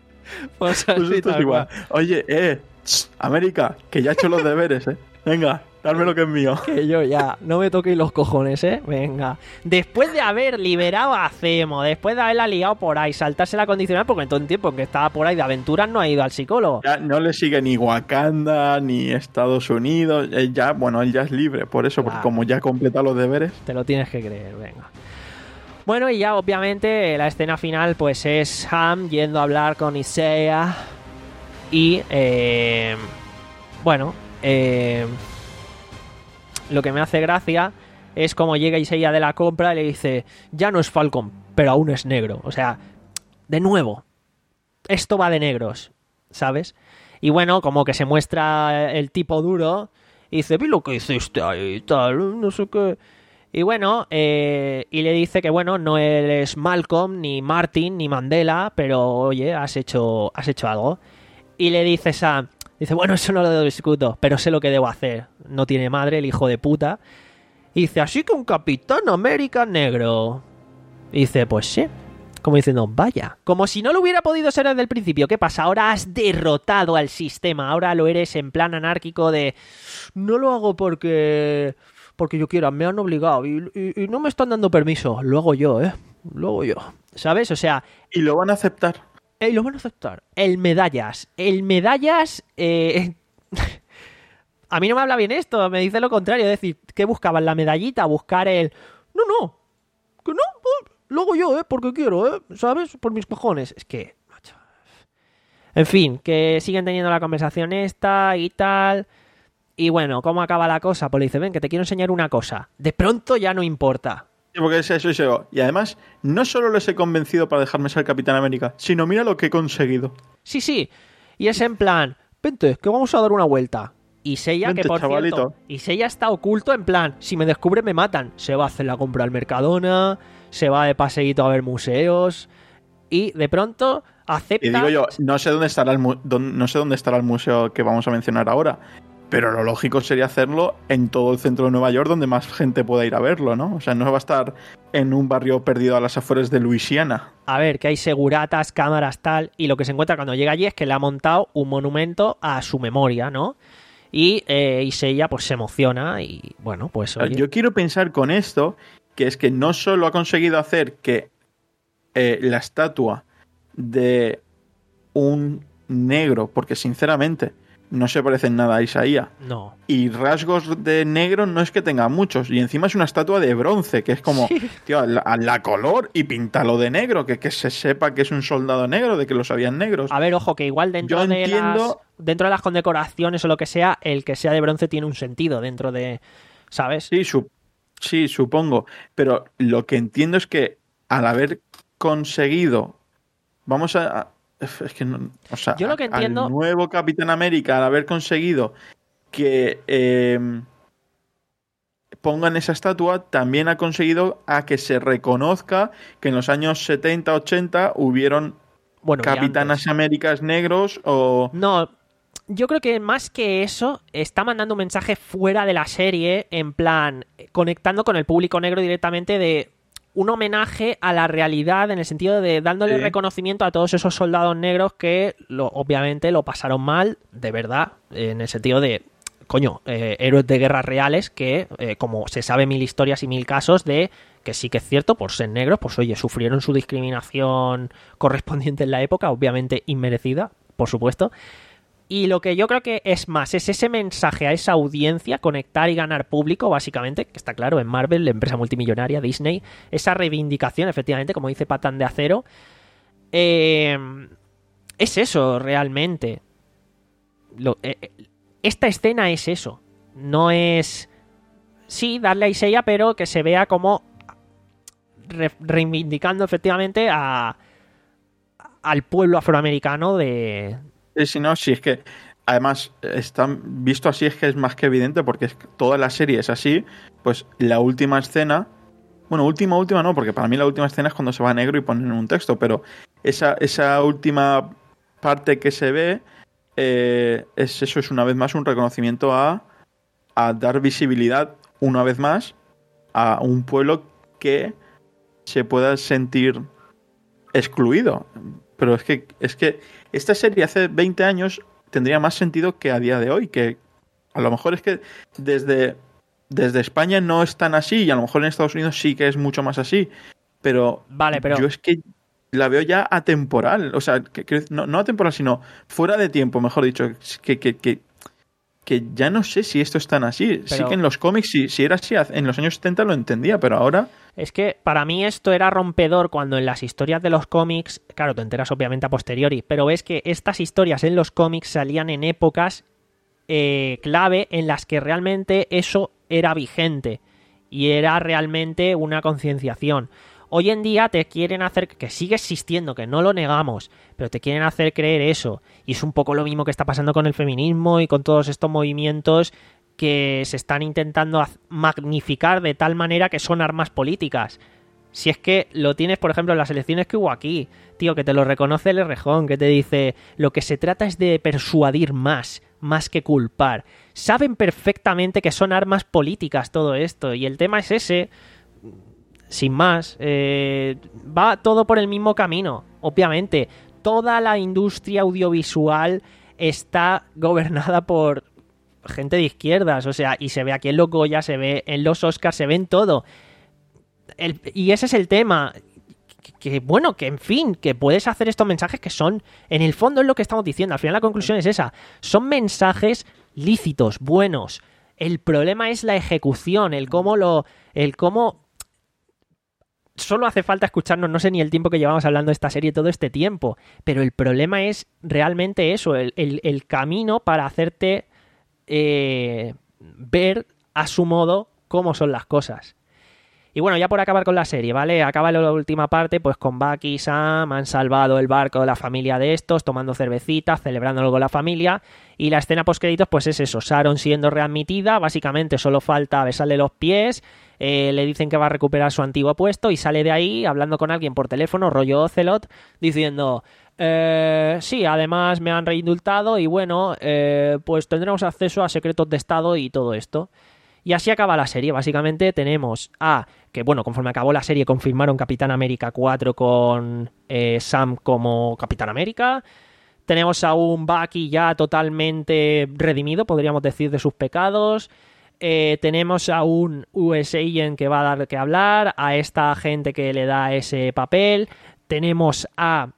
Pues pues así esto es igual. Oye, eh, tss, América, que ya he hecho los deberes, eh. Venga, Darme lo que es mío. Que yo ya, no me toquéis los cojones, ¿eh? Venga. Después de haber liberado a Zemo, después de haberla liado por ahí, saltarse la condicional, porque en todo el tiempo que estaba por ahí de aventuras no ha ido al psicólogo. Ya no le sigue ni Wakanda, ni Estados Unidos. Él ya, bueno, él ya es libre, por eso, Claro. porque como ya completa los deberes. Te lo tienes que creer, venga. Bueno, y ya obviamente la escena final pues es Ham yendo a hablar con Isaiah. Y, eh, bueno, eh, lo que me hace gracia es como llega Isaiah de la compra y le dice, ya no es Falcon, pero aún es negro. O sea, de nuevo, esto va de negros, ¿sabes? Y bueno, como que se muestra el tipo duro y dice, vi lo que hiciste ahí y tal, no sé qué. Y bueno, eh, y le dice que bueno, no eres Malcolm, ni Martin, ni Mandela, pero oye, has hecho, has hecho algo. Y le dice Sam, dice, bueno, eso no lo discuto, pero sé lo que debo hacer. No tiene madre el hijo de puta. Y dice, así que un Capitán América negro. Y dice, pues sí. Como diciendo, vaya. Como si no lo hubiera podido ser desde el principio. ¿Qué pasa? Ahora has derrotado al sistema. Ahora lo eres en plan anárquico de, no lo hago porque... porque yo quiera, me han obligado y, y, y no me están dando permiso. Lo hago yo, ¿eh? Lo hago yo. ¿Sabes? O sea... Y lo van a aceptar. Y lo van a aceptar. El medallas. El medallas... Eh... a mí no me habla bien esto. Me dice lo contrario. Es decir, ¿qué buscaban? ¿La medallita? ¿Buscar el...? No, no. Que no. Lo hago yo, ¿eh? Porque quiero, ¿eh? ¿Sabes? Por mis cojones. Es que... macho. En fin, que siguen teniendo la conversación esta y tal... Y bueno, ¿cómo acaba la cosa? Pues le dice, ven, que te quiero enseñar una cosa. De pronto ya no importa. Sí, porque es eso, eso. Y además, no solo les he convencido para dejarme ser Capitán América, sino mira lo que he conseguido. Sí, sí. Y es en plan, vente, que vamos a dar una vuelta. Y Seiya, Vente, que por chavalito. cierto, y Seiya está oculto en plan, si me descubren me matan. Se va a hacer la compra al Mercadona, se va de paseíto a ver museos. Y de pronto acepta... Y digo yo, no sé dónde estará el, mu- dónde- no sé dónde estará el museo que vamos a mencionar ahora. Pero lo lógico sería hacerlo en todo el centro de Nueva York donde más gente pueda ir a verlo, ¿no? O sea, no va a estar en un barrio perdido a las afueras de Luisiana. A ver, que hay seguratas, cámaras, tal, y lo que se encuentra cuando llega allí es que le ha montado un monumento a su memoria, ¿no? Y eh, Isaiah pues se emociona y bueno, pues oye. Yo quiero pensar con esto que es que no solo ha conseguido hacer que eh, la estatua de un negro, porque sinceramente no se parece en nada a Isaías. No. Y rasgos de negro no es que tenga muchos. Y encima es una estatua de bronce, que es como, sí. tío, la, la color y píntalo de negro, que, que se sepa que es un soldado negro, de que los habían negros. A ver, ojo, que igual dentro Yo de entiendo... las dentro de las condecoraciones o lo que sea, el que sea de bronce tiene un sentido dentro de, ¿sabes? Sí, su... sí, supongo. Pero lo que entiendo es que al haber conseguido, vamos a... Es que no, o sea, yo lo que entiendo... al nuevo Capitán América, al haber conseguido que eh, pongan esa estatua, también ha conseguido a que se reconozca que en los años setenta, ochenta hubieron bueno, Capitanas Américas negros o... No, yo creo que más que eso, está mandando un mensaje fuera de la serie, en plan, conectando con el público negro directamente de... un homenaje a la realidad en el sentido de dándole sí. reconocimiento a todos esos soldados negros que lo, obviamente lo pasaron mal, de verdad, en el sentido de, coño, eh, héroes de guerras reales que, eh, como se sabe mil historias y mil casos de que sí que es cierto, por ser negros, pues oye, sufrieron su discriminación correspondiente en la época, obviamente inmerecida, por supuesto. Y lo que yo creo que es más, es ese mensaje a esa audiencia, conectar y ganar público, básicamente, que está claro, en Marvel, la empresa multimillonaria, Disney, esa reivindicación, efectivamente, como dice Patán de Acero, eh, es eso, realmente. Lo, eh, esta escena es eso. No es... Sí, darle a Isaiah, pero que se vea como re, reivindicando, efectivamente, a, al pueblo afroamericano de... Si no, si es que además están visto así es que es más que evidente porque es que toda la serie es así, pues la última escena, bueno, última, última no, porque para mí la última escena es cuando se va a negro y ponen un texto, pero esa, esa última parte que se ve, eh, es eso es una vez más un reconocimiento a, a dar visibilidad una vez más a un pueblo que se pueda sentir excluido. Pero es que, es que esta serie hace veinte años tendría más sentido que a día de hoy, que A lo mejor es que desde, desde España no es tan así y a lo mejor en Estados Unidos sí que es mucho más así. Pero, vale, pero... yo es que la veo ya atemporal. O sea, que, que, no, no atemporal, sino fuera de tiempo, mejor dicho. Que, que, que, que ya no sé si esto es tan así. Pero... sí que en los cómics, si, si era así, en los años setenta lo entendía, pero ahora... Es que para mí esto era rompedor cuando en las historias de los cómics, claro, te enteras obviamente a posteriori, pero ves que estas historias en los cómics salían en épocas eh, clave en las que realmente eso era vigente y era realmente una concienciación. Hoy en día te quieren hacer, que sigue existiendo, que no lo negamos, pero te quieren hacer creer eso. Y es un poco lo mismo que está pasando con el feminismo y con todos estos movimientos que se están intentando magnificar de tal manera que son armas políticas. Si es que lo tienes, por ejemplo, en las elecciones que hubo aquí, tío, que te lo reconoce el Errejón, que te dice, lo que se trata es de persuadir más, más que culpar. Saben perfectamente que son armas políticas todo esto, y el tema es ese, sin más, eh, va todo por el mismo camino, obviamente. Toda la industria audiovisual está gobernada por gente de izquierdas, o sea, y se ve aquí en los Goya, se ve en los Oscars, se ve en todo. El, y ese es el tema, que, que bueno, que en fin, que puedes hacer estos mensajes que son, en el fondo es lo que estamos diciendo, al final la conclusión es esa, son mensajes lícitos, buenos. El problema es la ejecución, el cómo lo, el cómo solo hace falta escucharnos, no sé ni el tiempo que llevamos hablando de esta serie todo este tiempo, pero el problema es realmente eso, el, el, el camino para hacerte eh, ver a su modo cómo son las cosas. Y bueno, ya por acabar con la serie, ¿vale? Acaba la última parte, pues con Bucky y Sam han salvado el barco de la familia de estos, tomando cervecitas, celebrándolo con la familia, y la escena postcréditos, pues es eso, Sharon siendo readmitida, básicamente solo falta besarle los pies, eh, le dicen que va a recuperar su antiguo puesto, y sale de ahí hablando con alguien por teléfono, rollo Ocelot, diciendo... Eh, sí, además me han reindultado y bueno, eh, pues tendremos acceso a secretos de Estado y todo esto. Y así acaba la serie. Básicamente tenemos a... que bueno, conforme acabó la serie confirmaron Capitán América cuatro con eh, Sam como Capitán América. Tenemos a un Bucky ya totalmente redimido, podríamos decir, de sus pecados. Eh, tenemos a un U S Agent que va a dar que hablar, a esta gente que le da ese papel. Tenemos a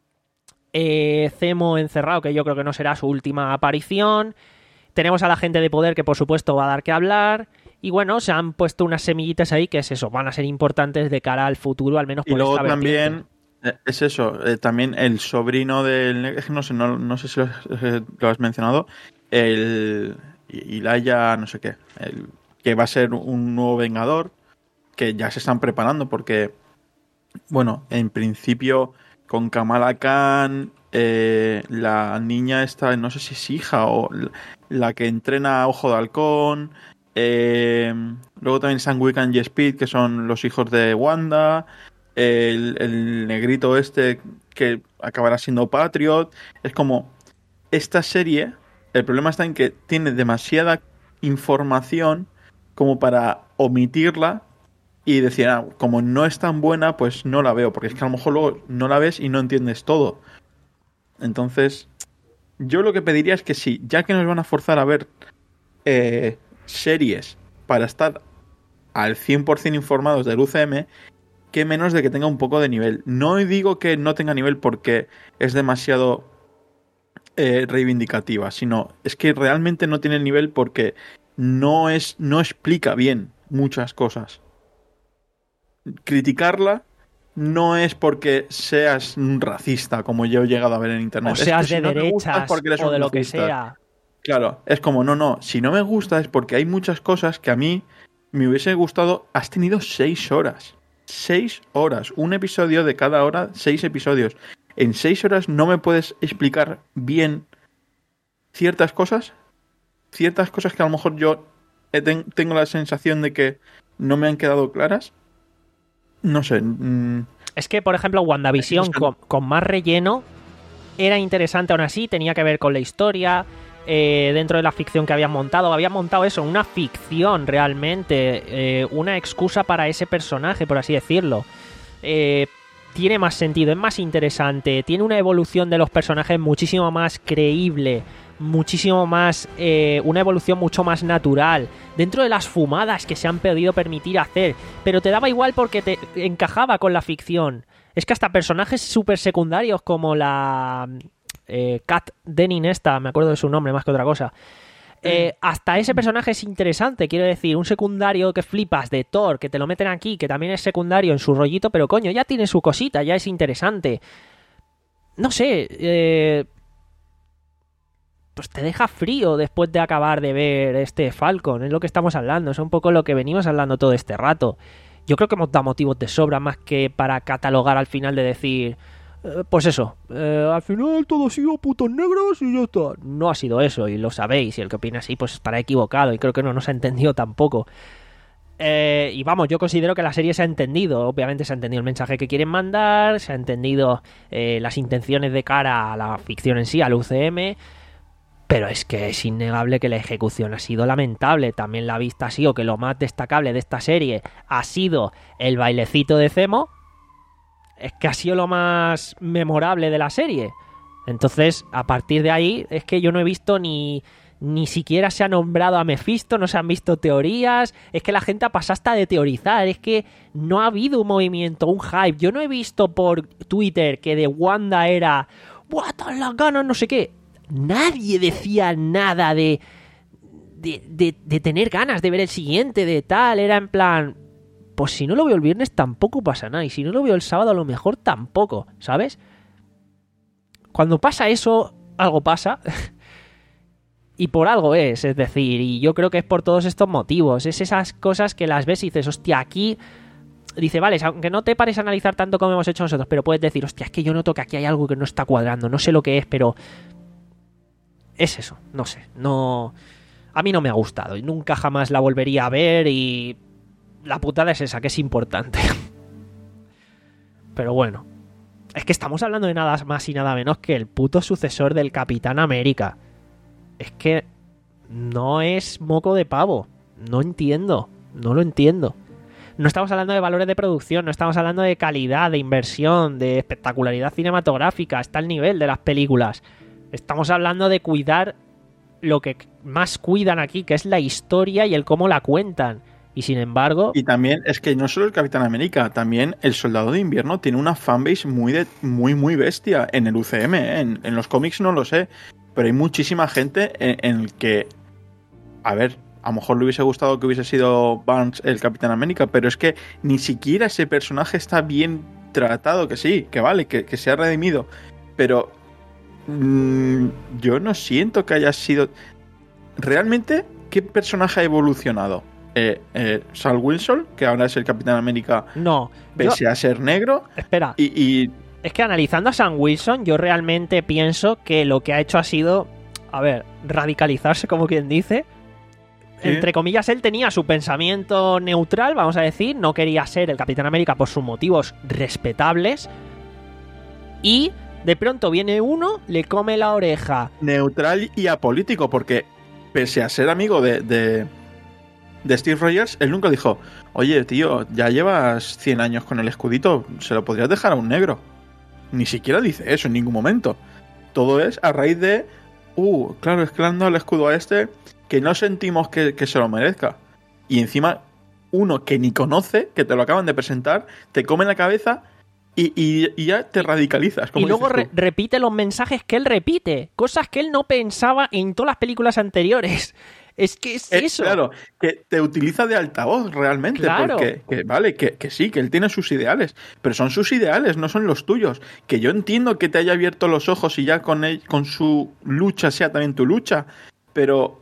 eh, Zemo encerrado, que yo creo que no será su última aparición. Tenemos a la gente de poder que por supuesto va a dar que hablar. Y bueno, se han puesto unas semillitas ahí que es eso, van a ser importantes de cara al futuro, al menos por y luego esta también eh, es eso, eh, también el sobrino del... no sé, no, no sé si lo, eh, lo has mencionado, el Ilaya no sé qué, el, que va a ser un nuevo Vengador, que ya se están preparando porque, bueno, en principio con Kamala Khan... Eh, la niña esta, no sé si es hija o la que entrena a Ojo de Halcón, eh, luego también Sam Wiccan y Speed, que son los hijos de Wanda, el, el negrito este que acabará siendo Patriot. Es como, esta serie, el problema está en que tiene demasiada información como para omitirla y decir, ah, como no es tan buena, pues no la veo, porque es que a lo mejor luego no la ves y no entiendes todo. Entonces, yo lo que pediría es que sí, ya que nos van a forzar a ver eh, series para estar al cien por ciento informados del U C M, que menos de que tenga un poco de nivel. No digo que no tenga nivel porque es demasiado eh, reivindicativa, sino es que realmente no tiene nivel porque no, es, no explica bien muchas cosas. Criticarla no es porque seas un racista, como yo he llegado a ver en internet. O seas es que de si no derechas o de lo que racista. sea. Claro, es como, no, no, si no me gusta es porque hay muchas cosas que a mí me hubiese gustado. Has tenido seis horas. Seis horas. Un episodio de cada hora, seis episodios. En seis horas no me puedes explicar bien ciertas cosas. Ciertas cosas que a lo mejor yo tengo la sensación de que no me han quedado claras. No sé. Mmm... Es que, por ejemplo, WandaVision con, con más relleno era interesante aún así, tenía que ver con la historia, eh, dentro de la ficción que habían montado. Habían montado eso, una ficción realmente, eh, una excusa para ese personaje, por así decirlo. Eh, tiene más sentido, es más interesante, tiene una evolución de los personajes muchísimo más creíble, muchísimo más, eh, una evolución mucho más natural, dentro de las fumadas que se han podido permitir hacer, pero te daba igual porque te encajaba con la ficción. Es que hasta personajes súper secundarios como la eh, Kat Denning esta, me acuerdo de su nombre más que otra cosa, Eh, hasta ese personaje es interesante, quiero decir, un secundario que flipas de Thor, que te lo meten aquí, que también es secundario en su rollito, pero coño, ya tiene su cosita, ya es interesante. No sé, eh, pues te deja frío después de acabar de ver este Falcon, es lo que estamos hablando, es un poco lo que venimos hablando todo este rato. Yo creo que hemos dado motivos de sobra más que para catalogar al final de decir... Pues eso, eh, al final todo ha sido putos negros y ya está. No ha sido eso y lo sabéis, y el que opina así pues estará equivocado y creo que no nos ha entendido tampoco. Eh, y vamos, yo considero que la serie se ha entendido, obviamente se ha entendido el mensaje que quieren mandar, se ha entendido eh, las intenciones de cara a la ficción en sí, al U C M, pero es que es innegable que la ejecución ha sido lamentable. También la vista ha sido que lo más destacable de esta serie ha sido el bailecito de Zemo. Es que ha sido lo más memorable de la serie. Entonces, a partir de ahí, es que yo no he visto ni... Ni siquiera se ha nombrado a Mephisto, no se han visto teorías. Es que la gente ha pasado hasta de teorizar. Es que no ha habido un movimiento, un hype. Yo no he visto por Twitter que de Wanda era... ¡Buah, todas las ganas, no sé qué! Nadie decía nada de... De, de, de tener ganas de ver el siguiente, de tal. Era en plan... Pues si no lo veo el viernes tampoco pasa nada. Y si no lo veo el sábado a lo mejor tampoco, ¿sabes? Cuando pasa eso, algo pasa. Y por algo es, es decir, y yo creo que es por todos estos motivos. Es esas cosas que las ves y dices, hostia, aquí... Dice, vale, aunque no te pares a analizar tanto como hemos hecho nosotros, pero puedes decir, hostia, es que yo noto que aquí hay algo que no está cuadrando. No sé lo que es, pero... Es eso, no sé. No... A mí no me ha gustado y nunca jamás la volvería a ver y... La putada es esa, que es importante. Pero bueno. Es que estamos hablando de nada más y nada menos que el puto sucesor del Capitán América. Es que no es moco de pavo. No entiendo. No lo entiendo. No estamos hablando de valores de producción, no estamos hablando de calidad, de inversión, de espectacularidad cinematográfica. Está al nivel de las películas. Estamos hablando de cuidar lo que más cuidan aquí, que es la historia y el cómo la cuentan. Y sin embargo... Y también es que no solo el Capitán América, también el Soldado de Invierno tiene una fanbase muy, de, muy, muy bestia en el U C M. ¿eh? En, en los cómics no lo sé, pero hay muchísima gente en, en el que... A ver, a lo mejor le hubiese gustado que hubiese sido Barnes el Capitán América, pero es que ni siquiera ese personaje está bien tratado, que sí, que vale, que, que se ha redimido, pero mmm, yo no siento que haya sido... ¿Realmente qué personaje ha evolucionado? Eh, eh, Sam Wilson, que ahora es el Capitán América, no, pese yo... a ser negro. Espera. Y, y... Es que analizando a Sam Wilson, yo realmente pienso que lo que ha hecho ha sido, a ver, radicalizarse, como quien dice. ¿Sí? Entre comillas, él tenía su pensamiento neutral, vamos a decir. No quería ser el Capitán América por sus motivos respetables. Y de pronto viene uno, le come la oreja. Neutral y apolítico, porque pese a ser amigo de... de... de Steve Rogers, él nunca dijo, oye, tío, ya llevas cien años con el escudito, se lo podrías dejar a un negro. Ni siquiera dice eso en ningún momento. Todo es a raíz de, uh, claro, es que le han dado el escudo a este, que no sentimos que, que se lo merezca. Y encima, uno que ni conoce, que te lo acaban de presentar, te come la cabeza y, y, y ya te radicalizas. Como y luego re- repite los mensajes que él repite, cosas que él no pensaba en todas las películas anteriores. Es que es eh, eso. Claro, que te utiliza de altavoz realmente. Claro. Porque, que, vale, que, que sí, que él tiene sus ideales, pero son sus ideales, no son los tuyos. Que yo entiendo que te haya abierto los ojos y ya con, él, con su lucha sea también tu lucha, pero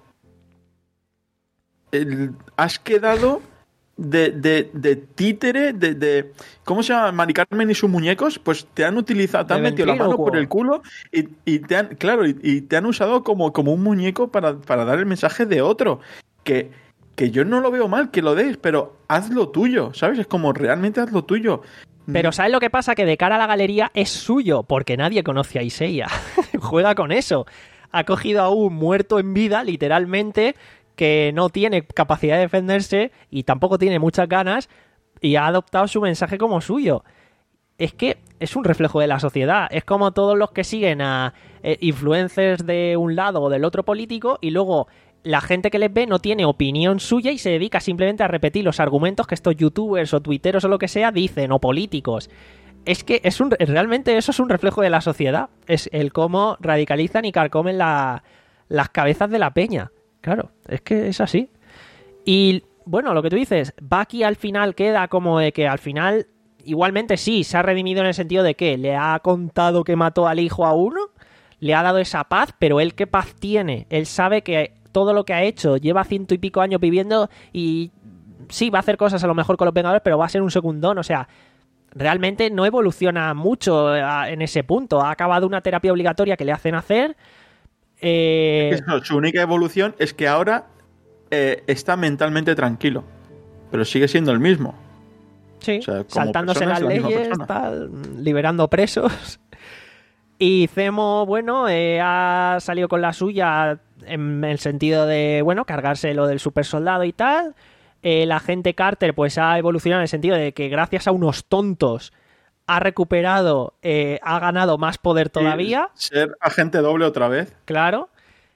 el, has quedado de, de, de títere, de, de... ¿Cómo se llama? Mari Carmen y sus muñecos, pues te han utilizado, te han metido la mano por el culo y, y te han, claro, y, y te han usado como, como un muñeco para, para dar el mensaje de otro. Que, que yo no lo veo mal que lo des, pero haz lo tuyo, ¿sabes? Es como realmente haz lo tuyo. Pero ¿sabes lo que pasa? Que de cara a la galería es suyo, porque nadie conoce a Isaiah. Juega con eso. Ha cogido a un muerto en vida, literalmente, que no tiene capacidad de defenderse y tampoco tiene muchas ganas, y ha adoptado su mensaje como suyo. Es que es un reflejo de la sociedad. Es como todos los que siguen a eh, influencers de un lado o del otro político y luego la gente que les ve no tiene opinión suya y se dedica simplemente a repetir los argumentos que estos youtubers o twitteros o lo que sea dicen, o políticos. Es que es un, realmente eso es un reflejo de la sociedad. Es el cómo radicalizan y carcomen la, las cabezas de la peña. Claro, es que es así. Y bueno, lo que tú dices, Bucky al final queda como de que al final, igualmente sí, se ha redimido en el sentido de que le ha contado que mató al hijo a uno, le ha dado esa paz, pero él qué paz tiene. Él sabe que todo lo que ha hecho, lleva ciento y pico años viviendo y sí, va a hacer cosas a lo mejor con los Vengadores, pero va a ser un segundón, o sea, realmente no evoluciona mucho en ese punto. Ha acabado una terapia obligatoria que le hacen hacer. Eh... Es que no, su única evolución es que ahora eh, está mentalmente tranquilo, pero sigue siendo el mismo. Sí, o sea, saltándose las leyes, tal, liberando presos. Y Zemo, bueno, eh, ha salido con la suya en el sentido de, bueno, cargarse lo del super soldado y tal. El agente Carter, pues ha evolucionado en el sentido de que gracias a unos tontos ha recuperado, eh, ha ganado más poder todavía. Y ser agente doble otra vez. Claro.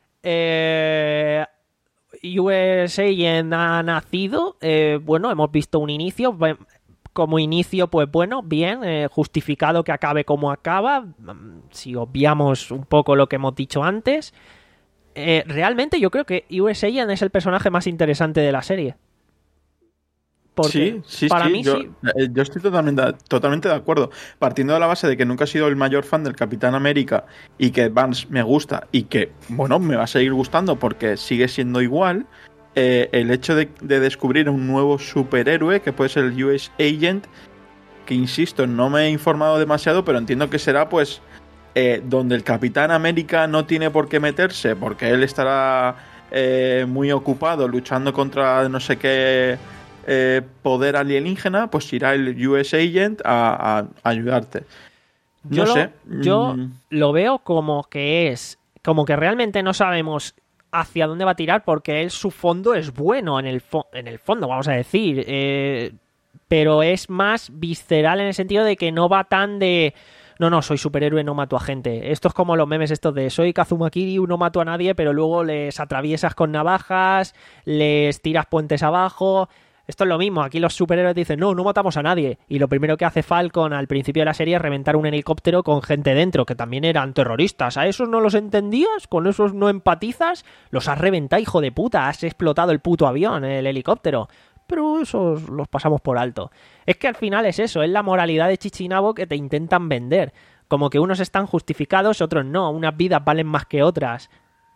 Eh, U S Agent ha nacido. Eh, bueno, hemos visto un inicio. Como inicio, pues bueno, bien, eh, justificado que acabe como acaba, si obviamos un poco lo que hemos dicho antes. Eh, realmente yo creo que U S Agent es el personaje más interesante de la serie. Porque sí, sí, para sí, mí yo, sí. Yo estoy totalmente, totalmente de acuerdo. Partiendo de la base de que nunca he sido el mayor fan del Capitán América y que Vance me gusta y que, bueno, me va a seguir gustando porque sigue siendo igual. Eh, el hecho de, de descubrir un nuevo superhéroe que puede ser el U S Agent, que insisto, no me he informado demasiado, pero entiendo que será pues eh, donde el Capitán América no tiene por qué meterse, porque él estará eh, muy ocupado luchando contra no sé qué eh, poder alienígena, pues irá el U S Agent a, a, a ayudarte. No yo sé. Lo, yo mm. lo veo como que es, como que realmente no sabemos hacia dónde va a tirar, porque él, su fondo es bueno en el, fo- en el fondo, vamos a decir, eh, pero es más visceral en el sentido de que no va tan de no, no, soy superhéroe, no mato a gente. Esto es como los memes estos de soy Kazuma Kiryu, no mato a nadie, pero luego les atraviesas con navajas, les tiras puentes abajo. Esto es lo mismo, aquí los superhéroes dicen, no, no matamos a nadie. Y lo primero que hace Falcon al principio de la serie es reventar un helicóptero con gente dentro, que también eran terroristas. ¿A esos no los entendías? ¿Con esos no empatizas? Los has reventado, hijo de puta, has explotado el puto avión, el helicóptero. Pero esos los pasamos por alto. Es que al final es eso, es la moralidad de Chichinabo que te intentan vender. Como que unos están justificados, otros no. Unas vidas valen más que otras.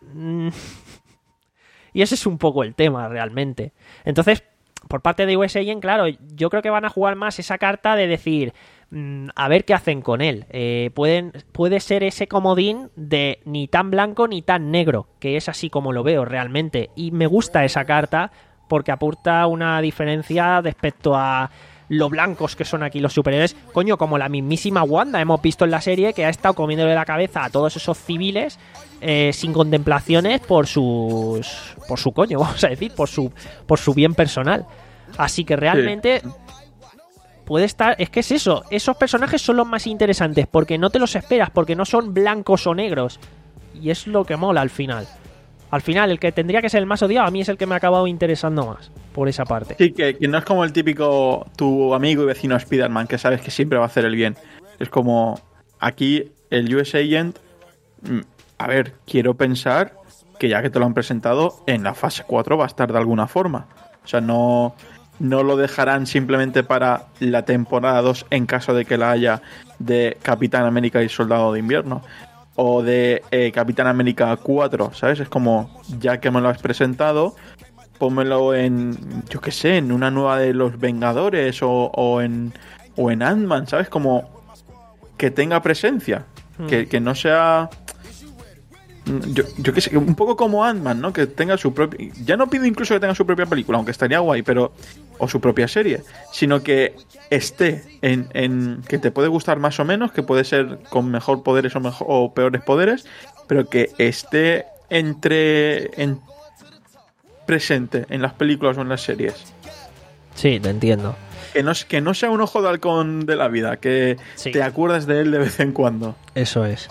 Y ese es un poco el tema, realmente. Entonces, por parte de U S Agent, claro, yo creo que van a jugar más esa carta de decir, mmm, a ver qué hacen con él. Eh, pueden, puede ser ese comodín de ni tan blanco ni tan negro, que es así como lo veo realmente. Y me gusta esa carta porque aporta una diferencia respecto a lo blancos que son aquí los superhéroes. Coño, como la mismísima Wanda hemos visto en la serie, que ha estado comiéndole la cabeza a todos esos civiles eh, sin contemplaciones por sus por su coño, vamos a decir, por su por su bien personal. Así que realmente sí. Puede estar, es que es eso, esos personajes son los más interesantes porque no te los esperas, porque no son blancos o negros, y es lo que mola al final. Al final, el que tendría que ser el más odiado a mí es el que me ha acabado interesando más, por esa parte. Sí, que, que no es como el típico tu amigo y vecino Spider-Man, que sabes que siempre va a hacer el bien. Es como aquí el U S Agent, a ver, quiero pensar que ya que te lo han presentado, en la fase cuatro va a estar de alguna forma. O sea, no, no lo dejarán simplemente para la temporada dos en caso de que la haya de Capitán América y Soldado de Invierno. O de eh, Capitán América cuatro, ¿sabes? Es como, ya que me lo has presentado, pónmelo en, yo qué sé, en una nueva de los Vengadores o, o en o en Ant-Man, ¿sabes? Como que tenga presencia, hmm. que, que no sea... Yo, yo qué sé, un poco como Ant-Man, ¿no? Que tenga su propia... Ya no pido incluso que tenga su propia película, aunque estaría guay, pero... O su propia serie, sino que esté en, en... Que te puede gustar más o menos, que puede ser con mejor poderes o, mejor, o peores poderes, pero que esté entre... En, presente en las películas o en las series. Sí, te entiendo. Que no, que no sea un ojo de halcón de la vida, que Sí. te acuerdas de él de vez en cuando. Eso es.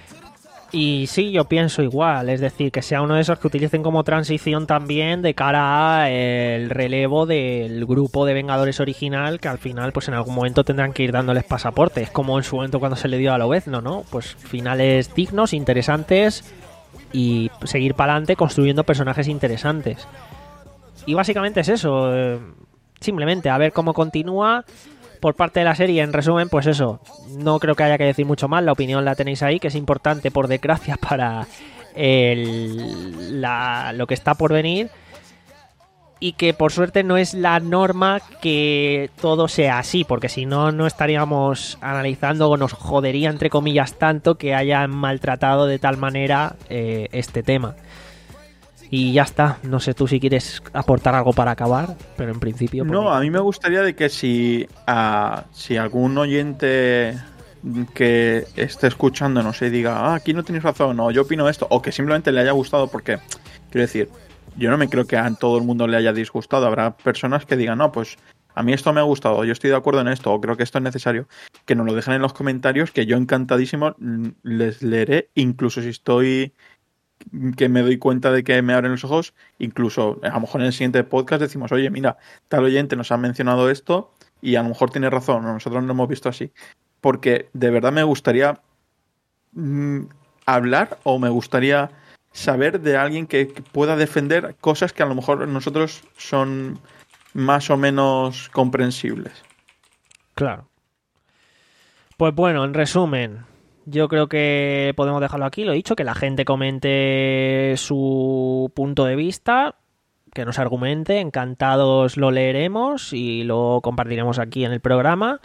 Y sí, yo pienso igual, es decir, que sea uno de esos que utilicen como transición también de cara a el relevo del grupo de Vengadores original, que al final pues en algún momento tendrán que ir dándoles pasaportes, como en su momento cuando se le dio a Lobezno, ¿no? Pues finales dignos, interesantes y seguir para adelante construyendo personajes interesantes. Y básicamente es eso, eh, simplemente a ver cómo continúa. Por parte de la serie, en resumen, pues eso, no creo que haya que decir mucho más, la opinión la tenéis ahí, que es importante por desgracia para el, la, lo que está por venir, y que por suerte no es la norma que todo sea así, porque si no, no estaríamos analizando o nos jodería, entre comillas, tanto que hayan maltratado de tal manera eh, este tema. Y ya está, no sé tú si quieres aportar algo para acabar, pero en principio... No, a mí me gustaría de que si, a, si algún oyente que esté escuchando, no sé, diga, ah, aquí no tienes razón, o yo opino esto, o que simplemente le haya gustado, porque, quiero decir, yo no me creo que a todo el mundo le haya disgustado, habrá personas que digan, no, pues a mí esto me ha gustado, yo estoy de acuerdo en esto, o creo que esto es necesario, que nos lo dejen en los comentarios, que yo encantadísimo les leeré, incluso si estoy... que me doy cuenta de que me abren los ojos, incluso a lo mejor en el siguiente podcast decimos, oye, mira, tal oyente nos ha mencionado esto y a lo mejor tiene razón, nosotros no lo hemos visto así, porque de verdad me gustaría mmm, hablar o me gustaría saber de alguien que, que pueda defender cosas que a lo mejor nosotros son más o menos comprensibles. Claro. Pues bueno, en resumen, yo creo que podemos dejarlo aquí, lo he dicho, que la gente comente su punto de vista, que nos argumente, encantados lo leeremos y lo compartiremos aquí en el programa.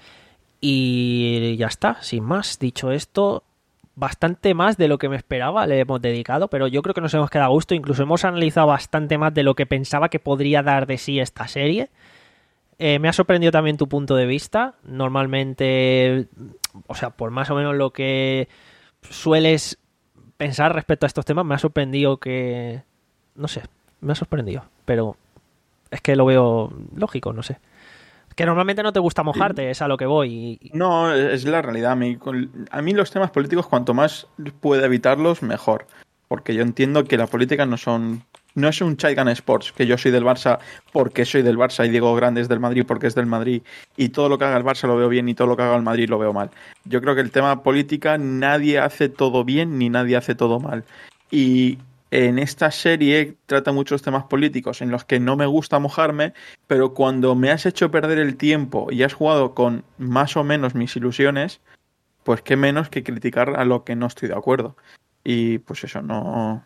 Y ya está, sin más, dicho esto, bastante más de lo que me esperaba le hemos dedicado, pero yo creo que nos hemos quedado a gusto, incluso hemos analizado bastante más de lo que pensaba que podría dar de sí esta serie. Eh, me ha sorprendido también tu punto de vista. Normalmente, o sea, por más o menos lo que sueles pensar respecto a estos temas, me ha sorprendido que... No sé, me ha sorprendido, pero es que lo veo lógico, no sé. Que normalmente no te gusta mojarte, es a lo que voy. Y... No, es la realidad. A mí, a mí los temas políticos, cuanto más pueda evitarlos, mejor. Porque yo entiendo que la política no son... No es un Chaigan Sports, que yo soy del Barça porque soy del Barça y Diego Grande es del Madrid porque es del Madrid y todo lo que haga el Barça lo veo bien y todo lo que haga el Madrid lo veo mal. Yo creo que el tema política nadie hace todo bien ni nadie hace todo mal. Y en esta serie trata muchos temas políticos en los que no me gusta mojarme, pero cuando me has hecho perder el tiempo y has jugado con más o menos mis ilusiones, pues qué menos que criticar a lo que no estoy de acuerdo. Y pues eso, no...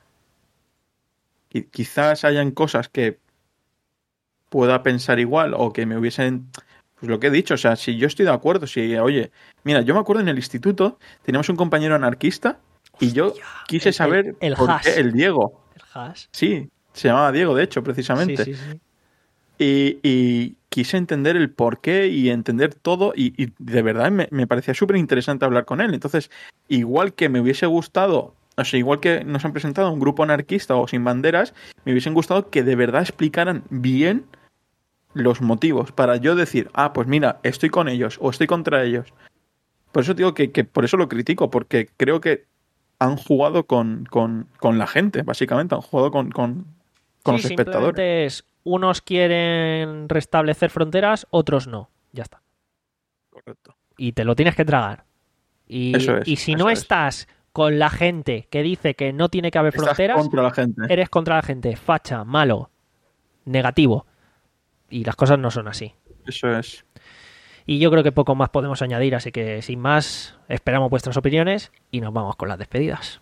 Quizás hayan cosas que pueda pensar igual o que me hubiesen... Pues lo que he dicho, o sea, si yo estoy de acuerdo, si, oye, mira, yo me acuerdo en el instituto, teníamos un compañero anarquista y yo Hostia, quise el, saber el, el por hash. qué el Diego. El hash. Sí, se llamaba Diego, de hecho, precisamente. Sí, sí, sí. Y, y quise entender el por qué y entender todo y, y de verdad me, me parecía súper interesante hablar con él. Entonces, igual que me hubiese gustado... O sea, igual que nos han presentado un grupo anarquista o sin banderas, me hubiesen gustado que de verdad explicaran bien los motivos para yo decir, ah, pues mira, estoy con ellos o estoy contra ellos. Por eso digo que, que por eso lo critico, porque creo que han jugado con, con, con la gente, básicamente, han jugado con, con, con sí, los espectadores. Es, unos quieren restablecer fronteras, otros no. Ya está. Correcto. Y te lo tienes que tragar. Y, eso es, y si eso no es. estás... con la gente que dice que no tiene que haber Estás fronteras, contra la gente. Eres contra la gente, facha, malo, negativo. Y las cosas no son así. Eso es. Y yo creo que poco más podemos añadir, así que sin más, esperamos vuestras opiniones y nos vamos con las despedidas.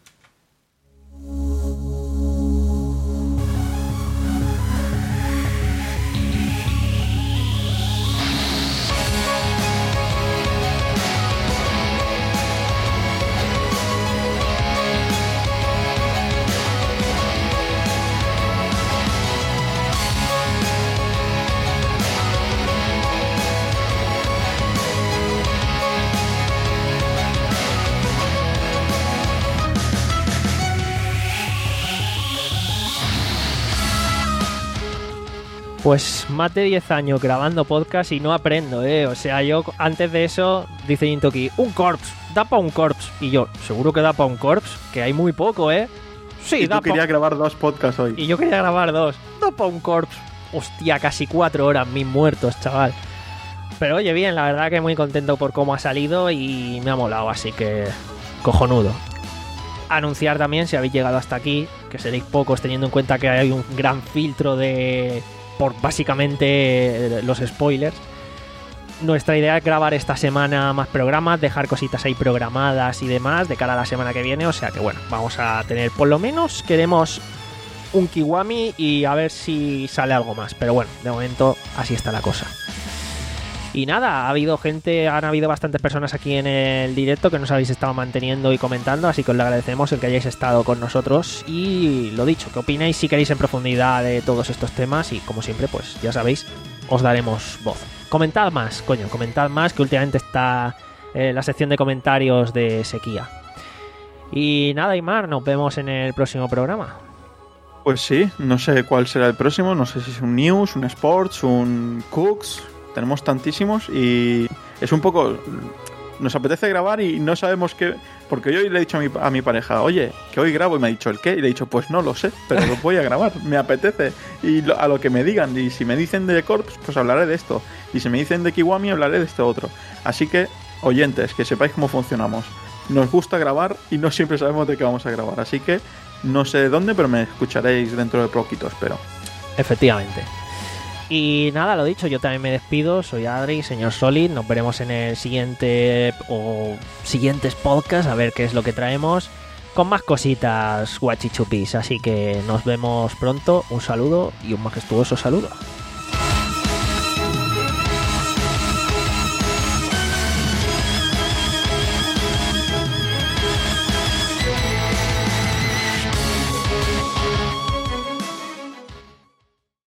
Pues más de diez años grabando podcast y no aprendo, ¿eh? O sea, yo antes de eso, dice Jintoki, un corpse, da pa' un corpse. Y yo, seguro que da pa' un corpse, que hay muy poco, ¿eh? Sí, y da tú pa... querías grabar dos podcasts hoy. Y yo quería grabar dos. Da pa' un corpse. Hostia, casi cuatro horas, mis muertos, chaval. Pero oye, bien, la verdad que muy contento por cómo ha salido y me ha molado, así que cojonudo. Anunciar también, si habéis llegado hasta aquí, que seréis pocos teniendo en cuenta que hay un gran filtro de... por básicamente los spoilers. Nuestra idea es grabar esta semana más programas, dejar cositas ahí programadas y demás de cara a la semana que viene, o sea que bueno, vamos a tener por lo menos, queremos un Kiwami y a ver si sale algo más, pero bueno, de momento así está la cosa. Y nada, ha habido gente, han habido bastantes personas aquí en el directo que nos habéis estado manteniendo y comentando, así que os le agradecemos el que hayáis estado con nosotros y lo dicho, ¿qué opináis si queréis en profundidad de todos estos temas? Y como siempre, pues ya sabéis, os daremos voz. Comentad más, coño, comentad más, que últimamente está eh, la sección de comentarios de sequía. Y nada, Aimar, nos vemos en el próximo programa. Pues sí, no sé cuál será el próximo, no sé si es un News, un Sports, un Cooks... Tenemos tantísimos y es un poco... Nos apetece grabar y no sabemos qué... Porque yo hoy le he dicho a mi, a mi pareja, oye, que hoy grabo, y me ha dicho, ¿el qué? Y le he dicho, pues no lo sé, pero lo voy a grabar, me apetece. Y lo, a lo que me digan, y si me dicen de Corps, pues hablaré de esto. Y si me dicen de Kiwami, hablaré de este otro. Así que, oyentes, que sepáis cómo funcionamos. Nos gusta grabar y no siempre sabemos de qué vamos a grabar. Así que, no sé de dónde, pero me escucharéis dentro de poquito, espero. Efectivamente. Y nada, lo dicho, yo también me despido, soy Adri, señor Solid, nos veremos en el siguiente o siguientes podcasts a ver qué es lo que traemos con más cositas guachichupis, así que nos vemos pronto, un saludo y un majestuoso saludo.